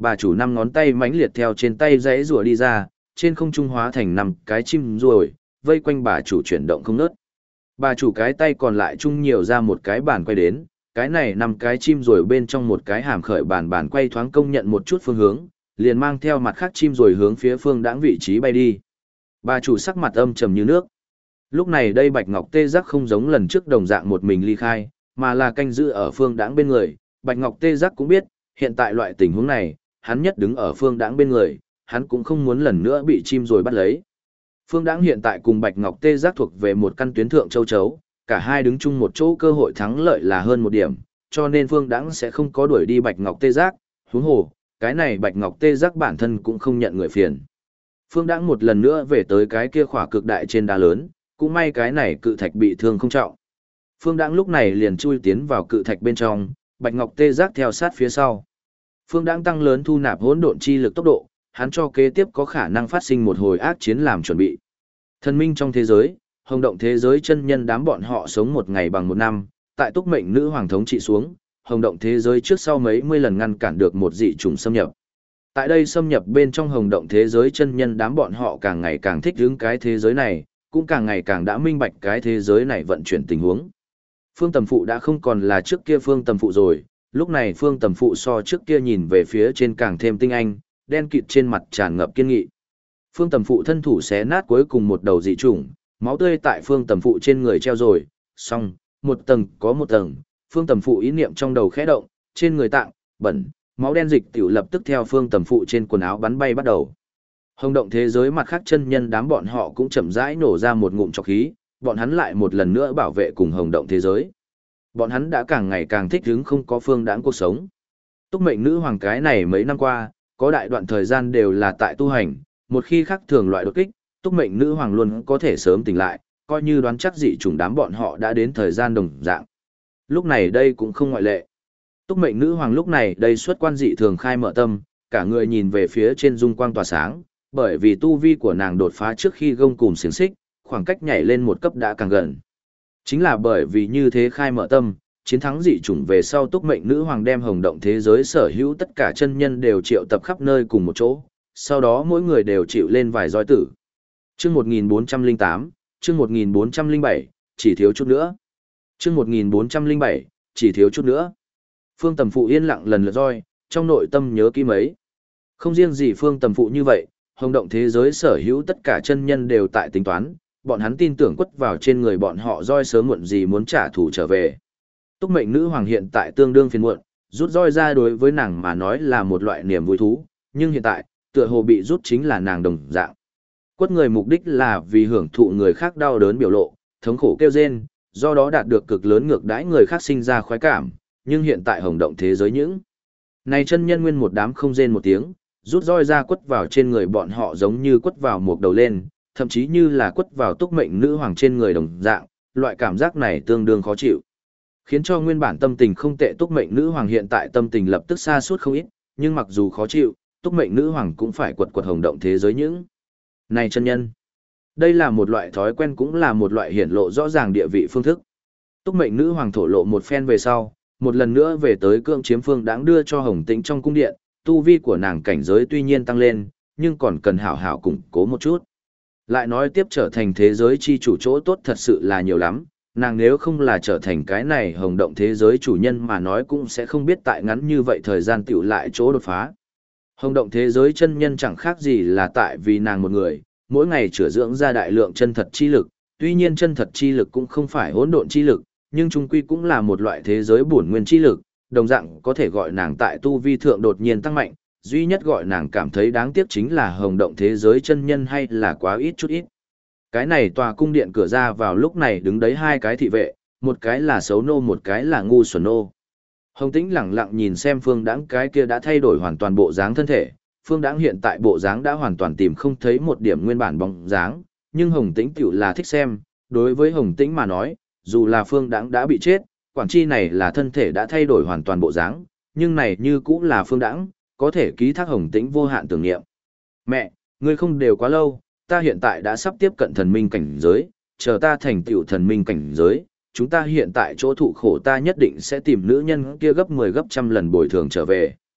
bà chủ năm ngón tay mãnh liệt theo trên tay giãy rùa đi ra, trên không trung hóa thành 5 cái chim ruồi, vây quanh bà chủ chuyển động không ngớt. Bà chủ cái tay còn lại chung nhiều ra một cái bàn quay đến, cái này 5 cái chim ruồi bên trong một cái hàm khởi bàn quay thoáng công nhận một chút phương hướng, liền mang theo mặt khác chim ruồi hướng phía Phương Đãng vị trí bay đi. Bà chủ sắc mặt âm trầm như nước. Lúc này đây Bạch Ngọc Tê Giác không giống lần trước đồng dạng một mình ly khai, mà là canh giữ ở Phương Đãng bên người. Bạch Ngọc Tê Giác cũng biết, hiện tại loại tình huống này, hắn nhất đứng ở Phương Đãng bên người, hắn cũng không muốn lần nữa bị chim ruồi bắt lấy. Phương Đãng hiện tại cùng Bạch Ngọc Tê Giác thuộc về một căn tuyến thượng châu chấu, cả hai đứng chung một chỗ cơ hội thắng lợi là hơn một điểm, cho nên Phương Đãng sẽ không có đuổi đi Bạch Ngọc Tê Giác, huống hồ, cái này Bạch Ngọc Tê Giác bản thân cũng không nhận người phiền. Phương Đãng một lần nữa về tới cái kia khỏa cực đại trên đá lớn, cũng may cái này cự thạch bị thương không trọng. Phương Đãng lúc này liền chui tiến vào cự thạch bên trong, Bạch Ngọc Tê Giác theo sát phía sau. Phương Đãng tăng lớn thu nạp hỗn độn chi lực tốc độ, hắn cho kế tiếp có khả năng phát sinh một hồi ác chiến làm chuẩn bị. Thần minh trong thế giới, hồng động thế giới chân nhân đám bọn họ sống một ngày bằng một năm, tại túc mệnh nữ hoàng thống trị xuống, hồng động thế giới trước sau mấy mươi lần ngăn cản được một dị chủng xâm nhập. Tại đây xâm nhập bên trong hồng động thế giới chân nhân đám bọn họ càng ngày càng thích ứng cái thế giới này, cũng càng ngày càng đã minh bạch cái thế giới này vận chuyển tình huống. Phương Tầm Phụ đã không còn là trước kia Phương Tầm Phụ rồi, lúc này Phương Tầm Phụ so trước kia nhìn về phía trên càng thêm tinh anh, đen kịt trên mặt tràn ngập kiên nghị. Phương Tầm Phụ thân thủ xé nát cuối cùng một đầu dị chủng, máu tươi tại Phương Tầm Phụ trên người treo rồi, xong, một tầng có một tầng, Phương Tầm Phụ ý niệm trong đầu khẽ động, trên người tạng, bẩn, máu đen dịch tiểu lập tức theo Phương Tầm Phụ trên quần áo bắn bay bắt đầu. Hồng động thế giới mặt khác chân nhân đám bọn họ cũng chậm rãi nổ ra một ngụm trọc khí, bọn hắn lại một lần nữa bảo vệ cùng hồng động thế giới. Bọn hắn đã càng ngày càng thích hứng không có Phương Đãng cuộc sống. Túc mệnh nữ hoàng cái này mấy năm qua, có đại đoạn thời gian đều là tại tu hành, một khi khắc thường loại đột kích, túc mệnh nữ hoàng luôn có thể sớm tỉnh lại, coi như đoán chắc dị chủng đám bọn họ đã đến thời gian đồng dạng. Lúc này đây cũng không ngoại lệ. Túc mệnh nữ hoàng lúc này đây xuất quan dị thường khai mở tâm, cả người nhìn về phía trên dung quang tỏa sáng, bởi vì tu vi của nàng đột phá trước khi gông cùm xiềng xích, khoảng cách nhảy lên một cấp đã càng gần. Chính là bởi vì như thế khai mở tâm, chiến thắng dị chủng về sau túc mệnh nữ hoàng đem hồng động thế giới sở hữu tất cả chân nhân đều triệu tập khắp nơi cùng một chỗ, sau đó mỗi người đều chịu lên vài roi tử. Chương 1408, chương 1407, chỉ thiếu chút nữa. Chương 1407, chỉ thiếu chút nữa. Phương Tầm Phụ yên lặng lần lượt roi, trong nội tâm nhớ kỹ mấy. Không riêng gì Phương Tầm Phụ như vậy, hồng động thế giới sở hữu tất cả chân nhân đều tại tính toán, bọn hắn tin tưởng quất vào trên người bọn họ roi sớm muộn gì muốn trả thù trở về. Túc mệnh nữ hoàng hiện tại tương đương phiền muộn, rút roi ra đối với nàng mà nói là một loại niềm vui thú, nhưng hiện tại, tựa hồ bị rút chính là nàng đồng dạng. Quất người mục đích là vì hưởng thụ người khác đau đớn biểu lộ, thống khổ kêu rên, do đó đạt được cực lớn ngược đãi người khác sinh ra khoái cảm, nhưng hiện tại hồng động thế giới những này chân nhân nguyên một đám không rên một tiếng, rút roi ra quất vào trên người bọn họ giống như quất vào một đầu lên, thậm chí như là quất vào túc mệnh nữ hoàng trên người đồng dạng, loại cảm giác này tương đương khó chịu. Khiến cho nguyên bản tâm tình không tệ túc mệnh nữ hoàng hiện tại tâm tình lập tức xa suốt không ít, nhưng mặc dù khó chịu, túc mệnh nữ hoàng cũng phải quật quật hồng động thế giới những này chân nhân. Đây là một loại thói quen cũng là một loại hiển lộ rõ ràng địa vị phương thức. Túc mệnh nữ hoàng thổ lộ một phen về sau, một lần nữa về tới cưỡng chiếm Phương Đãng đưa cho Hồng Tĩnh trong cung điện, tu vi của nàng cảnh giới tuy nhiên tăng lên, nhưng còn cần hảo hảo củng cố một chút. Lại nói tiếp trở thành thế giới chi chủ chỗ tốt thật sự là nhiều lắm, nàng nếu không là trở thành cái này hồng động thế giới chủ nhân mà nói cũng sẽ không biết tại ngắn như vậy thời gian tiểu lại chỗ đột phá. Hồng động thế giới chân nhân chẳng khác gì là tại vì nàng một người, mỗi ngày chữa dưỡng ra đại lượng chân thật chi lực, tuy nhiên chân thật chi lực cũng không phải hỗn độn chi lực, nhưng chung quy cũng là một loại thế giới bổn nguyên chi lực, đồng dạng có thể gọi nàng tại tu vi thượng đột nhiên tăng mạnh, duy nhất gọi nàng cảm thấy đáng tiếc chính là hồng động thế giới chân nhân hay là quá ít chút ít. Cái này tòa cung điện cửa ra vào lúc này đứng đấy hai cái thị vệ, một cái là xấu nô một cái là ngu xuẩn nô. Hồng Tĩnh lẳng lặng nhìn xem Phương Đãng cái kia đã thay đổi hoàn toàn bộ dáng thân thể, Phương Đãng hiện tại bộ dáng đã hoàn toàn tìm không thấy một điểm nguyên bản bóng dáng, nhưng Hồng Tĩnh tiểu là thích xem, đối với Hồng Tĩnh mà nói, dù là Phương Đãng đã bị chết, quản chi này là thân thể đã thay đổi hoàn toàn bộ dáng, nhưng này như cũng là Phương Đãng, có thể ký thác Hồng Tĩnh vô hạn tưởng niệm. Mẹ, ngươi không đều quá lâu, ta hiện tại đã sắp tiếp cận thần minh cảnh giới, chờ ta thành tựu thần minh cảnh giới, chúng ta hiện tại chỗ thụ khổ ta nhất định sẽ tìm nữ nhân kia gấp 10 gấp trăm lần bồi thường trở về.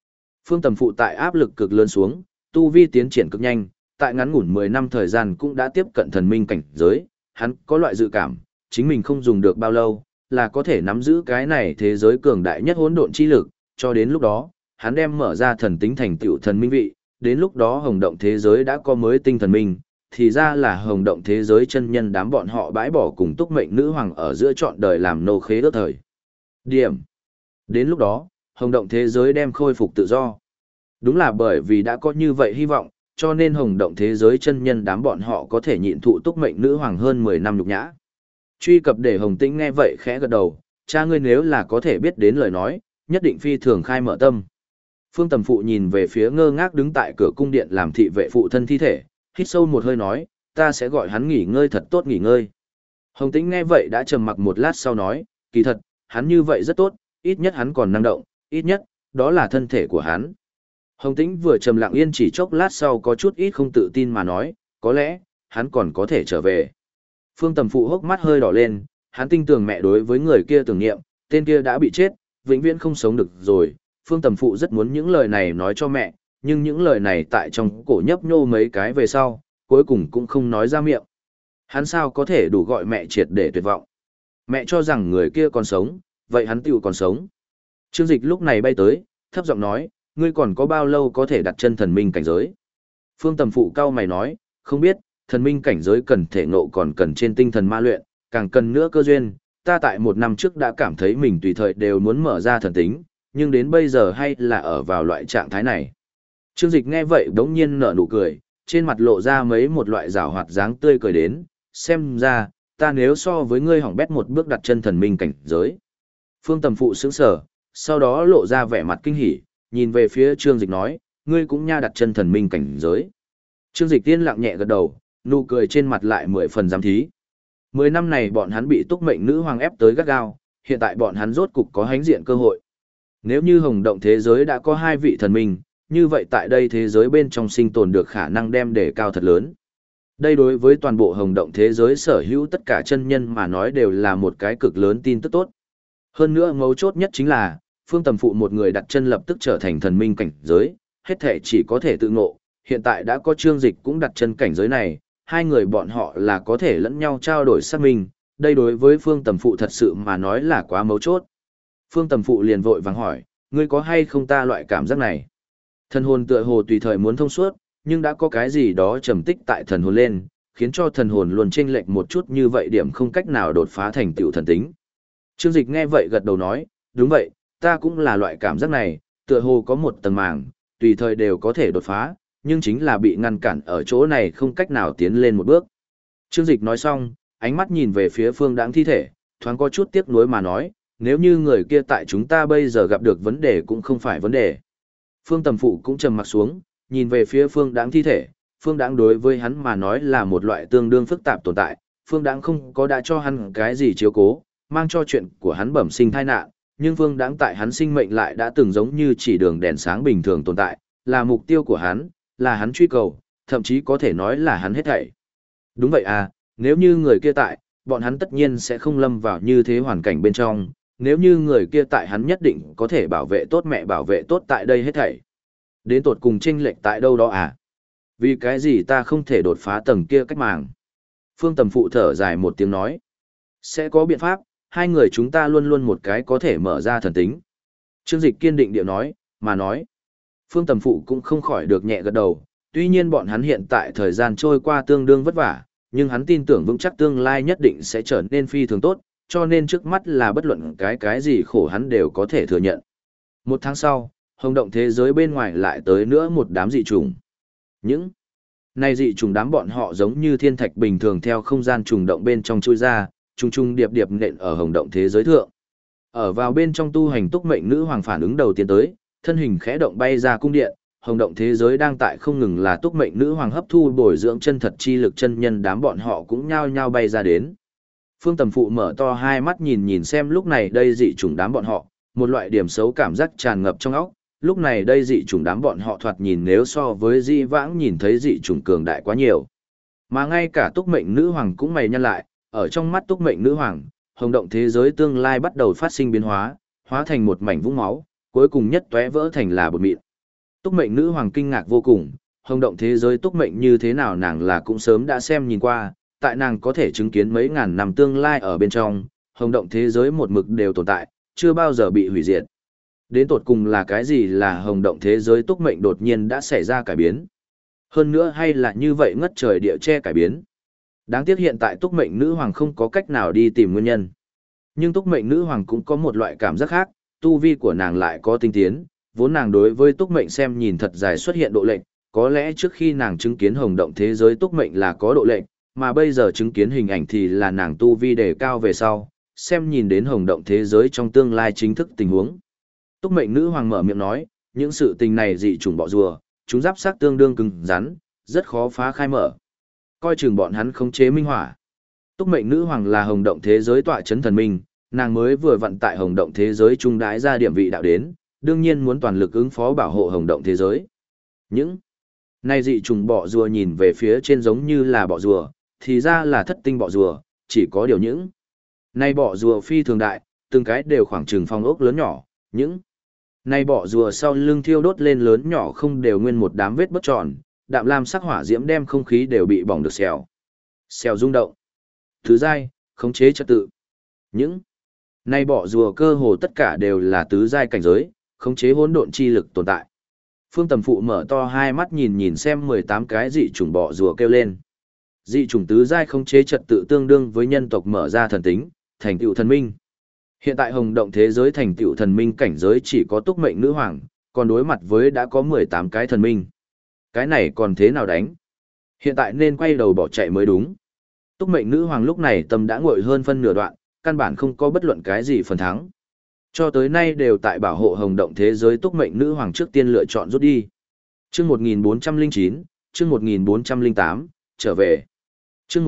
Phương Tầm Phụ tại áp lực cực lớn xuống, tu vi tiến triển cực nhanh, tại ngắn ngủn 10 năm thời gian cũng đã tiếp cận thần minh cảnh giới, hắn có loại dự cảm, chính mình không dùng được bao lâu, là có thể nắm giữ cái này thế giới cường đại nhất hỗn độn chi lực, cho đến lúc đó, hắn đem mở ra thần tính thành tựu thần minh vị, đến lúc đó hồng động thế giới đã có mới tinh thần minh, thì ra là hồng động thế giới chân nhân đám bọn họ bãi bỏ cùng túc mệnh nữ hoàng ở giữa chọn đời làm nô khế ước thời. Điểm. Đến lúc đó, hồng động thế giới đem khôi phục tự do. Đúng là bởi vì đã có như vậy hy vọng, cho nên hồng động thế giới chân nhân đám bọn họ có thể nhịn thụ túc mệnh nữ hoàng hơn 10 năm nhục nhã. Truy cập để Hồng Tĩnh nghe vậy khẽ gật đầu, cha ngươi nếu là có thể biết đến lời nói, nhất định phi thường khai mở tâm. Phương Tầm Phụ nhìn về phía ngơ ngác đứng tại cửa cung điện làm thị vệ phụ thân thi thể, hít sâu một hơi nói, ta sẽ gọi hắn nghỉ ngơi thật tốt nghỉ ngơi. Hồng Tĩnh nghe vậy đã trầm mặc một lát sau nói, kỳ thật, hắn như vậy rất tốt, ít nhất hắn còn năng động, ít nhất, đó là thân thể của hắn. Hồng Tĩnh vừa trầm lặng yên chỉ chốc lát sau có chút ít không tự tin mà nói, có lẽ, hắn còn có thể trở về. Phương Tầm Phụ hốc mắt hơi đỏ lên, hắn tin tưởng mẹ đối với người kia tưởng niệm, tên kia đã bị chết, vĩnh viễn không sống được rồi. Phương Tầm Phụ rất muốn những lời này nói cho mẹ, nhưng những lời này tại trong cổ nhấp nhô mấy cái về sau, cuối cùng cũng không nói ra miệng. Hắn sao có thể đủ gọi mẹ triệt để tuyệt vọng. Mẹ cho rằng người kia còn sống, vậy hắn tiểu còn sống. Trương Dịch lúc này bay tới, thấp giọng nói, ngươi còn có bao lâu có thể đặt chân thần minh cảnh giới? Phương Tầm Phụ cau mày nói, không biết, thần minh cảnh giới cần thể ngộ còn cần trên tinh thần ma luyện, càng cần nữa cơ duyên. Ta tại 1 năm trước đã cảm thấy mình tùy thời đều muốn mở ra thần tính, nhưng đến bây giờ hay là ở vào loại trạng thái này. Trương Dịch nghe vậy đống nhiên nở nụ cười, trên mặt lộ ra một loại giảo hoạt dáng tươi cười đến, xem ra, ta nếu so với ngươi hỏng bét một bước đặt chân thần minh cảnh giới. Phương Tầm Phụ sững sờ, sau đó lộ ra vẻ mặt kinh hỉ, nhìn về phía Trương Dịch nói, ngươi cũng nha đặt chân thần minh cảnh giới. Trương Dịch tiên lặng nhẹ gật đầu, nụ cười trên mặt lại 10 phần giám thí. 10 năm này bọn hắn bị túc mệnh nữ hoàng ép tới gắt gao, hiện tại bọn hắn rốt cục có hánh diện cơ hội. Nếu như hồng động thế giới đã có 2 vị thần minh, như vậy tại đây thế giới bên trong sinh tồn được khả năng đem đề cao thật lớn. Đây đối với toàn bộ hồng động thế giới sở hữu tất cả chân nhân mà nói đều là một cái cực lớn tin tức tốt. Hơn nữa mấu chốt nhất chính là, Phương Tầm Phụ một người đặt chân lập tức trở thành thần minh cảnh giới, hết thể chỉ có thể tự ngộ, hiện tại đã có Trương Dịch cũng đặt chân cảnh giới này, 2 người bọn họ là có thể lẫn nhau trao đổi xác minh, đây đối với Phương Tầm Phụ thật sự mà nói là quá mấu chốt. Phương Tầm Phụ liền vội vàng hỏi, ngươi có hay không ta loại cảm giác này? Thần hồn tựa hồ tùy thời muốn thông suốt, nhưng đã có cái gì đó trầm tích tại thần hồn lên, khiến cho thần hồn luôn chênh lệch một chút như vậy điểm không cách nào đột phá thành tựu thần tính. Trương Dịch nghe vậy gật đầu nói, đúng vậy, ta cũng là loại cảm giác này, tựa hồ có một tầng màng, tùy thời đều có thể đột phá, nhưng chính là bị ngăn cản ở chỗ này không cách nào tiến lên một bước. Trương Dịch nói xong, ánh mắt nhìn về phía Phương Đãng thi thể, thoáng có chút tiếc nuối mà nói, nếu như người kia tại chúng ta bây giờ gặp được vấn đề cũng không phải vấn đề. Phương Tầm Phụ cũng trầm mặt xuống, nhìn về phía Phương Đãng thi thể, Phương Đãng đối với hắn mà nói là một loại tương đương phức tạp tồn tại, Phương Đãng không có đã cho hắn cái gì chiếu cố, mang cho chuyện của hắn bẩm sinh tai nạn, nhưng Phương Đãng tại hắn sinh mệnh lại đã từng giống như chỉ đường đèn sáng bình thường tồn tại, là mục tiêu của hắn, là hắn truy cầu, thậm chí có thể nói là hắn hết thảy. Đúng vậy à, nếu như người kia tại, bọn hắn tất nhiên sẽ không lâm vào như thế hoàn cảnh bên trong, nếu như người kia tại hắn nhất định có thể bảo vệ tốt mẹ bảo vệ tốt tại đây hết thảy. Đến tột cùng chênh lệch tại đâu đó à? Vì cái gì ta không thể đột phá tầng kia cách màng? Phương Tầm Phụ thở dài một tiếng nói. Sẽ có biện pháp, 2 người chúng ta luôn luôn một cái có thể mở ra thần tính. Trương Dịch kiên định điệu nói, mà nói. Phương Tầm Phụ cũng không khỏi được nhẹ gật đầu, tuy nhiên bọn hắn hiện tại thời gian trôi qua tương đương vất vả, nhưng hắn tin tưởng vững chắc tương lai nhất định sẽ trở nên phi thường tốt, cho nên trước mắt là bất luận cái gì khổ hắn đều có thể thừa nhận. 1 tháng sau, hồng động thế giới bên ngoài lại tới nữa một đám dị trùng. Những này dị trùng đám bọn họ giống như thiên thạch bình thường theo không gian trùng động bên trong chui ra, trùng điệp điệp nện ở hồng động thế giới thượng. Ở vào bên trong tu hành túc mệnh nữ hoàng phản ứng đầu tiên tới, thân hình khẽ động bay ra cung điện, hồng động thế giới đang tại không ngừng là túc mệnh nữ hoàng hấp thu bồi dưỡng chân thật chi lực chân nhân đám bọn họ cũng nhao nhao bay ra đến. Phương Tầm Phụ mở to hai mắt nhìn xem lúc này đây dị chủng đám bọn họ, một loại điểm xấu cảm giác tràn ngập trong óc, lúc này đây dị chủng đám bọn họ thoạt nhìn nếu so với dị vãng nhìn thấy dị chủng cường đại quá nhiều. Mà ngay cả túc mệnh nữ hoàng cũng mày nhăn lại, ở trong mắt túc mệnh nữ hoàng, hồng động thế giới tương lai bắt đầu phát sinh biến hóa, hóa thành một mảnh vũng máu, cuối cùng nhất tóe vỡ thành là bột mịn. Túc mệnh nữ hoàng kinh ngạc vô cùng, hồng động thế giới túc mệnh như thế nào nàng là cũng sớm đã xem nhìn qua, tại nàng có thể chứng kiến mấy ngàn năm tương lai ở bên trong, hồng động thế giới một mực đều tồn tại, chưa bao giờ bị hủy diệt. Đến tột cùng là cái gì là hồng động thế giới túc mệnh đột nhiên đã xảy ra cải biến? Hơn nữa hay là như vậy ngất trời địa che cải biến? Đáng tiếc hiện tại túc mệnh nữ hoàng không có cách nào đi tìm nguyên nhân. Nhưng túc mệnh nữ hoàng cũng có một loại cảm giác khác, tu vi của nàng lại có tinh tiến, vốn nàng đối với túc mệnh xem nhìn thật dài xuất hiện độ lệnh, có lẽ trước khi nàng chứng kiến hồng động thế giới túc mệnh là có độ lệnh, mà bây giờ chứng kiến hình ảnh thì là nàng tu vi đề cao về sau, xem nhìn đến hồng động thế giới trong tương lai chính thức tình huống. Túc mệnh nữ hoàng mở miệng nói, những sự tình này dị chủng bọ rùa, chúng giáp xác tương đương cứng rắn, rất khó phá khai mở. Coi chừng bọn hắn khống chế minh hỏa. Túc mệnh nữ hoàng là hồng động thế giới tọa chấn thần minh, nàng mới vừa vận tại hồng động thế giới trung đái ra điểm vị đạo đến, đương nhiên muốn toàn lực ứng phó bảo hộ hồng động thế giới. Những này dị trùng bọ rùa nhìn về phía trên giống như là bọ rùa, thì ra là thất tinh bọ rùa, chỉ có điều những này bọ rùa phi thường đại, từng cái đều khoảng chừng phong ốc lớn nhỏ, những này bọ rùa sau lưng thiêu đốt lên lớn nhỏ không đều nguyên một đám vết bất tròn, đạm lam sắc hỏa diễm đem không khí đều bị bỏng được xèo. Xèo rung động. Thứ giai, khống chế trật tự. Những này bọ rùa cơ hồ tất cả đều là tứ giai cảnh giới, khống chế hỗn độn chi lực tồn tại. Phương Tầm Phụ mở to hai mắt nhìn xem 18 cái dị chủng bọ rùa kêu lên. Dị chủng tứ giai khống chế trật tự tương đương với nhân tộc mở ra thần tính, thành tựu thần minh. Hiện tại hồng động thế giới thành tựu thần minh cảnh giới chỉ có túc mệnh nữ hoàng, còn đối mặt với đã có 18 cái thần minh. Cái này còn thế nào đánh? Hiện tại nên quay đầu bỏ chạy mới đúng. Túc mệnh nữ hoàng lúc này tâm đã nguội hơn phân nửa đoạn, căn bản không có bất luận cái gì phần thắng. Cho tới nay đều tại bảo hộ hồng động thế giới túc mệnh nữ hoàng trước tiên lựa chọn rút đi. Chương 1409, chương 1408, trở về. Chương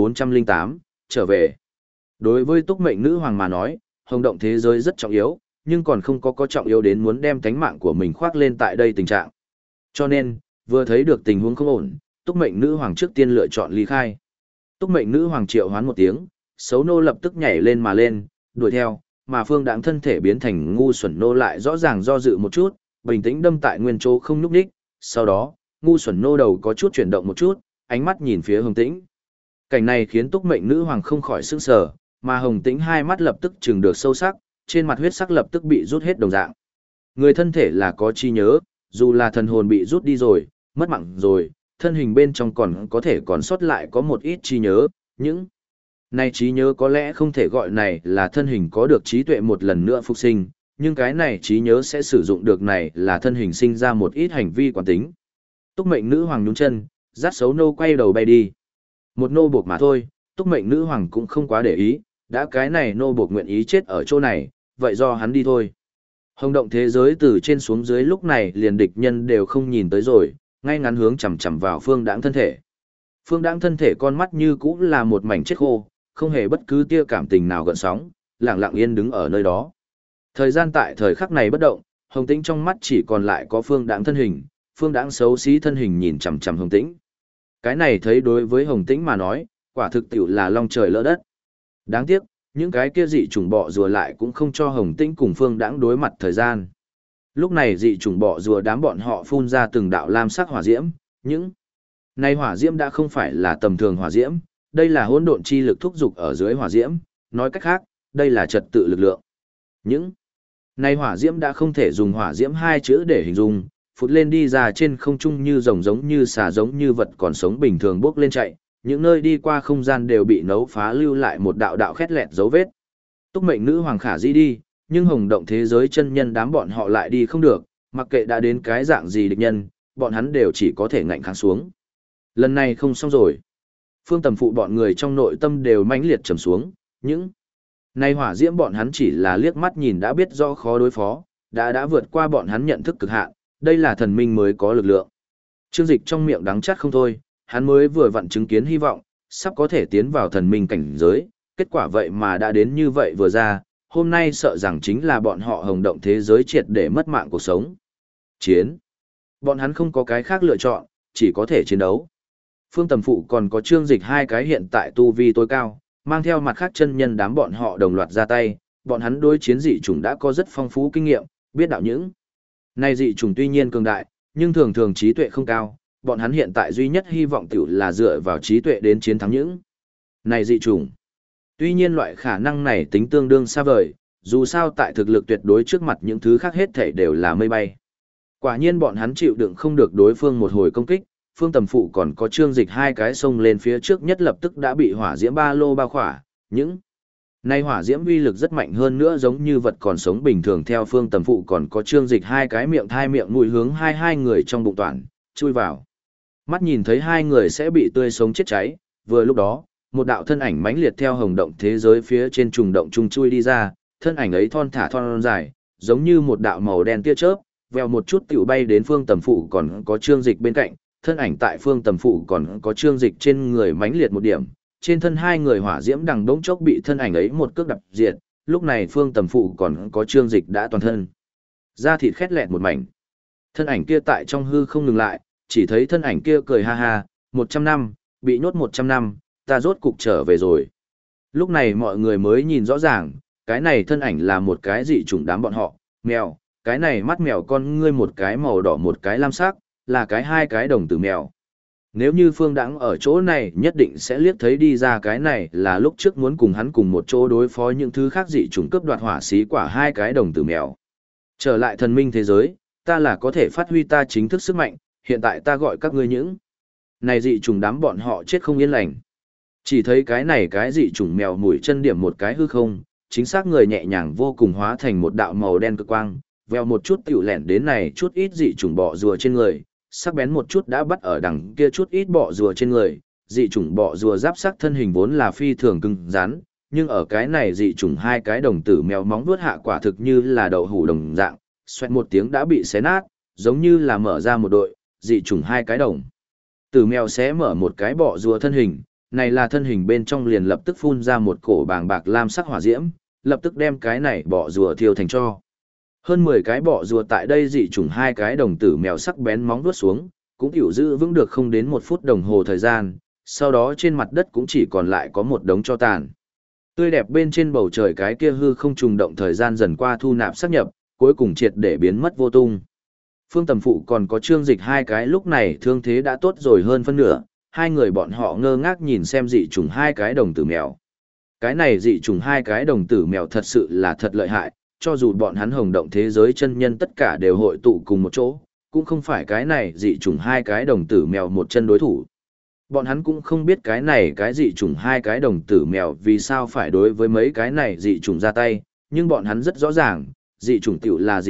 1408, trở về. Đối với túc mệnh nữ hoàng mà nói, hồng động thế giới rất trọng yếu, nhưng còn không có trọng yếu đến muốn đem tánh mạng của mình khoác lên tại đây tình trạng. Cho nên, vừa thấy được tình huống không ổn, túc mệnh nữ hoàng trước tiên lựa chọn ly khai. Túc mệnh nữ hoàng triệu hoán một tiếng, xấu nô lập tức nhảy lên mà lên, đuổi theo, mà phương đãng thân thể biến thành ngu xuẩn nô lại rõ ràng do dự một chút, bình tĩnh đâm tại nguyên chỗ không nhúc nhích, sau đó, ngu xuẩn nô đầu có chút chuyển động một chút, ánh mắt nhìn phía Hồng Tĩnh. Cảnh này khiến túc mệnh nữ hoàng không khỏi sững sờ, mà Hồng Tĩnh hai mắt lập tức trừng được sâu sắc, trên mặt huyết sắc lập tức bị rút hết đồng dạng. Người thân thể là có trí nhớ, dù là thần hồn bị rút đi rồi, mất mạng rồi, thân hình bên trong còn có thể còn sót lại có một ít trí nhớ, những này trí nhớ có lẽ không thể gọi này là thân hình có được trí tuệ một lần nữa phục sinh, nhưng cái này trí nhớ sẽ sử dụng được này là thân hình sinh ra một ít hành vi quán tính. Túc mệnh nữ hoàng nhún chân, dắt xấu nô quay đầu bay đi. Một nô buộc mà thôi, túc mệnh nữ hoàng cũng không quá để ý, đã cái này nô buộc nguyện ý chết ở chỗ này, vậy do hắn đi thôi. Hồng động thế giới từ trên xuống dưới lúc này liền địch nhân đều không nhìn tới rồi, ngay ngắn hướng chằm chằm vào phương đãng thân thể. Phương đãng thân thể con mắt như cũ là một mảnh chết khô, không hề bất cứ tia cảm tình nào gợn sóng, lặng lặng yên đứng ở nơi đó. Thời gian tại thời khắc này bất động, Hồng Tĩnh trong mắt chỉ còn lại có phương đãng thân hình, phương đãng xấu xí thân hình nhìn chằm chằm Hồng Tĩnh. Cái này thấy đối với Hồng Tĩnh mà nói, quả thực tiểu là long trời lỡ đất. Đáng tiếc, những cái kia dị chủng bọ rùa lại cũng không cho Hồng Tĩnh cùng phương đãng đối mặt thời gian. Lúc này dị chủng bọ rùa đám bọn họ phun ra từng đạo lam sắc hỏa diễm, những này hỏa diễm đã không phải là tầm thường hỏa diễm, đây là hỗn độn chi lực thúc dục ở dưới hỏa diễm, nói cách khác, đây là trật tự lực lượng. Những này hỏa diễm đã không thể dùng hỏa diễm hai chữ để hình dung, phụt lên đi ra trên không trung như rồng giống như xà giống như vật còn sống bình thường bốc lên chạy, những nơi đi qua không gian đều bị nấu phá lưu lại một đạo đạo khét lẹt dấu vết. Túc mệnh nữ hoàng khả di đi, nhưng hồng động thế giới chân nhân đám bọn họ lại đi không được, mặc kệ đã đến cái dạng gì địch nhân, bọn hắn đều chỉ có thể ngạnh kháng xuống. Lần này không xong rồi. Phương Tầm Phụ bọn người trong nội tâm đều mãnh liệt trầm xuống, những này hỏa diễm bọn hắn chỉ là liếc mắt nhìn đã biết rõ khó đối phó, đã vượt qua bọn hắn nhận thức cực hạn, đây là thần minh mới có lực lượng. Trương Dịch trong miệng đắng chát không thôi, hắn mới vừa vặn chứng kiến hy vọng, sắp có thể tiến vào thần minh cảnh giới, kết quả vậy mà đã đến như vậy vừa ra, hôm nay sợ rằng chính là bọn họ hồng động thế giới triệt để mất mạng cuộc sống. Chiến. Bọn hắn không có cái khác lựa chọn, chỉ có thể chiến đấu. Phương Tầm Phụ còn có Trương Dịch hai cái hiện tại tu vi tối cao, mang theo mặt khác chân nhân đám bọn họ đồng loạt ra tay, bọn hắn đối chiến dị chủng đã có rất phong phú kinh nghiệm, biết đạo những này dị chủng tuy nhiên cường đại, nhưng thường thường trí tuệ không cao, bọn hắn hiện tại duy nhất hy vọng tiểu là dựa vào trí tuệ đến chiến thắng những này dị chủng. Tuy nhiên loại khả năng này tính tương đương xa vời, dù sao tại thực lực tuyệt đối trước mặt những thứ khác hết thảy đều là mây bay. Quả nhiên bọn hắn chịu đựng không được đối phương một hồi công kích, Phương Tầm Phụ còn có Trương Dịch hai cái xông lên phía trước nhất lập tức đã bị hỏa diễm ba lô bao khỏa, những nay hỏa diễm uy lực rất mạnh hơn nữa giống như vật còn sống bình thường theo Phương Tầm Phụ còn có Trương Dịch hai cái miệng thai miệng mũi hướng hai người trong bụng toàn, chui vào. Mắt nhìn thấy hai người sẽ bị tươi sống chết cháy, vừa lúc đó, một đạo thân ảnh mãnh liệt theo hồng động thế giới phía trên trùng động trung chui đi ra, thân ảnh ấy thon thả thon dài, giống như một đạo màu đen tia chớp, vèo một chút tiểu bay đến Phương Tầm Phụ còn có Trương Dịch bên cạnh, thân ảnh tại Phương Tầm Phụ còn có Trương Dịch trên người mãnh liệt một điểm, trên thân hai người hỏa diễm đằng đống chốc bị thân ảnh ấy một cước đập diệt, lúc này Phương Tầm Phụ còn có Trương Dịch đã toàn thân da thịt khét lẹt một mảnh. Thân ảnh kia tại trong hư không ngừng lại, chỉ thấy thân ảnh kia cười ha ha, 100 năm, bị nhốt 100 năm, ta rốt cục trở về rồi. Lúc này mọi người mới nhìn rõ ràng, cái này thân ảnh là một cái dị chủng đám bọn họ, mèo, cái này mắt mèo con ngươi một cái màu đỏ một cái lam sắc, là cái hai cái đồng tử mèo. Nếu như Phương Đãng ở chỗ này nhất định sẽ liếc thấy đi ra cái này là lúc trước muốn cùng hắn cùng một chỗ đối phó những thứ khác dị chủng cướp đoạt hỏa xí quả hai cái đồng tử mèo. Trở lại thần minh thế giới, ta là có thể phát huy ta chính thức sức mạnh, hiện tại ta gọi các ngươi những này dị chủng đám bọn họ chết không yên lành. Chỉ thấy cái này cái dị chủng mèo mũi chân điểm một cái hư không, chính xác người nhẹ nhàng vô cùng hóa thành một đạo màu đen cực quang, veo một chút tiểu lẻn đến này chút ít dị chủng bọ rùa trên người, sắc bén một chút đã bắt ở đằng kia chút ít bọ rùa trên người, dị chủng bọ rùa giáp sắc thân hình vốn là phi thường cứng rắn, nhưng ở cái này dị chủng hai cái đồng tử mèo móng vuốt hạ quả thực như là đậu hũ đồng dạng, xoẹt một tiếng đã bị xé nát, giống như là mở ra một đội, dị chủng hai cái đồng tử mèo xé mở một cái bọ rùa thân hình, này là thân hình bên trong liền lập tức phun ra một cổ bàng bạc lam sắc hỏa diễm, lập tức đem cái này bọ rùa thiêu thành tro. Hơn 10 cái bọ rùa tại đây dị chủng hai cái đồng tử mèo sắc bén móng vuốt xuống, cũng hiểu giữ vững được không đến 1 phút đồng hồ thời gian, sau đó trên mặt đất cũng chỉ còn lại có một đống tro tàn. Tươi đẹp bên trên bầu trời cái kia hư không trùng động thời gian dần qua thu nạp xác nhập, cuối cùng triệt để biến mất vô tung. Phương Tầm Phụ còn có Trương Dịch hai cái lúc này thương thế đã tốt rồi hơn phân nửa, hai người bọn họ ngơ ngác nhìn xem dị chủng hai cái đồng tử mèo. Cái này dị chủng hai cái đồng tử mèo thật sự là thật lợi hại, cho dù bọn hắn hồng động thế giới chân nhân tất cả đều hội tụ cùng một chỗ, cũng không phải cái này dị chủng hai cái đồng tử mèo một chân đối thủ. Bọn hắn cũng không biết cái này cái dị chủng hai cái đồng tử mèo vì sao phải đối với mấy cái này dị chủng ra tay, nhưng bọn hắn rất rõ ràng, dị chủng tiểu là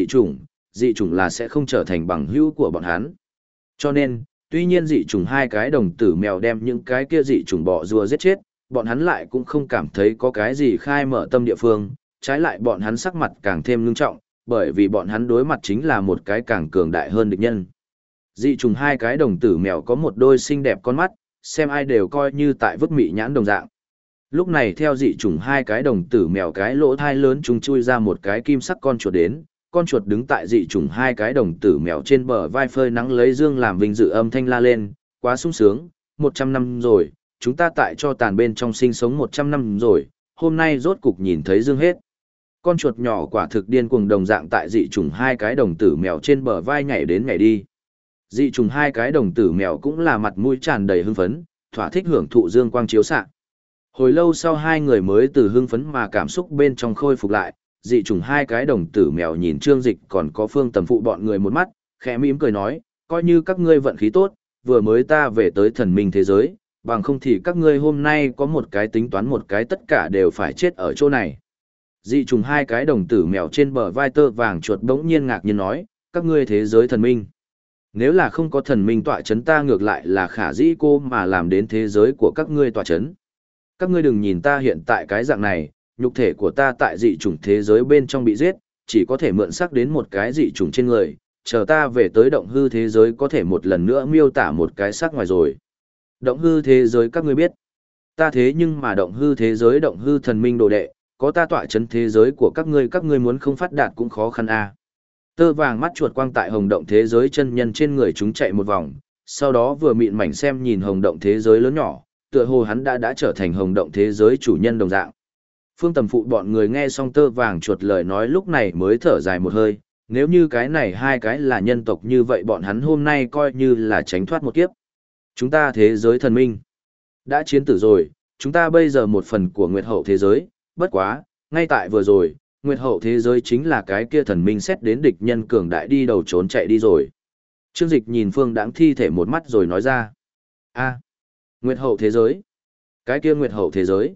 dị chủng là sẽ không trở thành bằng hữu của bọn hắn. Cho nên, tuy nhiên dị chủng hai cái đồng tử mèo đem những cái kia dị chủng bọ rùa giết chết, bọn hắn lại cũng không cảm thấy có cái gì khai mở tâm địa phương, trái lại bọn hắn sắc mặt càng thêm ngưng trọng, bởi vì bọn hắn đối mặt chính là một cái càng cường đại hơn địch nhân. Dị trùng hai cái đồng tử mèo có một đôi xinh đẹp con mắt, xem ai đều coi như tại vứt mị nhãn đồng dạng. Lúc này theo dị trùng hai cái đồng tử mèo cái lỗ thai lớn chúng chui ra một cái kim sắc con chuột đến, con chuột đứng tại dị trùng hai cái đồng tử mèo trên bờ vai phơi nắng lấy dương làm vinh dự âm thanh la lên, quá sung sướng, 100 năm rồi, chúng ta tại cho tàn bên trong sinh sống 100 năm rồi, hôm nay rốt cục nhìn thấy dương hết. Con chuột nhỏ quả thực điên cuồng đồng dạng tại dị trùng hai cái đồng tử mèo trên bờ vai nhảy đến nhảy đi. Dị trùng hai cái đồng tử mèo cũng là mặt mũi tràn đầy hưng phấn, thỏa thích hưởng thụ dương quang chiếu xạ. Hồi lâu sau hai người mới từ hưng phấn mà cảm xúc bên trong khôi phục lại, dị trùng hai cái đồng tử mèo nhìn Trương Dịch còn có Phương Tầm Phụ bọn người một mắt, khẽ mỉm cười nói, coi như các ngươi vận khí tốt, vừa mới ta về tới thần minh thế giới, bằng không thì các ngươi hôm nay có một cái tính toán một cái tất cả đều phải chết ở chỗ này. Dị trùng hai cái đồng tử mèo trên bờ vai tơ vàng chuột bỗng nhiên ngạc nhiên nói, các ngươi thế giới thần minh. Nếu là không có thần minh tọa chấn ta ngược lại là khả dĩ cô mà làm đến thế giới của các ngươi tọa chấn. Các ngươi đừng nhìn ta hiện tại cái dạng này, nhục thể của ta tại dị chủng thế giới bên trong bị giết, chỉ có thể mượn sắc đến một cái dị chủng trên người, chờ ta về tới động hư thế giới có thể một lần nữa miêu tả một cái sắc ngoài rồi. Động hư thế giới các ngươi biết. Ta thế nhưng mà động hư thế giới động hư thần minh đồ đệ, có ta tọa chấn thế giới của các ngươi muốn không phát đạt cũng khó khăn a. Tơ vàng mắt chuột quang tại hồng động thế giới chân nhân trên người chúng chạy một vòng, sau đó vừa mịn mảnh xem nhìn hồng động thế giới lớn nhỏ, tựa hồ hắn đã trở thành hồng động thế giới chủ nhân đồng dạng. Phương Tầm Phụ bọn người nghe xong tơ vàng chuột lời nói lúc này mới thở dài một hơi, Nếu như cái này hai cái là nhân tộc như vậy bọn hắn hôm nay coi như là tránh thoát một kiếp. Chúng ta thế giới thần minh đã chiến tử rồi, chúng ta bây giờ một phần của Nguyệt Hậu thế giới, bất quá, ngay tại vừa rồi, Nguyệt Hậu thế giới chính là cái kia thần minh xét đến địch nhân cường đại đi đầu trốn chạy đi rồi. Trương Dịch nhìn Phương Đãng thi thể một mắt rồi nói ra. A, Nguyệt Hậu thế giới. Cái kia Nguyệt Hậu thế giới.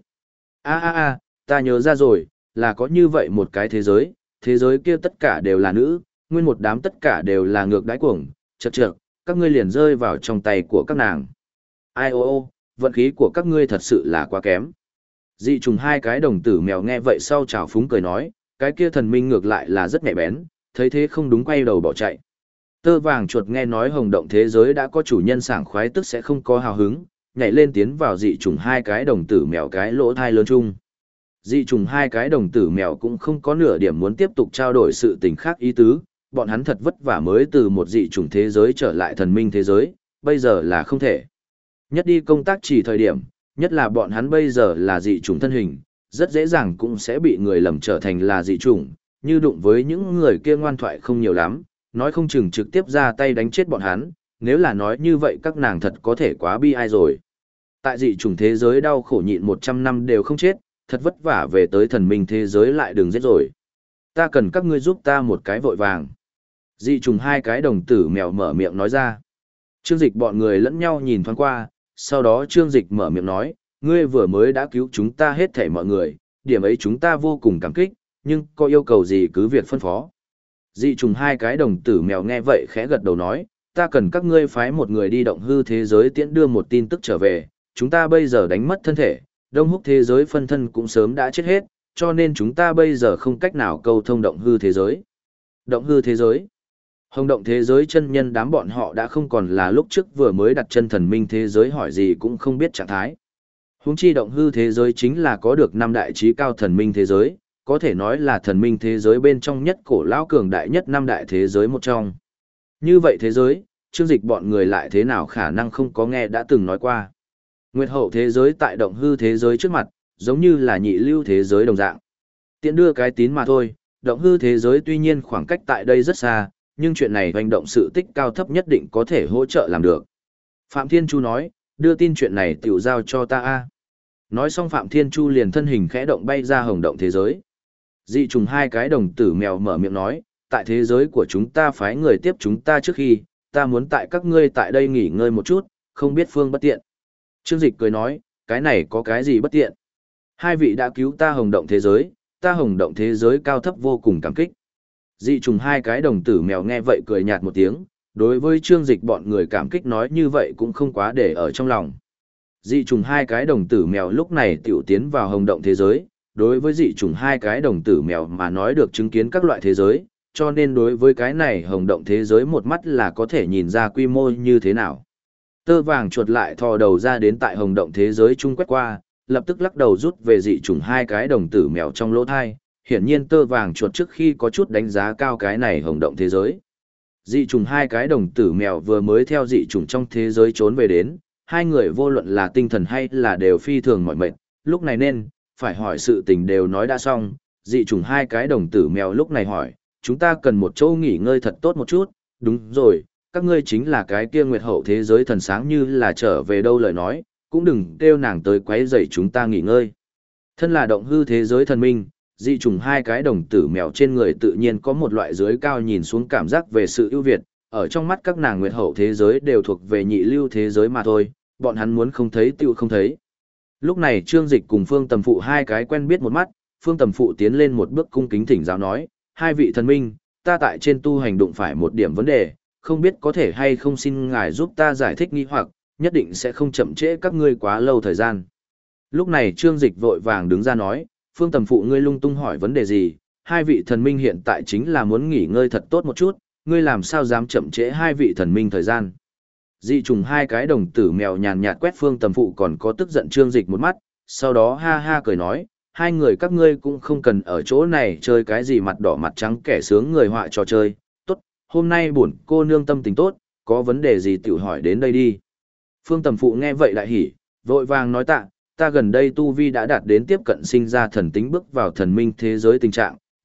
Ta nhớ ra rồi, là có như vậy một cái thế giới kia tất cả đều là nữ, nguyên một đám tất cả đều là ngược đãi cuồng, chật chật, các ngươi liền rơi vào trong tay của các nàng. Ai ô, vận khí của các ngươi thật sự là quá kém. Dị trùng hai cái đồng tử mèo nghe vậy sau trào phúng cười nói, cái kia thần minh ngược lại là rất nhạy bén, thấy thế không đúng quay đầu bỏ chạy. Tơ vàng chuột nghe nói hồng động thế giới đã có chủ nhân sảng khoái tức sẽ không có hào hứng, nhảy lên tiến vào dị trùng hai cái đồng tử mèo cái lỗ thai lớn chung. Dị trùng hai cái đồng tử mèo cũng không có nửa điểm muốn tiếp tục trao đổi sự tình khác ý tứ, bọn hắn thật vất vả mới từ một dị trùng thế giới trở lại thần minh thế giới, bây giờ là không thể. Nhất đi công tác chỉ thời điểm, nhất là bọn hắn bây giờ là dị trùng thân hình, rất dễ dàng cũng sẽ bị người lầm trở thành là dị trùng, như đụng với những người kia ngoan thoại không nhiều lắm, nói không chừng trực tiếp ra tay đánh chết bọn hắn, nếu là nói như vậy các nàng thật có thể quá bi ai rồi. Tại dị trùng thế giới đau khổ nhịn 100 năm đều không chết, thật vất vả về tới thần minh thế giới lại đừng giết rồi. Ta cần các ngươi giúp ta một cái vội vàng. Dị trùng hai cái đồng tử mèo mở miệng nói ra. Trương Dịch bọn người lẫn nhau nhìn thoáng qua, sau đó Trương Dịch mở miệng nói, ngươi vừa mới đã cứu chúng ta hết thảy mọi người, điểm ấy chúng ta vô cùng cảm kích, nhưng có yêu cầu gì cứ việc phân phó. Dị trùng hai cái đồng tử mèo nghe vậy khẽ gật đầu nói, ta cần các ngươi phái một người đi động hư thế giới tiễn đưa một tin tức trở về, chúng ta bây giờ đánh mất thân thể, đông húc thế giới phân thân cũng sớm đã chết hết, cho nên chúng ta bây giờ không cách nào câu thông động hư thế giới. Động hư thế giới. Hồng động thế giới chân nhân đám bọn họ đã không còn là lúc trước vừa mới đặt chân thần minh thế giới hỏi gì cũng không biết trạng thái. Huống chi động hư thế giới chính là có được 5 đại trí cao thần minh thế giới, có thể nói là thần minh thế giới bên trong nhất cổ lão cường đại nhất 5 đại thế giới một trong. Như vậy thế giới, Trương Dịch bọn người lại thế nào khả năng không có nghe đã từng nói qua. Nguyệt hậu thế giới tại động hư thế giới trước mặt, giống như là nhị lưu thế giới đồng dạng. Tiện đưa cái tín mà thôi, động hư thế giới tuy nhiên khoảng cách tại đây rất xa, nhưng chuyện này hành động sự tích cao thấp nhất định có thể hỗ trợ làm được. Phạm Thiên Chu nói, đưa tin chuyện này tiểu giao cho ta a. Nói xong Phạm Thiên Chu liền thân hình khẽ động bay ra hồng động thế giới. Dị trùng hai cái đồng tử mèo mở miệng nói, tại thế giới của chúng ta phái người tiếp chúng ta trước khi, ta muốn tại các ngươi tại đây nghỉ ngơi một chút, không biết phương bất tiện. Trương Dịch cười nói, cái này có cái gì bất tiện? Hai vị đã cứu ta hồng động thế giới, ta hồng động thế giới cao thấp vô cùng cảm kích. Dị trùng hai cái đồng tử mèo nghe vậy cười nhạt một tiếng, đối với Trương Dịch bọn người cảm kích nói như vậy cũng không quá để ở trong lòng. Dị trùng hai cái đồng tử mèo lúc này tiểu tiến vào hồng động thế giới, đối với dị trùng hai cái đồng tử mèo mà nói được chứng kiến các loại thế giới, cho nên đối với cái này hồng động thế giới một mắt là có thể nhìn ra quy mô như thế nào. Tơ vàng chuột lại thò đầu ra đến tại hồng động thế giới chung quét qua, lập tức lắc đầu rút về dị trùng hai cái đồng tử mèo trong lỗ thai, hiển nhiên tơ vàng chuột trước khi có chút đánh giá cao cái này hồng động thế giới. Dị trùng hai cái đồng tử mèo vừa mới theo dị trùng trong thế giới trốn về đến, hai người vô luận là tinh thần hay là đều phi thường mỏi mệt, lúc này nên, phải hỏi sự tình đều nói đã xong, dị trùng hai cái đồng tử mèo lúc này hỏi, chúng ta cần một chỗ nghỉ ngơi thật tốt một chút, đúng rồi, các ngươi chính là cái kia nguyệt hậu thế giới thần sáng như là trở về đâu lời nói, cũng đừng kêu nàng tới quấy rầy chúng ta nghỉ ngơi. Thân là động hư thế giới thần minh, dị trùng hai cái đồng tử mèo trên người tự nhiên có một loại dưới cao nhìn xuống cảm giác về sự ưu việt, ở trong mắt các nàng nguyệt hậu thế giới đều thuộc về nhị lưu thế giới mà thôi, bọn hắn muốn không thấy tiêu không thấy. Lúc này Trương Dịch cùng Phương Tầm Phụ hai cái quen biết một mắt, Phương Tầm Phụ tiến lên một bước cung kính thỉnh giáo nói, hai vị thần minh, ta tại trên tu hành đụng phải một điểm vấn đề, không biết có thể hay không xin ngài giúp ta giải thích nghi hoặc, nhất định sẽ không chậm trễ các ngươi quá lâu thời gian. Lúc này Trương Dịch vội vàng đứng ra nói, Phương Tầm Phụ ngươi lung tung hỏi vấn đề gì, hai vị thần minh hiện tại chính là muốn nghỉ ngơi thật tốt một chút, ngươi làm sao dám chậm trễ hai vị thần minh thời gian. Dị trùng hai cái đồng tử mèo nhàn nhạt quét Phương Tầm Phụ còn có tức giận Trương Dịch một mắt, sau đó ha ha cười nói, hai người các ngươi cũng không cần ở chỗ này chơi cái gì mặt đỏ mặt trắng kẻ sướng người họa trò chơi, tốt, hôm nay bổn cô nương tâm tình tốt, có vấn đề gì tiểu hỏi đến đây đi. Phương Tầm Phụ nghe vậy lại hỉ, vội vàng nói ta gần đây tu vi đã đạt đến tiếp cận sinh ra thần tính bước vào thần minh thế giới tình trạng,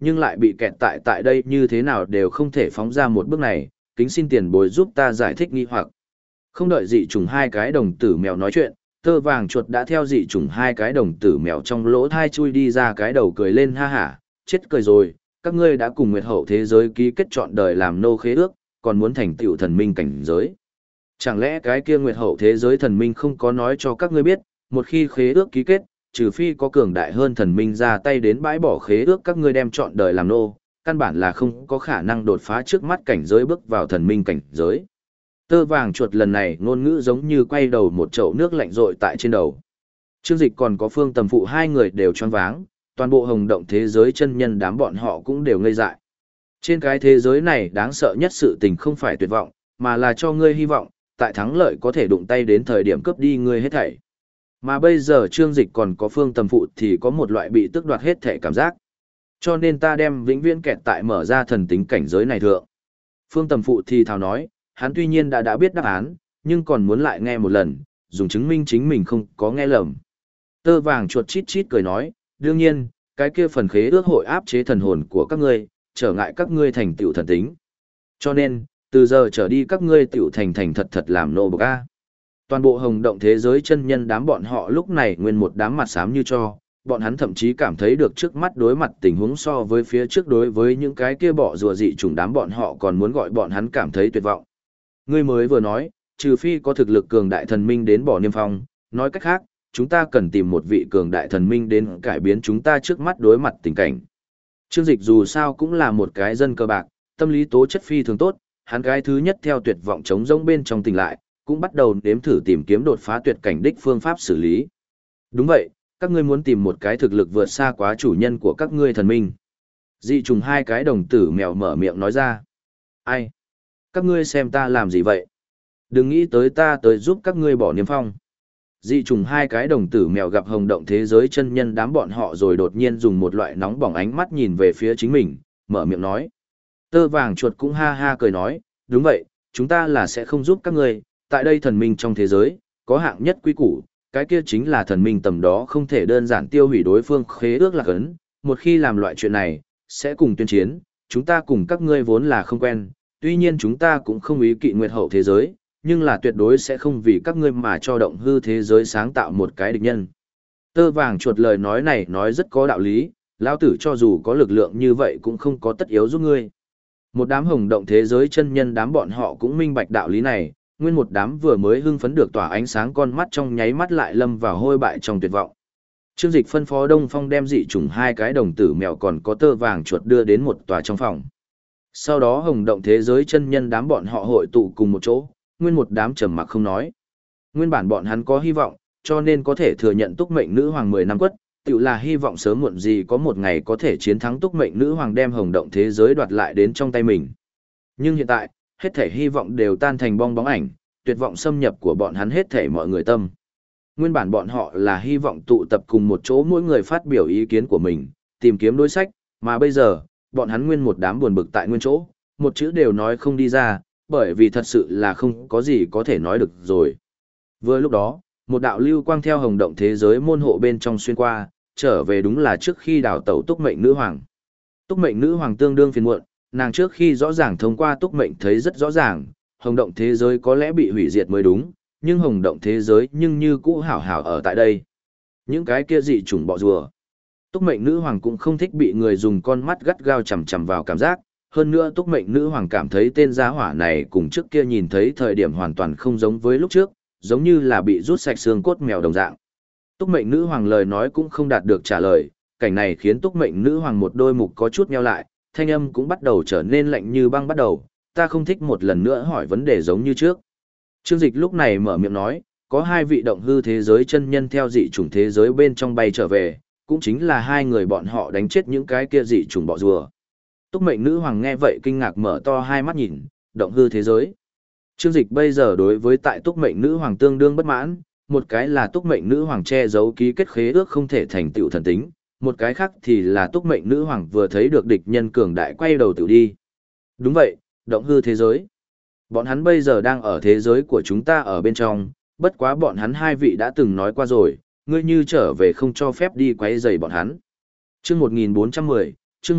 nhưng lại bị kẹt tại đây như thế nào đều không thể phóng ra một bước này, kính xin tiền bối giúp ta giải thích nghi hoặc. Không đợi dị trùng hai cái đồng tử mèo nói chuyện, tơ vàng chuột đã theo dị trùng hai cái đồng tử mèo trong lỗ thai chui đi ra cái đầu cười lên ha hả, chết cười rồi, các ngươi đã cùng Nguyệt Hậu thế giới ký kết trọn đời làm nô khế ước, còn muốn thành tựu thần minh cảnh giới. Chẳng lẽ cái kia Nguyệt Hậu thế giới thần minh không có nói cho các ngươi biết, một khi khế ước ký kết, trừ phi có cường đại hơn thần minh ra tay đến bãi bỏ khế ước các ngươi đem trọn đời làm nô, căn bản là không có khả năng đột phá trước mắt cảnh giới bước vào thần minh cảnh giới. Tơ vàng chuột lần này ngôn ngữ giống như quay đầu một chậu nước lạnh rội tại trên đầu. Trương Dịch còn có Phương Tầm Phụ hai người đều choáng váng, toàn bộ hồng động thế giới chân nhân đám bọn họ cũng đều ngây dại. Trên cái thế giới này đáng sợ nhất sự tình không phải tuyệt vọng, mà là cho ngươi hy vọng, tại thắng lợi có thể đụng tay đến thời điểm cướp đi ngươi hết thảy. Mà bây giờ Trương Dịch còn có Phương Tầm Phụ thì có một loại bị tước đoạt hết thảy cảm giác. Cho nên ta đem vĩnh viễn kẹt tại mở ra thần tính cảnh giới này thượng. Phương Tầm Phụ thì thào nói, hắn tuy nhiên đã biết đáp án, nhưng còn muốn lại nghe một lần, dùng chứng minh chính mình không có nghe lầm. Tơ vàng chuột chít chít cười nói, đương nhiên, cái kia phần khế ước hội áp chế thần hồn của các ngươi, trở ngại các ngươi thành tựu thần tính. Cho nên, từ giờ trở đi các ngươi tựu thành thật thật làm nô bộc a. Toàn bộ hồng động thế giới chân nhân đám bọn họ lúc này nguyên một đám mặt xám như cho, bọn hắn thậm chí cảm thấy được trước mắt đối mặt tình huống so với phía trước đối với những cái kia bỏ rùa dị trùng đám bọn họ còn muốn gọi bọn hắn cảm thấy tuyệt vọng. Ngươi mới vừa nói, trừ phi có thực lực cường đại thần minh đến bỏ niêm phong, nói cách khác, chúng ta cần tìm một vị cường đại thần minh đến cải biến chúng ta trước mắt đối mặt tình cảnh. Trương Dịch dù sao cũng là một cái dân cơ bạc, tâm lý tố chất phi thường tốt, hắn cái thứ nhất theo tuyệt vọng chống rỗng bên trong tỉnh lại, cũng bắt đầu nếm thử tìm kiếm đột phá tuyệt cảnh đích phương pháp xử lý. Đúng vậy, các ngươi muốn tìm một cái thực lực vượt xa quá chủ nhân của các ngươi thần minh. Dị trùng hai cái đồng tử mèo mở miệng nói ra. Ai? Các ngươi xem ta làm gì vậy? Đừng nghĩ tới ta tới giúp các ngươi bỏ niêm phong. Dị trùng hai cái đồng tử mèo gặp hồng động thế giới chân nhân đám bọn họ rồi đột nhiên dùng một loại nóng bỏng ánh mắt nhìn về phía chính mình, mở miệng nói. Tơ vàng chuột cũng ha ha cười nói, đúng vậy, chúng ta là sẽ không giúp các ngươi, tại đây thần minh trong thế giới, có hạng nhất quy củ, cái kia chính là thần minh tầm đó không thể đơn giản tiêu hủy đối phương khế ước lạc ấn, một khi làm loại chuyện này, sẽ cùng tuyên chiến, chúng ta cùng các ngươi vốn là không quen, tuy nhiên chúng ta cũng không ý kỵ Nguyệt Hậu thế giới, nhưng là tuyệt đối sẽ không vì các ngươi mà cho động hư thế giới sáng tạo một cái địch nhân. Tơ vàng chuột lời nói này nói rất có đạo lý, lão tử cho dù có lực lượng như vậy cũng không có tất yếu giúp ngươi. Một đám hồng động thế giới chân nhân đám bọn họ cũng minh bạch đạo lý này, nguyên một đám vừa mới hưng phấn được tỏa ánh sáng con mắt trong nháy mắt lại lâm vào hôi bại trong tuyệt vọng. Trương Dịch phân phó Đông Phong đem dị trùng hai cái đồng tử mèo còn có tơ vàng chuột đưa đến một tòa trong phòng. Sau đó hồng động thế giới chân nhân đám bọn họ hội tụ cùng một chỗ, nguyên một đám trầm mặc không nói. Nguyên bản bọn hắn có hy vọng, cho nên có thể thừa nhận túc mệnh nữ hoàng 10 năm quất, tự là hy vọng sớm muộn gì có một ngày có thể chiến thắng túc mệnh nữ hoàng đem hồng động thế giới đoạt lại đến trong tay mình. Nhưng hiện tại, hết thể hy vọng đều tan thành bong bóng ảnh, tuyệt vọng xâm nhập của bọn hắn hết thể mọi người tâm. Nguyên bản bọn họ là hy vọng tụ tập cùng một chỗ mỗi người phát biểu ý kiến của mình, tìm kiếm đối sách, mà bây giờ, bọn hắn nguyên một đám buồn bực tại nguyên chỗ, một chữ đều nói không đi ra, bởi vì thật sự là không có gì có thể nói được rồi. Vừa lúc đó, một đạo lưu quang theo hồng động thế giới môn hộ bên trong xuyên qua, trở về đúng là trước khi đào tẩu túc mệnh nữ hoàng. Túc mệnh nữ hoàng tương đương phiền muộn, nàng trước khi rõ ràng thông qua túc mệnh thấy rất rõ ràng, hồng động thế giới có lẽ bị hủy diệt mới đúng, nhưng hồng động thế giới nhưng như cũ hảo hảo ở tại đây. Những cái kia dị chủng bọ rùa. Túc mệnh nữ hoàng cũng không thích bị người dùng con mắt gắt gao chằm chằm vào cảm giác, hơn nữa túc mệnh nữ hoàng cảm thấy tên gia hỏa này cùng trước kia nhìn thấy thời điểm hoàn toàn không giống với lúc trước, giống như là bị rút sạch xương cốt mèo đồng dạng. Túc mệnh nữ hoàng lời nói cũng không đạt được trả lời, cảnh này khiến túc mệnh nữ hoàng một đôi mục có chút nheo lại, thanh âm cũng bắt đầu trở nên lạnh như băng bắt đầu, ta không thích một lần nữa hỏi vấn đề giống như trước. Trương Dịch lúc này mở miệng nói, có hai vị động hư thế giới chân nhân theo dị chủng thế giới bên trong bay trở về, cũng chính là hai người bọn họ đánh chết những cái kia dị chủng bọ rùa. Túc mệnh nữ hoàng nghe vậy kinh ngạc mở to hai mắt nhìn, động hư thế giới. Trương Dịch bây giờ đối với tại túc mệnh nữ hoàng tương đương bất mãn, một cái là túc mệnh nữ hoàng che giấu ký kết khế ước không thể thành tựu thần tính, một cái khác thì là túc mệnh nữ hoàng vừa thấy được địch nhân cường đại quay đầu tự đi. Đúng vậy, động hư thế giới. Bọn hắn bây giờ đang ở thế giới của chúng ta ở bên trong, bất quá bọn hắn hai vị đã từng nói qua rồi, ngươi như trở về không cho phép đi quấy rầy bọn hắn. Chương 1410, Chương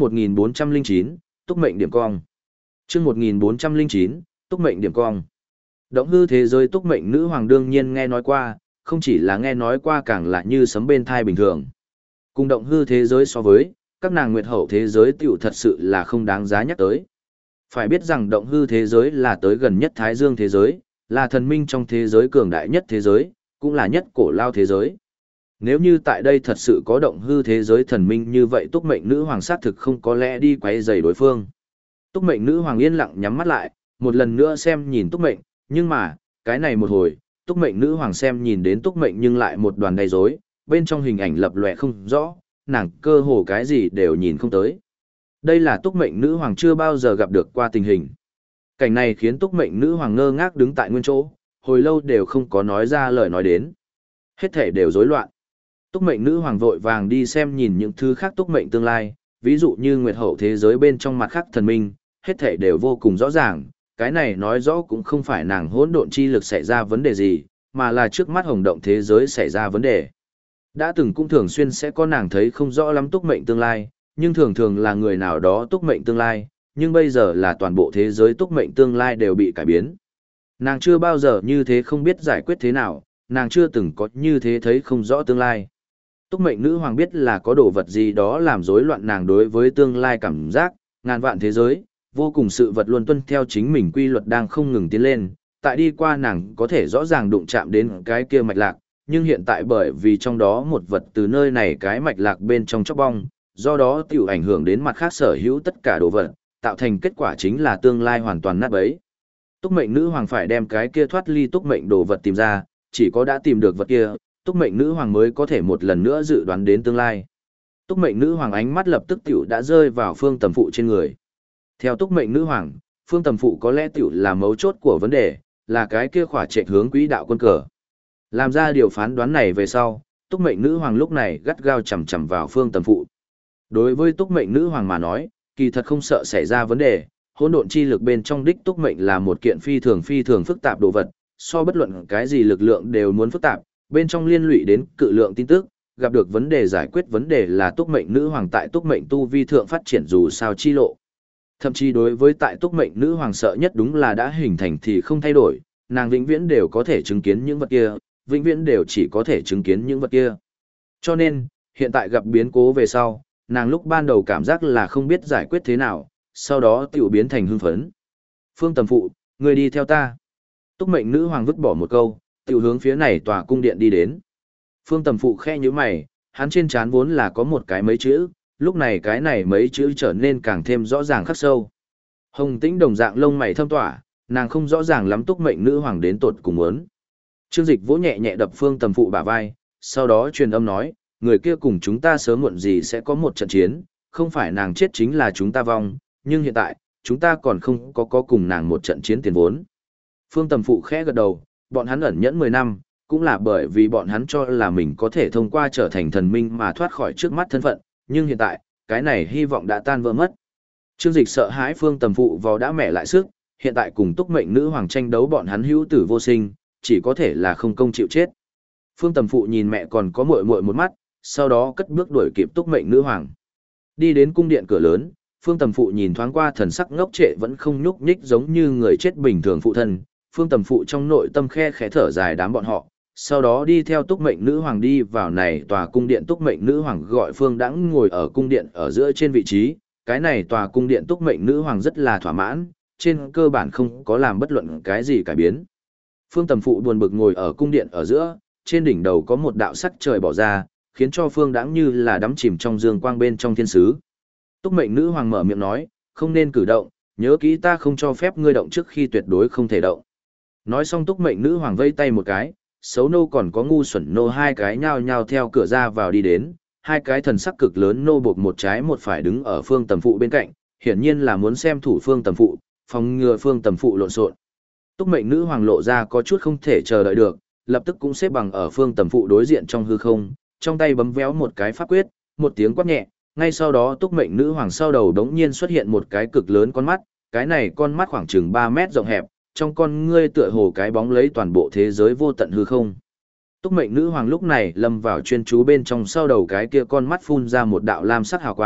1409, Túc mệnh điểm cong. Chương 1409, Túc mệnh điểm cong. Động hư thế giới Túc mệnh nữ hoàng đương nhiên nghe nói qua, không chỉ là nghe nói qua càng là như sấm bên thai bình thường. Cùng động hư thế giới so với, các nàng nguyệt hậu thế giới tiểu thật sự là không đáng giá nhắc tới. Phải biết rằng động hư thế giới là tới gần nhất Thái Dương thế giới, là thần minh trong thế giới cường đại nhất thế giới, cũng là nhất cổ lao thế giới. Nếu như tại đây thật sự có động hư thế giới thần minh như vậy Túc mệnh nữ hoàng sát thực không có lẽ đi quấy rầy đối phương. Túc mệnh nữ hoàng yên lặng nhắm mắt lại, một lần nữa xem nhìn Túc mệnh, nhưng mà, cái này một hồi, Túc mệnh nữ hoàng xem nhìn đến Túc mệnh nhưng lại một đoàn đầy rối, bên trong hình ảnh lập lòe không rõ, nàng cơ hồ cái gì đều nhìn không tới. Đây là Túc mệnh nữ hoàng chưa bao giờ gặp được qua tình hình. Cảnh này khiến Túc mệnh nữ hoàng ngơ ngác đứng tại nguyên chỗ, hồi lâu đều không có nói ra lời nói đến. Hết thể đều rối loạn. Túc mệnh nữ hoàng vội vàng đi xem nhìn những thứ khác túc mệnh tương lai, ví dụ như nguyệt hậu thế giới bên trong mặt khác thần minh, hết thể đều vô cùng rõ ràng, cái này nói rõ cũng không phải nàng hỗn độn chi lực xảy ra vấn đề gì, mà là trước mắt hồng động thế giới xảy ra vấn đề. Đã từng cũng thường xuyên sẽ có nàng thấy không rõ lắm túc mệnh tương lai, nhưng thường thường là người nào đó túc mệnh tương lai, nhưng bây giờ là toàn bộ thế giới túc mệnh tương lai đều bị cải biến. Nàng chưa bao giờ như thế không biết giải quyết thế nào, nàng chưa từng có như thế thấy không rõ tương lai. Túc mệnh nữ hoàng biết là có đồ vật gì đó làm rối loạn nàng đối với tương lai cảm giác, ngàn vạn thế giới, vô cùng sự vật luôn tuân theo chính mình quy luật đang không ngừng tiến lên, tại đi qua nàng có thể rõ ràng đụng chạm đến cái kia mạch lạc, nhưng hiện tại bởi vì trong đó một vật từ nơi này cái mạch lạc bên trong chóc bong, do đó tiểu ảnh hưởng đến mặt khác sở hữu tất cả đồ vật, tạo thành kết quả chính là tương lai hoàn toàn nát bấy. Túc mệnh nữ hoàng phải đem cái kia thoát ly túc mệnh đồ vật tìm ra, chỉ có đã tìm được vật kia, túc mệnh nữ hoàng mới có thể một lần nữa dự đoán đến tương lai. Túc mệnh nữ hoàng ánh mắt lập tức tiểu đã rơi vào phương tầm phụ trên người. Theo túc mệnh nữ hoàng, phương tầm phụ có lẽ tiểu là mấu chốt của vấn đề, là cái kia khỏa trệch hướng quỹ đạo quân cờ. Làm ra điều phán đoán này về sau, túc mệnh nữ hoàng lúc này gắt gao chầm chầm vào phương tầm phụ. Đối với túc mệnh nữ hoàng mà nói, kỳ thật không sợ xảy ra vấn đề, hỗn độn chi lực bên trong đích túc mệnh là một kiện phi thường phức tạp đồ vật, so bất luận cái gì lực lượng đều muốn phức tạp, bên trong liên lụy đến cự lượng tin tức, gặp được vấn đề giải quyết vấn đề là túc mệnh nữ hoàng tại túc mệnh tu vi thượng phát triển dù sao chi lộ. Thậm chí đối với tại túc mệnh nữ hoàng sợ nhất đúng là đã hình thành thì không thay đổi, nàng vĩnh viễn đều có thể chứng kiến những vật kia, vĩnh viễn đều chỉ có thể chứng kiến những vật kia. Cho nên, hiện tại gặp biến cố về sau, nàng lúc ban đầu cảm giác là không biết giải quyết thế nào, sau đó tiểu biến thành hưng phấn. Phương tầm phụ, người đi theo ta. Túc mệnh nữ hoàng vứt bỏ một câu, tiểu hướng phía này tòa cung điện đi đến. Phương tầm phụ khe như mày, hắn trên trán vốn là có một cái mấy chữ, lúc này cái này mấy chữ trở nên càng thêm rõ ràng khắc sâu. Hồng Tĩnh đồng dạng lông mày thâm tỏa, nàng không rõ ràng lắm túc mệnh nữ hoàng đến tột cùng muốn. Trương Dịch vỗ nhẹ nhẹ đập Phương tầm phụ bả vai, sau đó truyền âm nói, người kia cùng chúng ta sớm muộn gì sẽ có một trận chiến, không phải nàng chết chính là chúng ta vong, nhưng hiện tại, chúng ta còn không có cùng nàng một trận chiến tiền vốn. Phương tầm phụ khẽ gật đầu, bọn hắn ẩn nhẫn 10 năm, cũng là bởi vì bọn hắn cho là mình có thể thông qua trở thành thần minh mà thoát khỏi trước mắt thân phận, nhưng hiện tại, cái này hy vọng đã tan vỡ mất. Trương Dịch sợ hãi Phương tầm phụ vào đã mẹ lại sức, hiện tại cùng túc mệnh nữ hoàng tranh đấu bọn hắn hữu tử vô sinh, chỉ có thể là không công chịu chết. Phương tầm phụ nhìn mẹ còn có muội muội một mắt, sau đó cất bước đuổi kịp túc mệnh nữ hoàng. Đi đến cung điện cửa lớn, Phương tầm phụ nhìn thoáng qua thần sắc ngốc trệ vẫn không nhúc nhích giống như người chết bình thường phụ thân. Phương tầm phụ trong nội tâm khe khẽ thở dài đám bọn họ, sau đó đi theo túc mệnh nữ hoàng đi vào này tòa cung điện. Túc mệnh nữ hoàng gọi Phương Đãng ngồi ở cung điện ở giữa trên vị trí, cái này tòa cung điện túc mệnh nữ hoàng rất là thỏa mãn, trên cơ bản không có làm bất luận cái gì cải biến. Phương tầm phụ buồn bực ngồi ở cung điện ở giữa, trên đỉnh đầu có một đạo sắc trời bỏ ra, khiến cho Phương Đãng như là đắm chìm trong dương quang bên trong thiên sứ. Túc mệnh nữ hoàng mở miệng nói, không nên cử động, nhớ kỹ ta không cho phép ngươi động trước khi tuyệt đối không thể động. Nói xong túc mệnh nữ hoàng vây tay một cái, xấu nô còn có ngu xuẩn nô hai cái nhao nhao theo cửa ra vào đi đến, hai cái thần sắc cực lớn nô buộc một trái một phải đứng ở Phương tầm phụ bên cạnh, hiển nhiên là muốn xem thủ Phương tầm phụ, phòng ngừa Phương tầm phụ lộn xộn. Túc mệnh nữ hoàng lộ ra có chút không thể chờ đợi được, lập tức cũng xếp bằng ở Phương tầm phụ đối diện trong hư không, trong tay bấm véo một cái pháp quyết, một tiếng quát nhẹ, ngay sau đó túc mệnh nữ hoàng sau đầu đống nhiên xuất hiện một cái cực lớn con mắt, cái này con mắt khoảng chừng 3 mét rộng hẹp, trong con ngươi tựa hồ cái bóng lấy toàn bộ thế giới vô tận hư không. Túc mệnh nữ hoàng lúc này lâm vào chuyên chú bên trong sau đầu cái kia con mắt phun ra một đạo lam sắc hào quang,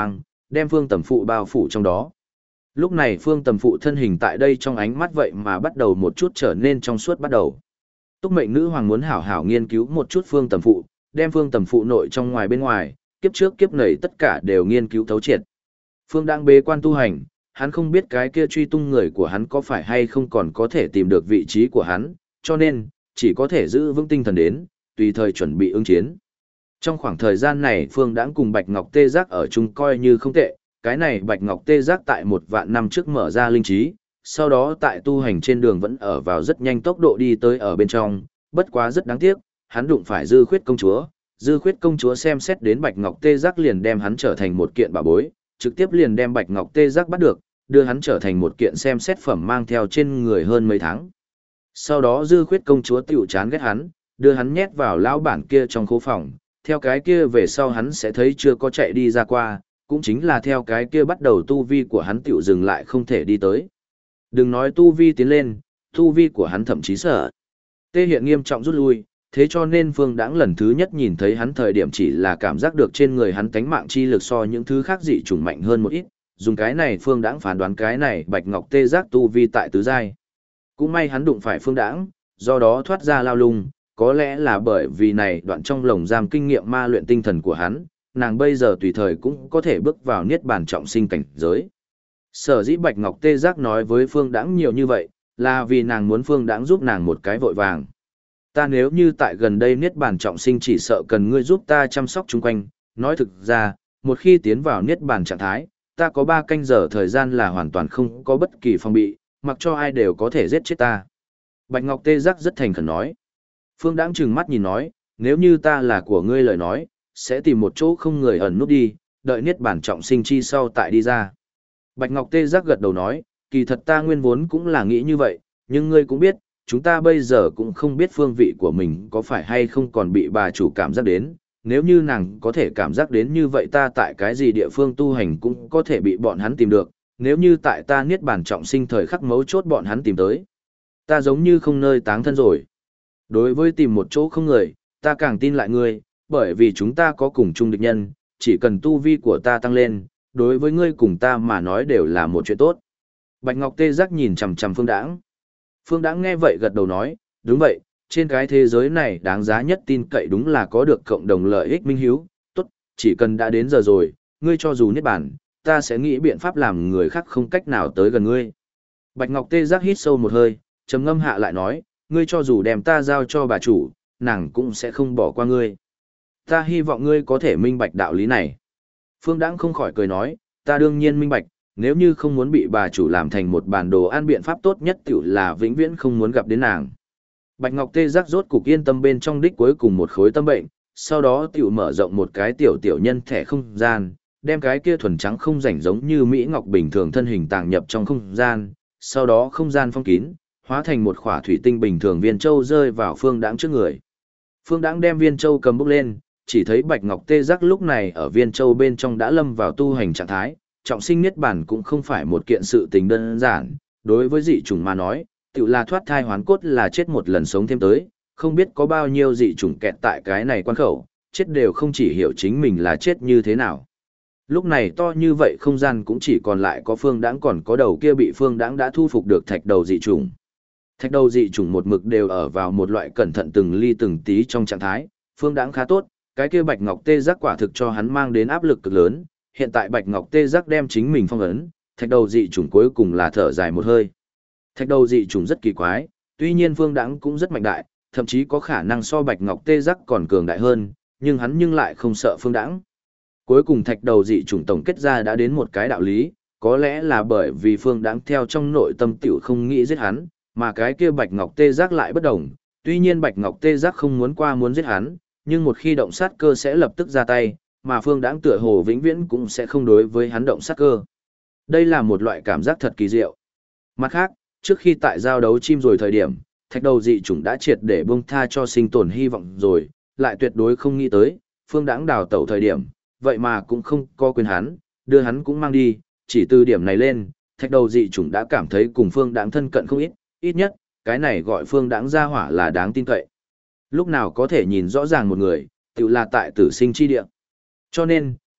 đem Phương Tầm Phụ bao phủ trong đó. Lúc này Phương Tầm Phụ thân hình tại đây trong ánh mắt vậy mà bắt đầu một chút trở nên trong suốt bắt đầu. Túc Mệnh Nữ Hoàng muốn hảo hảo nghiên cứu một chút Phương Tầm Phụ, đem Phương Tầm Phụ nội trong ngoài bên ngoài, kiếp trước kiếp này tất cả đều nghiên cứu thấu triệt. Phương đang bế quan tu hành, hắn không biết cái kia truy tung người của hắn có phải hay không còn có thể tìm được vị trí của hắn, cho nên, chỉ có thể giữ vững tinh thần đến, tùy thời chuẩn bị ứng chiến. Trong khoảng thời gian này Phương Đãng cùng Bạch Ngọc Tê Giác ở chung coi như không tệ, cái này Bạch Ngọc Tê Giác tại 1.000 năm trước mở ra linh trí, sau đó tại tu hành trên đường vẫn ở vào rất nhanh tốc độ đi tới ở bên trong, bất quá rất đáng tiếc, hắn đụng phải Dư Khuyết công chúa. Dư Khuyết công chúa xem xét đến Bạch Ngọc Tê Giác liền đem hắn trở thành một kiện bảo bối, trực tiếp liền đem Bạch Ngọc Tê Giác bắt được, đưa hắn trở thành một kiện xem xét phẩm mang theo trên người hơn mấy tháng. Sau đó Dư Khuyết công chúa tiểu chán ghét hắn, đưa hắn nhét vào lão bản kia trong khố phòng, theo cái kia về sau hắn sẽ thấy chưa có chạy đi ra qua, cũng chính là theo cái kia bắt đầu tu vi của hắn tiểu dừng lại không thể đi tới. Đừng nói tu vi tiến lên, tu vi của hắn thậm chí sợ. Tê Hiện nghiêm trọng rút lui, thế cho nên Phương Đãng lần thứ nhất nhìn thấy hắn thời điểm chỉ là cảm giác được trên người hắn tánh mạng chi lực so những thứ khác dị chủng mạnh hơn một ít, dùng cái này Phương Đãng phán đoán cái này Bạch Ngọc Tê Giác tu vi tại tứ giai. Cũng may hắn đụng phải Phương Đãng, do đó thoát ra lao lung, có lẽ là bởi vì này đoạn trong lồng giam kinh nghiệm ma luyện tinh thần của hắn, nàng bây giờ tùy thời cũng có thể bước vào niết bàn trọng sinh cảnh giới. Sở dĩ Bạch Ngọc Tê Giác nói với Phương Đãng nhiều như vậy, là vì nàng muốn Phương Đãng giúp nàng một cái vội vàng. Ta nếu như tại gần đây niết bàn trọng sinh chỉ sợ cần ngươi giúp ta chăm sóc chung quanh, nói thực ra, một khi tiến vào niết bàn trạng thái, ta có 3 canh giờ thời gian là hoàn toàn không có bất kỳ phòng bị, mặc cho ai đều có thể giết chết ta. Bạch Ngọc Tê Giác rất thành khẩn nói. Phương Đãng trừng mắt nhìn nói, nếu như ta là của ngươi lời nói, sẽ tìm một chỗ không người ẩn nút đi, đợi niết bàn trọng sinh chi sau tại đi ra. Bạch Ngọc Tê Giác gật đầu nói, kỳ thật ta nguyên vốn cũng là nghĩ như vậy, nhưng ngươi cũng biết, chúng ta bây giờ cũng không biết phương vị của mình có phải hay không còn bị bà chủ cảm giác đến, nếu như nàng có thể cảm giác đến như vậy ta tại cái gì địa phương tu hành cũng có thể bị bọn hắn tìm được, nếu như tại ta niết bàn trọng sinh thời khắc mấu chốt bọn hắn tìm tới. Ta giống như không nơi táng thân rồi. Đối với tìm một chỗ không người, ta càng tin lại ngươi, bởi vì chúng ta có cùng chung địch nhân, chỉ cần tu vi của ta tăng lên, đối với ngươi cùng ta mà nói đều là một chuyện tốt. Bạch Ngọc Tê Giác nhìn chằm chằm Phương Đãng. Phương Đãng nghe vậy gật đầu nói, đúng vậy, trên cái thế giới này đáng giá nhất tin cậy đúng là có được cộng đồng lợi ích minh hiếu, tốt, chỉ cần đã đến giờ rồi, ngươi cho dù niết bàn, ta sẽ nghĩ biện pháp làm người khác không cách nào tới gần ngươi. Bạch Ngọc Tê Giác hít sâu một hơi, trầm ngâm hạ lại nói, ngươi cho dù đem ta giao cho bà chủ, nàng cũng sẽ không bỏ qua ngươi. Ta hy vọng ngươi có thể minh bạch đạo lý này. Phương Đãng không khỏi cười nói, ta đương nhiên minh bạch, nếu như không muốn bị bà chủ làm thành một bản đồ ăn biện pháp tốt nhất tiểu là vĩnh viễn không muốn gặp đến nàng. Bạch Ngọc Tê Giác rốt cục yên tâm bên trong đích cuối cùng một khối tâm bệnh, sau đó tiểu mở rộng một cái tiểu nhân thẻ không gian, đem cái kia thuần trắng không rảnh giống như Mỹ Ngọc bình thường thân hình tàng nhập trong không gian, sau đó không gian phong kín, hóa thành một khỏa thủy tinh bình thường viên châu rơi vào Phương Đãng trước người. Phương Đãng đem viên châu cầm bốc lên, chỉ thấy Bạch Ngọc Tê Giác lúc này ở viên châu bên trong đã lâm vào tu hành trạng thái, trọng sinh niết bàn cũng không phải một kiện sự tình đơn giản, đối với dị chủng mà nói, tự là thoát thai hoán cốt là chết một lần sống thêm tới, không biết có bao nhiêu dị chủng kẹt tại cái này quan khẩu, chết đều không chỉ hiểu chính mình là chết như thế nào. Lúc này to như vậy không gian cũng chỉ còn lại có Phương Đãng còn có đầu kia bị Phương Đãng đã thu phục được thạch đầu dị chủng. Thạch đầu dị chủng một mực đều ở vào một loại cẩn thận từng ly từng tí trong trạng thái, Phương Đãng khá tốt, cái kia Bạch Ngọc Tê Giác quả thực cho hắn mang đến áp lực cực lớn, hiện tại Bạch Ngọc Tê Giác đem chính mình phong ấn, thạch đầu dị chủng cuối cùng là thở dài một hơi. Thạch đầu dị chủng rất kỳ quái, tuy nhiên Phương Đãng cũng rất mạnh đại, thậm chí có khả năng so Bạch Ngọc Tê Giác còn cường đại hơn, nhưng hắn lại không sợ Phương Đãng. Cuối cùng thạch đầu dị chủng tổng kết ra đã đến một cái đạo lý, có lẽ là bởi vì Phương Đãng theo trong nội tâm tiểu không nghĩ giết hắn, mà cái kia Bạch Ngọc Tê Giác lại bất đồng. Tuy nhiên Bạch Ngọc Tê Giác không muốn giết hắn, nhưng một khi động sát cơ sẽ lập tức ra tay, mà Phương Đãng tựa hồ vĩnh viễn cũng sẽ không đối với hắn động sát cơ. Đây là một loại cảm giác thật kỳ diệu. Mặt khác, trước khi tại giao đấu chim rồi thời điểm, thạch đầu dị chủng đã triệt để buông tha cho sinh tồn hy vọng rồi, lại tuyệt đối không nghĩ tới, Phương Đãng đào tẩu thời điểm, vậy mà cũng không có quyền hắn, đưa hắn cũng mang đi, chỉ từ điểm này lên, thạch đầu dị chủng đã cảm thấy cùng Phương Đãng thân cận không ít, ít nhất, cái này gọi Phương Đãng ra hỏa là đáng tin cậy. Lúc nào có thể nhìn rõ ràng một người, tự là tại tử sinh chi địa. Cho nên,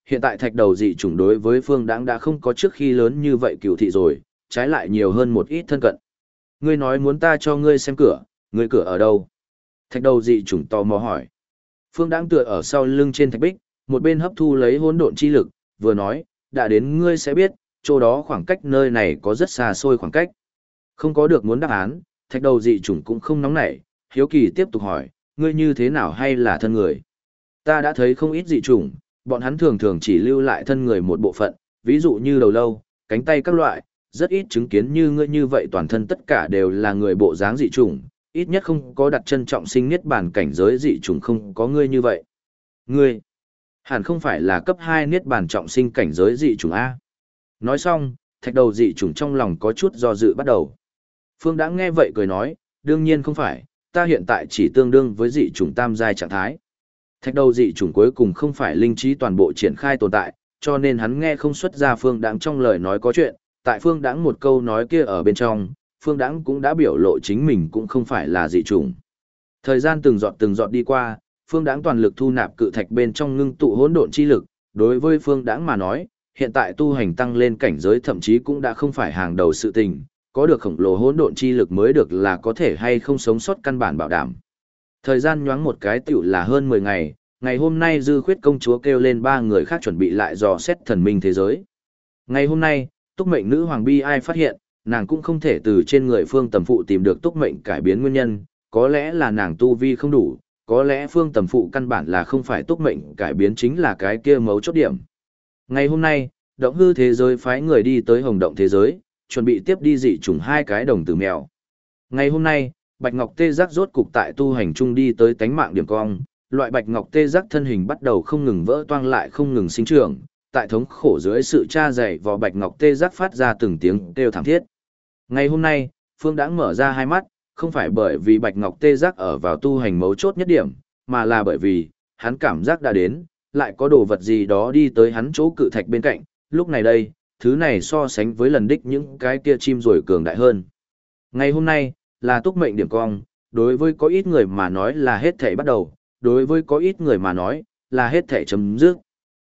Hiện tại thạch đầu dị chủng đối với Phương Đãng đã không có trước khi lớn như vậy cựu thị rồi, trái lại nhiều hơn một ít thân cận. Ngươi nói muốn ta cho ngươi xem cửa, ngươi cửa ở đâu? Thạch đầu dị chủng tò mò hỏi. Phương Đãng tựa ở sau lưng trên thạch bích, một bên hấp thu lấy hỗn độn chi lực, vừa nói, đã đến ngươi sẽ biết, chỗ đó khoảng cách nơi này có rất xa xôi khoảng cách. Không có được muốn đáp án, thạch đầu dị chủng cũng không nóng nảy, hiếu kỳ tiếp tục hỏi, ngươi như thế nào hay là thân người? Ta đã thấy không ít dị chủng, bọn hắn thường thường chỉ lưu lại thân người một bộ phận, ví dụ như đầu lâu, cánh tay các loại, rất ít chứng kiến như ngươi như vậy toàn thân tất cả đều là người bộ dáng dị chủng, ít nhất không có đặt chân trọng sinh niết bàn cảnh giới dị chủng không có ngươi như vậy. Ngươi, hẳn không phải là cấp 2 niết bàn trọng sinh cảnh giới dị chủng A. Nói xong, thạch đầu dị chủng trong lòng có chút do dự bắt đầu. Phương Đãng nghe vậy cười nói, đương nhiên không phải, ta hiện tại chỉ tương đương với dị chủng tam giai trạng thái. Thạch đầu dị chủng cuối cùng không phải linh trí toàn bộ triển khai tồn tại, cho nên hắn nghe không xuất ra Phương Đãng trong lời nói có chuyện, tại Phương Đãng một câu nói kia ở bên trong, Phương Đãng cũng đã biểu lộ chính mình cũng không phải là dị chủng. Thời gian từng giọt đi qua, Phương Đãng toàn lực thu nạp cự thạch bên trong ngưng tụ hỗn độn chi lực, đối với Phương Đãng mà nói, hiện tại tu hành tăng lên cảnh giới thậm chí cũng đã không phải hàng đầu sự tình, có được khổng lồ hỗn độn chi lực mới được là có thể hay không sống sót căn bản bảo đảm. Thời gian nhoáng một cái tiểu là hơn 10 ngày, ngày hôm nay Dư Khuyết công chúa kêu lên 3 người khác chuẩn bị lại dò xét thần minh thế giới. Ngày hôm nay, Túc Mệnh nữ hoàng bi ai phát hiện, nàng cũng không thể từ trên người Phương Tầm Phụ tìm được Túc Mệnh cải biến nguyên nhân, có lẽ là nàng tu vi không đủ, có lẽ Phương Tầm Phụ căn bản là không phải Túc Mệnh cải biến chính là cái kia mấu chốt điểm. Ngày hôm nay, Động Hư thế giới phái người đi tới Hồng Động thế giới, chuẩn bị tiếp đi dị chủng 2 cái đồng tử mèo. Ngày hôm nay, Bạch Ngọc Tê Giác rốt cục tại tu hành chung đi tới tánh mạng điểm cong, loại Bạch Ngọc Tê Giác thân hình bắt đầu không ngừng vỡ toang lại không ngừng sinh trưởng, tại thống khổ dưới sự tra dày vò Bạch Ngọc Tê Giác phát ra từng tiếng kêu thảm thiết. Ngày hôm nay, Phương Đãng mở ra hai mắt, không phải bởi vì Bạch Ngọc Tê Giác ở vào tu hành mấu chốt nhất điểm, mà là bởi vì, hắn cảm giác đã đến, lại có đồ vật gì đó đi tới hắn chỗ cự thạch bên cạnh, lúc này đây, thứ này so sánh với lần đích những cái kia chim rồi cường đại hơn. Ngày hôm nay, là túc mệnh điểm cong, đối với có ít người mà nói là hết thể bắt đầu, đối với có ít người mà nói là hết thể chấm dứt.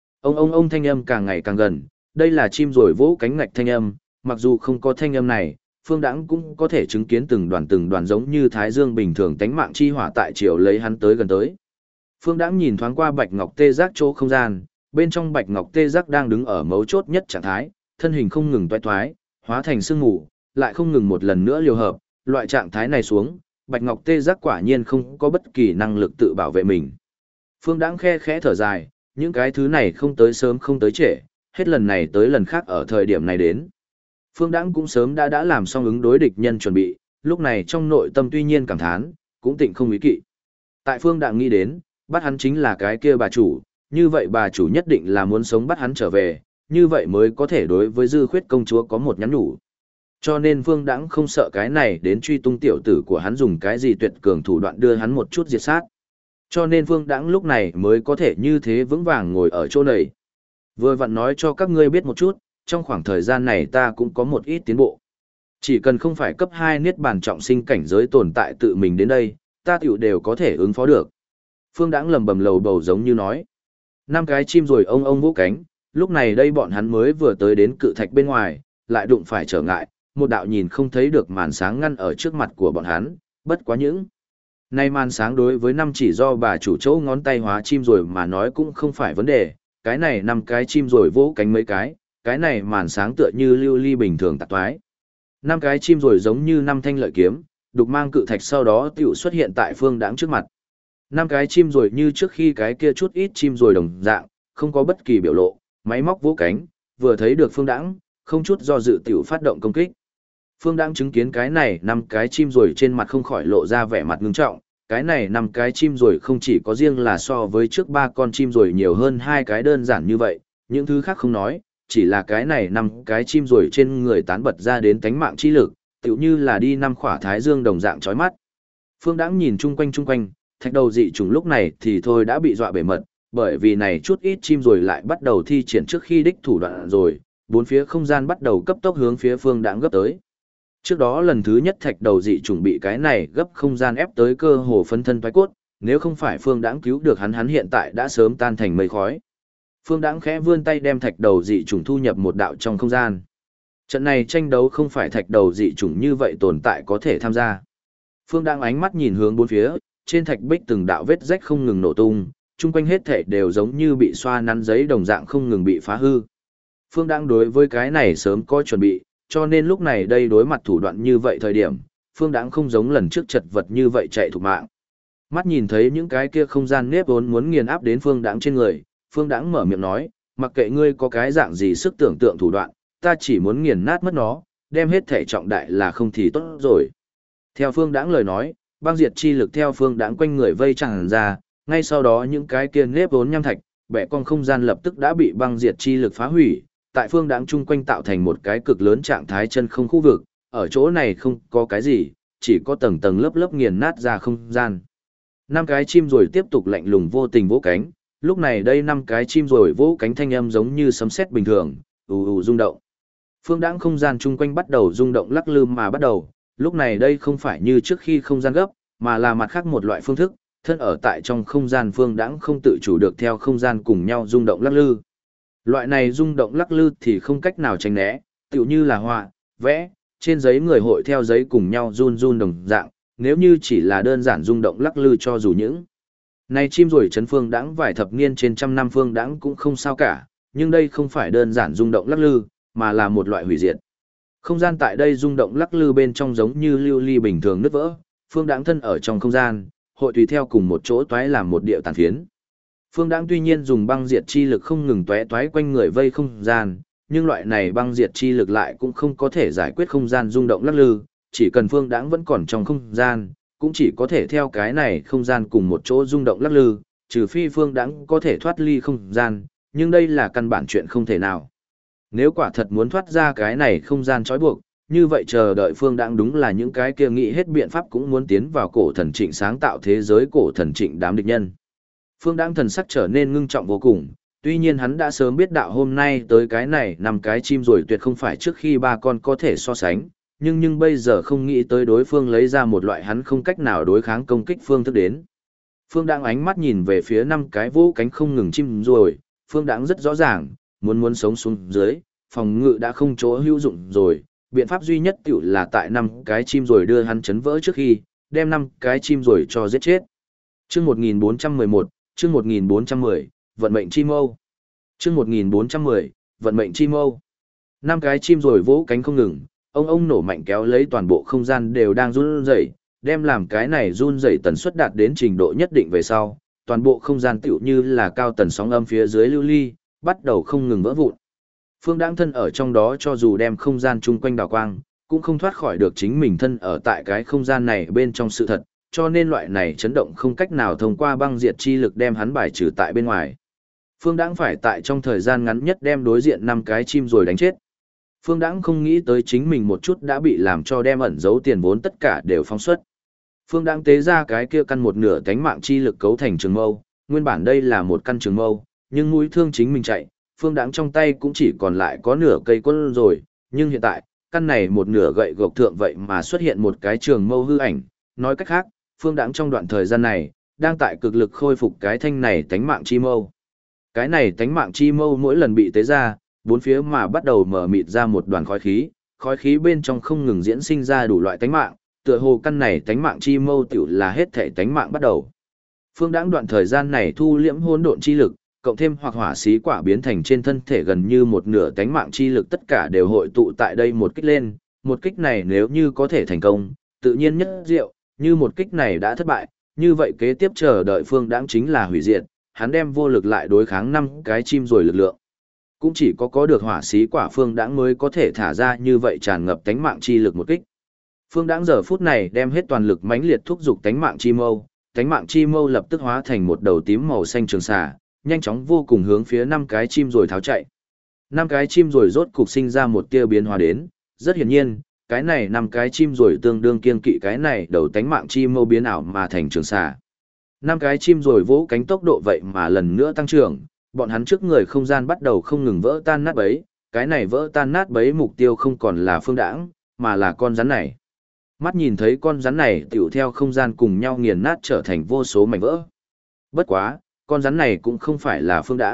Ông thanh âm càng ngày càng gần, đây là chim rồi vỗ cánh ngạch thanh âm, mặc dù không có thanh âm này, Phương Đãng cũng có thể chứng kiến từng đoàn giống như thái dương bình thường tánh mạng chi hỏa tại chiều lấy hắn tới gần tới. Phương Đãng nhìn thoáng qua Bạch Ngọc Tê Giác chỗ không gian, bên trong Bạch Ngọc Tê Giác đang đứng ở mấu chốt nhất trạng thái, thân hình không ngừng toái thoái, hóa thành sương mù, lại không ngừng một lần nữa liều hợp, loại trạng thái này xuống, Bạch Ngọc Tê Giác quả nhiên không có bất kỳ năng lực tự bảo vệ mình. Phương Đãng khe khẽ thở dài, những cái thứ này không tới sớm không tới trễ, hết lần này tới lần khác ở thời điểm này đến. Phương Đãng cũng sớm đã làm xong ứng đối địch nhân chuẩn bị, lúc này trong nội tâm tuy nhiên cảm thán, cũng tịnh không ý kỵ. Tại Phương Đãng nghĩ đến, bắt hắn chính là cái kia bà chủ, như vậy bà chủ nhất định là muốn sống bắt hắn trở về, như vậy mới có thể đối với Dư Khuyết công chúa có một nhắn nhủ. Cho nên Phương Đãng không sợ cái này đến truy tung tiểu tử của hắn dùng cái gì tuyệt cường thủ đoạn đưa hắn một chút diệt sát. Cho nên Phương Đãng lúc này mới có thể như thế vững vàng ngồi ở chỗ này. Vừa vặn nói cho các ngươi biết một chút, trong khoảng thời gian này ta cũng có một ít tiến bộ. Chỉ cần không phải cấp 2 niết bàn trọng sinh cảnh giới tồn tại tự mình đến đây, ta tiểu đều có thể ứng phó được. Phương Đãng lầm bầm lầu bầu giống như nói. 5 cái chim rồi ông vỗ cánh, lúc này đây bọn hắn mới vừa tới đến cự thạch bên ngoài, lại đụng phải trở ngại, một đạo nhìn không thấy được màn sáng ngăn ở trước mặt của bọn hắn, bất quá những. Nay màn sáng đối với 5 chỉ do bà chủ chỗ ngón tay hóa chim rồi mà nói cũng không phải vấn đề, cái này 5 cái chim rồi vỗ cánh mấy cái này màn sáng tựa như lưu ly bình thường tạc toái. 5 cái chim rồi giống như 5 thanh lợi kiếm, đục mang cự thạch sau đó tiểu xuất hiện tại Phương Đãng trước mặt. 5 cái chim rồi như trước khi cái kia chút ít chim rồi đồng dạng, không có bất kỳ biểu lộ, máy móc vỗ cánh, vừa thấy được Phương Đãng, không chút do dự tiểu phát động công kích. Phương Đãng chứng kiến cái này 5 cái chim rồi trên mặt không khỏi lộ ra vẻ mặt ngưng trọng, cái này 5 cái chim rồi không chỉ có riêng là so với trước 3 con chim rồi nhiều hơn 2 cái đơn giản như vậy, những thứ khác không nói, chỉ là cái này 5 cái chim rồi trên người tán bật ra đến tánh mạng chi lực, tựu như là đi 5 khỏa thái dương đồng dạng chói mắt. Phương Đãng nhìn chung quanh, thạch đầu dị trùng lúc này thì thôi đã bị dọa bể mật, bởi vì này chút ít chim rồi lại bắt đầu thi triển trước khi đích thủ đoạn rồi, bốn phía không gian bắt đầu cấp tốc hướng phía Phương Đãng gấp tới. Trước đó lần thứ nhất thạch đầu dị trùng bị cái này gấp không gian ép tới cơ hồ phân thân thoái cốt, nếu không phải Phương Đãng cứu được hắn hiện tại đã sớm tan thành mây khói. Phương Đãng khẽ vươn tay đem thạch đầu dị chủng thu nhập một đạo trong không gian. Trận này tranh đấu không phải thạch đầu dị chủng như vậy tồn tại có thể tham gia. Phương Đãng ánh mắt nhìn hướng bốn phía, trên thạch bích từng đạo vết rách không ngừng nổ tung, chung quanh hết thảy đều giống như bị xoa nắn giấy đồng dạng không ngừng bị phá hư. Phương Đãng đối với cái này sớm có chuẩn bị, cho nên lúc này đây đối mặt thủ đoạn như vậy thời điểm, Phương Đãng không giống lần trước chật vật như vậy chạy thục mạng. Mắt nhìn thấy những cái kia không gian nếp vốn muốn nghiền áp đến Phương Đãng trên người, Phương Đãng mở miệng nói, mặc kệ ngươi có cái dạng gì sức tưởng tượng thủ đoạn, ta chỉ muốn nghiền nát mất nó, đem hết thể trọng đại là không thì tốt rồi. Theo Phương Đãng lời nói, băng diệt chi lực theo Phương Đãng quanh người vây tràn ra, ngay sau đó những cái kia nếp vốn nham thạch, bẻ cong không gian lập tức đã bị băng diệt chi lực phá hủy, tại Phương Đãng chung quanh tạo thành một cái cực lớn trạng thái chân không khu vực, ở chỗ này không có cái gì, chỉ có tầng tầng lớp lớp nghiền nát ra không gian. Năm cái chim rồi tiếp tục lạnh lùng vô tình vỗ cánh, lúc này đây năm cái chim rồi vỗ cánh thanh âm giống như sấm sét bình thường, ù ù rung động. Phương Đãng không gian chung quanh bắt đầu rung động lắc lư mà bắt đầu, lúc này đây không phải như trước khi không gian gấp, mà là mặt khác một loại phương thức, thân ở tại trong không gian Phương Đãng không tự chủ được theo không gian cùng nhau rung động lắc lư. Loại này rung động lắc lư thì không cách nào tránh né, tựu như là họa, vẽ, trên giấy người hội theo giấy cùng nhau run run đồng dạng, nếu như chỉ là đơn giản rung động lắc lư cho dù những này chim rồi chấn Phương Đãng vài thập niên trên trăm năm Phương Đãng cũng không sao cả, nhưng đây không phải đơn giản rung động lắc lư, mà là một loại hủy diệt. Không gian tại đây rung động lắc lư bên trong giống như lưu ly bình thường nứt vỡ, Phương Đãng thân ở trong không gian, hội tùy theo cùng một chỗ toái làm một điệu tàn phiến. Phương Đãng tuy nhiên dùng băng diệt chi lực không ngừng toé toái quanh người vây không gian, nhưng loại này băng diệt chi lực lại cũng không có thể giải quyết không gian rung động lắc lư, chỉ cần Phương Đãng vẫn còn trong không gian, cũng chỉ có thể theo cái này không gian cùng một chỗ rung động lắc lư, trừ phi Phương Đãng có thể thoát ly không gian, nhưng đây là căn bản chuyện không thể nào. Nếu quả thật muốn thoát ra cái này không gian trói buộc, như vậy chờ đợi Phương Đãng đúng là những cái kia nghĩ hết biện pháp cũng muốn tiến vào cổ thần trịnh sáng tạo thế giới cổ thần trịnh đám địch nhân. Phương Đãng thần sắc trở nên ngưng trọng vô cùng, tuy nhiên hắn đã sớm biết đạo hôm nay tới cái này nằm cái chim rồi tuyệt không phải trước khi ba con có thể so sánh, nhưng bây giờ không nghĩ tới đối phương lấy ra một loại hắn không cách nào đối kháng công kích phương thức đến. Phương Đãng ánh mắt nhìn về phía năm cái vỗ cánh không ngừng chim rồi, Phương Đãng rất rõ ràng, muốn sống xuống dưới, phòng ngự đã không chỗ hữu dụng rồi, biện pháp duy nhất tiểu là tại năm cái chim rồi đưa hắn chấn vỡ trước khi, đem năm cái chim rồi cho giết chết. Chương 1411, chương 1410, vận mệnh chi mâu. Chương 1410, vận mệnh chi mâu. Năm cái chim rồi vỗ cánh không ngừng, ông nổ mạnh kéo lấy toàn bộ không gian đều đang run rẩy, đem làm cái này run rẩy tần suất đạt đến trình độ nhất định về sau, toàn bộ không gian tựu như là cao tần sóng âm phía dưới lưu ly, bắt đầu không ngừng vỡ vụn. Phương Đãng thân ở trong đó cho dù đem không gian chung quanh đào quang, cũng không thoát khỏi được chính mình thân ở tại cái không gian này bên trong sự thật, cho nên loại này chấn động không cách nào thông qua băng diệt chi lực đem hắn bài trừ tại bên ngoài. Phương Đãng phải tại trong thời gian ngắn nhất đem đối diện 5 cái chim rồi đánh chết. Phương Đãng không nghĩ tới chính mình một chút đã bị làm cho đem ẩn giấu tiền vốn tất cả đều phóng xuất. Phương Đãng tế ra cái kia căn một nửa tánh mạng chi lực cấu thành trường mâu, nguyên bản đây là một căn trường mâu, nhưng mũi thương chính mình chạy, Phương Đãng trong tay cũng chỉ còn lại có nửa cây quân rồi, nhưng hiện tại, căn này một nửa gậy gộc thượng vậy mà xuất hiện một cái trường mâu hư ảnh, nói cách khác, Phương Đãng trong đoạn thời gian này, đang tại cực lực khôi phục cái thanh này tánh mạng chi mâu. Cái này tánh mạng chi mâu mỗi lần bị tế ra, bốn phía mà bắt đầu mở mịt ra một đoàn khói khí bên trong không ngừng diễn sinh ra đủ loại tánh mạng, tựa hồ căn này tánh mạng chi mâu tiểu là hết thể tánh mạng bắt đầu. Phương Đãng đoạn thời gian này thu liễm hỗn độn chi lực, cộng thêm hoặc hỏa xí quả biến thành trên thân thể gần như một nửa tánh mạng chi lực tất cả đều hội tụ tại đây một kích lên, một kích này nếu như có thể thành công, tự nhiên nhất diệu, như một kích này đã thất bại, như vậy kế tiếp chờ đợi Phương Đãng chính là hủy diệt, hắn đem vô lực lại đối kháng 5 cái chim rồi lực lượng. Cũng chỉ có được hỏa xí quả Phương Đãng mới có thể thả ra như vậy tràn ngập tánh mạng chi lực một kích. Phương Đãng giờ phút này đem hết toàn lực mãnh liệt thúc giục tánh mạng chi mâu lập tức hóa thành một đầu tím màu xanh trường xà, nhanh chóng vô cùng hướng phía 5 cái chim rồi tháo chạy. 5 cái chim rồi rốt cục sinh ra một tia biến hóa đến, rất hiển nhiên, cái này 5 cái chim rồi tương đương kiên kỵ cái này đầu tánh mạng chi mâu biến ảo mà thành trường xà. 5 cái chim rồi vỗ cánh tốc độ vậy mà lần nữa tăng trưởng, bọn hắn trước người không gian bắt đầu không ngừng vỡ tan nát bấy, cái này vỡ tan nát bấy mục tiêu không còn là Phương Đãng, mà là con rắn này. Mắt nhìn thấy con rắn này tiểu theo không gian cùng nhau nghiền nát trở thành vô số mảnh vỡ. Bất quá, con rắn này cũng không phải là Phương Đãng,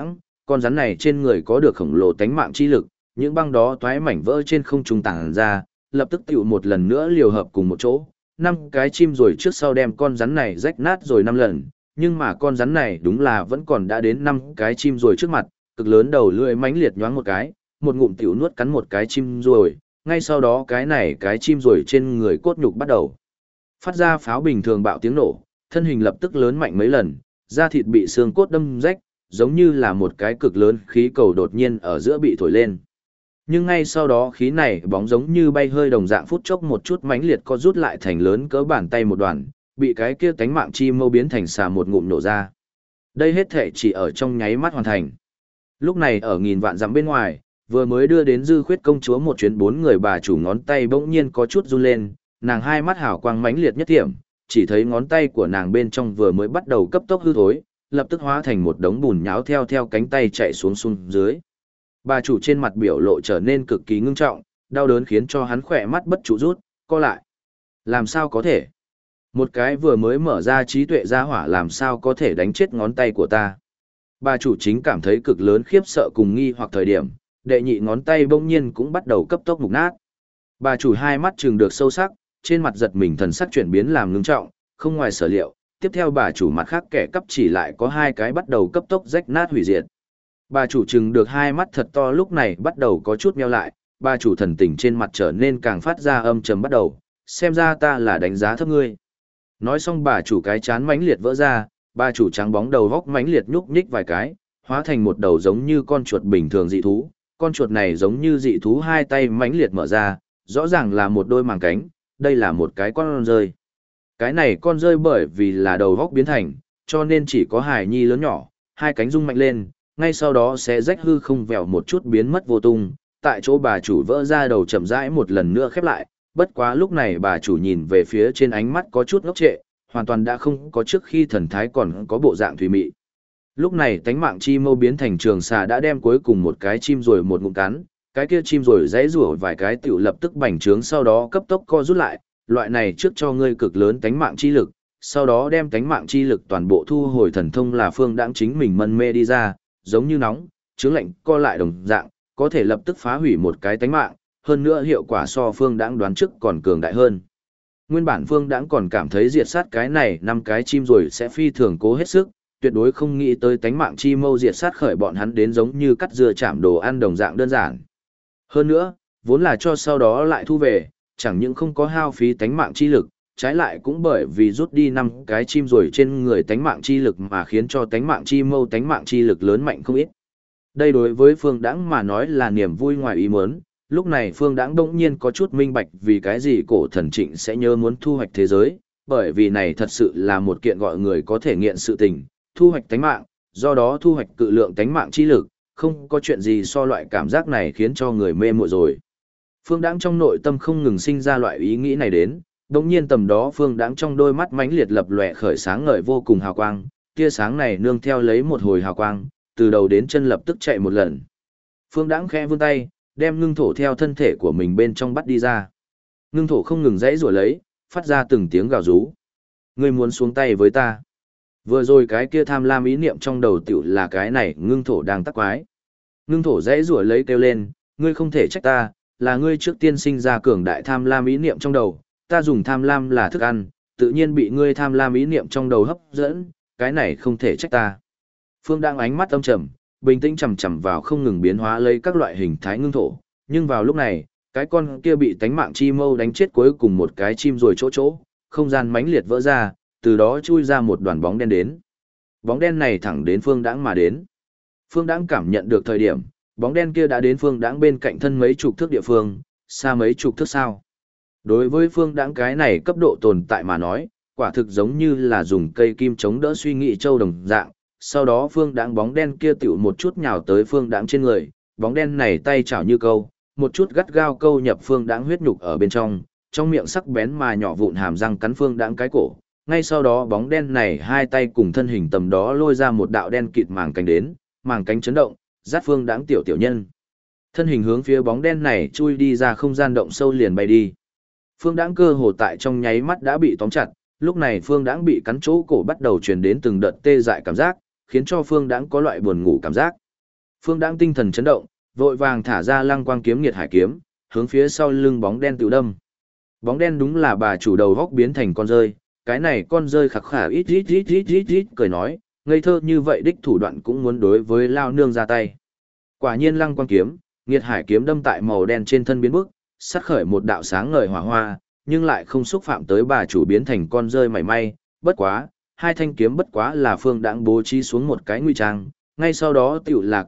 con rắn này trên người có được khổng lồ tánh mạng chi lực, những băng đó toái mảnh vỡ trên không trung tản ra, lập tức tựu một lần nữa liều hợp cùng một chỗ. 5 cái chim rồi trước sau đem con rắn này rách nát rồi 5 lần, nhưng mà con rắn này đúng là vẫn còn đã đến 5 cái chim rồi trước mặt, cực lớn đầu lưỡi mãnh liệt nhoáng một cái, một ngụm tiểu nuốt cắn một cái chim rồi, ngay sau đó cái chim rồi trên người cốt nhục bắt đầu phát ra pháo bình thường bạo tiếng nổ, thân hình lập tức lớn mạnh mấy lần, da thịt bị xương cốt đâm rách, giống như là một cái cực lớn khí cầu đột nhiên ở giữa bị thổi lên. Nhưng ngay sau đó khí này bóng giống như bay hơi đồng dạng phút chốc một chút mãnh liệt co rút lại thành lớn cỡ bàn tay một đoàn, bị cái kia tánh mạng chi mâu biến thành xà một ngụm nổ ra. Đây hết thể chỉ ở trong nháy mắt hoàn thành. Lúc này ở nghìn vạn dặm bên ngoài, vừa mới đưa đến Dư Khuyết công chúa một chuyến 4 người bà chủ ngón tay bỗng nhiên có chút run lên, nàng hai mắt hào quang mãnh liệt nhất thiểm, chỉ thấy ngón tay của nàng bên trong vừa mới bắt đầu cấp tốc hư thối, lập tức hóa thành một đống bùn nhão theo cánh tay chạy xuống dưới. Bà chủ trên mặt biểu lộ trở nên cực kỳ ngưng trọng, đau đớn khiến cho hắn khỏe mắt bất trụ rút, co lại. Làm sao có thể? Một cái vừa mới mở ra trí tuệ ra hỏa làm sao có thể đánh chết ngón tay của ta? Bà chủ chính cảm thấy cực lớn khiếp sợ cùng nghi hoặc thời điểm, đệ nhị ngón tay bỗng nhiên cũng bắt đầu cấp tốc mục nát. Bà chủ hai mắt trừng được sâu sắc, trên mặt giật mình thần sắc chuyển biến làm ngưng trọng, không ngoài sở liệu, tiếp theo bà chủ mặt khác kẻ cấp chỉ lại có 2 cái bắt đầu cấp tốc rách nát hủy diệt. Bà chủ trừng được hai mắt thật to lúc này bắt đầu có chút meo lại, bà chủ thần tình trên mặt trở nên càng phát ra âm trầm bắt đầu, xem ra ta là đánh giá thấp ngươi. Nói xong bà chủ cái chán mãnh liệt vỡ ra, bà chủ trắng bóng đầu góc mãnh liệt nhúc nhích vài cái, hóa thành một đầu giống như con chuột bình thường dị thú, con chuột này giống như dị thú hai tay mãnh liệt mở ra, rõ ràng là một đôi màng cánh, đây là một cái con rơi. Cái này con rơi bởi vì là đầu góc biến thành, cho nên chỉ có hài nhi lớn nhỏ, hai cánh rung mạnh lên, ngay sau đó sẽ rách hư không vèo một chút biến mất vô tung, tại chỗ bà chủ vỡ ra đầu chậm rãi một lần nữa khép lại, bất quá lúc này bà chủ nhìn về phía trên ánh mắt có chút ngốc trệ, hoàn toàn đã không có trước khi thần thái còn có bộ dạng thùy mị. Lúc này tánh mạng chi mâu biến thành trường xà đã đem cuối cùng một cái chim rồi một ngụm cắn, cái kia chim rồi dãy rủa vài cái tiểu lập tức bành trướng sau đó cấp tốc co rút lại, loại này trước cho ngươi cực lớn tánh mạng chi lực, sau đó đem tánh mạng chi lực toàn bộ thu hồi thần thông là phương đãng chính mình mân mê đi ra, giống như nóng, chướng lạnh co lại đồng dạng, có thể lập tức phá hủy một cái tánh mạng, hơn nữa hiệu quả so phương đãng đoán trước còn cường đại hơn. Nguyên bản phương đãng còn cảm thấy diệt sát cái này 5 cái chim rồi sẽ phi thường cố hết sức, tuyệt đối không nghĩ tới tánh mạng chi mâu diệt sát khởi bọn hắn đến giống như cắt dưa chạm đồ ăn đồng dạng đơn giản. Hơn nữa, vốn là cho sau đó lại thu về, chẳng những không có hao phí tánh mạng chi lực, trái lại cũng bởi vì rút đi 5 cái chim rồi trên người tánh mạng chi lực mà khiến cho tánh mạng chi mâu tánh mạng chi lực lớn mạnh không ít. Đây đối với Phương Đãng mà nói là niềm vui ngoài ý muốn, lúc này Phương Đãng bỗng nhiên có chút minh bạch vì cái gì cổ thần trịnh sẽ nhớ muốn thu hoạch thế giới, bởi vì này thật sự là một kiện gọi người có thể nghiện sự tình, thu hoạch tánh mạng, do đó thu hoạch cự lượng tánh mạng chi lực, không có chuyện gì so loại cảm giác này khiến cho người mê muội rồi. Phương Đãng trong nội tâm không ngừng sinh ra loại ý nghĩ này đến, đột nhiên tầm đó Phương Đãng trong đôi mắt mãnh liệt lập lòe khởi sáng ngời vô cùng hào quang, tia sáng này nương theo lấy một hồi hào quang, từ đầu đến chân lập tức chạy một lần. Phương Đãng khẽ vươn tay, đem ngưng thổ theo thân thể của mình bên trong bắt đi ra. Ngưng thổ không ngừng giãy giụa lấy, phát ra từng tiếng gào rú. Ngươi muốn xuống tay với ta? Vừa rồi cái kia tham lam ý niệm trong đầu tiểu là cái này ngưng thổ đang tắc quái. Ngưng thổ giãy giụa lấy kêu lên, ngươi không thể trách ta, là ngươi trước tiên sinh ra cường đại tham lam ý niệm trong đầu, ta dùng tham lam là thức ăn, tự nhiên bị ngươi tham lam ý niệm trong đầu hấp dẫn, cái này không thể trách ta. Phương đang ánh mắt âm trầm, bình tĩnh chằm chằm vào không ngừng biến hóa lấy các loại hình thái ngưng thổ, nhưng vào lúc này, cái con kia bị tánh mạng chi mâu đánh chết cuối cùng một cái chim rồi chỗ, không gian mãnh liệt vỡ ra, từ đó chui ra một đoàn bóng đen đến. Bóng đen này thẳng đến Phương Đãng mà đến. Phương Đãng cảm nhận được thời điểm, bóng đen kia đã đến Phương Đãng bên cạnh thân mấy chục thước địa phương, xa mấy chục thước sao. Đối với Phương Đãng cái này cấp độ tồn tại mà nói, quả thực giống như là dùng cây kim chống đỡ suy nghĩ châu đồng dạng. Sau đó Phương Đãng bóng đen kia tiểu một chút nhào tới Phương Đãng trên người, bóng đen này tay chảo như câu, một chút gắt gao câu nhập Phương Đãng huyết nhục ở bên trong miệng sắc bén mà nhỏ vụn hàm răng cắn Phương Đãng cái cổ. Ngay sau đó bóng đen này hai tay cùng thân hình tầm đó lôi ra một đạo đen kịt màng cánh đến, màng cánh chấn động, dắt Phương Đãng tiểu nhân. Thân hình hướng phía bóng đen này chui đi ra không gian động sâu liền bay đi. Phương Đãng cơ hồ tại trong nháy mắt đã bị tóm chặt, lúc này Phương Đãng bị cắn chỗ cổ bắt đầu truyền đến từng đợt tê dại cảm giác, khiến cho Phương Đãng có loại buồn ngủ cảm giác. Phương Đãng tinh thần chấn động, vội vàng thả ra Lăng Quang kiếm Nghiệt Hải kiếm, hướng phía sau lưng bóng đen tự đâm. Bóng đen đúng là bà chủ đầu góc biến thành con rơi, cái này con rơi khặc khả ít cười nói, ngây thơ như vậy đích thủ đoạn cũng muốn đối với lao nương ra tay. Quả nhiên Lăng Quang kiếm, Nghiệt Hải kiếm đâm tại màu đen trên thân biến bức, sát khởi một đạo sáng ngời hỏa hoa, nhưng lại không xúc phạm tới bà chủ biến thành con rơi mảy may, bất quá, hai thanh kiếm bất quá là Phương Đãng bố trí xuống một cái nguy trang, ngay sau đó tiểu là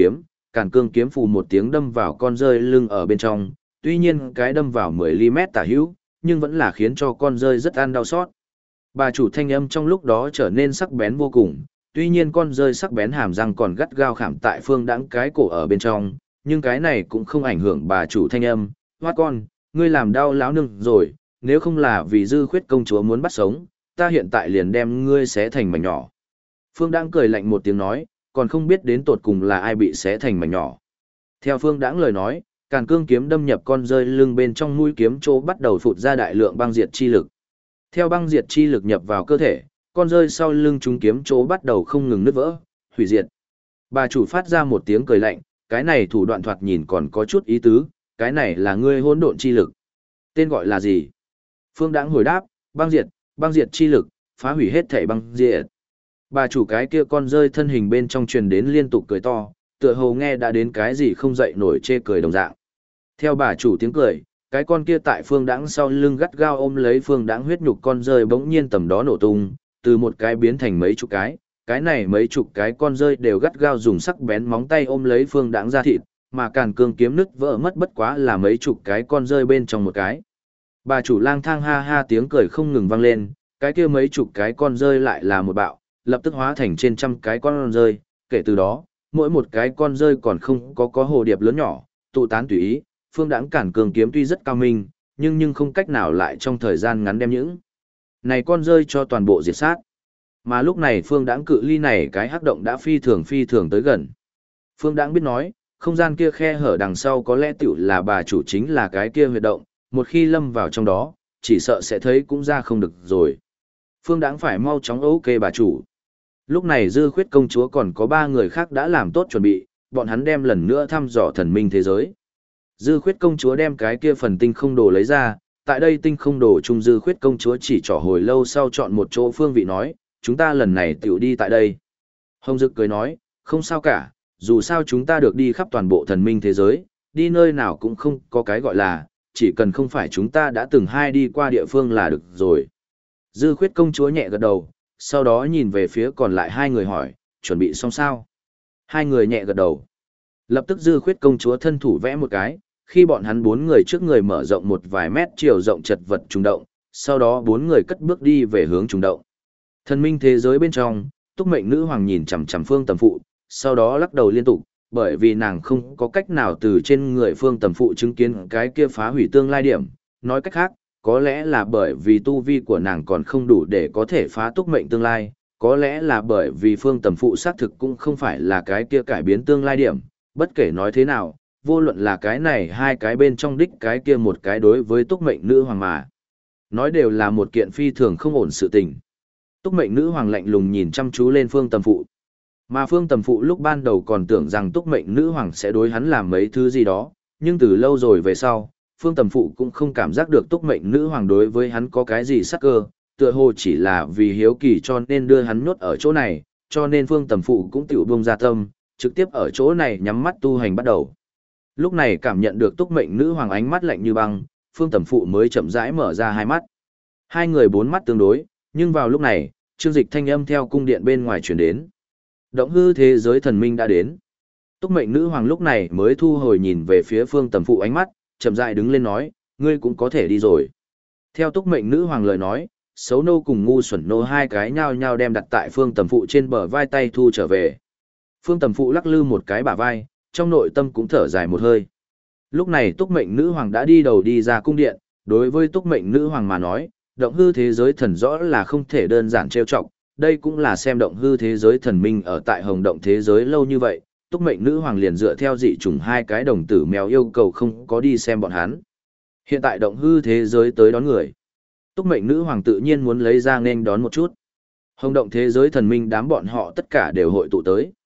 Càn Cương kiếm phù một tiếng đâm vào con rơi lưng ở bên trong, tuy nhiên cái đâm vào 10 mm tả hữu, nhưng vẫn là khiến cho con rơi rất ăn đau xót. Bà chủ thanh âm trong lúc đó trở nên sắc bén vô cùng, tuy nhiên con rơi sắc bén hàm răng còn gắt gao khảm tại Phương Đãng cái cổ ở bên trong, nhưng cái này cũng không ảnh hưởng bà chủ thanh âm, "Hoát con, ngươi làm đau lão nương rồi, nếu không là vì Dư Khuyết công chúa muốn bắt sống, ta hiện tại liền đem ngươi xé thành mảnh nhỏ." Phương Đãng cười lạnh một tiếng nói, còn không biết đến tột cùng là ai bị xé thành mảnh nhỏ. Theo Phương Đãng lời nói, Càn Cương kiếm đâm nhập con rơi lưng bên trong mũi kiếm chỗ bắt đầu phụt ra đại lượng băng diệt chi lực. Theo băng diệt chi lực nhập vào cơ thể, con rơi sau lưng chúng kiếm chỗ bắt đầu không ngừng nứt vỡ, hủy diệt. Bà chủ phát ra một tiếng cười lạnh, cái này thủ đoạn thoạt nhìn còn có chút ý tứ, cái này là ngươi hỗn độn chi lực. Tên gọi là gì? Phương Đãng hồi đáp, băng diệt chi lực, phá hủy hết thảy băng diệt. Bà chủ cái kia con rơi thân hình bên trong truyền đến liên tục cười to, tựa hồ nghe đã đến cái gì không dậy nổi chê cười đồng dạng. Theo bà chủ tiếng cười, cái con kia tại Phương Đãng sau lưng gắt gao ôm lấy Phương Đãng huyết nhục con rơi bỗng nhiên tầm đó nổ tung, từ một cái biến thành mấy chục cái này mấy chục cái con rơi đều gắt gao dùng sắc bén móng tay ôm lấy Phương Đãng ra thịt, mà Càn Cương kiếm nứt vỡ mất bất quá là mấy chục cái con rơi bên trong một cái. Bà chủ lang thang ha ha tiếng cười không ngừng vang lên, cái kia mấy chục cái con rơi lại là một bạo, lập tức hóa thành trên trăm cái con rơi, kể từ đó, mỗi một cái con rơi còn không có hồ điệp lớn nhỏ, tụ tán tùy ý, Phương Đãng Càn Cương kiếm tuy rất cao minh, nhưng không cách nào lại trong thời gian ngắn đem những này con rơi cho toàn bộ diệt sát. Mà lúc này Phương Đãng cự ly này cái hắc động đã phi thường tới gần. Phương Đãng biết nói, không gian kia khe hở đằng sau có lẽ tiểu là bà chủ chính là cái kia huyệt động, một khi lâm vào trong đó, chỉ sợ sẽ thấy cũng ra không được rồi. Phương Đãng phải mau chóng ok bà chủ. Lúc này Dư Khuyết công chúa còn có 3 người khác đã làm tốt chuẩn bị, bọn hắn đem lần nữa thăm dò thần minh thế giới. Dư Khuyết công chúa đem cái kia phần tinh không đồ lấy ra, tại đây tinh không đồ chung Dư Khuyết công chúa chỉ trỏ hồi lâu sau chọn một chỗ phương vị nói, chúng ta lần này tiểu đi tại đây. Hồng Dực cười nói, không sao cả, dù sao chúng ta được đi khắp toàn bộ thần minh thế giới, đi nơi nào cũng không có cái gọi là, chỉ cần không phải chúng ta đã từng hai đi qua địa phương là được rồi. Dư Khuyết công chúa nhẹ gật đầu, sau đó nhìn về phía còn lại 2 người hỏi, chuẩn bị xong sao? 2 người nhẹ gật đầu. Lập tức Dư Khuyết công chúa thân thủ vẽ một cái, khi bọn hắn 4 người trước người mở rộng một vài mét chiều rộng chật vật trùng động, sau đó 4 người cất bước đi về hướng trùng động. Thần minh thế giới bên trong, Túc Mệnh nữ hoàng nhìn chằm chằm Phương Tầm Phụ, sau đó lắc đầu liên tục, bởi vì nàng không có cách nào từ trên người Phương Tầm Phụ chứng kiến cái kia phá hủy tương lai điểm, nói cách khác, có lẽ là bởi vì tu vi của nàng còn không đủ để có thể phá Túc Mệnh tương lai, có lẽ là bởi vì Phương Tầm Phụ xác thực cũng không phải là cái kia cải biến tương lai điểm, bất kể nói thế nào, vô luận là cái này hai cái bên trong đích cái kia một cái đối với Túc Mệnh nữ hoàng mà nói đều là một kiện phi thường không ổn sự tình. Túc Mệnh nữ hoàng lạnh lùng nhìn chăm chú lên Phương Tầm Phụ. Mà Phương Tầm Phụ lúc ban đầu còn tưởng rằng Túc Mệnh nữ hoàng sẽ đối hắn làm mấy thứ gì đó, nhưng từ lâu rồi về sau, Phương Tầm Phụ cũng không cảm giác được Túc Mệnh nữ hoàng đối với hắn có cái gì sắc cơ, tựa hồ chỉ là vì hiếu kỳ cho nên đưa hắn nhốt ở chỗ này, cho nên Phương Tầm Phụ cũng tiểu buông ra tâm, trực tiếp ở chỗ này nhắm mắt tu hành bắt đầu. Lúc này cảm nhận được Túc Mệnh nữ hoàng ánh mắt lạnh như băng, Phương Tầm Phụ mới chậm rãi mở ra hai mắt. Hai người 4 mắt tương đối, nhưng vào lúc này, Trương Dịch thanh âm theo cung điện bên ngoài truyền đến. Động hư thế giới thần minh đã đến. Túc Mệnh nữ hoàng lúc này mới thu hồi nhìn về phía Phương Tầm Phụ ánh mắt, chậm rãi đứng lên nói, ngươi cũng có thể đi rồi. Theo Túc Mệnh nữ hoàng lời nói, xấu nô cùng ngu xuẩn nô hai cái nhao nhao đem đặt tại Phương Tầm Phụ trên bờ vai tay thu trở về. Phương Tầm Phụ lắc lư một cái bả vai, trong nội tâm cũng thở dài một hơi. Lúc này Túc Mệnh nữ hoàng đã đi đầu đi ra cung điện, đối với Túc Mệnh nữ hoàng mà nói, động hư thế giới thần rõ là không thể đơn giản trêu chọc, đây cũng là xem động hư thế giới thần minh ở tại hồng động thế giới lâu như vậy, Túc Mệnh nữ hoàng liền dựa theo dị chủng hai cái đồng tử mèo yêu cầu không có đi xem bọn hắn. Hiện tại động hư thế giới tới đón người. Túc Mệnh nữ hoàng tự nhiên muốn lấy ra nên đón một chút. Hồng động thế giới thần minh đám bọn họ tất cả đều hội tụ tới.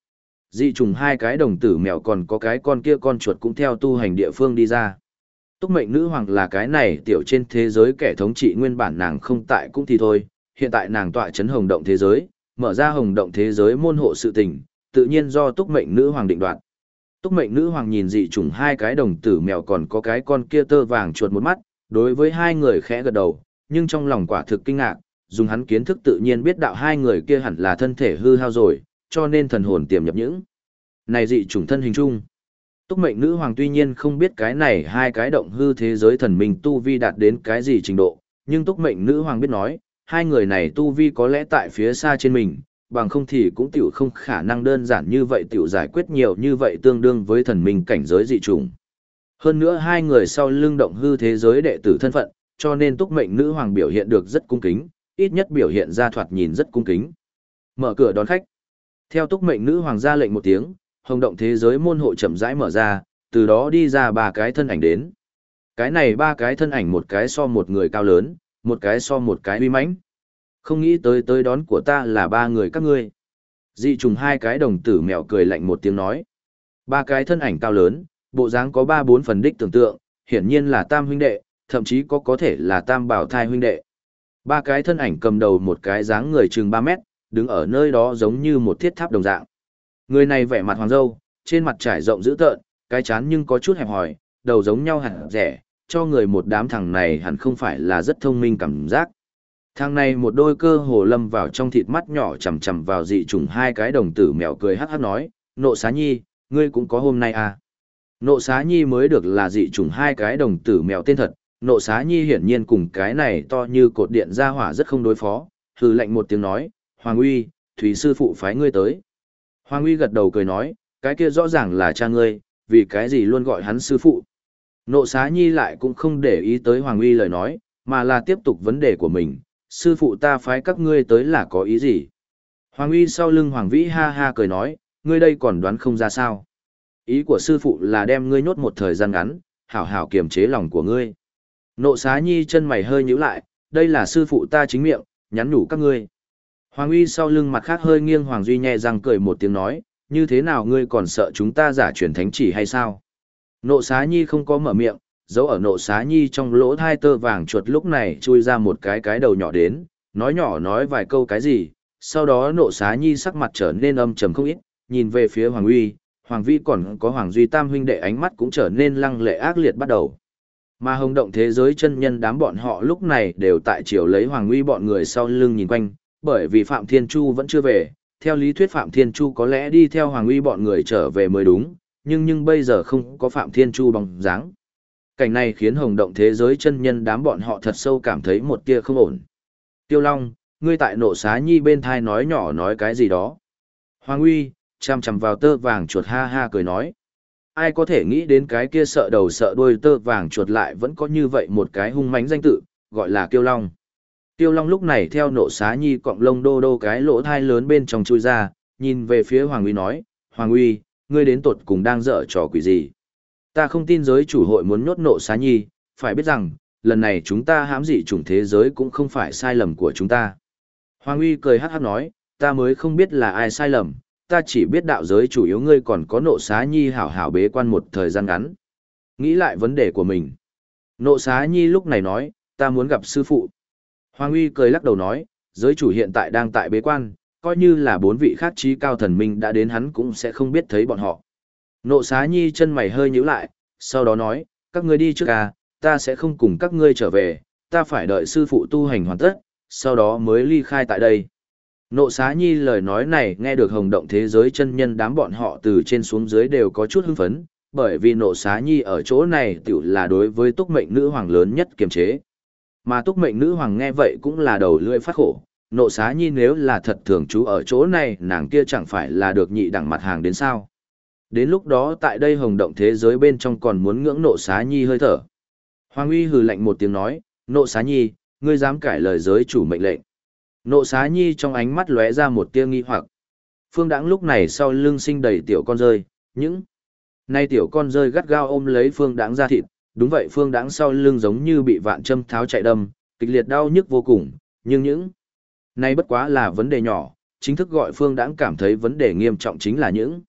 Dị trùng hai cái đồng tử mèo còn có cái con kia con chuột cũng theo tu hành địa phương đi ra. Túc mệnh nữ hoàng là cái này tiểu trên thế giới kẻ thống trị nguyên bản nàng không tại cũng thì thôi, hiện tại nàng tọa chấn hồng động thế giới, mở ra hồng động thế giới môn hộ sự tình, tự nhiên do túc mệnh nữ hoàng định đoạt. Túc mệnh nữ hoàng nhìn dị trùng hai cái đồng tử mèo còn có cái con kia tơ vàng chuột một mắt, đối với hai người khẽ gật đầu, nhưng trong lòng quả thực kinh ngạc, dùng hắn kiến thức tự nhiên biết đạo hai người kia hẳn là thân thể hư hao rồi, cho nên thần hồn tiềm nhập những này dị chủng thân hình chung. Túc mệnh nữ hoàng tuy nhiên không biết cái này hai cái động hư thế giới thần minh tu vi đạt đến cái gì trình độ, nhưng túc mệnh nữ hoàng biết nói, hai người này tu vi có lẽ tại phía xa trên mình, bằng không thì cũng tiểu không khả năng đơn giản như vậy tiểu giải quyết nhiều như vậy tương đương với thần minh cảnh giới dị chủng. Hơn nữa hai người sau lưng động hư thế giới đệ tử thân phận, cho nên túc mệnh nữ hoàng biểu hiện được rất cung kính, ít nhất biểu hiện ra thoạt nhìn rất cung kính. Mở cửa đón khách. Theo túc mệnh nữ hoàng ra lệnh một tiếng, hồng động thế giới môn hộ chậm rãi mở ra, từ đó đi ra ba cái thân ảnh đến. Cái này ba cái thân ảnh một cái so một người cao lớn, một cái so một cái uy mãnh. Không nghĩ tới đón của ta là ba người các ngươi. Dị trùng hai cái đồng tử mèo cười lạnh một tiếng nói. Ba cái thân ảnh cao lớn, bộ dáng có 3-4 phần đích tưởng tượng, hiển nhiên là tam huynh đệ, thậm chí có thể là tam bảo thai huynh đệ. Ba cái thân ảnh cầm đầu một cái dáng người chừng 3 mét, đứng ở nơi đó giống như một thiết tháp đồng dạng. Người này vẻ mặt hoàng râu, trên mặt trải rộng dữ tợn, cái chán nhưng có chút hẹp hòi, đầu giống nhau hẳn rẻ, cho người một đám thằng này hẳn không phải là rất thông minh cảm giác. Thằng này một đôi cơ hồ lâm vào trong thịt mắt nhỏ chằm chằm vào dị trùng hai cái đồng tử mèo cười hắc hắc nói, Nộ Xá Nhi, ngươi cũng có hôm nay à. Nộ Xá Nhi mới được là dị trùng hai cái đồng tử mèo tên thật, Nộ Xá Nhi hiển nhiên cùng cái này to như cột điện ra hỏa rất không đối phó, hừ lạnh một tiếng nói, Hoàng Uy, Thủy sư phụ phái ngươi tới. Hoàng Uy gật đầu cười nói, cái kia rõ ràng là cha ngươi, vì cái gì luôn gọi hắn sư phụ. Nộ Xá Nhi lại cũng không để ý tới Hoàng Uy lời nói, mà là tiếp tục vấn đề của mình, sư phụ ta phái các ngươi tới là có ý gì. Hoàng Uy sau lưng Hoàng Vĩ ha ha cười nói, ngươi đây còn đoán không ra sao. Ý của sư phụ là đem ngươi nhốt một thời gian ngắn, hảo hảo kiềm chế lòng của ngươi. Nộ Xá Nhi chân mày hơi nhíu lại, đây là sư phụ ta chính miệng, nhắn nhủ các ngươi. Hoàng Uy sau lưng mặt khác hơi nghiêng Hoàng Duy nhẹ răng cười một tiếng nói, như thế nào ngươi còn sợ chúng ta giả truyền thánh chỉ hay sao? Nộ Xá Nhi không có mở miệng, giấu ở Nộ Xá Nhi trong lỗ thai tơ vàng chuột lúc này chui ra một cái đầu nhỏ đến, nói nhỏ nói vài câu cái gì, sau đó Nộ Xá Nhi sắc mặt trở nên âm trầm không ít, nhìn về phía Hoàng Uy, Hoàng Vĩ còn có Hoàng Duy tam huynh đệ ánh mắt cũng trở nên lăng lệ ác liệt bắt đầu. Mà hồng động thế giới chân nhân đám bọn họ lúc này đều tại chiều lấy Hoàng Uy bọn người sau lưng nhìn quanh, bởi vì Phạm Thiên Chu vẫn chưa về, theo lý thuyết Phạm Thiên Chu có lẽ đi theo Hoàng Uy bọn người trở về mới đúng, nhưng bây giờ không có Phạm Thiên Chu bóng dáng. Cảnh này khiến hồng động thế giới chân nhân đám bọn họ thật sâu cảm thấy một tia không ổn. Tiêu Long, ngươi tại Nộ Xá Nhi bên thai nói nhỏ nói cái gì đó. Hoàng Uy, chằm chằm vào tơ vàng chuột ha ha cười nói. Ai có thể nghĩ đến cái kia sợ đầu sợ đuôi tơ vàng chuột lại vẫn có như vậy một cái hung mãnh danh tự, gọi là Kiêu Long. Tiêu Long lúc này theo Nộ Xá Nhi cọng lông đô đô cái lỗ thai lớn bên trong chui ra, nhìn về phía Hoàng Uy nói, Hoàng Uy, ngươi đến tột cùng đang dở trò quỷ gì? Ta không tin giới chủ hội muốn nhốt Nộ Xá Nhi, phải biết rằng, lần này chúng ta hãm dị chủng thế giới cũng không phải sai lầm của chúng ta. Hoàng Uy cười hát hát nói, ta mới không biết là ai sai lầm, ta chỉ biết đạo giới chủ yếu ngươi còn có Nộ Xá Nhi hảo hảo bế quan một thời gian ngắn. Nghĩ lại vấn đề của mình. Nộ Xá Nhi lúc này nói, ta muốn gặp sư phụ. Hoàng Uy cười lắc đầu nói, giới chủ hiện tại đang tại bế quan, coi như là 4 vị khác trí cao thần minh đã đến hắn cũng sẽ không biết thấy bọn họ. Nộ Xá Nhi chân mày hơi nhíu lại, sau đó nói, các ngươi đi trước à, ta sẽ không cùng các ngươi trở về, ta phải đợi sư phụ tu hành hoàn tất, sau đó mới ly khai tại đây. Nộ Xá Nhi lời nói này nghe được hồng động thế giới chân nhân đám bọn họ từ trên xuống dưới đều có chút hưng phấn, bởi vì Nộ Xá Nhi ở chỗ này tiểu là đối với túc mệnh nữ hoàng lớn nhất kiềm chế. Mà túc mệnh nữ hoàng nghe vậy cũng là đầu lưỡi phát khổ, Nộ Xá Nhi nếu là thật thường trú ở chỗ này nàng kia chẳng phải là được nhị đẳng mặt hàng đến sao. Đến lúc đó tại đây hồng động thế giới bên trong còn muốn ngưỡng Nộ Xá Nhi hơi thở. Hoàng Uy hừ lạnh một tiếng nói, Nộ Xá Nhi, ngươi dám cãi lời giới chủ mệnh lệnh. Nộ Xá Nhi trong ánh mắt lóe ra một tia nghi hoặc. Phương Đãng lúc này sau lưng sinh đầy tiểu con rơi, những nay tiểu con rơi gắt gao ôm lấy Phương Đãng ra thịt, đúng vậy Phương Đãng sau lưng giống như bị vạn châm tháo chạy đâm, kịch liệt đau nhức vô cùng, nhưng những nay bất quá là vấn đề nhỏ, chính thức gọi Phương Đãng cảm thấy vấn đề nghiêm trọng chính là những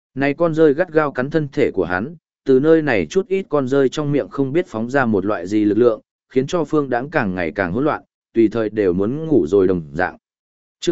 Này con rơi gắt gao cắn thân thể của hắn, từ nơi này chút ít con rơi trong miệng không biết phóng ra một loại gì lực lượng, khiến cho Phương Đãng càng ngày càng hỗn loạn, tùy thời đều muốn ngủ rồi đồng dạng. Chương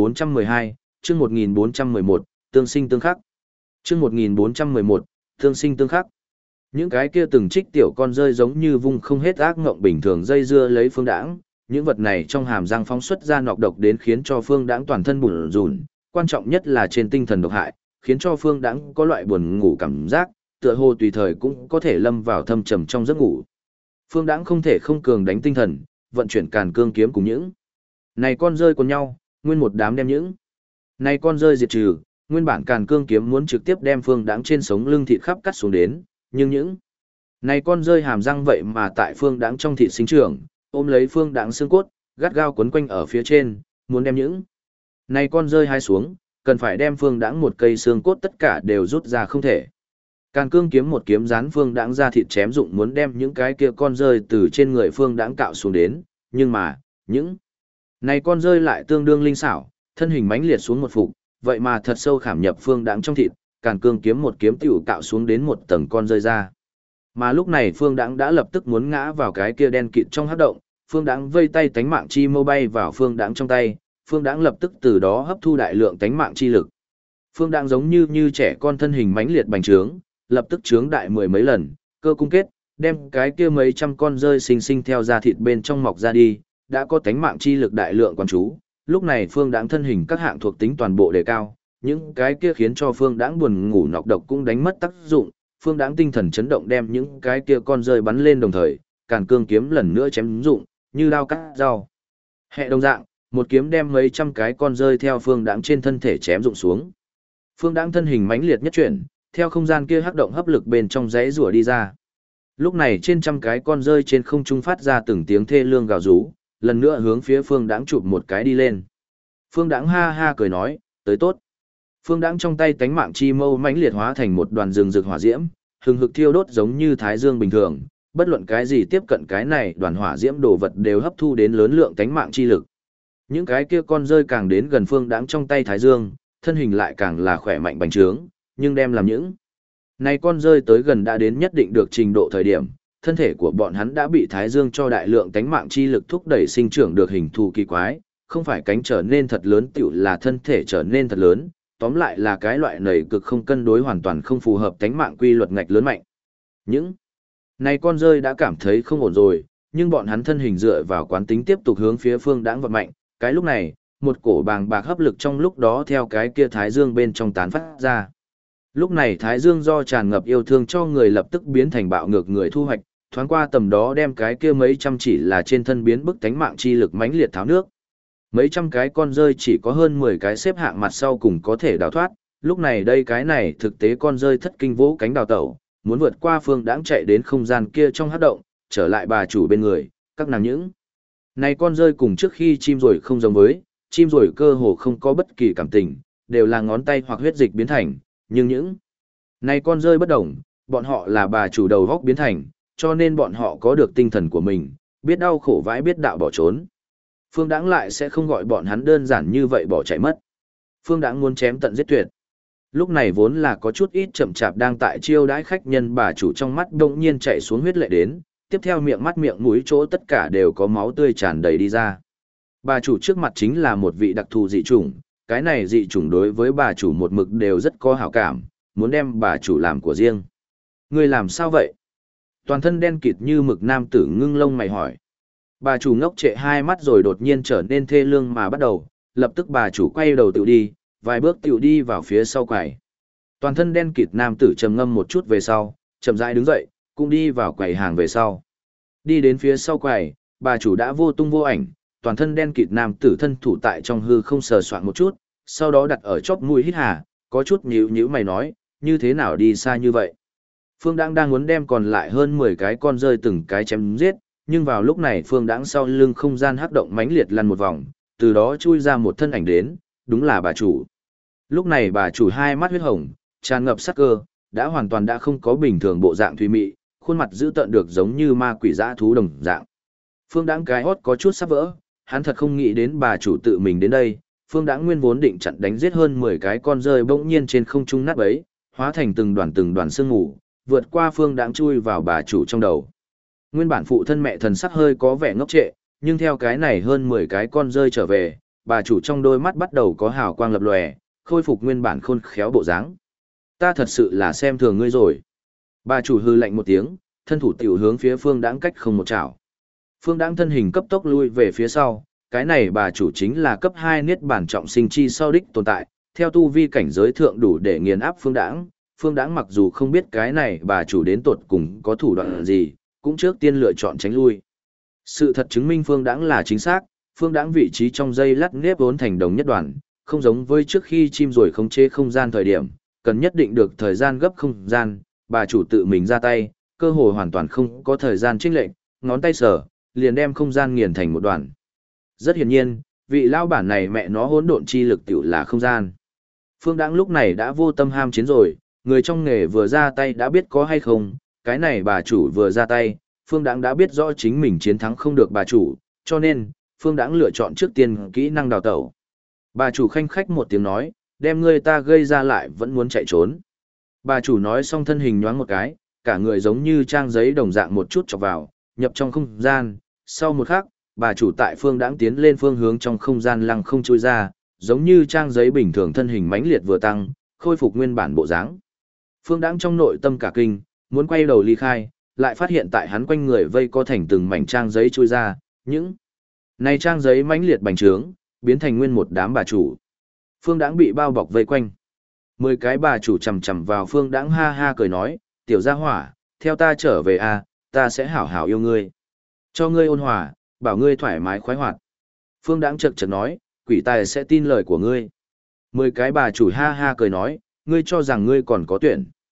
1412, chương 1411, tương sinh tương khắc. Chương 1411, tương sinh tương khắc. Những cái kia từng trích tiểu con rơi giống như vung không hết ác ngộng bình thường dây dưa lấy Phương Đãng, những vật này trong hàm răng phóng xuất ra nọc độc đến khiến cho Phương Đãng toàn thân bủn rủn, quan trọng nhất là trên tinh thần độc hại, khiến cho Phương Đãng có loại buồn ngủ cảm giác, tựa hồ tùy thời cũng có thể lâm vào thâm trầm trong giấc ngủ. Phương Đãng không thể không cường đánh tinh thần, vận chuyển càn cương kiếm cùng những này con rơi của nhau, nguyên một đám đem những này con rơi diệt trừ, nguyên bản càn cương kiếm muốn trực tiếp đem Phương Đãng trên sống lưng thịt khắp cắt xuống đến, nhưng những này con rơi hàm răng vậy mà tại Phương Đãng trong thịt sinh trưởng, ôm lấy Phương Đãng xương cốt, gắt gao quấn quanh ở phía trên, muốn đem những này con rơi hai xuống, cần phải đem Phương Đãng một cây xương cốt tất cả đều rút ra không thể. Càn cương kiếm một kiếm dán Phương Đãng ra thịt chém dụng muốn đem những cái kia con rơi từ trên người Phương Đãng cạo xuống đến, nhưng mà, những này con rơi lại tương đương linh xảo, thân hình mãnh liệt xuống một phục, vậy mà thật sâu khảm nhập Phương Đãng trong thịt, Càn cương kiếm một kiếm tiểu cạo xuống đến một tầng con rơi ra. Mà lúc này Phương Đãng đã lập tức muốn ngã vào cái kia đen kịt trong hắc động, Phương Đãng vây tay tánh mạng chi mâu bay vào Phương Đãng trong tay, Phương Đãng lập tức từ đó hấp thu đại lượng tánh mạng chi lực. Phương Đãng giống như trẻ con thân hình mãnh liệt bành trướng, lập tức trướng đại mười mấy lần, cơ cung kết, đem cái kia mấy trăm con rơi sinh sinh theo da thịt bên trong mọc ra đi, đã có tánh mạng chi lực đại lượng quan chú. Lúc này Phương Đãng thân hình các hạng thuộc tính toàn bộ đề cao, những cái kia khiến cho Phương Đãng buồn ngủ nọc độc cũng đánh mất tác dụng, Phương Đãng tinh thần chấn động đem những cái kia con rơi bắn lên đồng thời, Càn cương kiếm lần nữa chém dụng, như dao cắt rau. Hệ đồng dạng, một kiếm đem mấy trăm cái con rơi theo Phương Đãng trên thân thể chém dụng xuống. Phương Đãng thân hình mãnh liệt nhất chuyển, theo không gian kia hắc động hấp lực bên trong rãy rủa đi ra. Lúc này trên trăm cái con rơi trên không trung phát ra từng tiếng thê lương gào rú, lần nữa hướng phía Phương Đãng chụp một cái đi lên. Phương Đãng ha ha cười nói, tới tốt. Phương Đãng trong tay tánh mạng chi mâu mãnh liệt hóa thành một đoàn rừng rực hỏa diễm, hừng hực thiêu đốt giống như thái dương bình thường, bất luận cái gì tiếp cận cái này, đoàn hỏa diễm đồ vật đều hấp thu đến lớn lượng tánh mạng chi lực. Những cái kia con rơi càng đến gần Phương Đãng trong tay thái dương, thân hình lại càng là khỏe mạnh bành trướng, nhưng đem làm những này con rơi tới gần đã đến nhất định được trình độ thời điểm, thân thể của bọn hắn đã bị thái dương cho đại lượng tánh mạng chi lực thúc đẩy sinh trưởng được hình thù kỳ quái, không phải cánh trở nên thật lớn tiểu là thân thể trở nên thật lớn, tóm lại là cái loại nảy cực không cân đối hoàn toàn không phù hợp tánh mạng quy luật ngạch lớn mạnh. Những này con rơi đã cảm thấy không ổn rồi, nhưng bọn hắn thân hình dựa vào quán tính tiếp tục hướng phía Phương Đãng vật mạnh, cái lúc này, một cổ bàng bạc hấp lực trong lúc đó theo cái kia thái dương bên trong tán phát ra. Lúc này thái dương do tràn ngập yêu thương cho người lập tức biến thành bạo ngược người thu hoạch, thoáng qua tầm đó đem cái kia mấy trăm chỉ là trên thân biến bức tánh mạng chi lực mãnh liệt tháo nước. Mấy trăm cái con rơi chỉ có hơn 10 cái xếp hạng mặt sau cùng có thể đào thoát, lúc này đây cái này thực tế con rơi thất kinh vỗ cánh đào tẩu, muốn vượt qua Phương Đãng chạy đến không gian kia trong hắc động, trở lại bà chủ bên người, các nàng những này con rơi cùng trước khi chim rồi không giống với, chim rồi cơ hồ không có bất kỳ cảm tình, đều là ngón tay hoặc huyết dịch biến thành, nhưng những này con rơi bất đồng, bọn họ là bà chủ đầu góc biến thành, cho nên bọn họ có được tinh thần của mình, biết đau khổ vãi biết đạo bỏ trốn. Phương Đãng lại sẽ không gọi bọn hắn đơn giản như vậy bỏ chạy mất. Phương Đãng muốn chém tận giết tuyệt. Lúc này vốn là có chút ít chậm chạp đang tại chiêu đãi khách nhân bà chủ trong mắt đột nhiên chạy xuống huyết lệ đến, tiếp theo miệng mắt miệng mũi chỗ tất cả đều có máu tươi tràn đầy đi ra. Bà chủ trước mặt chính là một vị đặc thù dị chủng, cái này dị chủng đối với bà chủ một mực đều rất có hảo cảm, muốn đem bà chủ làm của riêng. Người làm sao vậy? Toàn thân đen kịt như mực nam tử ngưng lông mày hỏi. Bà chủ ngốc trệ hai mắt rồi đột nhiên trở nên thê lương mà bắt đầu, lập tức bà chủ quay đầu tự đi, vài bước tự đi vào phía sau quầy. Toàn thân đen kịt nam tử trầm ngâm một chút về sau, chậm rãi đứng dậy, cũng đi vào quầy hàng về sau. Đi đến phía sau quầy, bà chủ đã vô tung vô ảnh, toàn thân đen kịt nam tử thân thủ tại trong hư không sờ soạn một chút, sau đó đặt ở chóp mũi hít hà, có chút nhíu nhíu mày nói, như thế nào đi xa như vậy. Phương Đãng đang muốn đem còn lại hơn 10 cái con rơi từng cái chém giết, nhưng vào lúc này Phương Đãng sau lưng không gian hắc động mãnh liệt lăn một vòng, từ đó chui ra một thân ảnh đến, đúng là bà chủ. Lúc này bà chủ hai mắt huyết hồng, tràn ngập sát cơ, đã hoàn toàn đã không có bình thường bộ dạng thùy mị, khuôn mặt dữ tợn được giống như ma quỷ dã thú đồng dạng. Phương Đãng cái hốt có chút sắp vỡ, hắn thật không nghĩ đến bà chủ tự mình đến đây. Phương Đãng nguyên vốn định chặn đánh giết hơn 10 cái con rơi bỗng nhiên trên không trung nát bấy, hóa thành từng đoàn sương mù, vượt qua Phương Đãng chui vào bà chủ trong đầu. Nguyên bản phụ thân mẹ thần sắc hơi có vẻ ngốc trệ, nhưng theo cái này hơn 10 cái con rơi trở về, bà chủ trong đôi mắt bắt đầu có hào quang lập lòe, khôi phục nguyên bản khôn khéo bộ dáng. Ta thật sự là xem thường ngươi rồi. Bà chủ hư lạnh một tiếng, thân thủ tiểu hướng phía Phương Đãng cách không một chảo. Phương Đãng thân hình cấp tốc lui về phía sau, cái này bà chủ chính là cấp 2 niết bản trọng sinh chi sau đích tồn tại, theo tu vi cảnh giới thượng đủ để nghiền áp Phương Đãng. Phương Đãng mặc dù không biết cái này bà chủ đến tột cùng có thủ đoạn gì, cũng trước tiên lựa chọn tránh lui. Sự thật chứng minh Phương Đãng là chính xác, Phương Đãng vị trí trong dây lát nếp vốn thành đồng nhất đoàn, không giống với trước khi chim rồi khống chế không gian thời điểm, cần nhất định được thời gian gấp không gian, bà chủ tự mình ra tay, cơ hội hoàn toàn không có thời gian chênh lệch, ngón tay sở, liền đem không gian nghiền thành một đoàn. Rất hiển nhiên, vị lao bản này mẹ nó hỗn độn chi lực tiểu là không gian. Phương Đãng lúc này đã vô tâm ham chiến rồi, người trong nghề vừa ra tay đã biết có hay không, cái này bà chủ vừa ra tay, Phương Đãng đã biết rõ chính mình chiến thắng không được bà chủ, cho nên, Phương Đãng lựa chọn trước tiên kỹ năng đào tẩu. Bà chủ khanh khách một tiếng nói, đem ngươi ta gây ra lại vẫn muốn chạy trốn. Bà chủ nói xong thân hình nhoáng một cái, cả người giống như trang giấy đồng dạng một chút chọc vào, nhập trong không gian, sau một khắc, bà chủ tại Phương Đãng tiến lên phương hướng trong không gian lăng không chui ra, giống như trang giấy bình thường thân hình mãnh liệt vừa tăng, khôi phục nguyên bản bộ dáng. Phương Đãng trong nội tâm cả kinh, muốn quay đầu ly khai, lại phát hiện tại hắn quanh người vây có thành từng mảnh trang giấy chui ra, những này trang giấy mãnh liệt bành trướng, biến thành nguyên một đám bà chủ. Phương Đãng bị bao bọc vây quanh. 10 cái bà chủ chầm chầm vào Phương Đãng ha ha cười nói, tiểu gia hỏa, theo ta trở về a, ta sẽ hảo hảo yêu ngươi. Cho ngươi ôn hòa, bảo ngươi thoải mái khoái hoạt. Phương Đãng chậc chậc nói, quỷ tài sẽ tin lời của ngươi. 10 cái bà chủ ha ha cười nói, ngươi cho rằng ngươi còn có tuyển.